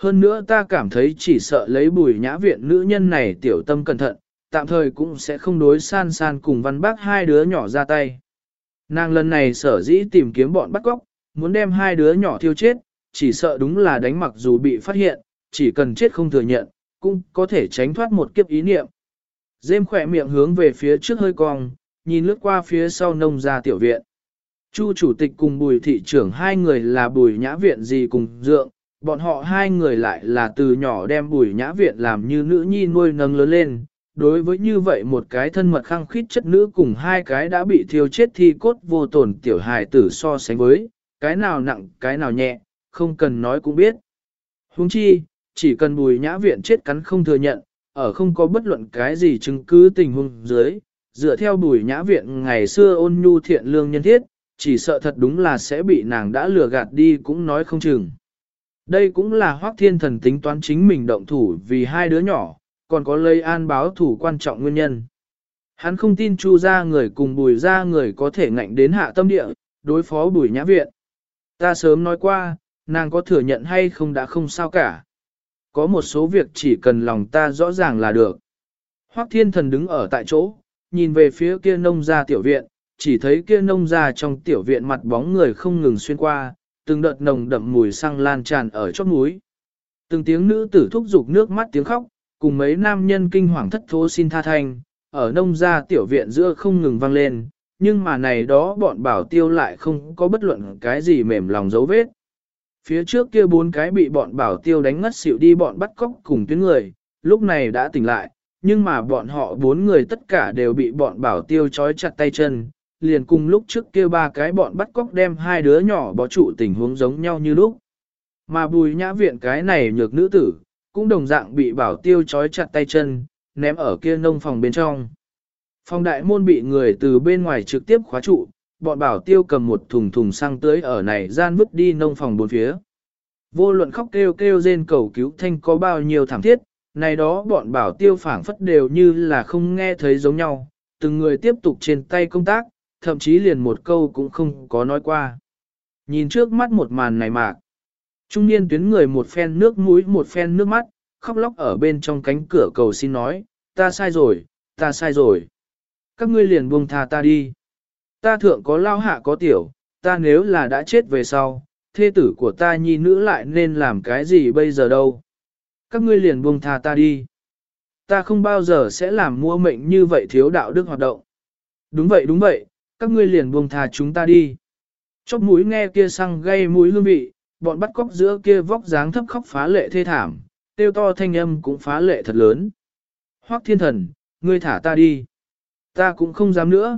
Hơn nữa ta cảm thấy chỉ sợ lấy Bùi Nhã Viện nữ nhân này tiểu tâm cẩn thận, tạm thời cũng sẽ không đối san san cùng Văn Bác hai đứa nhỏ ra tay. Nàng lần này sở dĩ tìm kiếm bọn bắt cóc, muốn đem hai đứa nhỏ thiêu chết, chỉ sợ đúng là đánh mặc dù bị phát hiện, chỉ cần chết không thừa nhận, cũng có thể tránh thoát một kiếp ý niệm. Dêm khỏe miệng hướng về phía trước hơi cong, nhìn lướt qua phía sau nông gia tiểu viện. Chu chủ tịch cùng Bùi thị trưởng hai người là Bùi Nhã Viện gì cùng dượng, bọn họ hai người lại là từ nhỏ đem Bùi Nhã Viện làm như nữ nhi nuôi nâng lớn lên. Đối với như vậy một cái thân mật khăng khít chất nữ cùng hai cái đã bị thiêu chết thi cốt vô tổn tiểu hài tử so sánh với, cái nào nặng cái nào nhẹ, không cần nói cũng biết. Huống chi, chỉ cần Bùi Nhã Viện chết cắn không thừa nhận, ở không có bất luận cái gì chứng cứ tình huống dưới, dựa theo Bùi Nhã Viện ngày xưa ôn nhu thiện lương nhân thiết, chỉ sợ thật đúng là sẽ bị nàng đã lừa gạt đi cũng nói không chừng. Đây cũng là Hoắc Thiên Thần tính toán chính mình động thủ vì hai đứa nhỏ, còn có lấy an báo thủ quan trọng nguyên nhân. Hắn không tin Chu gia người cùng Bùi gia người có thể ngạnh đến hạ tâm địa, đối phó Bùi Nhã Viện. Ta sớm nói qua, nàng có thừa nhận hay không đã không sao cả. Có một số việc chỉ cần lòng ta rõ ràng là được. Hoắc Thiên Thần đứng ở tại chỗ, nhìn về phía kia nông gia tiểu viện, chỉ thấy kia nông gia trong tiểu viện mặt bóng người không ngừng xuyên qua, từng đợt nồng đậm mùi xăng lan tràn ở chóp núi. Từng tiếng nữ tử thúc giục nước mắt tiếng khóc, cùng mấy nam nhân kinh hoàng thất thố xin tha thanh, ở nông gia tiểu viện giữa không ngừng vang lên, nhưng mà này đó bọn bảo tiêu lại không có bất luận cái gì mềm lòng dấu vết. Phía trước kia bốn cái bị bọn bảo tiêu đánh ngất xỉu đi bọn bắt cóc cùng tuyến người, lúc này đã tỉnh lại, nhưng mà bọn họ bốn người tất cả đều bị bọn bảo tiêu trói chặt tay chân, liền cùng lúc trước kia ba cái bọn bắt cóc đem hai đứa nhỏ bó trụ tình huống giống nhau như lúc. Mà Bùi Nhã Viện cái này nhược nữ tử, cũng đồng dạng bị bảo tiêu trói chặt tay chân, ném ở kia nông phòng bên trong. Phòng đại môn bị người từ bên ngoài trực tiếp khóa trụ, bọn bảo tiêu cầm một thùng thùng xăng tưới ở này gian vứt đi nông phòng bốn phía. Vô luận khóc kêu kêu rên cầu cứu thanh có bao nhiêu thảm thiết, này đó bọn bảo tiêu phảng phất đều như là không nghe thấy giống nhau, từng người tiếp tục trên tay công tác, thậm chí liền một câu cũng không có nói qua. Nhìn trước mắt một màn này mạc, trung niên tuyến người một phen nước mũi một phen nước mắt, khóc lóc ở bên trong cánh cửa cầu xin nói, ta sai rồi, ta sai rồi. Các ngươi liền buông tha ta đi. Ta thượng có lao hạ có tiểu, ta nếu là đã chết về sau, thê tử của ta nhi nữ lại nên làm cái gì bây giờ đâu. Các ngươi liền buông tha ta đi. Ta không bao giờ sẽ làm mua mệnh như vậy thiếu đạo đức hoạt động. Đúng vậy, các ngươi liền buông tha chúng ta đi. Chóp mũi nghe kia xăng gây mũi hương vị, bọn bắt cóc giữa kia vóc dáng thấp khóc phá lệ thê thảm, tiêu to thanh âm cũng phá lệ thật lớn. Hoắc Thiên Thần, ngươi thả ta đi. Ta cũng không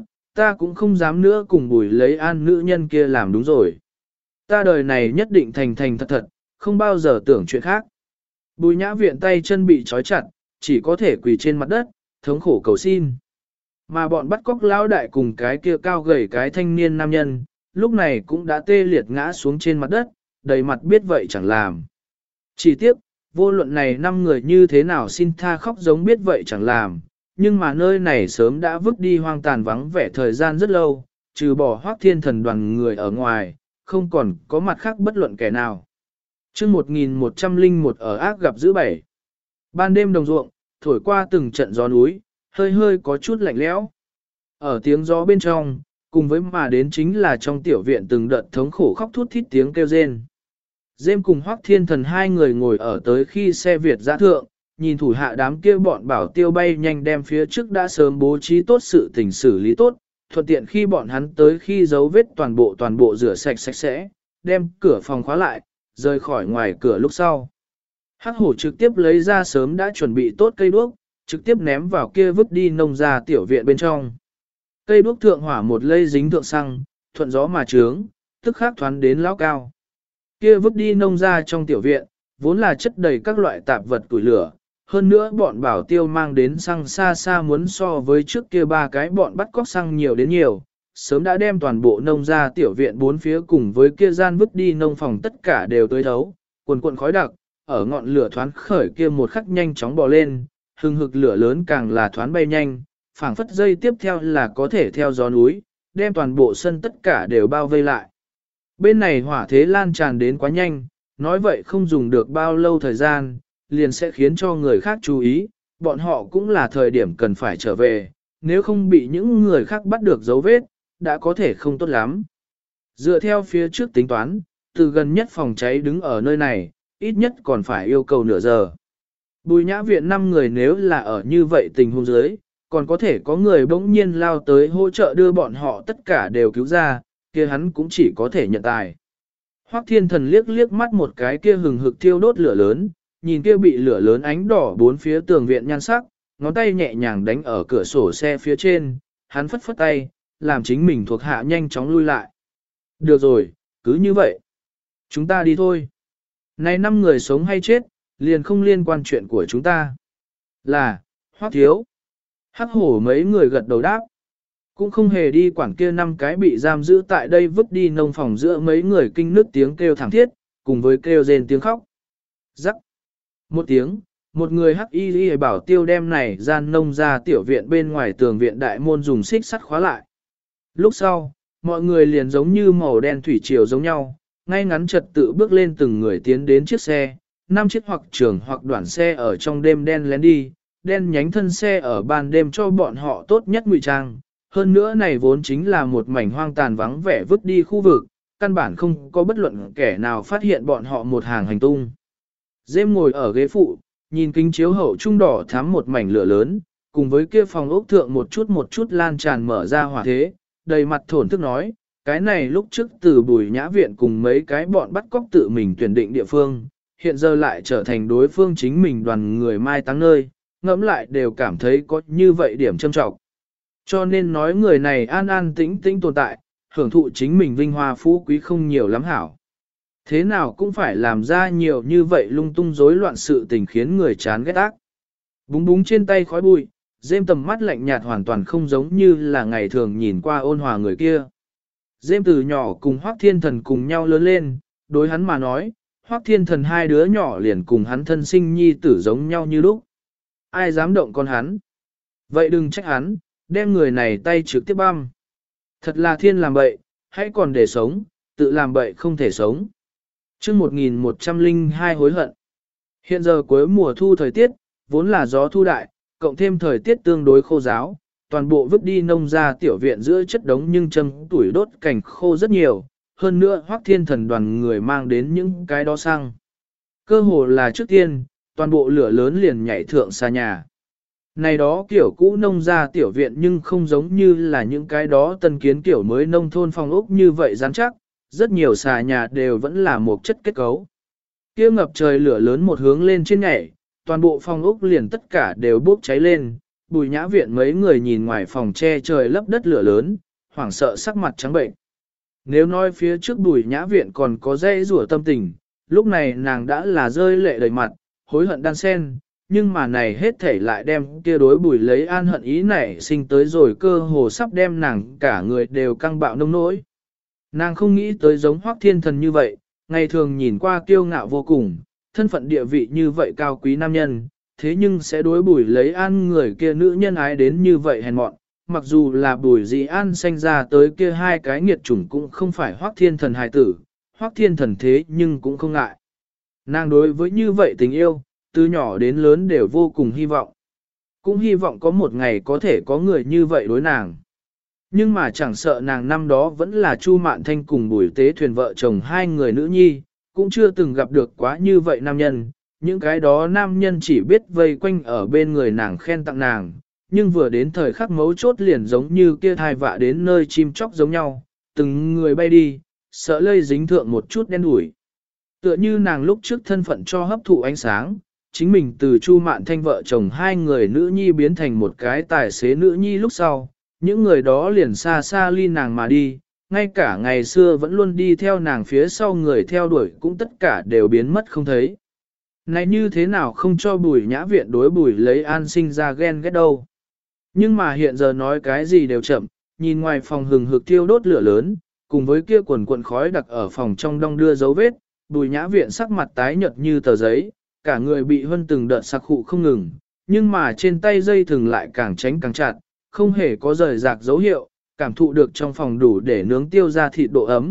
dám nữa cùng Bùi lấy an nữ nhân kia làm đúng rồi. Ta đời này nhất định thành thành thật thật, không bao giờ tưởng chuyện khác. Bùi Nhã Viện tay chân bị trói chặt, chỉ có thể quỳ trên mặt đất, thống khổ cầu xin. Mà bọn bắt cóc lão đại cùng cái kia cao gầy cái thanh niên nam nhân, lúc này cũng đã tê liệt ngã xuống trên mặt đất, đầy mặt biết vậy chẳng làm. Chỉ tiếc, vô luận này 5 người như thế nào xin tha khóc giống biết vậy chẳng làm, nhưng mà nơi này sớm đã vứt đi hoang tàn vắng vẻ thời gian rất lâu, trừ bỏ Hoắc Thiên Thần đoàn người ở ngoài, không còn có mặt khác bất luận kẻ nào. Chương 1101 ở ác gặp giữ bảy. Ban đêm đồng ruộng, thổi qua từng trận gió núi, hơi hơi có chút lạnh lẽo. Ở tiếng gió bên trong, cùng với mà đến chính là trong tiểu viện từng đợt thống khổ khóc thút thít tiếng kêu rên. Dêm cùng Hoắc Thiên Thần hai người ngồi ở tới khi xe Việt giã thượng, nhìn thủ hạ đám kia bọn bảo tiêu bay nhanh đem phía trước đã sớm bố trí tốt sự tình xử lý tốt, thuận tiện khi bọn hắn tới khi dấu vết toàn bộ rửa sạch sạch sẽ, đem cửa phòng khóa lại, rời khỏi ngoài cửa lúc sau. Hắc hổ trực tiếp lấy ra sớm đã chuẩn bị tốt cây đuốc, trực tiếp ném vào kia vứt đi nông ra tiểu viện bên trong. Cây đuốc thượng hỏa một lây dính thượng xăng, thuận gió mà trướng, tức khắc thoán đến lão cao. Kia vứt đi nông ra trong tiểu viện, vốn là chất đầy các loại tạp vật củi lửa, hơn nữa bọn bảo tiêu mang đến xăng xa xa muốn so với trước kia ba cái bọn bắt cóc xăng nhiều đến nhiều, sớm đã đem toàn bộ nông ra tiểu viện bốn phía cùng với kia gian vứt đi nông phòng tất cả đều tới thấu, cuồn cuộn khói đặc, ở ngọn lửa thoán khởi kia một khắc nhanh chóng bò lên, hừng hực lửa lớn càng là thoán bay nhanh, phảng phất dây tiếp theo là có thể theo gió núi, đem toàn bộ sân tất cả đều bao vây lại. Bên này hỏa thế lan tràn đến quá nhanh, nói vậy không dùng được bao lâu thời gian, liền sẽ khiến cho người khác chú ý, bọn họ cũng là thời điểm cần phải trở về, nếu không bị những người khác bắt được dấu vết, đã có thể không tốt lắm. Dựa theo phía trước tính toán, từ gần nhất phòng cháy đứng ở nơi này, ít nhất còn phải yêu cầu nửa giờ. Bùi nhã viện 5 người nếu là ở như vậy tình huống dưới, còn có thể có người bỗng nhiên lao tới hỗ trợ đưa bọn họ tất cả đều cứu ra, kia hắn cũng chỉ có thể nhận tài. Hoắc Thiên Thần liếc liếc mắt một cái kia hừng hực thiêu đốt lửa lớn, nhìn kia bị lửa lớn ánh đỏ bốn phía tường viện nhan sắc, ngón tay nhẹ nhàng đánh ở cửa sổ xe phía trên, hắn phất phất tay, làm chính mình thuộc hạ nhanh chóng lui lại. Được rồi, cứ như vậy. Chúng ta đi thôi. Này 5 người sống hay chết, liền không liên quan chuyện của chúng ta. Là, Hoắc thiếu. Hắc hổ mấy người gật đầu đáp. Cũng không hề đi quản kia 5 cái bị giam giữ tại đây vứt đi nông phòng giữa mấy người kinh nức tiếng kêu thảm thiết, cùng với kêu rên tiếng khóc. Rắc. Một tiếng, một người hắc y bảo tiêu đem này gian nông ra tiểu viện bên ngoài tường viện đại môn dùng xích sắt khóa lại. Lúc sau, mọi người liền giống như màu đen thủy triều giống nhau, ngay ngắn trật tự bước lên từng người tiến đến chiếc xe, 5 chiếc hoặc trường hoặc đoạn xe ở trong đêm đen lén đi, đen nhánh thân xe ở ban đêm cho bọn họ tốt nhất ngụy trang. Hơn nữa này vốn chính là một mảnh hoang tàn vắng vẻ vứt đi khu vực, căn bản không có bất luận kẻ nào phát hiện bọn họ một hàng hành tung. Dêm ngồi ở ghế phụ, nhìn kính chiếu hậu trung đỏ thắm một mảnh lửa lớn, cùng với kia phòng ốc thượng một chút lan tràn mở ra hỏa thế, đầy mặt thổn thức nói, cái này lúc trước từ Bùi Nhã Viện cùng mấy cái bọn bắt cóc tự mình tuyển định địa phương, hiện giờ lại trở thành đối phương chính mình đoàn người mai táng nơi, ngẫm lại đều cảm thấy có như vậy điểm châm trọng. Cho nên nói người này an an tĩnh tĩnh tồn tại, hưởng thụ chính mình vinh hoa phú quý không nhiều lắm hảo. Thế nào cũng phải làm ra nhiều như vậy lung tung rối loạn sự tình khiến người chán ghét ác. Búng búng trên tay khói bụi, Dêm tầm mắt lạnh nhạt hoàn toàn không giống như là ngày thường nhìn qua ôn hòa người kia. Dêm từ nhỏ cùng Hoắc Thiên Thần cùng nhau lớn lên, đối hắn mà nói, Hoắc Thiên Thần hai đứa nhỏ liền cùng hắn thân sinh nhi tử giống nhau như lúc. Ai dám động con hắn? Vậy đừng trách hắn, đem người này tay trực tiếp băm. Thật là thiên làm bậy, hãy còn để sống, tự làm bậy không thể sống. Chương 1102 hối hận. Hiện giờ cuối mùa thu thời tiết, vốn là gió thu đại, cộng thêm thời tiết tương đối khô ráo, toàn bộ vứt đi nông ra tiểu viện giữa chất đống nhưng châm tuổi đốt cảnh khô rất nhiều, hơn nữa Hoắc Thiên Thần đoàn người mang đến những cái đó xăng. Cơ hồ là trước tiên, toàn bộ lửa lớn liền nhảy thượng xa nhà. Này đó kiểu cũ nông ra tiểu viện nhưng không giống như là những cái đó tân kiến kiểu mới nông thôn phong ốc như vậy rắn chắc, rất nhiều xà nhà đều vẫn là một chất kết cấu. Kia ngập trời lửa lớn một hướng lên trên nhảy, toàn bộ phong ốc liền tất cả đều bốc cháy lên, Bùi Nhã Viện mấy người nhìn ngoài phòng che trời lấp đất lửa lớn, hoảng sợ sắc mặt trắng bệnh. Nếu nói phía trước Bùi Nhã Viện còn có dây rủa tâm tình, lúc này nàng đã là rơi lệ đầy mặt, hối hận đan sen, nhưng mà này hết thể lại đem kia đối Bùi lấy an hận ý nảy sinh tới rồi cơ hồ sắp đem nàng cả người đều căng bạo nông nỗi. Nàng không nghĩ tới giống Hoắc Thiên Thần như vậy, ngày thường nhìn qua kiêu ngạo vô cùng, thân phận địa vị như vậy cao quý nam nhân, thế nhưng sẽ đối Bùi lấy an người kia nữ nhân ái đến như vậy hèn mọn. Mặc dù là Bùi Dĩ An sanh ra tới kia hai cái nghiệt chủng cũng không phải Hoắc Thiên Thần hài tử, Hoắc Thiên Thần thế nhưng cũng không ngại. Nàng đối với như vậy tình yêu, từ nhỏ đến lớn đều vô cùng hy vọng. Cũng hy vọng có một ngày có thể có người như vậy đối nàng. Nhưng mà chẳng sợ nàng năm đó vẫn là Chu Mạn Thanh cùng Bùi Tế Thuyền vợ chồng hai người nữ nhi, cũng chưa từng gặp được quá như vậy nam nhân. Những cái đó nam nhân chỉ biết vây quanh ở bên người nàng khen tặng nàng, nhưng vừa đến thời khắc mấu chốt liền giống như kia thai vạ đến nơi chim chóc giống nhau, từng người bay đi, sợ lây dính thượng một chút đen đủi. Tựa như nàng lúc trước thân phận cho hấp thụ ánh sáng, chính mình từ Chu Mạn Thanh vợ chồng hai người nữ nhi biến thành một cái tài xế nữ nhi lúc sau, những người đó liền xa xa ly nàng mà đi, ngay cả ngày xưa vẫn luôn đi theo nàng phía sau người theo đuổi cũng tất cả đều biến mất không thấy. Này như thế nào không cho Bùi Nhã Viện đối Bùi lấy an sinh ra ghen ghét đâu. Nhưng mà hiện giờ nói cái gì đều chậm, nhìn ngoài phòng hừng hực thiêu đốt lửa lớn, cùng với kia quần cuộn khói đặc ở phòng trong đong đưa dấu vết, Bùi Nhã Viện sắc mặt tái nhợt như tờ giấy, cả người bị hân từng đợt sặc khụ không ngừng, nhưng mà trên tay dây thừng lại càng tránh càng chặt, không hề có rời rạc dấu hiệu, cảm thụ được trong phòng đủ để nướng tiêu ra thịt độ ấm,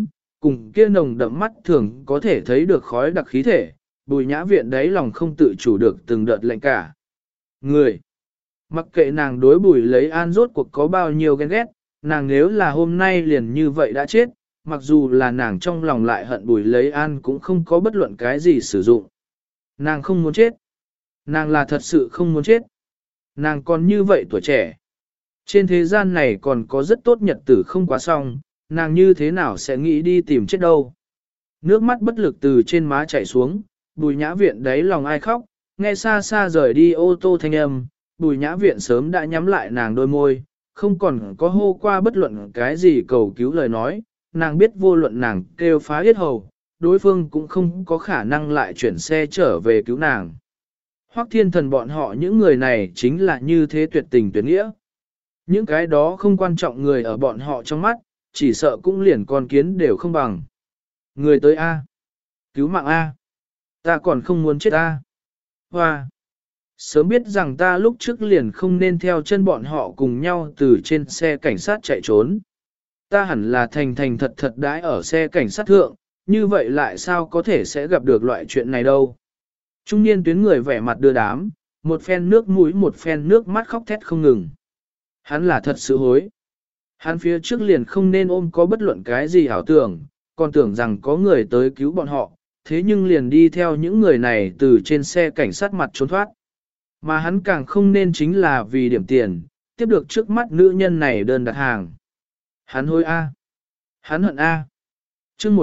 cùng kia nồng đậm mắt thường có thể thấy được khói đặc khí thể, Bùi Nhã Viện đáy lòng không tự chủ được từng đợt lạnh cả. Người, mặc kệ nàng đối Bùi Lấy An rốt cuộc có bao nhiêu ghen ghét, nàng nếu là hôm nay liền như vậy đã chết, mặc dù là nàng trong lòng lại hận Bùi Lấy An cũng không có bất luận cái gì sử dụng. Nàng không muốn chết. Nàng là thật sự không muốn chết. Nàng còn như vậy tuổi trẻ. Trên thế gian này còn có rất tốt nhật tử không quá xong, nàng như thế nào sẽ nghĩ đi tìm chết đâu. Nước mắt bất lực từ trên má chảy xuống, Bùi Nhã Viện đáy lòng ai khóc, nghe xa xa rời đi ô tô thanh âm, Bùi Nhã Viện sớm đã nhắm lại nàng đôi môi, không còn có hô qua bất luận cái gì cầu cứu lời nói, nàng biết vô luận nàng kêu phá yết hầu, đối phương cũng không có khả năng lại chuyển xe trở về cứu nàng. Hoắc Thiên Thần bọn họ những người này chính là như thế tuyệt tình tuyệt nghĩa. Những cái đó không quan trọng người ở bọn họ trong mắt, chỉ sợ cũng liền con kiến đều không bằng. Người tới A. Cứu mạng A. Ta còn không muốn chết A. Hoa. Sớm biết rằng ta lúc trước liền không nên theo chân bọn họ cùng nhau từ trên xe cảnh sát chạy trốn. Ta hẳn là thành thành thật thật đãi ở xe cảnh sát thượng, như vậy lại sao có thể sẽ gặp được loại chuyện này đâu. Trung niên tuyến người vẻ mặt đưa đám, một phen nước mũi một phen nước mắt khóc thét không ngừng. Hắn là thật sự hối. Hắn phía trước liền không nên ôm có bất luận cái gì ảo tưởng, còn tưởng rằng có người tới cứu bọn họ, thế nhưng liền đi theo những người này từ trên xe cảnh sát mặt trốn thoát. Mà hắn càng không nên chính là vì điểm tiền, tiếp được trước mắt nữ nhân này đơn đặt hàng. Hắn hối A. Hắn hận A. Chương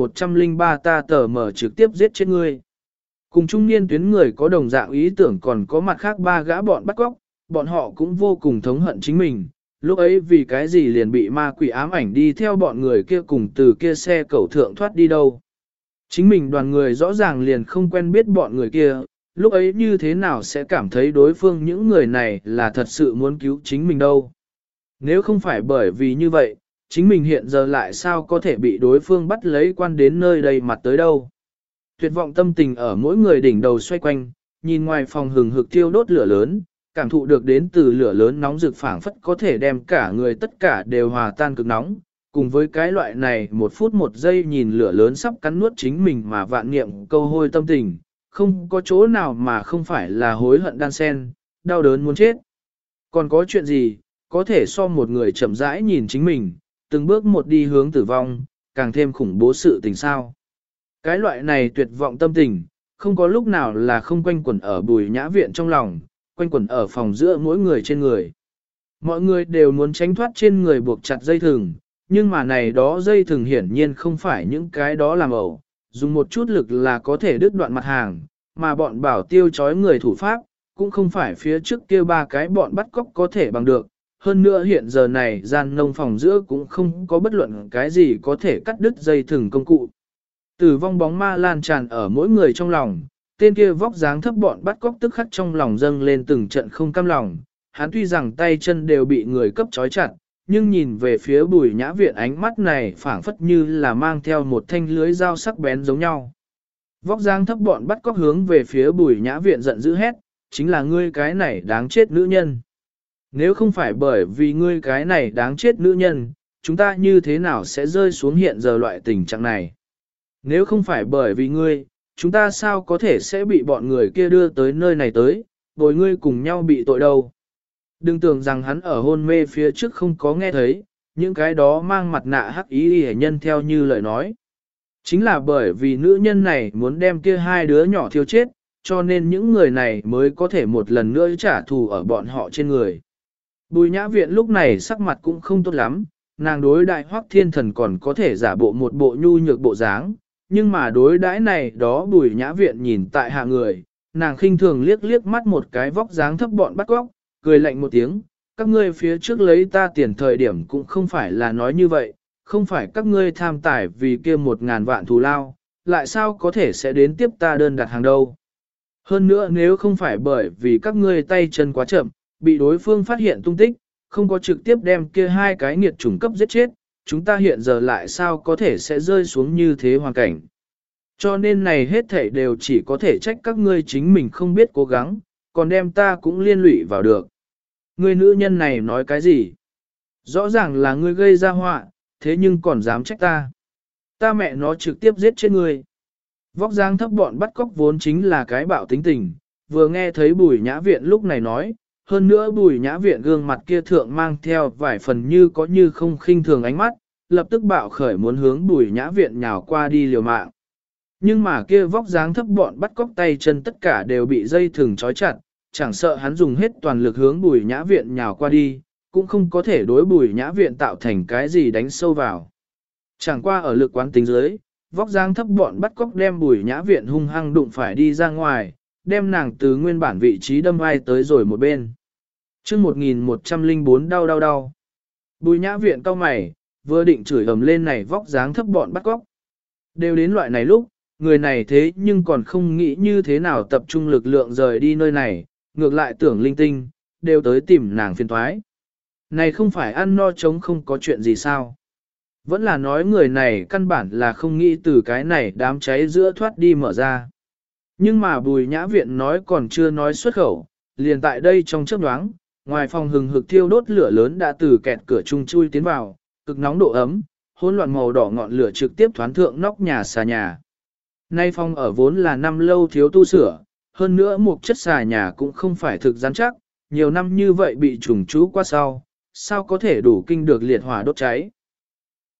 1103 ta tờ mở trực tiếp giết chết ngươi. Cùng trung niên tuyến người có đồng dạng ý tưởng còn có mặt khác ba gã bọn bắt cóc, bọn họ cũng vô cùng thống hận chính mình. Lúc ấy vì cái gì liền bị ma quỷ ám ảnh đi theo bọn người kia cùng từ kia xe cẩu thượng thoát đi đâu. Chính mình đoàn người rõ ràng liền không quen biết bọn người kia, lúc ấy như thế nào sẽ cảm thấy đối phương những người này là thật sự muốn cứu chính mình đâu. Nếu không phải bởi vì như vậy, chính mình hiện giờ lại sao có thể bị đối phương bắt lấy quan đến nơi đây mặt tới đâu. Tuyệt vọng tâm tình ở mỗi người đỉnh đầu xoay quanh, nhìn ngoài phòng hừng hực thiêu đốt lửa lớn, cảm thụ được đến từ lửa lớn nóng rực phảng phất có thể đem cả người tất cả đều hòa tan cực nóng, cùng với cái loại này một phút một giây nhìn lửa lớn sắp cắn nuốt chính mình mà vạn niệm câu hôi tâm tình, không có chỗ nào mà không phải là hối hận đan sen, đau đớn muốn chết. Còn có chuyện gì, có thể so một người chậm rãi nhìn chính mình, từng bước một đi hướng tử vong, càng thêm khủng bố sự tình sao. Cái loại này tuyệt vọng tâm tình, không có lúc nào là không quanh quẩn ở Bùi Nhã Viện trong lòng, quanh quẩn ở phòng giữa mỗi người trên người. Mọi người đều muốn tránh thoát trên người buộc chặt dây thừng, nhưng mà này đó dây thừng hiển nhiên không phải những cái đó làm ẩu, dùng một chút lực là có thể đứt đoạn mặt hàng, mà bọn bảo tiêu chói người thủ pháp, cũng không phải phía trước kia ba cái bọn bắt cóc có thể bằng được. Hơn nữa hiện giờ này gian nông phòng giữa cũng không có bất luận cái gì có thể cắt đứt dây thừng công cụ. Tử vong bóng ma lan tràn ở mỗi người trong lòng, tên kia vóc dáng thấp bọn bắt cóc tức khắc trong lòng dâng lên từng trận không cam lòng. Hắn tuy rằng tay chân đều bị người cấp trói chặt, nhưng nhìn về phía Bùi Nhã Viện ánh mắt này phảng phất như là mang theo một thanh lưới dao sắc bén giống nhau. Vóc dáng thấp bọn bắt cóc hướng về phía Bùi Nhã Viện giận dữ hét, chính là ngươi cái này đáng chết nữ nhân. Nếu không phải bởi vì ngươi cái này đáng chết nữ nhân, chúng ta như thế nào sẽ rơi xuống hiện giờ loại tình trạng này? Nếu không phải bởi vì ngươi, chúng ta sao có thể sẽ bị bọn người kia đưa tới nơi này tới, bồi ngươi cùng nhau bị tội đâu? Đừng tưởng rằng hắn ở hôn mê phía trước không có nghe thấy, những cái đó mang mặt nạ hắc ý hề nhân theo như lời nói. Chính là bởi vì nữ nhân này muốn đem kia hai đứa nhỏ thiêu chết, cho nên những người này mới có thể một lần nữa trả thù ở bọn họ trên người. Bùi Nhã Viện lúc này sắc mặt cũng không tốt lắm, nàng đối đại Hoắc Thiên Thần còn có thể giả bộ một bộ nhu nhược bộ dáng, nhưng mà đối đãi này đó Bùi Nhã Viện nhìn tại hạ người, nàng khinh thường liếc liếc mắt một cái vóc dáng thấp bọn bắt góc, cười lạnh một tiếng, các ngươi phía trước lấy ta tiền thời điểm cũng không phải là nói như vậy, không phải các ngươi tham tài vì kia 1.000 vạn thù lao, lại sao có thể sẽ đến tiếp ta đơn đặt hàng đâu. Hơn nữa nếu không phải bởi vì các ngươi tay chân quá chậm, bị đối phương phát hiện tung tích, không có trực tiếp đem kia hai cái nghiệt chủng cấp giết chết, chúng ta hiện giờ lại sao có thể sẽ rơi xuống như thế hoàn cảnh. Cho nên này hết thảy đều chỉ có thể trách các ngươi chính mình không biết cố gắng, còn đem ta cũng liên lụy vào được. Ngươi nữ nhân này nói cái gì? Rõ ràng là ngươi gây ra họa, thế nhưng còn dám trách ta. Ta mẹ nó trực tiếp giết chết ngươi. Vóc dáng thấp bọn bắt cóc vốn chính là cái bạo tính tình, vừa nghe thấy Bùi Nhã Viện lúc này nói, hơn nữa Bùi Nhã Viện gương mặt kia thượng mang theo vài phần như có như không khinh thường ánh mắt, lập tức bạo khởi muốn hướng Bùi Nhã Viện nhào qua đi liều mạng. Nhưng mà kia vóc dáng thấp bọn bắt cóc tay chân tất cả đều bị dây thừng trói chặt, chẳng sợ hắn dùng hết toàn lực hướng Bùi Nhã Viện nhào qua đi, cũng không có thể đối Bùi Nhã Viện tạo thành cái gì đánh sâu vào. Chẳng qua ở lực quán tính dưới, vóc dáng thấp bọn bắt cóc đem Bùi Nhã Viện hung hăng đụng phải đi ra ngoài, đem nàng từ nguyên bản vị trí đâm vai tới rồi một bên. chương 1104 đau đau đau. Bùi Nhã Viện cau mày, vừa định chửi ầm lên này vóc dáng thấp bọn bắt cóc. Đều đến loại này lúc, người này thế nhưng còn không nghĩ như thế nào tập trung lực lượng rời đi nơi này, ngược lại tưởng linh tinh, đều tới tìm nàng phiền toái. Này không phải ăn no chống không có chuyện gì sao? Vẫn là nói người này căn bản là không nghĩ từ cái này đám cháy giữa thoát đi mở ra. Nhưng mà Bùi Nhã Viện nói còn chưa nói xuất khẩu, liền tại đây trong chớp nhoáng, ngoài phòng hừng hực thiêu đốt lửa lớn đã từ kẹt cửa chung chui tiến vào, cực nóng độ ấm, hỗn loạn màu đỏ ngọn lửa trực tiếp thoán thượng nóc nhà xà nhà. Nay phòng ở vốn là năm lâu thiếu tu sửa, hơn nữa một chất xà nhà cũng không phải thực rắn chắc, nhiều năm như vậy bị trùng trú qua sau, sao có thể đủ kinh được liệt hỏa đốt cháy.